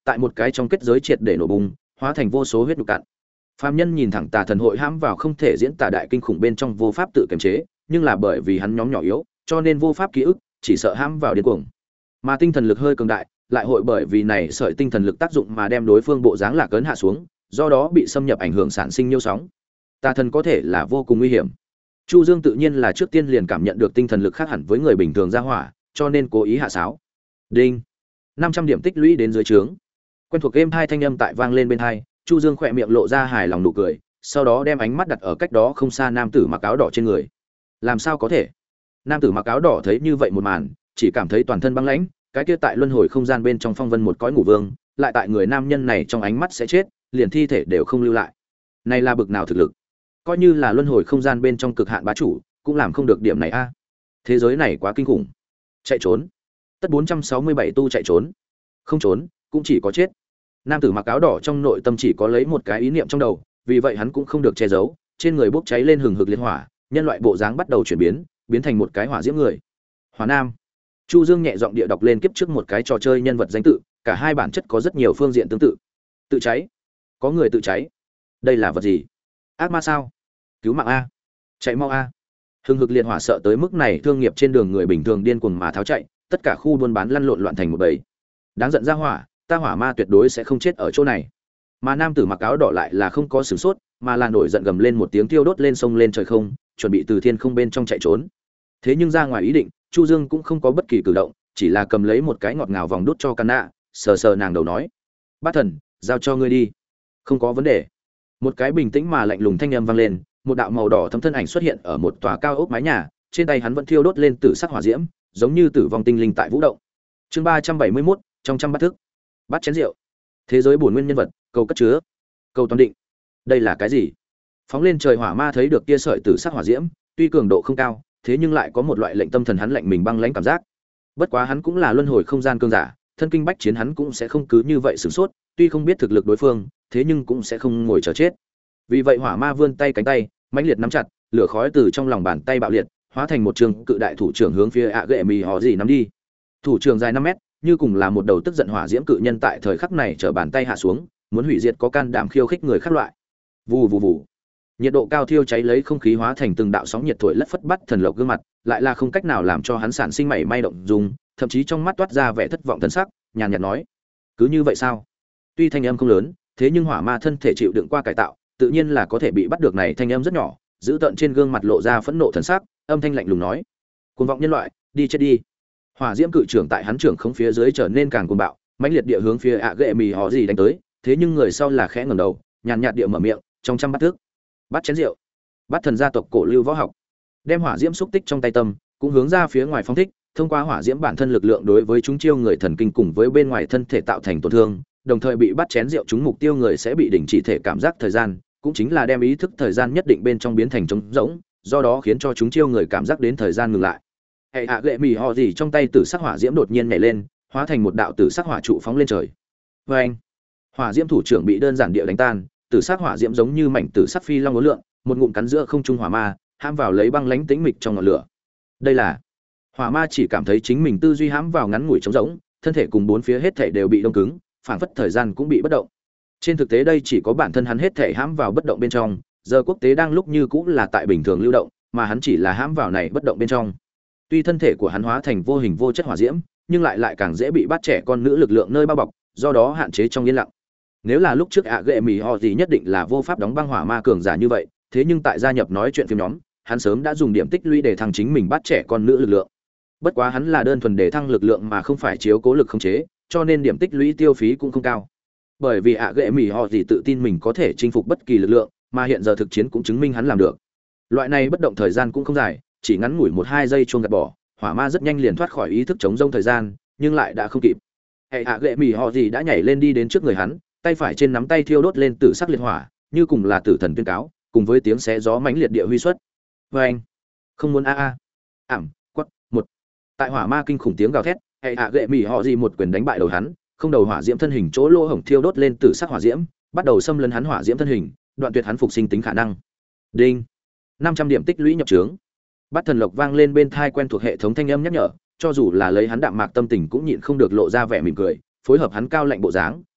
tại một cái trong kết giới triệt để nổ bùng, hóa thành vô số huyết nhục cạn. Phàm nhân nhìn thẳng Tà Thần hội hãm vào không thể diễn tả đại kinh khủng bên trong vô pháp tự kiềm chế, nhưng là bởi vì hắn nhóm nhỏ yếu, cho nên vô pháp ký ức, chỉ sợ hãm vào điên cuồng. Mà tinh thần lực hơi cường đại, lại hội bởi vì này sợi tinh thần lực tác dụng mà đem đối phương bộ dáng lạc ấn hạ xuống, do đó bị xâm nhập ảnh hưởng sản sinh nhiêu sóng. Tà thần có thể là vô cùng nguy hiểm. Chu Dương tự nhiên là trước tiên liền cảm nhận được tinh thần lực khác hẳn với người bình thường ra hỏa, cho nên cố ý hạ sáo. Đinh. 500 điểm tích lũy đến dưới trướng. Quen thuộc game hai thanh âm tại vang lên bên hai, Chu Dương khỏe miệng lộ ra hài lòng nụ cười, sau đó đem ánh mắt đặt ở cách đó không xa nam tử mặc áo đỏ trên người. Làm sao có thể? Nam tử mặc áo đỏ thấy như vậy một màn, chỉ cảm thấy toàn thân băng lãnh, cái kia tại luân hồi không gian bên trong phong vân một cõi ngủ vương, lại tại người nam nhân này trong ánh mắt sẽ chết, liền thi thể đều không lưu lại. Này là bực nào thực lực? Coi như là luân hồi không gian bên trong cực hạn bá chủ, cũng làm không được điểm này a. Thế giới này quá kinh khủng. Chạy trốn. Tất 467 tu chạy trốn. Không trốn, cũng chỉ có chết. Nam tử mặc áo đỏ trong nội tâm chỉ có lấy một cái ý niệm trong đầu, vì vậy hắn cũng không được che giấu, trên người bốc cháy lên hừng hực liệt hỏa, nhân loại bộ dáng bắt đầu chuyển biến, biến thành một cái hỏa diễm người. Hỏa Nam. Chu Dương nhẹ giọng địa đọc lên kiếp trước một cái trò chơi nhân vật danh tự, cả hai bản chất có rất nhiều phương diện tương tự. Tự cháy. Có người tự cháy. Đây là vật gì? Ác ma sao? Cứu mạng a. Chạy mau a. Hừng hực liệt hỏa sợ tới mức này, thương nghiệp trên đường người bình thường điên cuồng mà tháo chạy, tất cả khu buôn bán lăn lộn loạn thành một bầy. Đáng giận ra hỏa, ta hỏa ma tuyệt đối sẽ không chết ở chỗ này. Mà nam tử mặc áo đỏ lại là không có sửng sốt, mà là nổi giận gầm lên một tiếng, thiêu đốt lên sông lên trời không, chuẩn bị từ thiên không bên trong chạy trốn. Thế nhưng ra ngoài ý định, Chu Dương cũng không có bất kỳ cử động, chỉ là cầm lấy một cái ngọt ngào vòng đút cho Cana, sờ sờ nàng đầu nói: "Bát thần, giao cho ngươi đi." "Không có vấn đề." Một cái bình tĩnh mà lạnh lùng thanh âm vang lên, một đạo màu đỏ thâm thân ảnh xuất hiện ở một tòa cao ốc mái nhà, trên tay hắn vẫn thiêu đốt lên tử sắc hỏa diễm, giống như tử vong tinh linh tại vũ động. Chương 371, trong trăm bát thức. Bát chén rượu. Thế giới bổn nguyên nhân vật, cầu cất chứa. Cầu toàn định. Đây là cái gì? Phóng lên trời hỏa ma thấy được kia sợi tử sắc hỏa diễm, tuy cường độ không cao, thế nhưng lại có một loại lệnh tâm thần hắn lạnh mình băng lãnh cảm giác. Bất quá hắn cũng là luân hồi không gian cường giả, thân kinh bách chiến hắn cũng sẽ không cứ như vậy sửng sốt, tuy không biết thực lực đối phương, thế nhưng cũng sẽ không ngồi chờ chết. Vì vậy hỏa ma vươn tay cánh tay, mãnh liệt nắm chặt, lửa khói từ trong lòng bàn tay bạo liệt, hóa thành một trường cự đại thủ trưởng hướng phía ạ gệ mì họ gì nắm đi. Thủ trưởng dài 5 mét, như cùng là một đầu tức giận hỏa diễm cự nhân tại thời khắc này trở bàn tay hạ xuống, muốn hủy diệt có can đảm khiêu khích người khác loại. Vù vù vù. Nhiệt độ cao thiêu cháy lấy không khí hóa thành từng đạo sóng nhiệt thổi lất phất bắt thần lộc gương mặt, lại là không cách nào làm cho hắn sản sinh mảy may động dung, thậm chí trong mắt toát ra vẻ thất vọng thần sắc, nhàn nhạt nói: "Cứ như vậy sao?" Tuy thanh âm không lớn, thế nhưng hỏa ma thân thể chịu đựng qua cải tạo, tự nhiên là có thể bị bắt được này, thanh âm rất nhỏ, giữ tận trên gương mặt lộ ra phẫn nộ thần sắc, âm thanh lạnh lùng nói: "Cuồng vọng nhân loại, đi chết đi." Hỏa diễm cự trưởng tại hắn trưởng không phía dưới trở nên càng cuồng bạo, mãnh liệt địa hướng phía ạ gệ mì họ gì đánh tới, thế nhưng người sau là khẽ ngẩng đầu, nhàn nhạt địa mở miệng, trong trăm bát thức. Bắt chén rượu. Bắt thần gia tộc cổ lưu võ học. Đem hỏa diễm xúc tích trong tay tâm, cũng hướng ra phía ngoài phóng thích, thông qua hỏa diễm bản thân lực lượng đối với chúng chiêu người thần kinh cùng với bên ngoài thân thể tạo thành tổn thương, đồng thời bị bắt chén rượu chúng mục tiêu người sẽ bị đình chỉ thể cảm giác thời gian, cũng chính là đem ý thức thời gian nhất định bên trong biến thành trống rỗng, do đó khiến cho chúng chiêu người cảm giác đến thời gian ngừng lại. Hệ hạ gệ mì họ gì trong tay tử sắc hỏa diễm đột nhiên nhảy lên, hóa thành một đạo tử sắc hỏa trụ phóng lên trời. Và anh, hỏa diễm thủ trưởng bị đơn giản địa đánh tan, tử sắc hỏa diễm giống như mảnh tử sắc phi long uốn lượn, một ngụm cắn giữa không trung hỏa ma, hãm vào lấy băng lãnh tĩnh mịch trong ngọn lửa. Đây là hỏa ma chỉ cảm thấy chính mình tư duy hãm vào ngắn ngủi trống rỗng, thân thể cùng bốn phía hết thể đều bị đông cứng, phảng phất thời gian cũng bị bất động. Trên thực tế đây chỉ có bản thân hắn hết thể hãm vào bất động bên trong, giờ quốc tế đang lúc như cũng là tại bình thường lưu động, mà hắn chỉ là hãm vào này bất động bên trong. Tuy thân thể của hắn hóa thành vô hình vô chất hỏa diễm, nhưng lại càng dễ bị bắt trẻ con nữ lực lượng nơi bao bọc, do đó hạn chế trong yên lặng. Nếu là lúc trước ạ gệ mì họ gì nhất định là vô pháp đóng băng hỏa ma cường giả như vậy, thế nhưng tại gia nhập nói chuyện phim nhóm, hắn sớm đã dùng điểm tích lũy để thăng chính mình bắt trẻ con nữ lực lượng. Bất quá hắn là đơn thuần để thăng lực lượng mà không phải chiếu cố lực khống chế, cho nên điểm tích lũy tiêu phí cũng không cao. Bởi vì ạ gệ mì họ gì tự tin mình có thể chinh phục bất kỳ lực lượng, mà hiện giờ thực chiến cũng chứng minh hắn làm được. Loại này bất động thời gian cũng không dài, chỉ ngắn ngủi 1-2 giây chuông gạt bỏ, hỏa ma rất nhanh liền thoát khỏi ý thức chống rông thời gian, nhưng lại đã không kịp. Hệ hạ gệ mì họ gì đã nhảy lên đi đến trước người hắn, tay phải trên nắm tay thiêu đốt lên tử sắc liệt hỏa, như cùng là tử thần tuyên cáo, cùng với tiếng xé gió mãnh liệt địa huy xuất. Và anh, không muốn ảm, quắc, một. Tại hỏa ma kinh khủng tiếng gào thét, hệ hạ gệ mì họ gì một quyền đánh bại đầu hắn, không đầu hỏa diễm thân hình chỗ lỗ hổng thiêu đốt lên tử sắc hỏa diễm, bắt đầu xâm lấn hắn hỏa diễm thân hình, đoạn tuyệt hắn phục sinh tính khả năng. Đinh, 500 điểm tích lũy nhập trướng. Bát thần lộc vang lên bên thai quen thuộc hệ thống thanh âm nhắc nhở, cho dù là lấy hắn đạm mạc tâm tình cũng nhịn không được lộ ra vẻ mỉm cười, phối hợp hắn cao lạnh bộ dáng,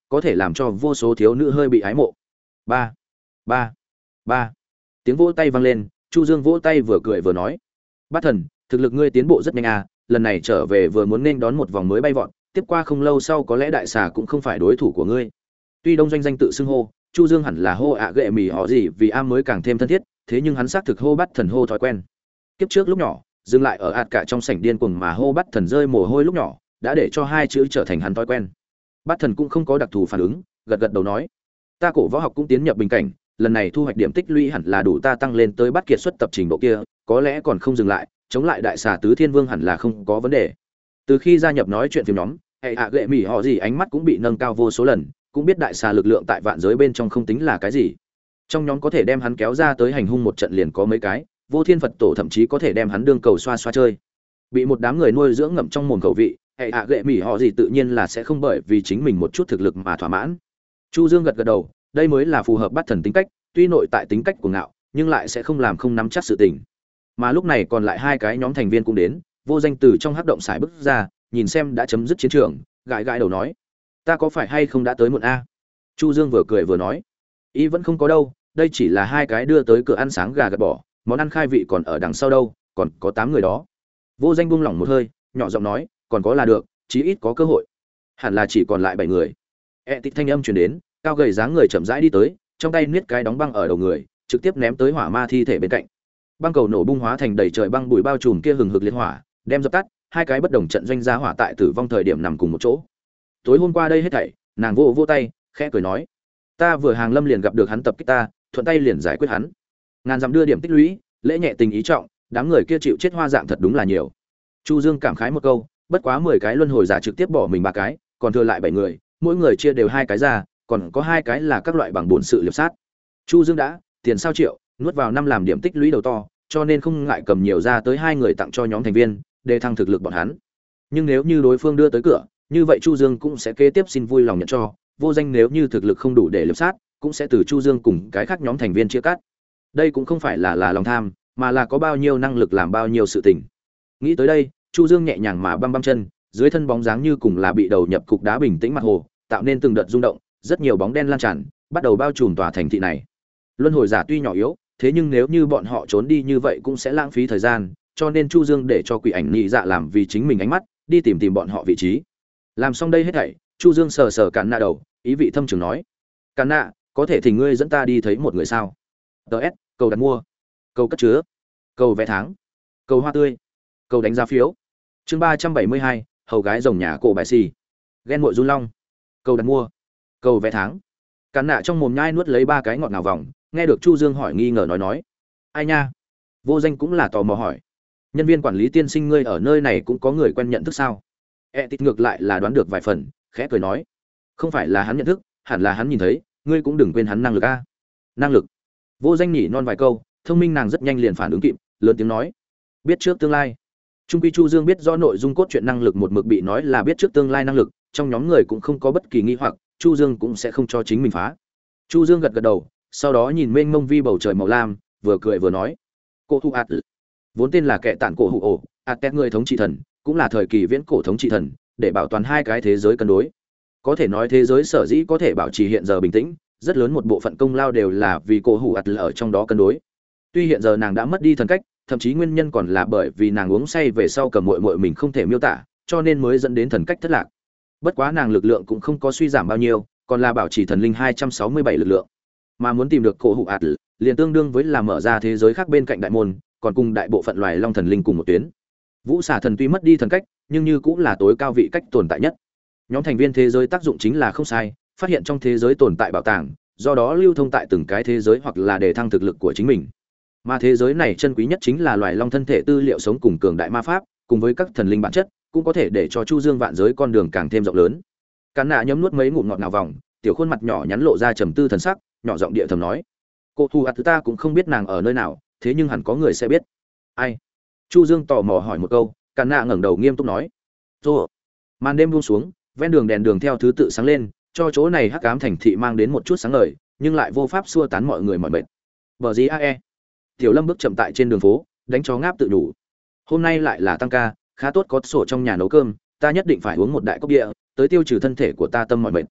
có thể làm cho vô số thiếu nữ hơi bị ái mộ. Ba, ba, ba. Tiếng vỗ tay vang lên, Chu Dương vỗ tay vừa cười vừa nói: "Bát thần, thực lực ngươi tiến bộ rất nhanh à, lần này trở về vừa muốn nên đón một vòng mới bay vọt, tiếp qua không lâu sau có lẽ đại xà cũng không phải đối thủ của ngươi." Tuy Đông Doanh danh tự xưng hô, Chu Dương hẳn là hô ạ gệ mì họ gì vì am mới càng thêm thân thiết, thế nhưng hắn xác thực hô Bát thần hô thói quen. Kiếp trước lúc nhỏ, dừng lại ở ạt cả trong sảnh điên cuồng mà hô Bát thần rơi mồ hôi lúc nhỏ, đã để cho hai chữ trở thành hắn thói quen. Bát thần cũng không có đặc thù phản ứng, gật gật đầu nói: "Ta cổ võ học cũng tiến nhập bình cảnh, lần này thu hoạch điểm tích lũy hẳn là đủ ta tăng lên tới bắt kiệt xuất tập trình độ kia, có lẽ còn không dừng lại, chống lại đại xà tứ thiên vương hẳn là không có vấn đề." Từ khi gia nhập nói chuyện phim nhóm, hệ hạ gệ mỉ họ gì ánh mắt cũng bị nâng cao vô số lần, cũng biết đại xà lực lượng tại vạn giới bên trong không tính là cái gì. Trong nhóm có thể đem hắn kéo ra tới hành hung một trận liền có mấy cái, Vô Thiên Phật tổ thậm chí có thể đem hắn đương cầu xoa xoa chơi. Bị một đám người nuôi dưỡng ngậm trong mồm khẩu vị, hệ hạ gệ mỉ họ gì tự nhiên là sẽ không bởi vì chính mình một chút thực lực mà thỏa mãn. Chu Dương gật gật đầu, đây mới là phù hợp Bát thần tính cách, tuy nội tại tính cách của ngạo, nhưng lại sẽ không làm không nắm chắc sự tình. Mà lúc này còn lại hai cái nhóm thành viên cũng đến, Vô Danh từ trong hắc động xài bước ra, nhìn xem đã chấm dứt chiến trường, gãi gãi đầu nói: "Ta có phải hay không đã tới muộn a?" Chu Dương vừa cười vừa nói: "Ý vẫn không có đâu, đây chỉ là hai cái đưa tới cửa ăn sáng gà gật bỏ, món ăn khai vị còn ở đằng sau đâu, còn có 8 người đó." Vô Danh buông lỏng một hơi, nhỏ giọng nói: "Còn có là được, chí ít có cơ hội." Hẳn là chỉ còn lại 7 người. Tịch thanh âm truyền đến, cao gầy dáng người chậm rãi đi tới, trong tay niết cái đóng băng ở đầu người, trực tiếp ném tới hỏa ma thi thể bên cạnh. Băng cầu nổ bung hóa thành đầy trời băng bụi bao trùm kia hừng hực liệt hỏa, đem dập tắt, hai cái bất đồng trận doanh gia hỏa tại tử vong thời điểm nằm cùng một chỗ. Tối hôm qua đây hết thảy, nàng vô vô tay, khẽ cười nói: "Ta vừa hàng lâm liền gặp được hắn tập kích ta, thuận tay liền giải quyết hắn. Ngàn dặm đưa điểm tích lũy, lễ nhẹ tình ý trọng, đám người kia chịu chết hoa dạng thật đúng là nhiều." Chu Dương cảm khái một câu, bất quá 10 cái luân hồi giả trực tiếp bỏ mình 3 cái, còn thừa lại 7 người, mỗi người chia đều 2 cái ra, còn có 2 cái là các loại bằng bổn sự liệp sát. Chu Dương đã tiền sao triệu, nuốt vào 5 làm điểm tích lũy đầu to, cho nên không ngại cầm nhiều ra tới 2 người tặng cho nhóm thành viên, để thăng thực lực bọn hắn. Nhưng nếu như đối phương đưa tới cửa, như vậy Chu Dương cũng sẽ kế tiếp xin vui lòng nhận cho, Vô Danh nếu như thực lực không đủ để liệp sát, cũng sẽ từ Chu Dương cùng cái khác nhóm thành viên chia cắt. Đây cũng không phải là lòng tham, mà là có bao nhiêu năng lực làm bao nhiêu sự tình. Nghĩ tới đây, Chu Dương nhẹ nhàng mà băm băm chân, dưới thân bóng dáng như cùng là bị đầu nhập cục đá bình tĩnh mặt hồ, tạo nên từng đợt rung động, rất nhiều bóng đen lan tràn, bắt đầu bao trùm tòa thành thị này. Luân hồi giả tuy nhỏ yếu, thế nhưng nếu như bọn họ trốn đi như vậy cũng sẽ lãng phí thời gian, cho nên Chu Dương để cho quỷ ảnh nhị dạ làm vì chính mình ánh mắt, đi tìm bọn họ vị trí. Làm xong đây hết thảy, Chu Dương sờ sờ Cản Nạ đầu, ý vị thâm trường nói: "Cản Nạ, có thể thỉnh ngươi dẫn ta đi thấy một người sao?" DS, cầu đặt mua, cầu cất chứa, cầu vé tháng, cầu hoa tươi, cầu đánh giá phiếu. Chương 372, hầu gái rồng nhà cổ bài xì. Ghen muội run long. Cầu đặt mua, cầu vé tháng. Cản Nạ trong mồm nhai nuốt lấy 3 cái ngọt ngào vòng, nghe được Chu Dương hỏi nghi ngờ nói: "Ai nha?" Vô Danh cũng là tò mò hỏi: "Nhân viên quản lý tiên sinh ngươi ở nơi này cũng có người quen nhận thức sao?" Tít ngược lại là đoán được vài phần, khẽ cười nói: "Không phải là hắn nhận thức, hẳn là hắn nhìn thấy, ngươi cũng đừng quên hắn năng lực a." Năng lực? Vô Danh nhỉ non vài câu, thông minh nàng rất nhanh liền phản ứng kịp, lớn tiếng nói: "Biết trước tương lai." Trung quy Chu Dương biết rõ nội dung cốt truyện năng lực một mực bị nói là biết trước tương lai năng lực, trong nhóm người cũng không có bất kỳ nghi hoặc, Chu Dương cũng sẽ không cho chính mình phá. Chu Dương gật gật đầu, sau đó nhìn mênh mông vi bầu trời màu lam, vừa cười vừa nói: "Cổ thụ ạt, vốn tên là kẻ tản cổ hủ ổ, ạt người thống trị thần, cũng là thời kỳ viễn cổ thống trị thần, để bảo toàn hai cái thế giới cân đối. Có thể nói thế giới sở dĩ có thể bảo trì hiện giờ bình tĩnh, rất lớn một bộ phận công lao đều là vì cổ hủ ạt ở trong đó cân đối. Tuy hiện giờ nàng đã mất đi thần cách, thậm chí nguyên nhân còn là bởi vì nàng uống say về sau cầm muội muội mình không thể miêu tả, cho nên mới dẫn đến thần cách thất lạc. Bất quá nàng lực lượng cũng không có suy giảm bao nhiêu, còn là bảo trì thần linh 267 lực lượng. Mà muốn tìm được cổ hủ ạt, liền tương đương với là mở ra thế giới khác bên cạnh đại môn, còn cùng đại bộ phận loài long thần linh cùng một tuyến. Vũ xà thần tuy mất đi thần cách, nhưng như cũng là tối cao vị cách tồn tại nhất. Nhóm thành viên thế giới tác dụng chính là không sai, phát hiện trong thế giới tồn tại bảo tàng, do đó lưu thông tại từng cái thế giới hoặc là để thăng thực lực của chính mình. Mà thế giới này chân quý nhất chính là loài long thân thể tư liệu sống cùng cường đại ma pháp, cùng với các thần linh bản chất, cũng có thể để cho Chu Dương vạn giới con đường càng thêm rộng lớn. Cán Nạ nhấm nuốt mấy ngụm ngọt ngào vòng, tiểu khuôn mặt nhỏ nhắn lộ ra trầm tư thần sắc, nhỏ giọng địa thầm nói: "Cô Thu Ạt ta cũng không biết nàng ở nơi nào, thế nhưng hẳn có người sẽ biết." "Ai?" Chu Dương tò mò hỏi một câu, Cán Nạ ngẩng đầu nghiêm túc nói: "Rồi." Màn đêm buông xuống, ven đường đèn đường theo thứ tự sáng lên, cho chỗ này hắc ám thành thị mang đến một chút sáng ngời, nhưng lại vô pháp xua tán mọi người mỏi mệt. Bờ gì ae. Tiểu Lâm bước chậm tại trên đường phố, đánh chó ngáp tự nhủ. Hôm nay lại là tăng ca, khá tốt có sổ trong nhà nấu cơm, ta nhất định phải uống một đại cốc bia, tới tiêu trừ thân thể của ta tâm mỏi mệt.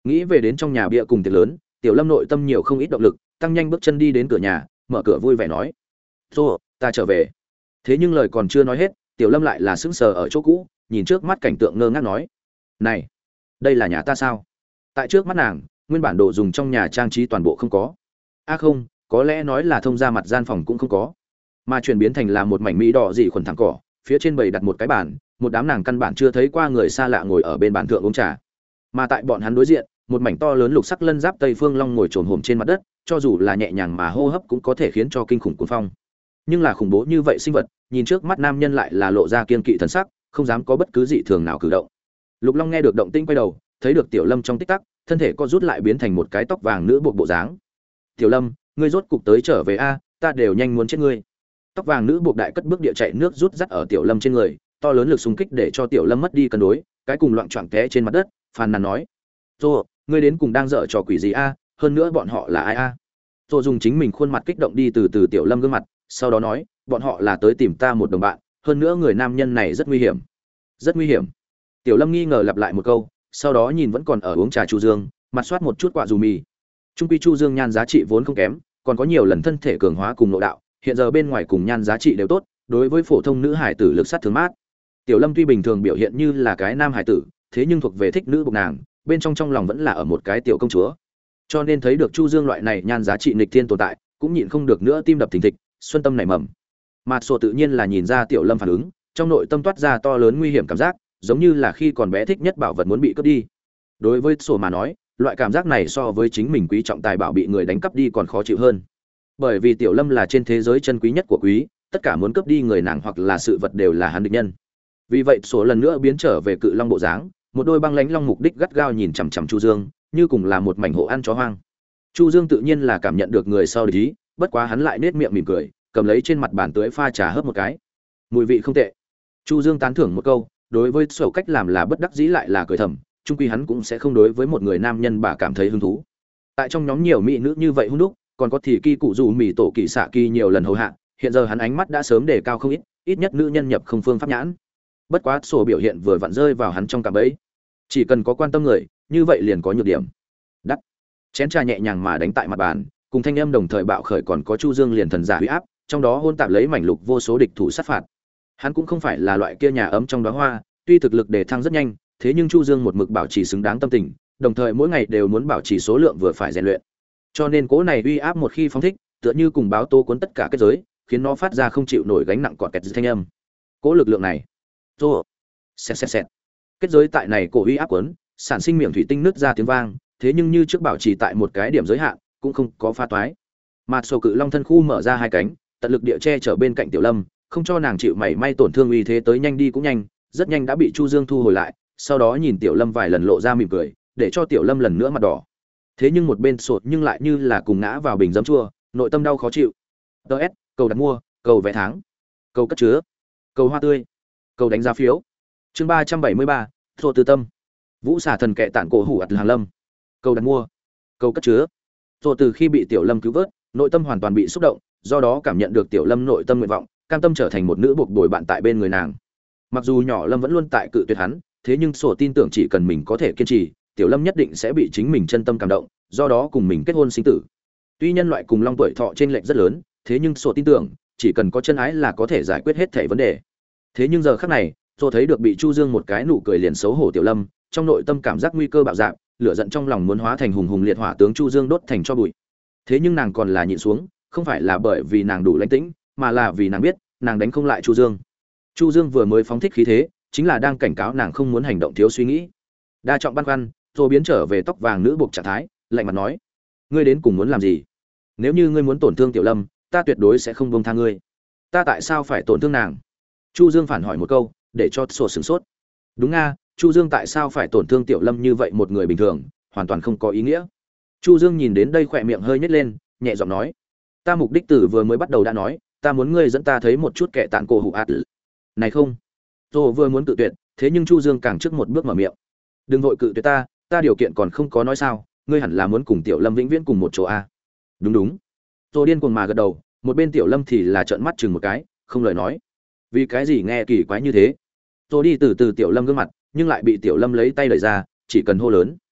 Nghĩ về đến trong nhà bia cùng tiệc lớn, Tiểu Lâm nội tâm nhiều không ít động lực, tăng nhanh bước chân đi đến cửa nhà, mở cửa vui vẻ nói: "Rồi, ta trở về." Thế nhưng lời còn chưa nói hết, Tiểu Lâm lại là sững sờ ở chỗ cũ, nhìn trước mắt cảnh tượng ngơ ngác nói: "Này, đây là nhà ta sao?" Tại trước mắt nàng, nguyên bản đồ dùng trong nhà trang trí toàn bộ không có. A không, có lẽ nói là thông ra mặt gian phòng cũng không có, mà chuyển biến thành là một mảnh mỹ đỏ dị khuẩn thẳng cỏ, phía trên bày đặt một cái bàn, một đám nàng căn bản chưa thấy qua người xa lạ ngồi ở bên bàn thượng uống trà. Mà tại bọn hắn đối diện, một mảnh to lớn lục sắc lân giáp Tây Phương Long ngồi trồn hổm trên mặt đất, cho dù là nhẹ nhàng mà hô hấp cũng có thể khiến cho kinh khủng cuồng phong. Nhưng là khủng bố như vậy sinh vật, nhìn trước mắt nam nhân lại là lộ ra kiên kỵ thần sắc, không dám có bất cứ dị thường nào cử động. Lục Long nghe được động tĩnh quay đầu, thấy được Tiểu Lâm trong tích tắc, thân thể co rút lại biến thành một cái tóc vàng nữ buộc bộ dáng. "Tiểu Lâm, ngươi rốt cục tới trở về a, ta đều nhanh muốn chết ngươi." Tóc vàng nữ buộc đại cất bước địa chạy nước rút dắt ở Tiểu Lâm trên người, to lớn lực xung kích để cho Tiểu Lâm mất đi cân đối, cái cùng loạn choạng té trên mặt đất, phàn nàn nói: "Tô, ngươi đến cùng đang dở trò quỷ gì a, hơn nữa bọn họ là ai a?" Tô dùng chính mình khuôn mặt kích động đi từ từ Tiểu Lâm gương mặt, sau đó nói: "Bọn họ là tới tìm ta một đồng bạn, hơn nữa người nam nhân này rất nguy hiểm." "Rất nguy hiểm?" Tiểu Lâm nghi ngờ lặp lại một câu, sau đó nhìn vẫn còn ở uống trà Chu Dương, mặt soát một chút quạ dù mì. Trung quy Chu Dương nhan giá trị vốn không kém, còn có nhiều lần thân thể cường hóa cùng nội đạo, hiện giờ bên ngoài cùng nhan giá trị đều tốt, đối với phổ thông nữ hải tử lực sát thương mát. Tiểu Lâm tuy bình thường biểu hiện như là cái nam hải tử, thế nhưng thuộc về thích nữ bộc nàng, bên trong trong lòng vẫn là ở một cái tiểu công chúa. Cho nên thấy được Chu Dương loại này nhan giá trị nghịch thiên tồn tại, cũng nhịn không được nữa tim đập thình thịch, xuân tâm nảy mầm. Mạt Sổ tự nhiên là nhìn ra Tiểu Lâm phản ứng, trong nội tâm toát ra to lớn nguy hiểm cảm giác, giống như là khi còn bé thích nhất bảo vật muốn bị cướp đi. Đối với Sổ mà nói, loại cảm giác này so với chính mình quý trọng tài bảo bị người đánh cắp đi còn khó chịu hơn. Bởi vì Tiểu Lâm là trên thế giới chân quý nhất của quý, tất cả muốn cướp đi người nàng hoặc là sự vật đều là hắn địch nhân. Vì vậy Sổ lần nữa biến trở về cự long bộ dáng, một đôi băng lãnh long mục đích gắt gao nhìn chằm chằm Chu Dương, như cùng là một mảnh hộ ăn chó hoang. Chu Dương tự nhiên là cảm nhận được người sau địch ý, bất quá hắn lại nết miệng mỉm cười, cầm lấy trên mặt bàn tưới pha trà hớp một cái. Mùi vị không tệ. Chu Dương tán thưởng một câu, đối với Sổ cách làm là bất đắc dĩ lại là cười thầm, chung quy hắn cũng sẽ không đối với một người nam nhân bà cảm thấy hứng thú. Tại trong nhóm nhiều mỹ nữ như vậy hung đúc, còn có thì kỳ cụ dù mì tổ kỳ xạ kỳ nhiều lần hầu hạ, hiện giờ hắn ánh mắt đã sớm đề cao không ít, ít nhất nữ nhân nhập không phương pháp nhãn. Bất quá Sổ biểu hiện vừa vặn rơi vào hắn trong cạm bẫy. Chỉ cần có quan tâm người, như vậy liền có nhược điểm. Đắt. Chén trà nhẹ nhàng mà đánh tại mặt bàn, cùng thanh âm đồng thời bạo khởi còn có Chu Dương liền thần giả uy áp, trong đó hôn tạp lấy mảnh lục vô số địch thủ sát phạt. Hắn cũng không phải là loại kia nhà ấm trong đóa hoa, tuy thực lực đề thăng rất nhanh, thế nhưng Chu Dương một mực bảo trì xứng đáng tâm tình, đồng thời mỗi ngày đều muốn bảo trì số lượng vừa phải rèn luyện. Cho nên cố này uy áp một khi phóng thích, tựa như cùng báo tố cuốn tất cả kết giới, khiến nó phát ra không chịu nổi gánh nặng cọt kẹt thanh âm. Cố lực lượng này, rô, xẹt. Kết giới tại này cổ uy áp cuốn, sản sinh miệng thủy tinh nứt ra tiếng vang, thế nhưng như trước bảo trì tại một cái điểm giới hạn, cũng không có pha toái. Mạt Sổ cự long thân khu mở ra hai cánh, tận lực địa che chở bên cạnh Tiểu Lâm, không cho nàng chịu mảy may tổn thương, uy thế tới nhanh đi cũng nhanh, rất nhanh đã bị Chu Dương thu hồi lại, sau đó nhìn Tiểu Lâm vài lần lộ ra mỉm cười, để cho Tiểu Lâm lần nữa mặt đỏ. Thế nhưng một bên Sổ nhưng lại như là cùng ngã vào bình giấm chua, nội tâm đau khó chịu. DS, cầu đặt mua, cầu vé tháng, cầu cất chứa, cầu hoa tươi, cầu đánh giá phiếu. Chương 373, Thổ Tư Tâm. Vũ xà thần kệ tản cổ hủ ạt hàng lâm. Cầu đặt mua, cầu cất chứa. Thổ từ khi bị Tiểu Lâm cứu vớt, nội tâm hoàn toàn bị xúc động, do đó cảm nhận được Tiểu Lâm nội tâm nguyện vọng, cam tâm trở thành một nữ buộc bồi bạn tại bên người nàng. Mặc dù nhỏ Lâm vẫn luôn tại cự tuyệt hắn, thế nhưng Sổ tin tưởng chỉ cần mình có thể kiên trì, Tiểu Lâm nhất định sẽ bị chính mình chân tâm cảm động, do đó cùng mình kết hôn sinh tử. Tuy nhân loại cùng long tuổi thọ trên lệch rất lớn, thế nhưng Sổ tin tưởng, chỉ cần có chân ái là có thể giải quyết hết thảy vấn đề. Thế nhưng giờ khắc này, Sổ thấy được bị Chu Dương một cái nụ cười liền xấu hổ Tiểu Lâm, trong nội tâm cảm giác nguy cơ bạo dạn, lửa giận trong lòng muốn hóa thành hùng hùng liệt hỏa tướng Chu Dương đốt thành tro bụi. Thế nhưng nàng còn là nhịn xuống, không phải là bởi vì nàng đủ lãnh tĩnh, mà là vì nàng biết, nàng đánh không lại Chu Dương. Chu Dương vừa mới phóng thích khí thế, chính là đang cảnh cáo nàng không muốn hành động thiếu suy nghĩ. Đa trọng băn khoăn, rồi biến trở về tóc vàng nữ buộc trạng thái, lạnh mặt nói: "Ngươi đến cùng muốn làm gì? Nếu như ngươi muốn tổn thương Tiểu Lâm, ta tuyệt đối sẽ không buông tha ngươi." "Ta tại sao phải tổn thương nàng?" Chu Dương phản hỏi một câu, để cho Sổ sửng sốt. Đúng nga, Chu Dương tại sao phải tổn thương Tiểu Lâm như vậy một người bình thường, hoàn toàn không có ý nghĩa. Chu Dương nhìn đến đây khỏe miệng hơi nhếch lên, nhẹ giọng nói: "Ta mục đích từ vừa mới bắt đầu đã nói, ta muốn ngươi dẫn ta thấy một chút kẻ tàn cổ hủ ạt." "Này không." Tô vừa muốn cự tuyệt, thế nhưng Chu Dương càng trước một bước mở miệng: "Đừng vội cự tuyệt ta điều kiện còn không có nói sao, ngươi hẳn là muốn cùng Tiểu Lâm vĩnh viễn cùng một chỗ a." "Đúng đúng." Tô điên cuồng mà gật đầu, một bên Tiểu Lâm thì là trợn mắt chừng một cái, không lời nói. Vì cái gì nghe kỳ quái như thế? Tô đi từ từ Tiểu Lâm gương mặt, nhưng lại bị Tiểu Lâm lấy tay đẩy ra, chỉ cần hô lớn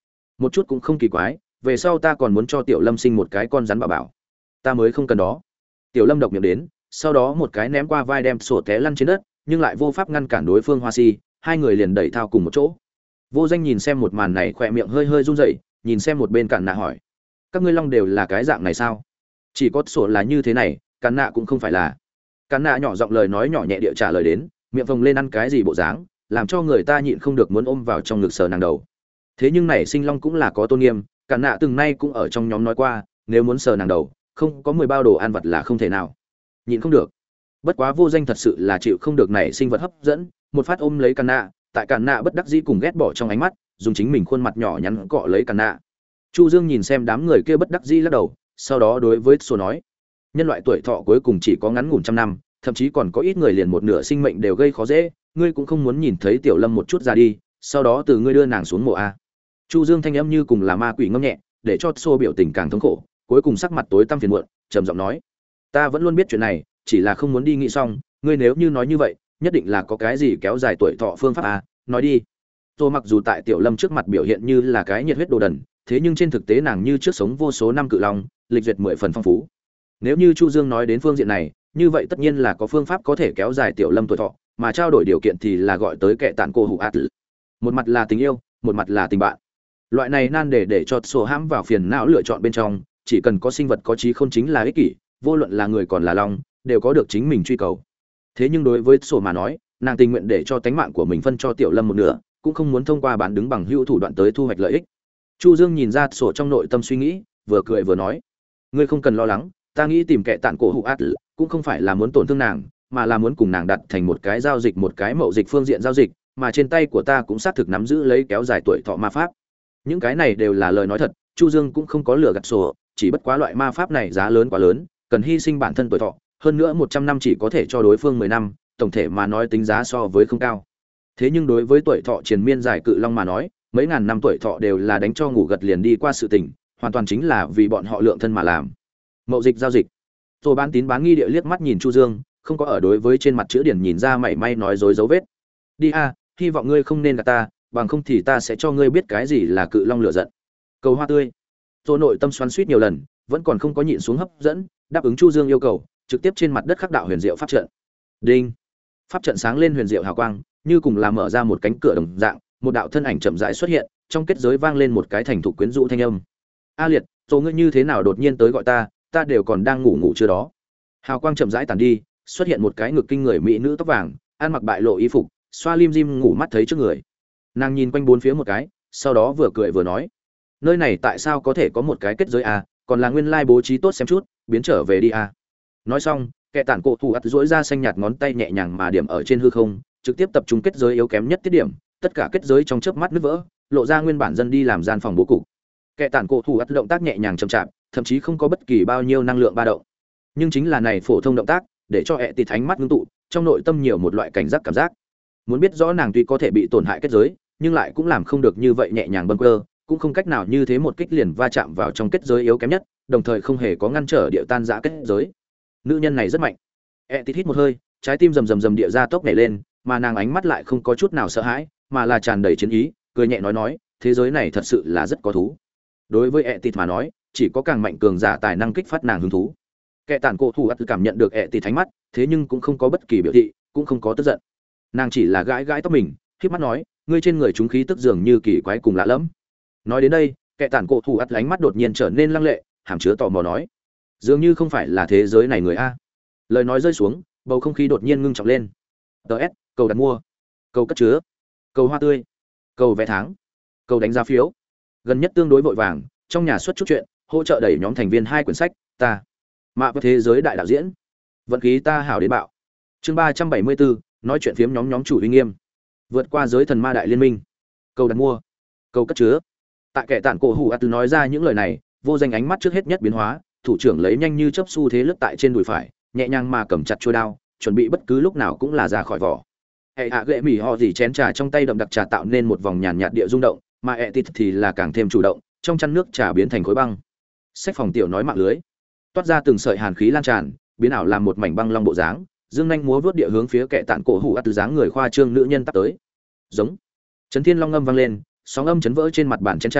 một chút cũng không kỳ quái, về sau ta còn muốn cho Tiểu Lâm sinh một cái con rắn bảo bảo. Ta mới không cần đó. Tiểu Lâm độc miệng đến, sau đó một cái ném qua vai đem sổ té lăn trên đất, nhưng lại vô pháp ngăn cản đối phương Hoa Si, hai người liền đẩy thao cùng một chỗ. Vô Danh nhìn xem một màn này khỏe miệng hơi hơi run rẩy, nhìn xem một bên Cản Nạ hỏi: các ngươi long đều là cái dạng này sao? Chỉ có sổ là như thế này, Cản Nạ cũng không phải là. Cản Nạ nhỏ giọng lời nói nhỏ nhẹ địa trả lời đến, miệng phồng lên ăn cái gì bộ dáng, làm cho người ta nhịn không được muốn ôm vào trong ngực sờ nàng đầu. Thế nhưng này sinh long cũng là có tôn nghiêm, Cản Nạ từng nay cũng ở trong nhóm nói qua, nếu muốn sờ nàng đầu, không có 10 bao đồ ăn vặt là không thể nào. Nhịn không được. Bất quá Vô Danh thật sự là chịu không được này sinh vật hấp dẫn, một phát ôm lấy Cản Nạ, tại Cản Nạ bất đắc dĩ cùng ghét bỏ trong ánh mắt, dùng chính mình khuôn mặt nhỏ nhắn cọ lấy Cản Nạ. Chu Dương nhìn xem đám người kia bất đắc dĩ lắc đầu, sau đó đối với Sô nói: nhân loại tuổi thọ cuối cùng chỉ có ngắn ngủn trăm năm, thậm chí còn có ít người liền một nửa sinh mệnh đều gây khó dễ, ngươi cũng không muốn nhìn thấy Tiểu Lâm một chút ra đi, sau đó từ ngươi đưa nàng xuống mộ a. Chu Dương thanh âm như cùng là ma quỷ ngâm nhẹ, để cho Sô biểu tình càng thống khổ, cuối cùng sắc mặt tối tăm phiền muộn, trầm giọng nói: ta vẫn luôn biết chuyện này, chỉ là không muốn đi nghĩ xong, ngươi nếu như nói như vậy, nhất định là có cái gì kéo dài tuổi thọ phương pháp a, nói đi. Tô mặc dù tại Tiểu Lâm trước mặt biểu hiện như là cái nhiệt huyết đồ đần, thế nhưng trên thực tế nàng như trước sống vô số năm cự long, lịch duyệt 10 phần phong phú. Nếu như Chu Dương nói đến phương diện này, như vậy tất nhiên là có phương pháp có thể kéo dài Tiểu Lâm tuổi thọ, mà trao đổi điều kiện thì là gọi tới kẻ tản cô hủ ạt. Một mặt là tình yêu, một mặt là tình bạn. Loại này nan để cho sổ hãm vào phiền não lựa chọn bên trong, chỉ cần có sinh vật có trí khôn chính là ích kỷ, vô luận là người còn là long, đều có được chính mình truy cầu. Thế nhưng đối với sổ mà nói, nàng tình nguyện để cho tánh mạng của mình phân cho Tiểu Lâm một nửa, cũng không muốn thông qua bán đứng bằng hữu thủ đoạn tới thu hoạch lợi ích. Chu Dương nhìn ra sổ trong nội tâm suy nghĩ, vừa cười vừa nói: ngươi không cần lo lắng, ta nghĩ tìm kẻ tản cổ hủ ạt cũng không phải là muốn tổn thương nàng, mà là muốn cùng nàng đặt thành một cái giao dịch, một cái mậu dịch phương diện giao dịch, mà trên tay của ta cũng xác thực nắm giữ lấy kéo dài tuổi thọ ma pháp. Những cái này đều là lời nói thật, Chu Dương cũng không có lừa gạt sổ, chỉ bất quá loại ma pháp này giá lớn quá lớn, cần hy sinh bản thân tuổi thọ, hơn nữa 100 năm chỉ có thể cho đối phương 10 năm, tổng thể mà nói tính giá so với không cao. Thế nhưng đối với tuổi thọ triền miên dài cự long mà nói, mấy ngàn năm tuổi thọ đều là đánh cho ngủ gật liền đi qua sự tình, hoàn toàn chính là vì bọn họ lượng thân mà làm. Mậu dịch giao dịch. Rồi bán tín bán nghi địa liếc mắt nhìn Chu Dương, không có ở đối với trên mặt chữ điển nhìn ra mảy may nói dối dấu vết. Đi a, hy vọng ngươi không nên gạt ta, bằng không thì ta sẽ cho ngươi biết cái gì là cự long lửa giận. Cầu hoa tươi. Rồi nội tâm xoắn xuýt nhiều lần, vẫn còn không có nhịn xuống hấp dẫn, đáp ứng Chu Dương yêu cầu, trực tiếp trên mặt đất khắc đạo huyền diệu pháp trận. Đinh. Pháp trận sáng lên huyền diệu hào quang, như cùng là mở ra một cánh cửa đồng dạng, một đạo thân ảnh chậm rãi xuất hiện, trong kết giới vang lên một cái thành thục quyến rũ thanh âm. A Liệt, Tô ngươi như thế nào đột nhiên tới gọi ta, ta đều còn đang ngủ chưa đó. Hào quang chậm rãi tàn đi, xuất hiện một cái ngực kinh người mỹ nữ tóc vàng, ăn mặc bại lộ y phục, xoa lim dim ngủ mắt thấy trước người. Nàng nhìn quanh bốn phía một cái, sau đó vừa cười vừa nói: nơi này tại sao có thể có một cái kết giới à, còn là nguyên lai bố trí tốt xem chút, biến trở về đi à. Nói xong, kẻ tản cổ thủ ắt duỗi ra xanh nhạt ngón tay nhẹ nhàng mà điểm ở trên hư không, trực tiếp tập trung kết giới yếu kém nhất tiết điểm, tất cả kết giới trong chớp mắt nứt vỡ, lộ ra nguyên bản dân đi làm gian phòng bố cục. Kẻ tản cổ thủ ắt động tác nhẹ nhàng chậm chạp, thậm chí không có bất kỳ bao nhiêu năng lượng ba động. Nhưng chính là này phổ thông động tác, để cho ệ tịt ánh mắt ngưng tụ, trong nội tâm nhiều một loại cảnh giác cảm giác. Muốn biết rõ nàng tuy có thể bị tổn hại kết giới, nhưng lại cũng làm không được như vậy nhẹ nhàng bâng quơ, cũng không cách nào như thế một kích liền va chạm vào trong kết giới yếu kém nhất, đồng thời không hề có ngăn trở địa tan rã kết giới. Nữ nhân này rất mạnh. Tít hít một hơi, trái tim rầm rầm rầm địa ra tốc nhảy lên, mà nàng ánh mắt lại không có chút nào sợ hãi, mà là tràn đầy chiến ý, cười nhẹ nói, thế giới này thật sự là rất có thú. Đối với Tít mà nói, chỉ có càng mạnh cường giả tài năng kích phát nàng hứng thú. Kẻ tản cổ thủ ắt cảm nhận được Tít ánh mắt, thế nhưng cũng không có bất kỳ biểu thị, cũng không có tức giận. Nàng chỉ là gãi gãi tóc mình, khép mắt nói, ngươi trên người chúng khí tức dường như kỳ quái cùng lạ lẫm. Nói đến đây, kẻ tản cổ thủ ắt ánh mắt đột nhiên trở nên lăng lệ, hàm chứa tò mò nói, dường như không phải là thế giới này người a. Lời nói rơi xuống, bầu không khí đột nhiên ngưng trọng lên. DS, cầu đặt mua, cầu cất chứa, cầu hoa tươi, cầu vé tháng, cầu đánh giá phiếu. Gần nhất tương đối vội vàng, trong nhà xuất chút chuyện, hỗ trợ đẩy nhóm thành viên 2 quyển sách, ta mạ với thế giới đại đạo diễn. Vận khí ta hảo đến bạo. Chương 374, nói chuyện phiếm nhóm chủ uy nghiêm. Vượt qua giới thần ma đại liên minh. Cầu đặt mua, cầu cất chứa. Tại kẻ tản cổ hủ ạt nói ra những lời này, vô danh ánh mắt trước hết nhất biến hóa, thủ trưởng lấy nhanh như chớp xu thế lướt tại trên đùi phải, nhẹ nhàng mà cầm chặt chuôi đao, chuẩn bị bất cứ lúc nào cũng là ra khỏi vỏ. Hệ hạ gệ mỉ họ dỉ chén trà trong tay đậm đặc trà tạo nên một vòng nhàn nhạt địa rung động, mà Tít thì là càng thêm chủ động, trong chăn nước trà biến thành khối băng. Sách phòng tiểu nói mạng lưới, toát ra từng sợi hàn khí lan tràn, biến ảo làm một mảnh băng long bộ dáng, dương nhanh múa vút địa hướng phía kẻ tản cổ hủ ạt từ dáng người khoa trương nữ nhân tắp tới. Giống. Chấn thiên long âm vang lên, sóng âm chấn vỡ trên mặt bàn chén trà,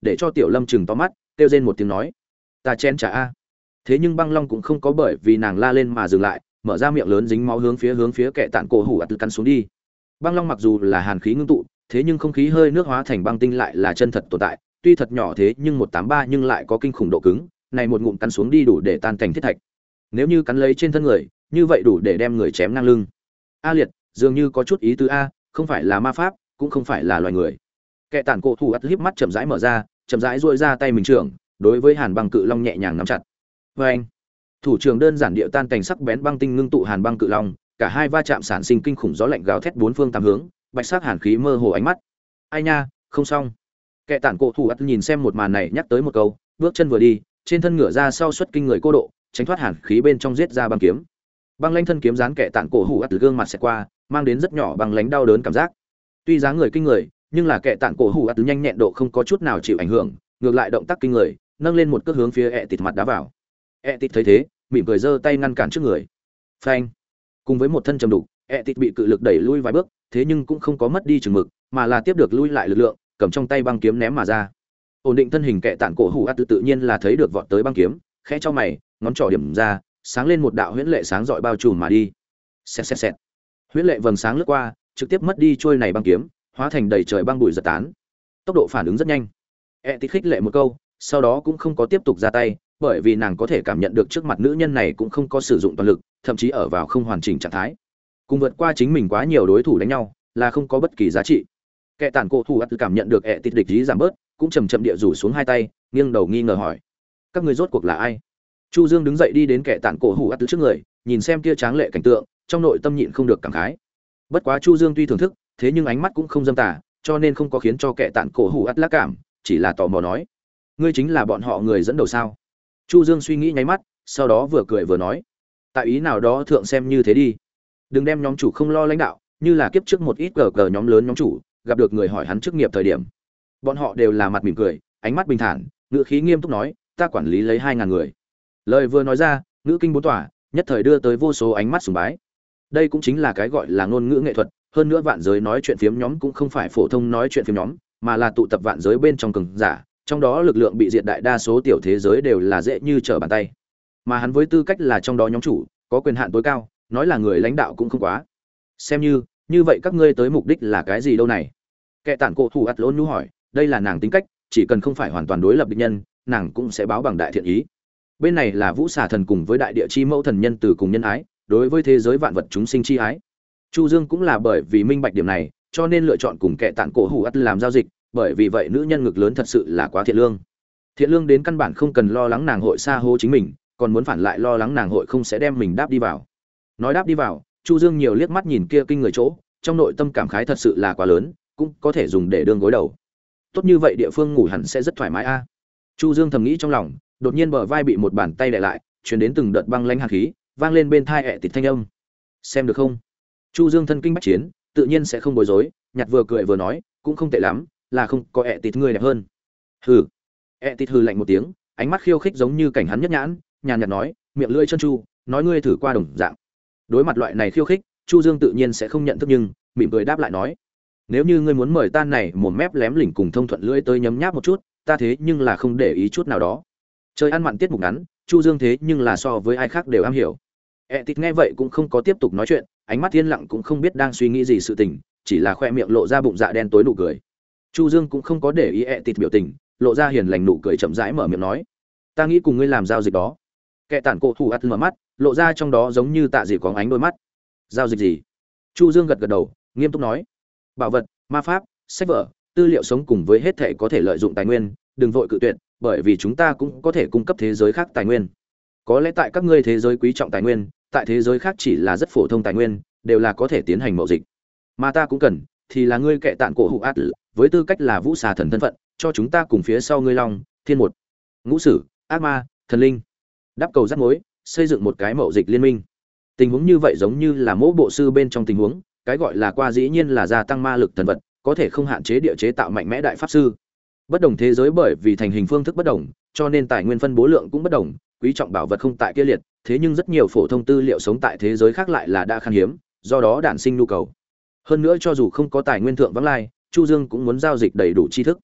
để cho Tiểu Lâm chừng to mắt, kêu rên một tiếng nói: "Ta chén trà a." Thế nhưng Băng Long cũng không có bởi vì nàng la lên mà dừng lại, mở ra miệng lớn dính máu hướng phía kẻ tản cổ hủ ạt cắn xuống đi. Băng Long mặc dù là hàn khí ngưng tụ, thế nhưng không khí hơi nước hóa thành băng tinh lại là chân thật tồn tại, tuy thật nhỏ thế nhưng 183 nhưng lại có kinh khủng độ cứng, này một ngụm cắn xuống đi đủ để tan cảnh thiết thạch. Nếu như cắn lấy trên thân người, như vậy đủ để đem người chém ngang lưng. A Liệt, dường như có chút ý tứ a, không phải là ma pháp, cũng không phải là loài người. Kẻ tản cổ hủ ạt híp mắt chậm rãi mở ra, chậm rãi duỗi ra tay mình trưởng, đối với Hàn Băng Cự Long nhẹ nhàng nắm chặt. Và anh, thủ trưởng đơn giản điệu tan cảnh sắc bén băng tinh ngưng tụ Hàn Băng Cự Long, cả hai va chạm sản sinh kinh khủng gió lạnh gào thét bốn phương tám hướng, bạch sắc hàn khí mơ hồ ánh mắt. Ai nha, không xong. Kẻ tản cổ thủ ắt nhìn xem một màn này nhắc tới một câu, bước chân vừa đi, trên thân ngựa ra sau xuất kinh người cô độ, tránh thoát hàn khí bên trong giết ra băng kiếm. Băng lãnh thân kiếm dán kẻ tản cổ hủ ắt từ gương mặt sẽ qua, mang đến rất nhỏ băng lãnh đau đớn cảm giác. Tuy dáng người kinh người, nhưng là kẻ tản cổ hủ ắt nhanh nhẹn độ không có chút nào chịu ảnh hưởng, ngược lại động tác kinh người, nâng lên một cước hướng phía ẹ tịt mặt đá vào. Ẹ tịt thấy thế, mỉm cười giơ tay ngăn cản trước người. Phanh! Cùng với một thân trầm đục, ẹ tịt bị cự lực đẩy lui vài bước, thế nhưng cũng không có mất đi chừng mực, mà là tiếp được lui lại lực lượng, cầm trong tay băng kiếm ném mà ra. Ổn định thân hình kẻ tản cổ hủ ắt tự nhiên là thấy được vọt tới băng kiếm, khẽ cho mày, ngón trỏ điểm ra, sáng lên một đạo huyễn lệ sáng rọi bao trùm mà đi. Xẹt xẹt xẹt. Huyễn lệ vầng sáng lướt qua, trực tiếp mất đi trôi này băng kiếm, hóa thành đầy trời băng bụi giật tán. Tốc độ phản ứng rất nhanh. Tịt khích lệ một câu, sau đó cũng không có tiếp tục ra tay, bởi vì nàng có thể cảm nhận được trước mặt nữ nhân này cũng không có sử dụng toàn lực, thậm chí ở vào không hoàn chỉnh trạng thái. Cùng vượt qua chính mình quá nhiều đối thủ đánh nhau, là không có bất kỳ giá trị. Kẻ tản cổ thủ ắt cảm nhận được tịt địch ý giảm bớt, cũng chậm chậm địa rủ xuống hai tay, nghiêng đầu nghi ngờ hỏi: "Các ngươi rốt cuộc là ai?" Chu Dương đứng dậy đi đến kẻ tản cổ hủ ắt trước người, nhìn xem kia tráng lệ cảnh tượng, trong nội tâm nhịn không được cảm khái. Bất quá Chu Dương tuy thưởng thức, thế nhưng ánh mắt cũng không dâm tà, cho nên không có khiến cho kẻ tản cổ hủ ắt lá cảm, chỉ là tò mò nói: "Ngươi chính là bọn họ người dẫn đầu sao?" Chu Dương suy nghĩ nháy mắt, sau đó vừa cười vừa nói: "Tại ý nào đó thượng xem như thế đi. Đừng đem nhóm chủ không lo lãnh đạo, như là kiếp trước một ít cờ nhóm lớn nhóm chủ, gặp được người hỏi hắn chức nghiệp thời điểm, bọn họ đều là mặt mỉm cười, ánh mắt bình thản, ngữ khí nghiêm túc nói: ta quản lý lấy 2000 người." Lời vừa nói ra, ngữ kinh bốn tỏa, nhất thời đưa tới vô số ánh mắt sùng bái. Đây cũng chính là cái gọi là ngôn ngữ nghệ thuật, hơn nữa vạn giới nói chuyện phiếm nhóm cũng không phải phổ thông nói chuyện phiếm nhóm, mà là tụ tập vạn giới bên trong cường giả, trong đó lực lượng bị diệt đại đa số tiểu thế giới đều là dễ như trở bàn tay. Mà hắn với tư cách là trong đó nhóm chủ, có quyền hạn tối cao, nói là người lãnh đạo cũng không quá. Xem như vậy các ngươi tới mục đích là cái gì đâu này? Kẻ tản cổ thủ ắt lôn nhu hỏi, đây là nàng tính cách, chỉ cần không phải hoàn toàn đối lập địch nhân, nàng cũng sẽ báo bằng đại thiện ý. Bên này là Vũ Xà thần cùng với đại địa chi mẫu thần nhân từ cùng nhân ái, đối với thế giới vạn vật chúng sinh chi ái. Chu Dương cũng là bởi vì minh bạch điểm này, cho nên lựa chọn cùng kẻ tản cổ hủ ắt làm giao dịch, bởi vì vậy nữ nhân ngực lớn thật sự là quá thiện lương. Thiện lương đến căn bản không cần lo lắng nàng hội xa hô chính mình, còn muốn phản lại lo lắng nàng hội không sẽ đem mình đáp đi vào. Nói đáp đi vào, Chu Dương nhiều liếc mắt nhìn kia kinh người chỗ, trong nội tâm cảm khái thật sự là quá lớn, cũng có thể dùng để đương gối đầu. Tốt như vậy địa phương ngủ hẳn sẽ rất thoải mái a. Chu Dương thầm nghĩ trong lòng, đột nhiên bờ vai bị một bàn tay đè lại, truyền đến từng đợt băng lãnh hàn khí, vang lên bên tai ẹ tịt thanh âm. Xem được không? Chu Dương thân kinh bách chiến, tự nhiên sẽ không bối rối, nhặt vừa cười vừa nói, cũng không tệ lắm, là không có ẹ tịt người đẹp hơn. Hừ. Ẹ tịt hừ lạnh một tiếng, ánh mắt khiêu khích giống như cảnh hắn nhất nhãn, nhàn nhạt nói, miệng lưỡi chân chu, nói ngươi thử qua đồng dạng. Đối mặt loại này khiêu khích, Chu Dương tự nhiên sẽ không nhận thức nhưng mỉm cười đáp lại nói, nếu như ngươi muốn mời ta này một mép lém lỉnh cùng thông thuận lưỡi tới nhấm nháp một chút, ta thế nhưng là không để ý chút nào đó. Chơi ăn mặn tiết mục ngắn, Chu Dương thế nhưng là so với ai khác đều am hiểu. Tịt nghe vậy cũng không có tiếp tục nói chuyện, ánh mắt yên lặng cũng không biết đang suy nghĩ gì sự tình, chỉ là khoe miệng lộ ra bụng dạ đen tối nụ cười. Chu Dương cũng không có để ý Tịt biểu tình, lộ ra hiền lành nụ cười chậm rãi mở miệng nói, ta nghĩ cùng ngươi làm giao dịch đó. Kẻ tản cổ thủ ắt mở mắt, lộ ra trong đó giống như tạ dị có ánh đôi mắt. Giao dịch gì? Chu Dương gật gật đầu, nghiêm túc nói, bảo vật, ma pháp, sách vở, tư liệu sống cùng với hết thảy có thể lợi dụng tài nguyên, đừng vội cự tuyệt, bởi vì chúng ta cũng có thể cung cấp thế giới khác tài nguyên. Có lẽ tại các ngươi thế giới quý trọng tài nguyên, tại thế giới khác chỉ là rất phổ thông tài nguyên, đều là có thể tiến hành mậu dịch. Mà ta cũng cần, thì là ngươi kẻ tản cổ hủ át, với tư cách là Vũ Xà thần thân phận, cho chúng ta cùng phía sau ngươi Long, Thiên một, Ngũ Sử, Ác Ma, Thần Linh, đắp cầu rắc mối, xây dựng một cái mậu dịch liên minh. Tình huống như vậy giống như là mỗi bộ sư bên trong tình huống, cái gọi là qua dĩ nhiên là gia tăng ma lực thần vật, có thể không hạn chế địa chế tạo mạnh mẽ đại pháp sư. Bất đồng thế giới bởi vì thành hình phương thức bất đồng, cho nên tài nguyên phân bố lượng cũng bất đồng, quý trọng bảo vật không tại kia liệt, thế nhưng rất nhiều phổ thông tư liệu sống tại thế giới khác lại là đã khan hiếm, do đó đản sinh nhu cầu. Hơn nữa cho dù không có tài nguyên thượng vắng lai, Chu Dương cũng muốn giao dịch đầy đủ tri thức.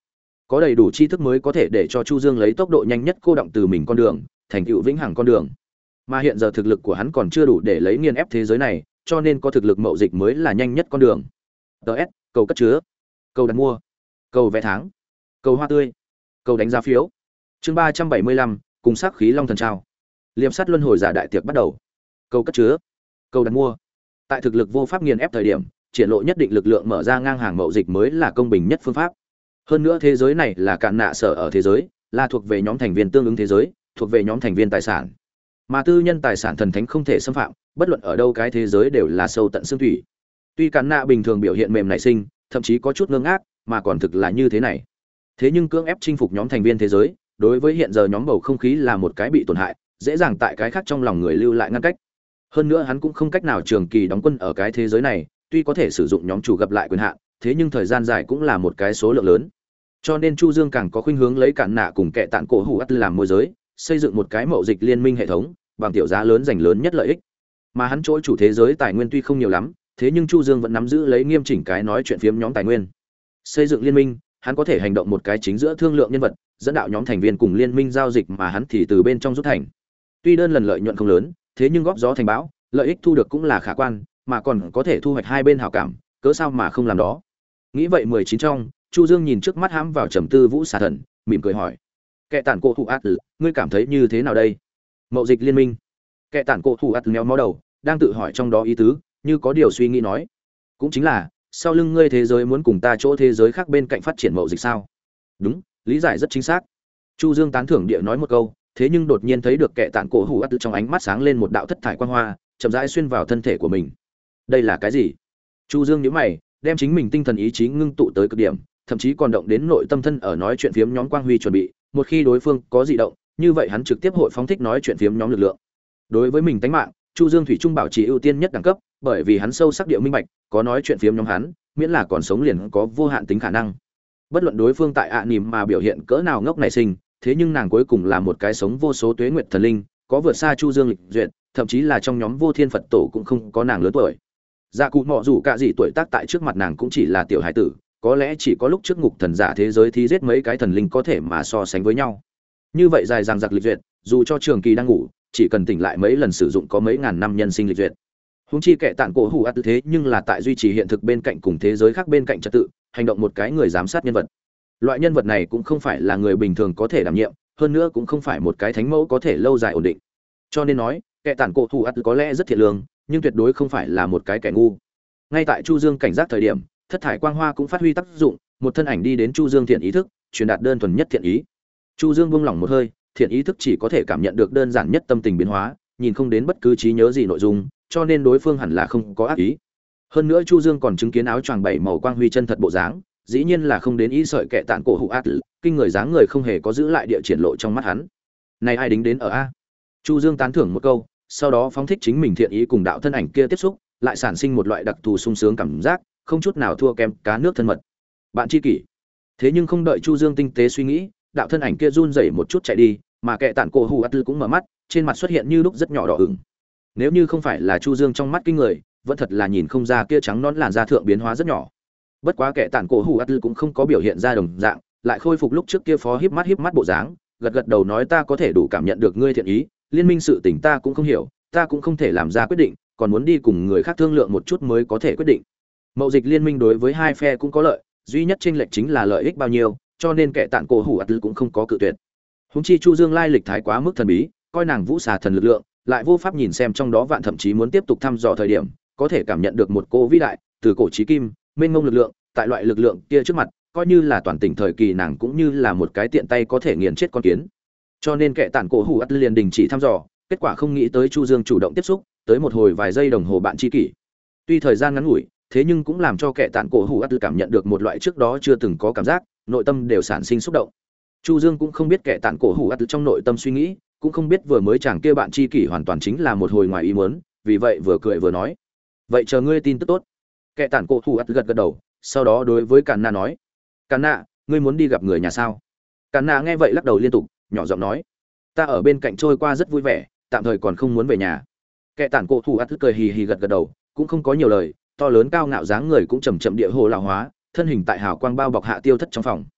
Có đầy đủ tri thức mới có thể để cho Chu Dương lấy tốc độ nhanh nhất cô động từ mình con đường, thành tựu vĩnh hằng con đường. Mà hiện giờ thực lực của hắn còn chưa đủ để lấy nghiền ép thế giới này, cho nên có thực lực mậu dịch mới là nhanh nhất con đường. DS, cầu cất chứa, cầu đặt mua, cầu vé tháng, cầu hoa tươi, cầu đánh giá phiếu. Chương 375, cùng sắc khí long thần trao. Liệp sắt luân hồi giả đại tiệc bắt đầu. Cầu cất chứa, cầu đặt mua. Tại thực lực vô pháp nghiền ép thời điểm, triển lộ nhất định lực lượng mở ra ngang hàng mậu dịch mới là công bình nhất phương pháp. Hơn nữa thế giới này là cạn nạ sở ở thế giới, là thuộc về nhóm thành viên tương ứng thế giới, thuộc về nhóm thành viên tài sản. Mà tư nhân tài sản thần thánh không thể xâm phạm, bất luận ở đâu cái thế giới đều là sâu tận xương thủy. Tuy cạn nạ bình thường biểu hiện mềm nảy sinh, thậm chí có chút ngơ ngác, mà còn thực là như thế này. Thế nhưng cưỡng ép chinh phục nhóm thành viên thế giới, đối với hiện giờ nhóm bầu không khí là một cái bị tổn hại, dễ dàng tại cái khác trong lòng người lưu lại ngăn cách. Hơn nữa hắn cũng không cách nào trường kỳ đóng quân ở cái thế giới này, tuy có thể sử dụng nhóm chủ gặp lại quyền hạn, thế nhưng thời gian dài cũng là một cái số lượng lớn. Cho nên Chu Dương càng có khuynh hướng lấy cạn nạ cùng kẻ tạn cổ hủ ắt làm môi giới, xây dựng một cái mậu dịch liên minh hệ thống, bằng tiểu giá lớn giành lớn nhất lợi ích. Mà hắn chỗ chủ thế giới tài nguyên tuy không nhiều lắm, thế nhưng Chu Dương vẫn nắm giữ lấy nghiêm chỉnh cái nói chuyện phiếm nhóm tài nguyên. Xây dựng liên minh, hắn có thể hành động một cái chính giữa thương lượng nhân vật, dẫn đạo nhóm thành viên cùng liên minh giao dịch mà hắn thì từ bên trong rút thành. Tuy đơn lần lợi nhuận không lớn, thế nhưng góp gió thành bão, lợi ích thu được cũng là khả quan, mà còn có thể thu hoạch hai bên hảo cảm, cớ sao mà không làm đó. Nghĩ vậy 19 trong, Chu Dương nhìn trước mắt hãm vào trầm tư Vũ Xà Thần, mỉm cười hỏi: "Kẻ tản cổ thủ át, ngươi cảm thấy như thế nào đây?" Mậu dịch liên minh. Kẻ tản cổ thủ át méo mó đầu, đang tự hỏi trong đó ý tứ, như có điều suy nghĩ nói: "Cũng chính là, sau lưng ngươi thế giới muốn cùng ta chỗ thế giới khác bên cạnh phát triển mậu dịch sao?" "Đúng, lý giải rất chính xác." Chu Dương tán thưởng địa nói một câu, thế nhưng đột nhiên thấy được kẻ tản cổ hủ ắt trong ánh mắt sáng lên một đạo thất thải quang hoa, chậm rãi xuyên vào thân thể của mình. Đây là cái gì? Chu Dương nhíu mày, đem chính mình tinh thần ý chí ngưng tụ tới cực điểm, thậm chí còn động đến nội tâm thân ở nói chuyện phiếm nhóm quang huy chuẩn bị, một khi đối phương có dị động, như vậy hắn trực tiếp hội phóng thích nói chuyện phiếm nhóm lực lượng. Đối với mình tánh mạng, Chu Dương thủy trung bảo trì ưu tiên nhất đẳng cấp, bởi vì hắn sâu sắc địa minh bạch, có nói chuyện phiếm nhóm hắn, miễn là còn sống liền có vô hạn tính khả năng. Bất luận đối phương tại ạ niềm mà biểu hiện cỡ nào ngốc nảy sinh, thế nhưng nàng cuối cùng là một cái sống vô số tuế nguyệt thần linh, có vượt xa Chu Dương lịch duyệt, thậm chí là trong nhóm vô thiên Phật tổ cũng không có nàng lớn tuổi. Dạ cụ mọ dù cả gì tuổi tác tại trước mặt nàng cũng chỉ là tiểu hải tử, có lẽ chỉ có lúc trước ngục thần giả thế giới thi giết mấy cái thần linh có thể mà so sánh với nhau. Như vậy dài dằng dặc lịch duyệt, dù cho trường kỳ đang ngủ, chỉ cần tỉnh lại mấy lần sử dụng có mấy ngàn năm nhân sinh lịch duyệt. Huống chi kẻ tạn cổ hủ ắt thế nhưng là tại duy trì hiện thực bên cạnh cùng thế giới khác bên cạnh trật tự, hành động một cái người giám sát nhân vật. Loại nhân vật này cũng không phải là người bình thường có thể đảm nhiệm, hơn nữa cũng không phải một cái thánh mẫu có thể lâu dài ổn định. Cho nên nói, kẻ tản cổ hủ ắt có lẽ rất thiện lương, nhưng tuyệt đối không phải là một cái kẻ ngu. Ngay tại Chu Dương cảnh giác thời điểm, thất thải quang hoa cũng phát huy tác dụng, một thân ảnh đi đến Chu Dương thiện ý thức, truyền đạt đơn thuần nhất thiện ý. Chu Dương buông lỏng một hơi, thiện ý thức chỉ có thể cảm nhận được đơn giản nhất tâm tình biến hóa, nhìn không đến bất cứ trí nhớ gì nội dung, cho nên đối phương hẳn là không có ác ý. Hơn nữa Chu Dương còn chứng kiến áo choàng bảy màu quang huy chân thật bộ dáng, dĩ nhiên là không đến ý sợi kẻ tạn cổ hủ ác, kinh người dáng người không hề có giữ lại địa triển lộ trong mắt hắn. Này ai đính đến ở a? Chu Dương tán thưởng một câu, sau đó phóng thích chính mình thiện ý cùng đạo thân ảnh kia tiếp xúc, lại sản sinh một loại đặc thù sung sướng cảm giác, không chút nào thua kém cá nước thân mật. Bạn tri kỷ. Thế nhưng không đợi Chu Dương tinh tế suy nghĩ, đạo thân ảnh kia run rẩy một chút chạy đi, mà kẻ tạn cổ hủ ác cũng mở mắt, trên mặt xuất hiện như lúc rất nhỏ đỏ ửng. Nếu như không phải là Chu Dương trong mắt kinh người, vẫn thật là nhìn không ra kia trắng nõn làn da thượng biến hóa rất nhỏ. Bất quá kẻ tản cổ hủ ắt cũng không có biểu hiện ra đồng dạng, lại khôi phục lúc trước kia phó híp mắt bộ dáng, gật gật đầu nói ta có thể đủ cảm nhận được ngươi thiện ý, liên minh sự tình ta cũng không hiểu, ta cũng không thể làm ra quyết định, còn muốn đi cùng người khác thương lượng một chút mới có thể quyết định. Mậu dịch liên minh đối với hai phe cũng có lợi, duy nhất chênh lệch chính là lợi ích bao nhiêu, cho nên kẻ tản cổ hủ ắt cũng không có cự tuyệt. Huống chi Chu Dương lai lịch thái quá mức thần bí, coi nàng Vũ Xà Thần lực lượng, lại vô pháp nhìn xem trong đó vạn thậm chí muốn tiếp tục thăm dò thời điểm, có thể cảm nhận được một cô vĩ đại, từ cổ chí kim, mênh mông lực lượng, tại loại lực lượng kia trước mặt, coi như là toàn tỉnh thời kỳ nàng cũng như là một cái tiện tay có thể nghiền chết con kiến. Cho nên kẻ tản cổ hủ ắt liền đình chỉ thăm dò, kết quả không nghĩ tới Chu Dương chủ động tiếp xúc, tới một hồi vài giây đồng hồ bạn tri kỷ. Tuy thời gian ngắn ngủi, thế nhưng cũng làm cho kẻ tản cổ hủ ắt cảm nhận được một loại trước đó chưa từng có cảm giác, nội tâm đều sản sinh xúc động. Chu Dương cũng không biết kẻ tản cổ hủ ắt trong nội tâm suy nghĩ, cũng không biết vừa mới chàng kia bạn tri kỷ hoàn toàn chính là một hồi ngoài ý muốn, vì vậy vừa cười vừa nói: "Vậy chờ ngươi tin tức tốt." Kẻ tản cổ hủ ắt gật gật đầu, sau đó đối với Càn Na nói: "Càn Na, ngươi muốn đi gặp người nhà sao?" Càn Na nghe vậy lắc đầu liên tục, nhỏ giọng nói: "Ta ở bên cạnh trôi qua rất vui vẻ, tạm thời còn không muốn về nhà." Kẻ tản cổ hủ ắt cười hì hì gật gật đầu, cũng không có nhiều lời, to lớn cao ngạo dáng người cũng chậm chậm địa hồ lão hóa, thân hình tại hào quang bao bọc hạ tiêu thất trong phòng.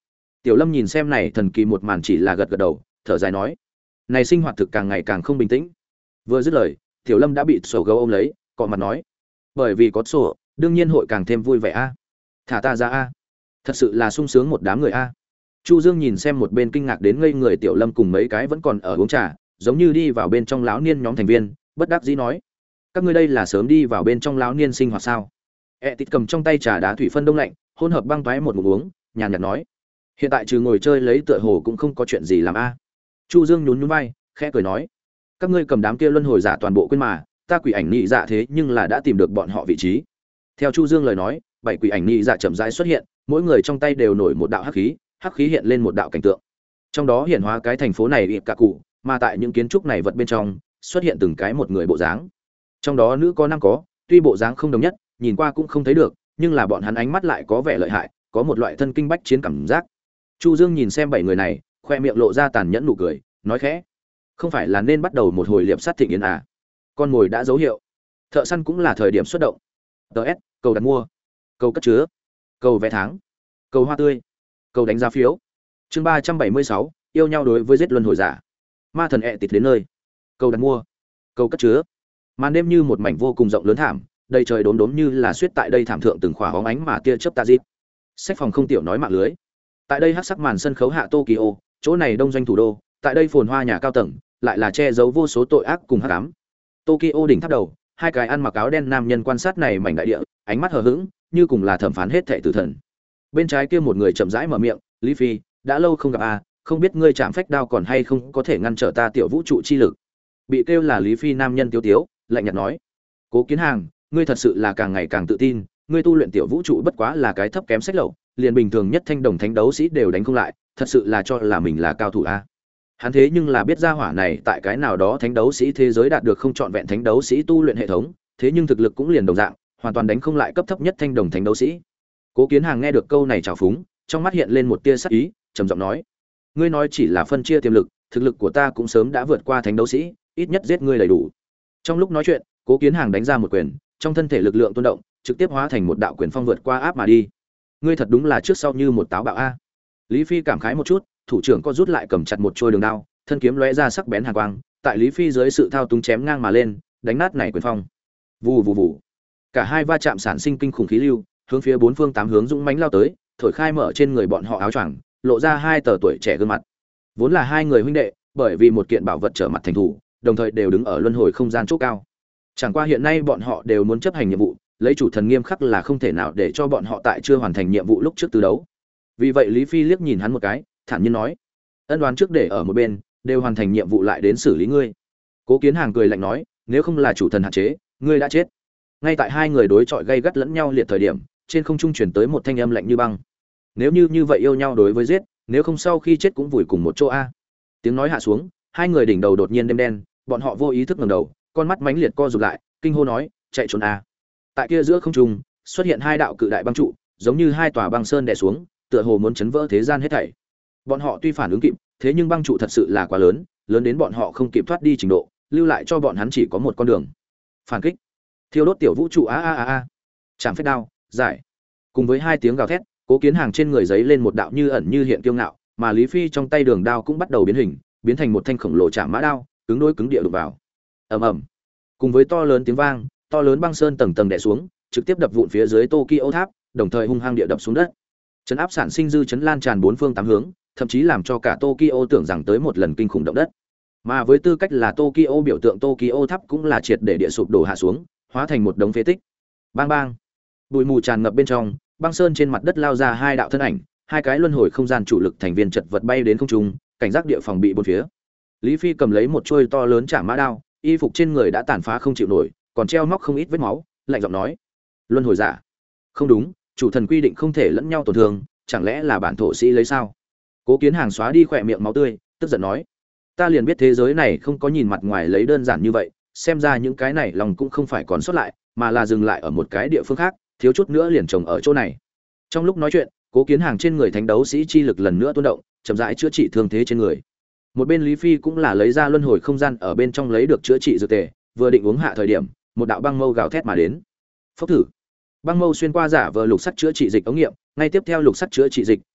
Tiểu Lâm nhìn xem này thần kỳ một màn chỉ là gật gật đầu, thở dài nói: "Này sinh hoạt thực càng ngày càng không bình tĩnh." Vừa dứt lời, Tiểu Lâm đã bị sổ gấu ôm lấy, cọ mặt nói: "Bởi vì có sổ, đương nhiên hội càng thêm vui vẻ a. Thả ta ra a. Thật sự là sung sướng một đám người a." Chu Dương nhìn xem một bên kinh ngạc đến ngây người Tiểu Lâm cùng mấy cái vẫn còn ở uống trà, giống như đi vào bên trong lão niên nhóm thành viên, bất đắc dĩ nói: "Các ngươi đây là sớm đi vào bên trong lão niên sinh hoạt sao?" Tịt cầm trong tay trà đá thủy phân đông lạnh, hỗn hợp băng toái một ngụm uống, nhàn nhạt nói: "Hiện tại trừ ngồi chơi lấy tựa hồ cũng không có chuyện gì làm a." Chu Dương nhún nhún vai, khẽ cười nói: "Các ngươi cầm đám kia luân hồi giả toàn bộ quên mà, ta quỷ ảnh nhị dạ thế nhưng là đã tìm được bọn họ vị trí." Theo Chu Dương lời nói, 7 quỷ ảnh nhị dạ chậm rãi xuất hiện, mỗi người trong tay đều nổi một đạo hắc khí hiện lên một đạo cảnh tượng. Trong đó hiện hóa cái thành phố này ịp cả cụ, mà tại những kiến trúc này vật bên trong, xuất hiện từng cái một người bộ dáng. Trong đó nữ có nam có, tuy bộ dáng không đồng nhất, nhìn qua cũng không thấy được, nhưng là bọn hắn ánh mắt lại có vẻ lợi hại, có một loại thân kinh bách chiến cảm giác. Chu Dương nhìn xem 7 người này, khoe miệng lộ ra tàn nhẫn nụ cười, nói khẽ: "Không phải là nên bắt đầu một hồi liệp sát thịnh yến à? Con mồi đã dấu hiệu, thợ săn cũng là thời điểm xuất động." DS, cầu đặt mua, cầu cất chứa, cầu vé tháng, cầu hoa tươi, cầu đánh giá phiếu. Chương 376, yêu nhau đối với giết luân hồi giả. Ma thần tịt đến nơi. Cầu đặt mua, cầu cất chứa. Màn đêm như một mảnh vô cùng rộng lớn thảm, đầy trời đốm đốm như là suyết tại đây thảm thượng từng khỏa hóng ánh mà tia chớp ta dịp. Sách phòng không tiểu nói mạng lưới. Tại đây hắc sắc màn sân khấu hạ Tokyo, chỗ này đông doanh thủ đô, tại đây phồn hoa nhà cao tầng, lại là che giấu vô số tội ác cùng hắc ám. Tokyo đỉnh tháp đầu, hai cái ăn mặc áo đen nam nhân quan sát này mảnh đại địa, ánh mắt hờ hững, như cùng là thẩm phán hết thảy tử thần. Bên trái kia một người chậm rãi mở miệng: "Lý Phi, đã lâu không gặp a, không biết ngươi chạm phách đao còn hay không có thể ngăn trở ta tiểu vũ trụ chi lực." Bị kêu là Lý Phi nam nhân tiếu tiếu, lạnh nhạt nói: "Cố Kiến Hàng, ngươi thật sự là càng ngày càng tự tin, ngươi tu luyện tiểu vũ trụ bất quá là cái thấp kém sách lậu, liền bình thường nhất thanh đồng thánh đấu sĩ đều đánh không lại, thật sự là cho là mình là cao thủ a." Hắn thế nhưng là biết ra hỏa này tại cái nào đó thánh đấu sĩ thế giới đạt được không trọn vẹn thánh đấu sĩ tu luyện hệ thống, thế nhưng thực lực cũng liền đồng dạng, hoàn toàn đánh không lại cấp thấp nhất thanh đồng thánh đấu sĩ. Cố Kiến Hàng nghe được câu này trào phúng, trong mắt hiện lên một tia sắc ý, trầm giọng nói: "Ngươi nói chỉ là phân chia tiềm lực, thực lực của ta cũng sớm đã vượt qua thánh đấu sĩ, ít nhất giết ngươi đầy đủ." Trong lúc nói chuyện, Cố Kiến Hàng đánh ra một quyền, trong thân thể lực lượng tuôn động, trực tiếp hóa thành một đạo quyền phong vượt qua áp mà đi. Ngươi thật đúng là trước sau như một táo bạo a. Lý Phi cảm khái một chút, thủ trưởng có rút lại cầm chặt một trôi đường đao, thân kiếm lóe ra sắc bén hàn quang, tại Lý Phi dưới sự thao túng chém ngang mà lên, đánh nát này quyền phong. Vù vù vù. Cả hai va chạm sản sinh kinh khủng khí lưu, hướng phía bốn phương tám hướng dũng mãnh lao tới, thổi khai mở trên người bọn họ áo choàng, lộ ra hai tờ tuổi trẻ gương mặt. Vốn là hai người huynh đệ, bởi vì một kiện bảo vật trở mặt thành thủ, đồng thời đều đứng ở luân hồi không gian chỗ cao. Chẳng qua hiện nay bọn họ đều muốn chấp hành nhiệm vụ, lấy chủ thần nghiêm khắc là không thể nào để cho bọn họ tại chưa hoàn thành nhiệm vụ lúc trước từ đấu. Vì vậy Lý Phi liếc nhìn hắn một cái, thản nhiên nói: "Ân đoán trước để ở một bên, đều hoàn thành nhiệm vụ lại đến xử lý ngươi." Cố Kiến Hàng cười lạnh nói: "Nếu không là chủ thần hạn chế, ngươi đã chết." Ngay tại hai người đối chọi gay gắt lẫn nhau liệt thời điểm, trên không trung truyền tới một thanh âm lạnh như băng: "Nếu như vậy yêu nhau đối với giết, nếu không sau khi chết cũng vùi cùng một chỗ a." Tiếng nói hạ xuống, hai người đỉnh đầu đột nhiên đêm đen, bọn họ vô ý thức ngẩng đầu, con mắt mãnh liệt co rụt lại, kinh hô nói: "Chạy trốn a!" Tại kia giữa không trung, xuất hiện hai đạo cự đại băng trụ, giống như hai tòa băng sơn đè xuống, tựa hồ muốn chấn vỡ thế gian hết thảy. Bọn họ tuy phản ứng kịp, thế nhưng băng trụ thật sự là quá lớn, lớn đến bọn họ không kịp thoát đi trình độ, lưu lại cho bọn hắn chỉ có một con đường. Phản kích, thiêu đốt tiểu vũ trụ a. Chạm phách đao, giải. Cùng với hai tiếng gào thét, Cố Kiến Hàng trên người giấy lên một đạo như ẩn như hiện kiêu ngạo, mà Lý Phi trong tay đường đao cũng bắt đầu biến hình, biến thành một thanh khổng lồ chạm mã đao, cứng đối cứng địa đụng vào. Ầm ầm. Cùng với to lớn tiếng vang, to lớn băng sơn tầng tầng đè xuống, trực tiếp đập vụn phía dưới Tokyo tháp, đồng thời hung hăng địa đập xuống đất. Chấn áp sản sinh dư chấn lan tràn bốn phương tám hướng, thậm chí làm cho cả Tokyo tưởng rằng tới một lần kinh khủng động đất. Mà với tư cách là Tokyo biểu tượng, Tokyo tháp cũng là triệt để địa sụp đổ hạ xuống, hóa thành một đống phế tích. Bang bang. Bụi mù tràn ngập bên trong, băng sơn trên mặt đất lao ra hai đạo thân ảnh, hai cái luân hồi không gian chủ lực thành viên chật vật bay đến không trung, cảnh giác địa phòng bị bốn phía. Lý Phi cầm lấy một chuôi to lớn chạm mã đao, y phục trên người đã tàn phá không chịu nổi, còn treo móc không ít vết máu, lạnh giọng nói: "Luân hồi giả? Không đúng, chủ thần quy định không thể lẫn nhau tổn thương, chẳng lẽ là bản thổ sĩ lấy sao?" Cố Kiến Hàng xóa đi khỏe miệng máu tươi, tức giận nói: "Ta liền biết thế giới này không có nhìn mặt ngoài lấy đơn giản như vậy, xem ra những cái này lòng cũng không phải còn sót lại, mà là dừng lại ở một cái địa phương khác, thiếu chút nữa liền trồng ở chỗ này." Trong lúc nói chuyện, Cố Kiến Hàng trên người thánh đấu sĩ chi lực lần nữa tuôn động, chậm rãi chữa trị thương thế trên người. Một bên Lý Phi cũng là lấy ra luân hồi không gian ở bên trong lấy được chữa trị dược tề, vừa định uống hạ thời điểm, một đạo băng mâu gào thét mà đến. Phốc thử. Băng mâu xuyên qua giả vờ lục sắt chữa trị dịch ống nghiệm, ngay tiếp theo lục sắt chữa trị dịch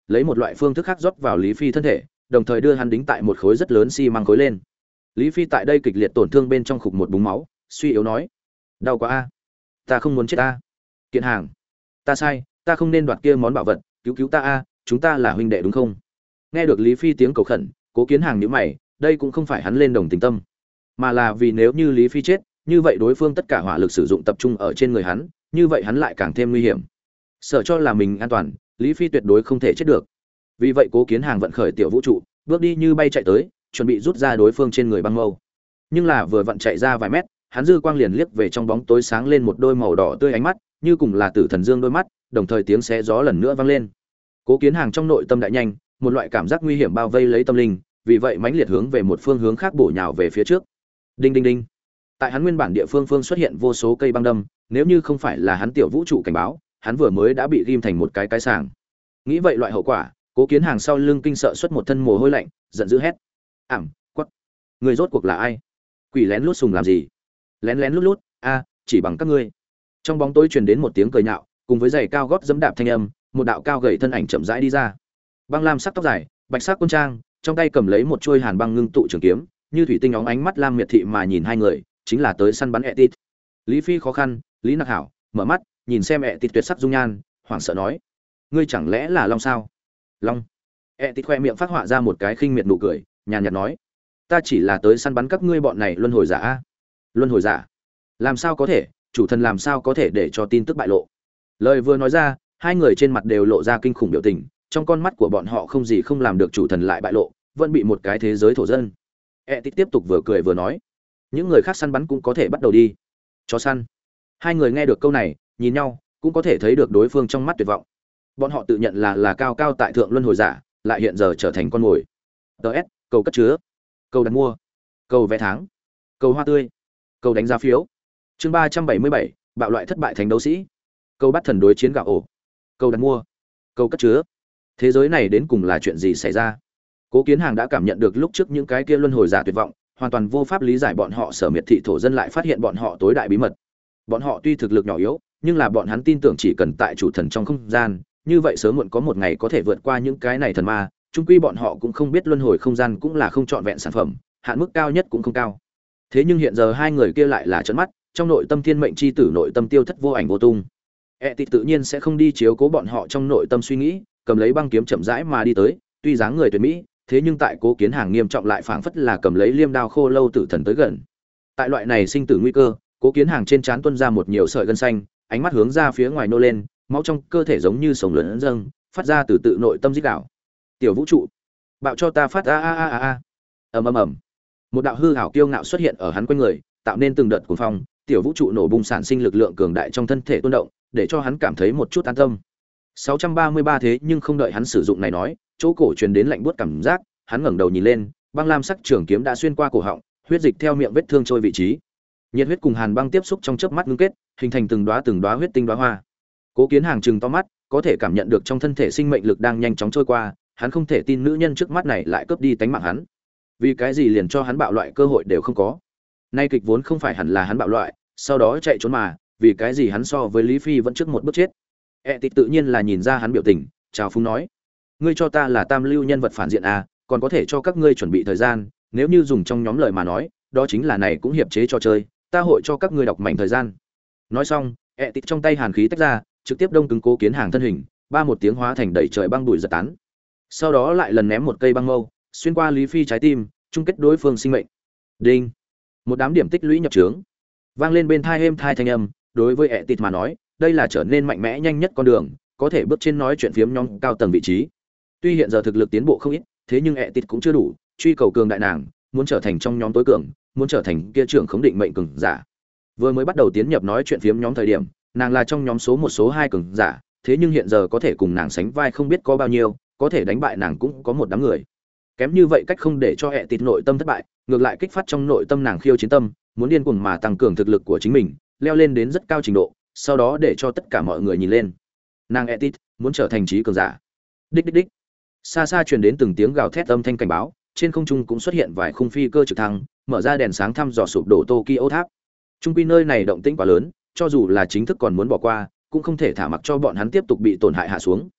lấy một loại phương thức khác rót vào Lý Phi thân thể, đồng thời đưa hắn đính tại một khối rất lớn xi măng khối lên. Lý Phi tại đây kịch liệt tổn thương bên trong khục một búng máu, suy yếu nói: "Đau quá a, ta không muốn chết a." Kiện Hàng: "Ta sai, ta không nên đoạt kia món bảo vật, cứu cứu ta a, chúng ta là huynh đệ đúng không?" Nghe được Lý Phi tiếng cầu khẩn, Cố Kiến Hàng nhíu mày, đây cũng không phải hắn lên đồng tình tâm, mà là vì nếu như Lý Phi chết, như vậy đối phương tất cả hỏa lực sử dụng tập trung ở trên người hắn, như vậy hắn lại càng thêm nguy hiểm. Sợ cho là mình an toàn, Lý Phi tuyệt đối không thể chết được. Vì vậy Cố Kiến Hàng vận khởi tiểu vũ trụ, bước đi như bay chạy tới, chuẩn bị rút ra đối phương trên người băng mâu. Nhưng là vừa vặn chạy ra vài mét, hắn dư quang liền liếc về trong bóng tối sáng lên một đôi màu đỏ tươi ánh mắt, như cùng là tử thần dương đôi mắt, đồng thời tiếng xé gió lần nữa vang lên. Cố Kiến Hàng trong nội tâm đại nhanh, một loại cảm giác nguy hiểm bao vây lấy tâm linh, vì vậy mãnh liệt hướng về một phương hướng khác bổ nhào về phía trước. Đinh đinh đinh. Tại hắn nguyên bản địa phương xuất hiện vô số cây băng đâm, nếu như không phải là hắn tiểu vũ trụ cảnh báo, hắn vừa mới đã bị ghim thành một cái sàng. Nghĩ vậy loại hậu quả, Cố Kiến Hàng sau lưng kinh sợ xuất một thân mồ hôi lạnh, giận dữ hét: "Ảm, quắc, người rốt cuộc là ai? Quỷ lén lút sùng làm gì? Lén lén lút lút, a, chỉ bằng các ngươi." Trong bóng tối truyền đến một tiếng cười nhạo, cùng với giày cao gót giẫm đạp thanh âm, một đạo cao gầy thân ảnh chậm rãi đi ra. Băng lam sắc tóc dài, bạch sắc quân trang, trong tay cầm lấy một chuôi hàn băng ngưng tụ trường kiếm, như thủy tinh óng ánh mắt lam miệt thị mà nhìn hai người, chính là tới săn bắn Etit. Lý Phi khó khăn, Lý Nặc Hảo, mở mắt, nhìn xem Etit tuyệt sắc dung nhan, hoảng sợ nói: "Ngươi chẳng lẽ là Long sao?" "Long?" Etit khoe miệng phát họa ra một cái khinh miệt nụ cười, nhàn nhạt nói: "Ta chỉ là tới săn bắn các ngươi bọn này luân hồi giả a." "Luân hồi giả? Làm sao có thể, chủ thần làm sao có thể để cho tin tức bại lộ?" Lời vừa nói ra, hai người trên mặt đều lộ ra kinh khủng biểu tình, trong con mắt của bọn họ không gì không làm được chủ thần lại bại lộ, vẫn bị một cái thế giới thổ dân. Etit tiếp tục vừa cười vừa nói: "Những người khác săn bắn cũng có thể bắt đầu đi." "Chó săn?" Hai người nghe được câu này, nhìn nhau, cũng có thể thấy được đối phương trong mắt tuyệt vọng. Bọn họ tự nhận là cao cao tại thượng luân hồi giả, lại hiện giờ trở thành con mồi. DS, cầu cất chứa, cầu đặt mua, cầu vé tháng, cầu hoa tươi, cầu đánh giá phiếu. Chương 377, bạo loại thất bại thành đấu sĩ. Cầu bắt thần đối chiến gạo ổ, cầu đặt mua, cầu cất chứa. Thế giới này đến cùng là chuyện gì xảy ra? Cố Kiến Hàng đã cảm nhận được lúc trước những cái kia luân hồi giả tuyệt vọng, hoàn toàn vô pháp lý giải bọn họ sở miệt thị thổ dân lại phát hiện bọn họ tối đại bí mật. Bọn họ tuy thực lực nhỏ yếu, nhưng là bọn hắn tin tưởng chỉ cần tại chủ thần trong không gian, như vậy sớm muộn có một ngày có thể vượt qua những cái này thần ma. Chung quy bọn họ cũng không biết luân hồi không gian cũng là không trọn vẹn sản phẩm, hạn mức cao nhất cũng không cao. Thế nhưng hiện giờ hai người kia lại là trợn mắt, trong nội tâm thiên mệnh chi tử nội tâm tiêu thất vô ảnh vô tung. Etit tự nhiên sẽ không đi chiếu cố bọn họ trong nội tâm suy nghĩ, cầm lấy băng kiếm chậm rãi mà đi tới, tuy dáng người tuyệt mỹ, thế nhưng tại Cố Kiến Hàng nghiêm trọng lại phảng phất là cầm lấy liêm đao khô lâu tử thần tới gần. Tại loại này sinh tử nguy cơ, Cố Kiến Hàng trên trán tuôn ra một nhiều sợi gân xanh, ánh mắt hướng ra phía ngoài nô lên, máu trong cơ thể giống như sóng lớn dâng, phát ra từ tự nội tâm rít gào. "Tiểu vũ trụ, bạo cho ta phát a a a a." Ầm ầm ầm. Một đạo hư ảo kiêu ngạo xuất hiện ở hắn quanh người, tạo nên từng đợt cuồng phong, tiểu vũ trụ nổ bung sản sinh lực lượng cường đại trong thân thể tuôn động, để cho hắn cảm thấy một chút an tâm. 633 thế nhưng không đợi hắn sử dụng này nói, chỗ cổ truyền đến lạnh buốt cảm giác, hắn ngẩng đầu nhìn lên, băng lam sắc trường kiếm đã xuyên qua cổ họng, huyết dịch theo miệng vết thương trôi vị trí. Nhiệt huyết cùng hàn băng tiếp xúc trong chớp mắt ngưng kết, hình thành từng đóa huyết tinh đóa hoa. Cố Kiến Hàng trừng to mắt, có thể cảm nhận được trong thân thể sinh mệnh lực đang nhanh chóng trôi qua, hắn không thể tin nữ nhân trước mắt này lại cướp đi tánh mạng hắn. Vì cái gì liền cho hắn bạo loại cơ hội đều không có. Nay kịch vốn không phải hẳn là hắn bạo loại, sau đó chạy trốn mà, vì cái gì hắn so với Lý Phi vẫn trước một bước chết. Etit tự nhiên là nhìn ra hắn biểu tình, chào phúng nói: "Ngươi cho ta là tam lưu nhân vật phản diện à, còn có thể cho các ngươi chuẩn bị thời gian, nếu như dùng trong nhóm lời mà nói, đó chính là này cũng hiệp chế cho chơi, ta hội cho các ngươi đọc mảnh thời gian." Nói xong, Etit trong tay hàn khí tách ra, trực tiếp đông cứng Cố Kiến Hàng thân hình, ba một tiếng hóa thành đầy trời băng bụi giật tán. Sau đó lại lần ném một cây băng mâu, xuyên qua Lý Phi trái tim, chung kết đối phương sinh mệnh. Đinh! Một đám điểm tích lũy nhập trướng. Vang lên bên tai êm tai thanh âm, đối với Etit mà nói, đây là trở nên mạnh mẽ nhanh nhất con đường, có thể bước trên nói chuyện phiếm nhóm cao tầng vị trí. Tuy hiện giờ thực lực tiến bộ không ít, thế nhưng Etit cũng chưa đủ, truy cầu cường đại nàng, muốn trở thành trong nhóm tối cường, muốn trở thành kia trưởng khống định mệnh cường giả. Vừa mới bắt đầu tiến nhập nói chuyện phiếm nhóm thời điểm, nàng là trong nhóm số một số hai cường giả, thế nhưng hiện giờ có thể cùng nàng sánh vai không biết có bao nhiêu, có thể đánh bại nàng cũng có một đám người. Kém như vậy cách không để cho Etit nội tâm thất bại, ngược lại kích phát trong nội tâm nàng khiêu chiến tâm, muốn điên cuồng mà tăng cường thực lực của chính mình, leo lên đến rất cao trình độ, sau đó để cho tất cả mọi người nhìn lên. Nàng Etit muốn trở thành trí cường giả. Đích đích đích. Xa xa truyền đến từng tiếng gào thét âm thanh cảnh báo, trên không trung cũng xuất hiện vài khung phi cơ trực thăng, mở ra đèn sáng thăm dò sụp đổ Tokyo tháp. Trung quy nơi này động tĩnh quá lớn, cho dù là chính thức còn muốn bỏ qua, cũng không thể thả mặc cho bọn hắn tiếp tục bị tổn hại hạ xuống.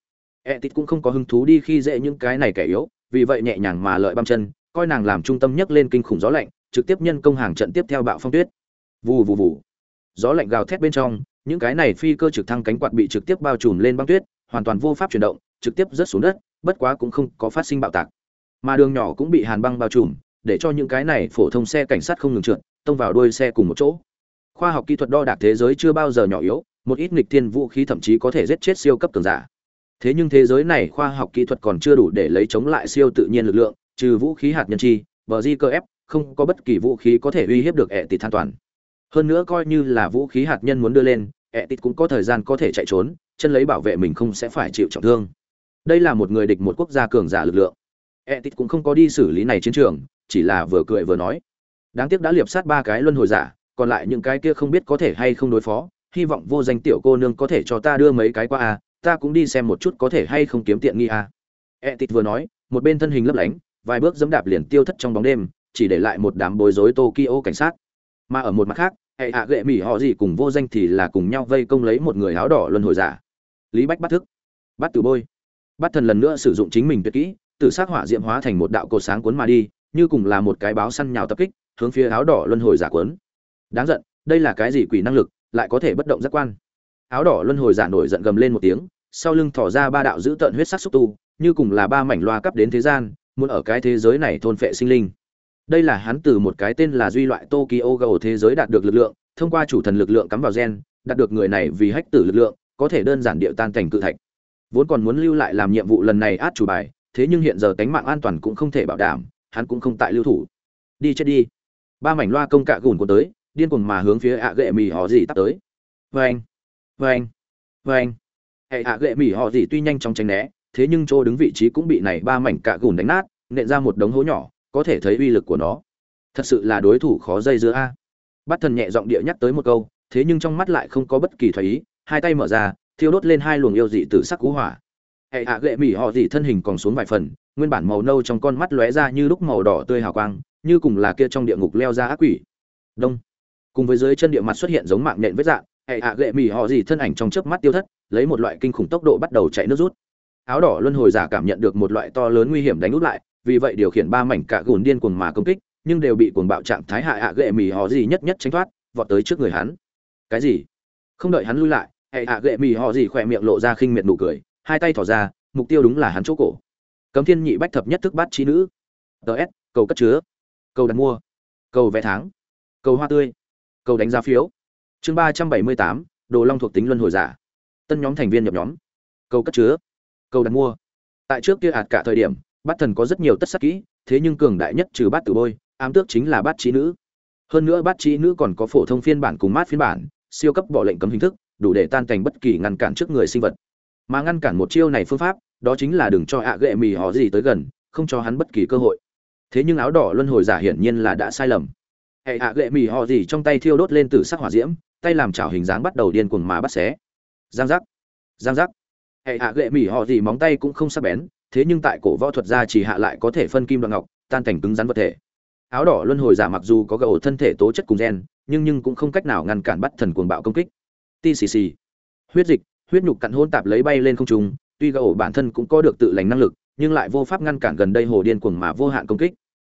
Etit cũng không có hứng thú đi khi dễ những cái này kẻ yếu, vì vậy nhẹ nhàng mà lợi băm chân, coi nàng làm trung tâm nhấc lên kinh khủng gió lạnh, trực tiếp nhân công hàng trận tiếp theo bạo phong tuyết. Vù vù vù. Gió lạnh gào thét bên trong, những cái này phi cơ trực thăng cánh quạt bị trực tiếp bao trùm lên băng tuyết, hoàn toàn vô pháp chuyển động, trực tiếp rớt xuống đất, bất quá cũng không có phát sinh bạo tạc. Mà đường nhỏ cũng bị hàn băng bao trùm, để cho những cái này phổ thông xe cảnh sát không ngừng trượt, tông vào đuôi xe cùng một chỗ. Khoa học kỹ thuật đo đạc thế giới chưa bao giờ nhỏ yếu, một ít nghịch thiên vũ khí thậm chí có thể giết chết siêu cấp cường giả. Thế nhưng thế giới này khoa học kỹ thuật còn chưa đủ để lấy chống lại siêu tự nhiên lực lượng, trừ vũ khí hạt nhân chi, BJKF, không có bất kỳ vũ khí có thể uy hiếp được Etit an toàn. Hơn nữa coi như là vũ khí hạt nhân muốn đưa lên, Etit cũng có thời gian có thể chạy trốn, chân lấy bảo vệ mình không sẽ phải chịu trọng thương. Đây là một người địch một quốc gia cường giả lực lượng. Etit cũng không có đi xử lý này chiến trường, chỉ là vừa cười vừa nói. Đáng tiếc đã liệp sát 3 cái luân hồi giả, còn lại những cái kia không biết có thể hay không đối phó, hy vọng vô danh tiểu cô nương có thể cho ta đưa mấy cái qua a, ta cũng đi xem một chút có thể hay không kiếm tiện nghi a. Etit vừa nói, một bên thân hình lấp lánh, vài bước giẫm đạp liền tiêu thất trong bóng đêm, chỉ để lại một đám bối rối Tokyo cảnh sát. Mà ở một mặt khác, hệ hạ gệ mỉ họ gì cùng vô danh thì là cùng nhau vây công lấy một người áo đỏ luân hồi giả. Lý Bách bắt thức, bắt tử bôi, bắt thần lần nữa sử dụng chính mình tuyệt kỹ, tử sắc hỏa diễm hóa thành một đạo cột sáng cuốn mà đi, như cùng là một cái báo săn nhào tập kích, hướng phía áo đỏ luân hồi giả cuốn. Đáng giận, đây là cái gì quỷ năng lực, lại có thể bất động giác quan. Áo đỏ luân hồi giả nổi giận gầm lên một tiếng, sau lưng thò ra 3 đạo dữ tợn huyết sắc xúc tu, như cùng là 3 mảnh loa cấp đến thế gian, muốn ở cái thế giới này thôn phệ sinh linh. Đây là hắn từ một cái tên là duy loại Tokyo Ghoul thế giới đạt được lực lượng, thông qua chủ thần lực lượng cắm vào gen, đạt được người này vì hách tử lực lượng, có thể đơn giản điệu tan cảnh cự thạch. Vốn còn muốn lưu lại làm nhiệm vụ lần này át chủ bài, thế nhưng hiện giờ tính mạng an toàn cũng không thể bảo đảm, hắn cũng không tại lưu thủ. Đi chết đi. 3 mảnh loa công cạ gùn của tới, điên cuồng mà hướng phía ạ gệ mì họ gì tắt tới. Vâng, vâng, vâng. Hệ ạ gệ mì họ gì tuy nhanh chóng tránh né, thế nhưng chỗ đứng vị trí cũng bị này 3 mảnh cạ gùn đánh nát, nện ra một đống hố nhỏ, có thể thấy uy lực của nó. Thật sự là đối thủ khó dây dưa a. Bát Thần nhẹ giọng địa nhắc tới một câu, thế nhưng trong mắt lại không có bất kỳ thoái ý, hai tay mở ra, thiêu đốt lên 2 luồng yêu dị tử sắc cú hỏa. Hệ hạ gệ mỉ họ dị thân hình còn xuống vài phần, nguyên bản màu nâu trong con mắt lóe ra như lúc màu đỏ tươi hào quang, như cùng là kia trong địa ngục leo ra ác quỷ. Đông. Cùng với dưới chân địa mặt xuất hiện giống mạng nhện vết dạng, hệ hạ gệ mỉ họ dị thân ảnh trong chớp mắt tiêu thất, lấy một loại kinh khủng tốc độ bắt đầu chạy nước rút. Áo đỏ luân hồi giả cảm nhận được một loại to lớn nguy hiểm đánh úp lại, vì vậy điều khiển 3 mảnh cạ gùn điên cuồng mà công kích, nhưng đều bị cuồng bạo trạng thái hạ gệ mỉ họ gì nhất nhất tránh thoát, vọt tới trước người hắn. Cái gì? Không đợi hắn lui lại, hạ gệ mỉ họ gì khỏe miệng lộ ra khinh miệt nụ cười, hai tay thò ra, mục tiêu đúng là hắn chỗ cổ. Cấm Thiên Nhị Bách thập nhất thức bát trí nữ. DS, cầu cất chứa, cầu đặt mua, cầu vé tháng, cầu hoa tươi, cầu đánh giá phiếu. Chương 378, Đồ Long thuộc tính luân hồi giả. Tân nhóm thành viên nhập nhóm. Cầu cất chứa, cầu đặt mua. Tại trước kia ạt cả thời điểm, Bát Thần có rất nhiều tất sắc kỹ, thế nhưng cường đại nhất trừ Bát Tử Bôi, ám tước chính là Bát Trí Nữ. Hơn nữa Bát Trí Nữ còn có phổ thông phiên bản cùng mát phiên bản, siêu cấp bỏ lệnh cấm hình thức, đủ để tan cảnh bất kỳ ngăn cản trước người sinh vật. Mà ngăn cản một chiêu này phương pháp, đó chính là đừng cho ạ gệ mì họ gì tới gần, không cho hắn bất kỳ cơ hội. Thế nhưng áo đỏ luân hồi giả hiển nhiên là đã sai lầm. Hệ ạ gệ mì họ gì trong tay thiêu đốt lên tử sắc hỏa diễm, tay làm chảo hình dáng bắt đầu điên cuồng mà bắt xé. Giang giác, giang giác. Hệ hạ gệ mỉ họ gì móng tay cũng không sắc bén, thế nhưng tại cổ võ thuật gia chỉ hạ lại có thể phân kim đoạn ngọc, tan cảnh cứng rắn vật thể. Áo đỏ luân hồi giả mặc dù có gậu thân thể tố chất cùng gen, nhưng cũng không cách nào ngăn cản Bắt Thần cuồng bạo công kích. TCC, huyết dịch, huyết nhục cặn hôn tạp lấy bay lên không trung, tuy gậu bản thân cũng có được tự lành năng lực, nhưng lại vô pháp ngăn cản gần đây hồ điên cuồng mà vô hạn công kích.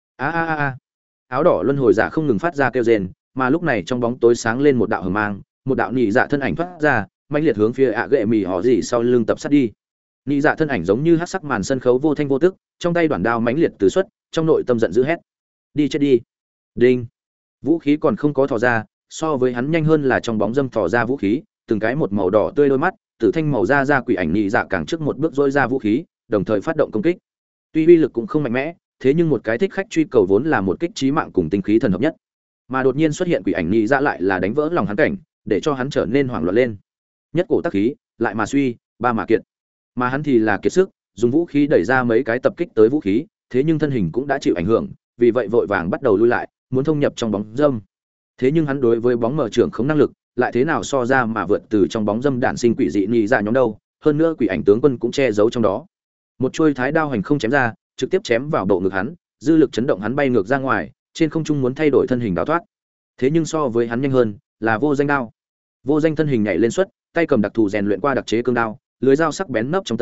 A. Áo đỏ luân hồi giả không ngừng phát ra kêu rên, mà lúc này trong bóng tối sáng lên một đạo hờ mang, một đạo nhị dạ thân ảnh thoát ra, mãnh liệt hướng phía ạ gệ mì họ gì sau lưng tập sát đi. Nhị dạ thân ảnh giống như hắc sắc màn sân khấu vô thanh vô tức, trong tay đoạn đao mãnh liệt tứ xuất, trong nội tâm giận dữ hét: đi chết đi. Đinh. Vũ khí còn không có thò ra, so với hắn nhanh hơn là trong bóng dâm thò ra vũ khí, từng cái một màu đỏ tươi đôi mắt, tử thanh màu da quỷ ảnh nhị dạ càng trước một bước dỗi ra vũ khí, đồng thời phát động công kích. Tuy uy lực cũng không mạnh mẽ, thế nhưng một cái thích khách truy cầu vốn là một kích chí mạng cùng tinh khí thần hợp nhất, mà đột nhiên xuất hiện quỷ ảnh nhị dạ lại là đánh vỡ lòng hắn cảnh, để cho hắn trở nên hoảng loạn lên. Nhất cổ tác khí, lại mà suy, ba mà kiệt. Mà hắn thì là kiệt sức, dùng vũ khí đẩy ra mấy cái tập kích tới vũ khí, thế nhưng thân hình cũng đã chịu ảnh hưởng, vì vậy vội vàng bắt đầu lui lại, muốn thông nhập trong bóng dâm. Thế nhưng hắn đối với bóng mở trưởng không năng lực, lại thế nào so ra mà vượt từ trong bóng dâm đản sinh quỷ dị nhị dạ nhóm đâu, hơn nữa quỷ ảnh tướng quân cũng che giấu trong đó. Một chuôi thái đao hành không chém ra, trực tiếp chém vào bộ ngực hắn, dư lực chấn động hắn bay ngược ra ngoài, trên không trung muốn thay đổi thân hình đào thoát. Thế nhưng so với hắn nhanh hơn, là vô danh đao. Vô danh thân hình nhảy lên xuất, tay cầm đặc thù rèn luyện qua đặc chế cương đao, lưới dao sắc bén nấp trong tâm,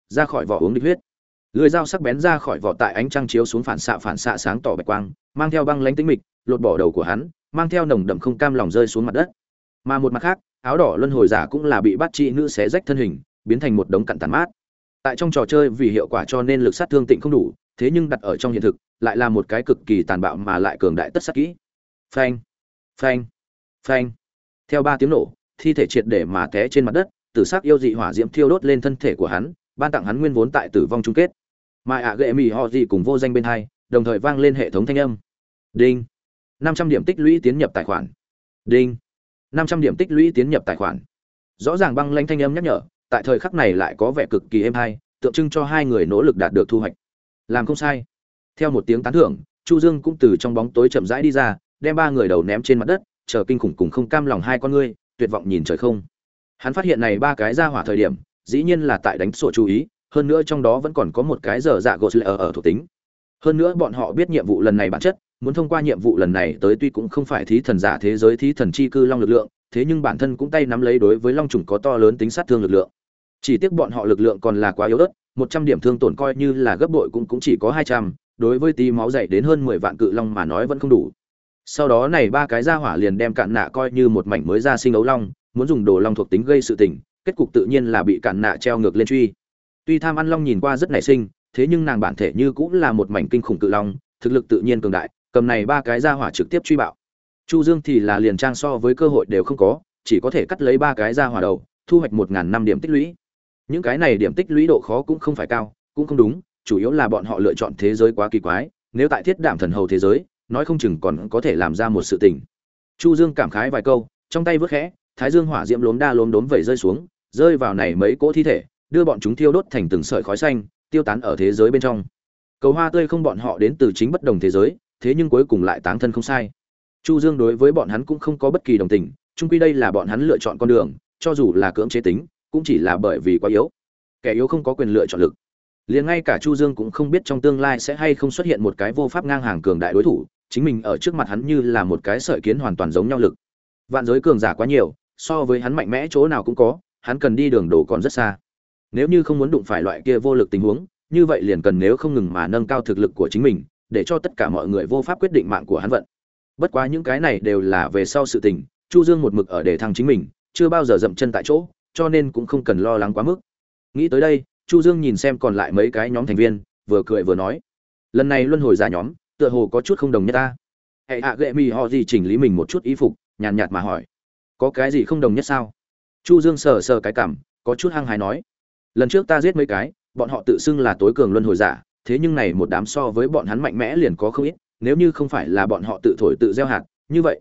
ra khỏi vỏ uống địch huyết. Lưỡi dao sắc bén ra khỏi vỏ tại ánh trăng chiếu xuống phản xạ sáng tỏ bạch quang, mang theo băng lãnh tĩnh mịch, lột bỏ đầu của hắn, mang theo nồng đậm không cam lòng rơi xuống mặt đất. Mà một mặt khác, áo đỏ luân hồi giả cũng là bị bắt trị nữ xé rách thân hình, biến thành một đống cặn tàn mát. Tại trong trò chơi vì hiệu quả cho nên lực sát thương tịnh không đủ, thế nhưng đặt ở trong hiện thực, lại là một cái cực kỳ tàn bạo mà lại cường đại tất sát kỹ. Phanh, phanh, phanh. Theo 3 tiếng nổ, thi thể triệt để mà té trên mặt đất, tử sắc yêu dị hỏa diễm thiêu đốt lên thân thể của hắn, ban tặng hắn nguyên vốn tại tử vong chung kết. Mai ạ gệ mì họ gì cùng vô danh bên hai, đồng thời vang lên hệ thống thanh âm. Đinh. 500 điểm tích lũy tiến nhập tài khoản. Đinh. 500 điểm tích lũy tiến nhập tài khoản. Rõ ràng băng lãnh thanh âm nhắc nhở, tại thời khắc này lại có vẻ cực kỳ êm hay, tượng trưng cho hai người nỗ lực đạt được thu hoạch. Làm không sai. Theo một tiếng tán thưởng, Chu Dương cũng từ trong bóng tối chậm rãi đi ra, đem 3 người đầu ném trên mặt đất, chờ kinh khủng cùng không cam lòng hai con ngươi, tuyệt vọng nhìn trời không. Hắn phát hiện này 3 cái ra hỏa thời điểm, dĩ nhiên là tại đánh sổ chú ý, hơn nữa trong đó vẫn còn có một cái dở dạ gột ở thuộc tính. Hơn nữa bọn họ biết nhiệm vụ lần này bản chất, muốn thông qua nhiệm vụ lần này tới tuy cũng không phải thí thần giả thế giới thí thần chi cư long lực lượng, thế nhưng bản thân cũng tay nắm lấy đối với long trùng có to lớn tính sát thương lực lượng. Chỉ tiếc bọn họ lực lượng còn là quá yếu ớt, 100 điểm thương tổn coi như là gấp bội cũng chỉ có 200, đối với tí máu dày đến hơn 10 vạn cự long mà nói vẫn không đủ. Sau đó này 3 cái ra hỏa liền đem cạn nạ coi như một mảnh mới ra sinh ấu long, muốn dùng đồ long thuộc tính gây sự tình, kết cục tự nhiên là bị cạn nạ treo ngược lên truy. Tuy tham ăn long nhìn qua rất nảy sinh, thế nhưng nàng bản thể như cũng là một mảnh kinh khủng cự long, thực lực tự nhiên cường đại, cầm này 3 cái ra hỏa trực tiếp truy bạo. Chu Dương thì là liền trang so với cơ hội đều không có, chỉ có thể cắt lấy 3 cái ra hỏa đầu, thu hoạch 1000 năm điểm tích lũy. Những cái này điểm tích lũy độ khó cũng không phải cao, cũng không đúng, chủ yếu là bọn họ lựa chọn thế giới quá kỳ quái, nếu tại Thiết Đạm Thần Hầu thế giới, nói không chừng còn có thể làm ra một sự tình. Chu Dương cảm khái vài câu, trong tay vớt khẽ, thái dương hỏa diễm lốm đa lốm đốm vẩy rơi xuống, rơi vào này mấy cỗ thi thể, đưa bọn chúng thiêu đốt thành từng sợi khói xanh, tiêu tán ở thế giới bên trong. Cầu hoa tươi không bọn họ đến từ chính bất đồng thế giới, thế nhưng cuối cùng lại táng thân không sai. Chu Dương đối với bọn hắn cũng không có bất kỳ đồng tình, chung quy đây là bọn hắn lựa chọn con đường, cho dù là cưỡng chế tính, cũng chỉ là bởi vì quá yếu. Kẻ yếu không có quyền lựa chọn lực. Liền ngay cả Chu Dương cũng không biết trong tương lai sẽ hay không xuất hiện một cái vô pháp ngang hàng cường đại đối thủ, chính mình ở trước mặt hắn như là một cái sợi kiến hoàn toàn giống nhau lực. Vạn giới cường giả quá nhiều, so với hắn mạnh mẽ chỗ nào cũng có, hắn cần đi đường đổ còn rất xa. Nếu như không muốn đụng phải loại kia vô lực tình huống, như vậy liền cần nếu không ngừng mà nâng cao thực lực của chính mình, để cho tất cả mọi người vô pháp quyết định mạng của hắn vận. Bất quá những cái này đều là về sau sự tình, Chu Dương một mực ở để thăng chính mình, chưa bao giờ dậm chân tại chỗ, cho nên cũng không cần lo lắng quá mức. Nghĩ tới đây, Chu Dương nhìn xem còn lại mấy cái nhóm thành viên, vừa cười vừa nói: "Lần này luân hồi giả nhóm, tựa hồ có chút không đồng nhất ta." Hệ hạ gệ mì họ gì chỉnh lý mình một chút y phục, nhàn nhạt mà hỏi: "Có cái gì không đồng nhất sao?" Chu Dương sờ sờ cái cằm, có chút hăng hái nói: "Lần trước ta giết mấy cái, bọn họ tự xưng là tối cường luân hồi giả, thế nhưng này một đám so với bọn hắn mạnh mẽ liền có không ít, nếu như không phải là bọn họ tự thổi tự gieo hạt,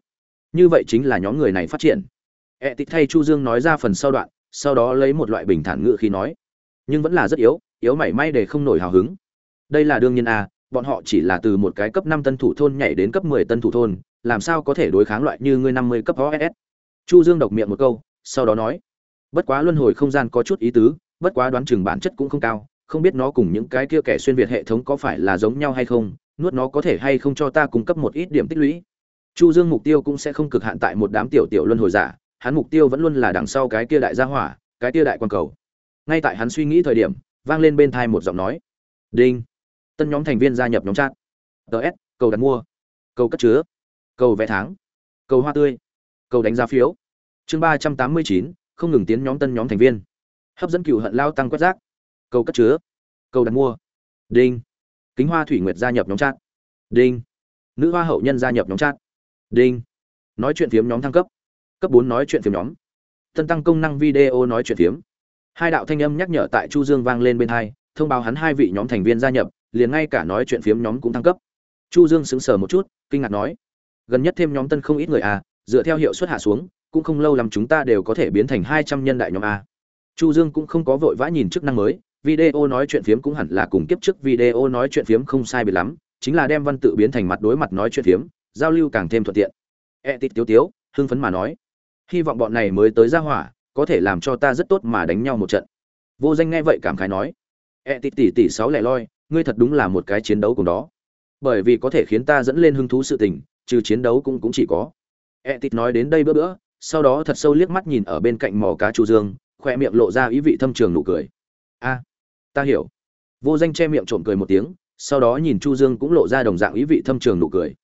như vậy chính là nhóm người này phát triển." Tịch thay Chu Dương nói ra phần sau đoạn, sau đó lấy một loại bình thản ngữ khí nói: "Nhưng vẫn là rất yếu, yếu mảy may để không nổi hào hứng. Đây là đương nhiên bọn họ chỉ là từ một cái cấp 5 tân thủ thôn nhảy đến cấp 10 tân thủ thôn, làm sao có thể đối kháng loại như ngươi 50 cấp OSS." Chu Dương độc miệng một câu, sau đó nói: "Bất quá luân hồi không gian có chút ý tứ, bất quá đoán chừng bản chất cũng không cao, không biết nó cùng những cái kia kẻ xuyên việt hệ thống có phải là giống nhau hay không, nuốt nó có thể hay không cho ta cung cấp một ít điểm tích lũy." Chu Dương mục tiêu cũng sẽ không cực hạn tại một đám tiểu tiểu luân hồi giả, hắn mục tiêu vẫn luôn là đằng sau cái kia đại gia hỏa, cái kia đại quan cầu. Ngay tại hắn suy nghĩ thời điểm, vang lên bên tai một giọng nói: "Đinh, tân nhóm thành viên gia nhập nhóm chat. DS, cầu đặt mua, cầu cất chứa, cầu vé tháng, cầu hoa tươi, cầu đánh giá phiếu." Chương 389, không ngừng tiến nhóm tân nhóm thành viên. Hấp dẫn cừu hận lao tăng quét rác, cầu cất chứa, cầu đặt mua. Đinh, Kính Hoa Thủy Nguyệt gia nhập nhóm chat. Đinh, Nữ Hoa Hậu Nhân gia nhập nhóm chat. Đinh, nói chuyện phiếm nhóm thăng cấp. Cấp 4 nói chuyện phiếm nhóm. Tân tăng công năng video nói chuyện phiếm. Hai đạo thanh âm nhắc nhở tại Chu Dương vang lên bên tai, thông báo hắn hai vị nhóm thành viên gia nhập, liền ngay cả nói chuyện phiếm nhóm cũng thăng cấp. Chu Dương sững sờ một chút, kinh ngạc nói: "Gần nhất thêm nhóm tân không ít người dựa theo hiệu suất hạ xuống, cũng không lâu lắm chúng ta đều có thể biến thành 200 nhân đại nhóm a." Chu Dương cũng không có vội vã nhìn chức năng mới, video nói chuyện phiếm cũng hẳn là cùng kiếp trước video nói chuyện phiếm không sai biệt lắm, chính là đem văn tự biến thành mặt đối mặt nói chuyện phiếm, giao lưu càng thêm thuận tiện. Tít Tiếu Tiếu hưng phấn mà nói: "Hy vọng bọn này mới tới ra hỏa, có thể làm cho ta rất tốt mà đánh nhau một trận." Vô Danh nghe vậy cảm khái nói: Tít tỷ 6 lẻ loi, ngươi thật đúng là một cái chiến đấu cùng đó. Bởi vì có thể khiến ta dẫn lên hứng thú sự tình, trừ chiến đấu cũng chỉ có. Tít nói đến đây bữa, sau đó thật sâu liếc mắt nhìn ở bên cạnh mò cá Chu Dương, khoe miệng lộ ra ý vị thâm trường nụ cười. ta hiểu. Vô Danh che miệng trộm cười một tiếng, sau đó nhìn Chu Dương cũng lộ ra đồng dạng ý vị thâm trường nụ cười.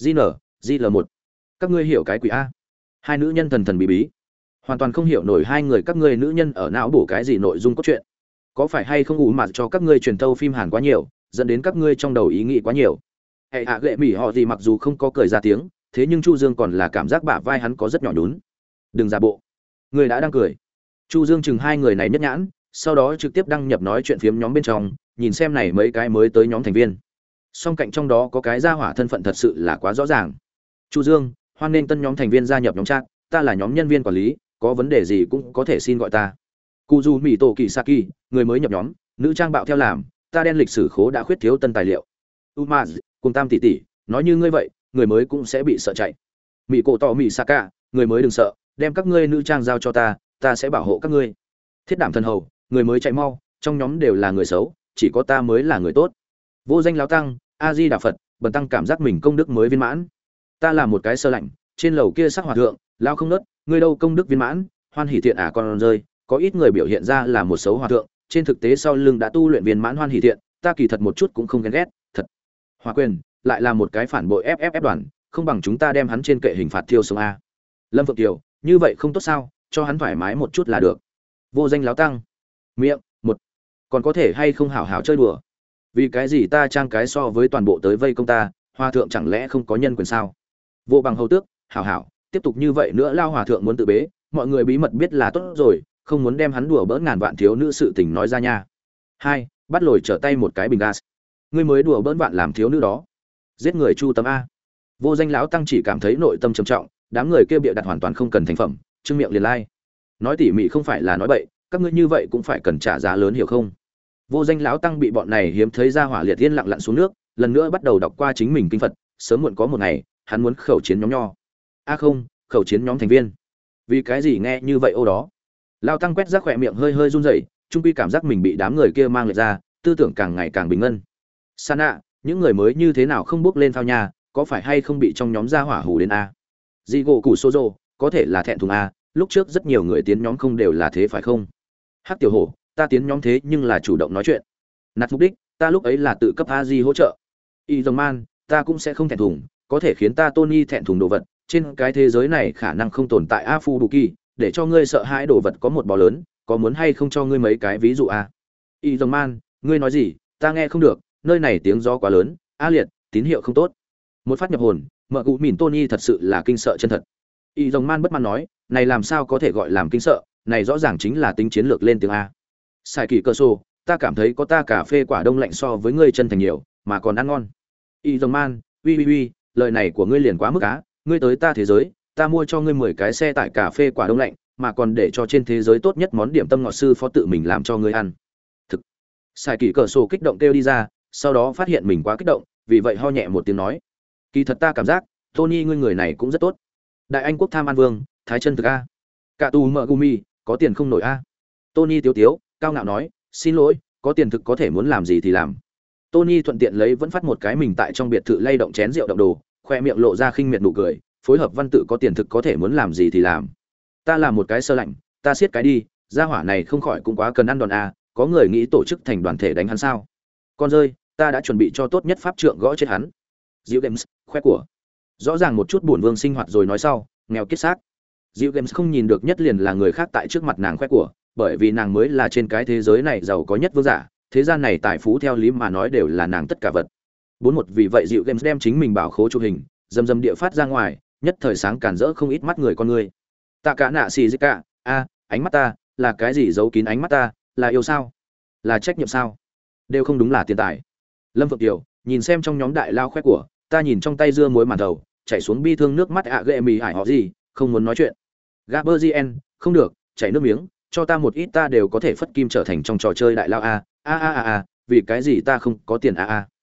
JL1, các ngươi hiểu cái quỷ a? Hai nữ nhân thần thần bí bí, hoàn toàn không hiểu nổi hai người các ngươi nữ nhân ở não bổ cái gì nội dung cốt truyện. Có phải hay không ủ mà cho các ngươi truyền thâu phim Hàn quá nhiều, dẫn đến các ngươi trong đầu ý nghĩ quá nhiều. Hệ hạ gệ mỉ họ gì mặc dù không có cười ra tiếng, thế nhưng Chu Dương còn là cảm giác bả vai hắn có rất nhỏ nhún. Đừng giả bộ, người đã đang cười. Chu Dương chừng hai người này nhất nhãn, sau đó trực tiếp đăng nhập nói chuyện phiếm nhóm bên trong, nhìn xem này mấy cái mới tới nhóm thành viên. Song cạnh trong đó có cái gia hỏa thân phận thật sự là quá rõ ràng. Chu Dương, hoan nghênh tân nhóm thành viên gia nhập nhóm chat, ta là nhóm nhân viên quản lý, có vấn đề gì cũng có thể xin gọi ta. Kuzu Mito Kisaki, người mới nhập nhóm, nữ trang bạo theo làm, ta đen lịch sử khố đã khuyết thiếu tân tài liệu. Umaz, cùng Tam tỷ tỷ, nói như ngươi vậy, người mới cũng sẽ bị sợ chạy. Mị cổ tỏ Mị Saka, người mới đừng sợ, đem các ngươi nữ trang giao cho ta sẽ bảo hộ các ngươi. Thiết đảm thần hầu, người mới chạy mau, trong nhóm đều là người xấu, chỉ có ta mới là người tốt. Vô Danh lão tăng, A Di Đà Phật, bần tăng cảm giác mình công đức mới viên mãn. Ta là một cái sơ lạnh, trên lầu kia sắc hòa thượng, lao không nớt, ngươi đâu công đức viên mãn, hoan hỷ thiện con rơi, có ít người biểu hiện ra là một xấu hòa thượng, trên thực tế sau lưng đã tu luyện viên mãn hoan hỷ thiện, ta kỳ thật một chút cũng không ghen ghét, thật. Hòa Quyền lại là một cái phản bội FFF đoàn, không bằng chúng ta đem hắn trên kệ hình phạt thiêu sống a. Lâm Phượng Kiều, như vậy không tốt sao, cho hắn thoải mái một chút là được. Vô Danh lão tăng, miệng một, còn có thể hay không hảo hảo chơi đùa? Vì cái gì ta trang cái so với toàn bộ tới vây công ta, hòa thượng chẳng lẽ không có nhân quyền sao? Vô Bằng hầu tước, hảo hảo, tiếp tục như vậy nữa lao hòa thượng muốn tự bế, mọi người bí mật biết là tốt rồi, không muốn đem hắn đùa bỡn ngàn vạn thiếu nữ sự tình nói ra nha. Hai, bắt lồi trở tay một cái bình gas. Ngươi mới đùa bỡn vạn làm thiếu nữ đó, giết người chu tâm a. Vô Danh lão tăng chỉ cảm thấy nội tâm trầm trọng, đám người kia bịa đặt hoàn toàn không cần thành phẩm, trương miệng liền lai. Nói tỉ mỉ không phải là nói bậy, các ngươi như vậy cũng phải cần trả giá lớn hiểu không? Vô Danh lão tăng bị bọn này hiếm thấy ra hỏa liệt yên lặng lặn xuống nước, lần nữa bắt đầu đọc qua chính mình kinh Phật, sớm muộn có một ngày, hắn muốn khẩu chiến nhóm nho. A không, khẩu chiến nhóm thành viên. Vì cái gì nghe như vậy ô đó? Lão tăng quét ra khỏe miệng hơi hơi run rẩy, trung quy cảm giác mình bị đám người kia mang lại ra, tư tưởng càng ngày càng bình ngân. Sana, những người mới như thế nào không bước lên phao nha, có phải hay không bị trong nhóm gia hỏa hù đến a? Dị gỗ củ Sozo, có thể là thẹn thùng a, lúc trước rất nhiều người tiến nhóm không đều là thế phải không? Hắc tiểu hổ, ta tiến nhóm thế nhưng là chủ động nói chuyện. Nạt mục đích, ta lúc ấy là tự cấp a di hỗ trợ. Y dòng man, ta cũng sẽ không thẹn thùng, có thể khiến ta Tony thẹn thùng đồ vật, trên cái thế giới này khả năng không tồn tại a phu đủ kỳ, để cho ngươi sợ hãi đồ vật có một bò lớn, có muốn hay không cho ngươi mấy cái ví dụ a? Y dòng man, ngươi nói gì, ta nghe không được, nơi này tiếng gió quá lớn, a liệt, tín hiệu không tốt. Một phát nhập hồn, mợ cụ mìn Tony thật sự là kinh sợ chân thật. Y dòng man bất mãn nói, này làm sao có thể gọi làm kinh sợ, này rõ ràng chính là tính chiến lược lên tiếng a. Sai kỳ cơ sô, ta cảm thấy có ta cà phê quả đông lạnh so với ngươi chân thành nhiều, mà còn ăn ngon. Y dòng man, uy, lời này của ngươi liền quá mức á, ngươi tới ta thế giới, ta mua cho ngươi 10 cái xe tải cà phê quả đông lạnh, mà còn để cho trên thế giới tốt nhất món điểm tâm ngọt sư phó tự mình làm cho ngươi ăn. Thực. Sai kỳ cơ sô kích động kêu đi ra, sau đó phát hiện mình quá kích động, vì vậy ho nhẹ một tiếng nói, kỳ thật ta cảm giác, Tony ngươi người này cũng rất tốt. Đại Anh quốc tham ăn vương, thái chân thực a. Cả tù mợ gumi, có tiền không nổi a. Tony tiếu tiếu, cao ngạo nói, xin lỗi, có tiền thực có thể muốn làm gì thì làm. Tony thuận tiện lấy vẫn phát một cái mình tại trong biệt thự lay động chén rượu động đồ, khoe miệng lộ ra khinh miệt nụ cười, phối hợp văn tự có tiền thực có thể muốn làm gì thì làm. Ta là một cái sơ lạnh, ta siết cái đi, gia hỏa này không khỏi cũng quá cần ăn đòn a, có người nghĩ tổ chức thành đoàn thể đánh hắn sao? Con rơi, ta đã chuẩn bị cho tốt nhất pháp trượng gõ chết hắn. Diệu Games, khoe của. Rõ ràng một chút buồn vương sinh hoạt rồi nói sau, nghèo kiết xác. Diệu Games không nhìn được nhất liền là người khác tại trước mặt nàng khoe của, bởi vì nàng mới là trên cái thế giới này giàu có nhất vương giả, thế gian này tài phú theo lý mà nói đều là nàng tất cả vật. 41 vì vậy Diệu Games đem chính mình bảo khố chụp hình, dầm địa phát ra ngoài, nhất thời sáng cản rỡ không ít mắt người con người. Tạ cả nạ xì cả, a, ánh mắt ta, là cái gì giấu kín ánh mắt ta, là yêu sao? Là trách nhiệm sao? Đều không đúng là tiền tài. Lâm Phượng Kiều, nhìn xem trong nhóm đại lao khoe của, ta nhìn trong tay dưa muối màn đầu, chảy xuống bi thương nước mắt ghệ mì hải họ gì, không muốn nói chuyện. Gaberzien, không được, chảy nước miếng, cho ta một ít ta đều có thể phất kim trở thành trong trò chơi đại lao a, vì cái gì ta không có tiền a.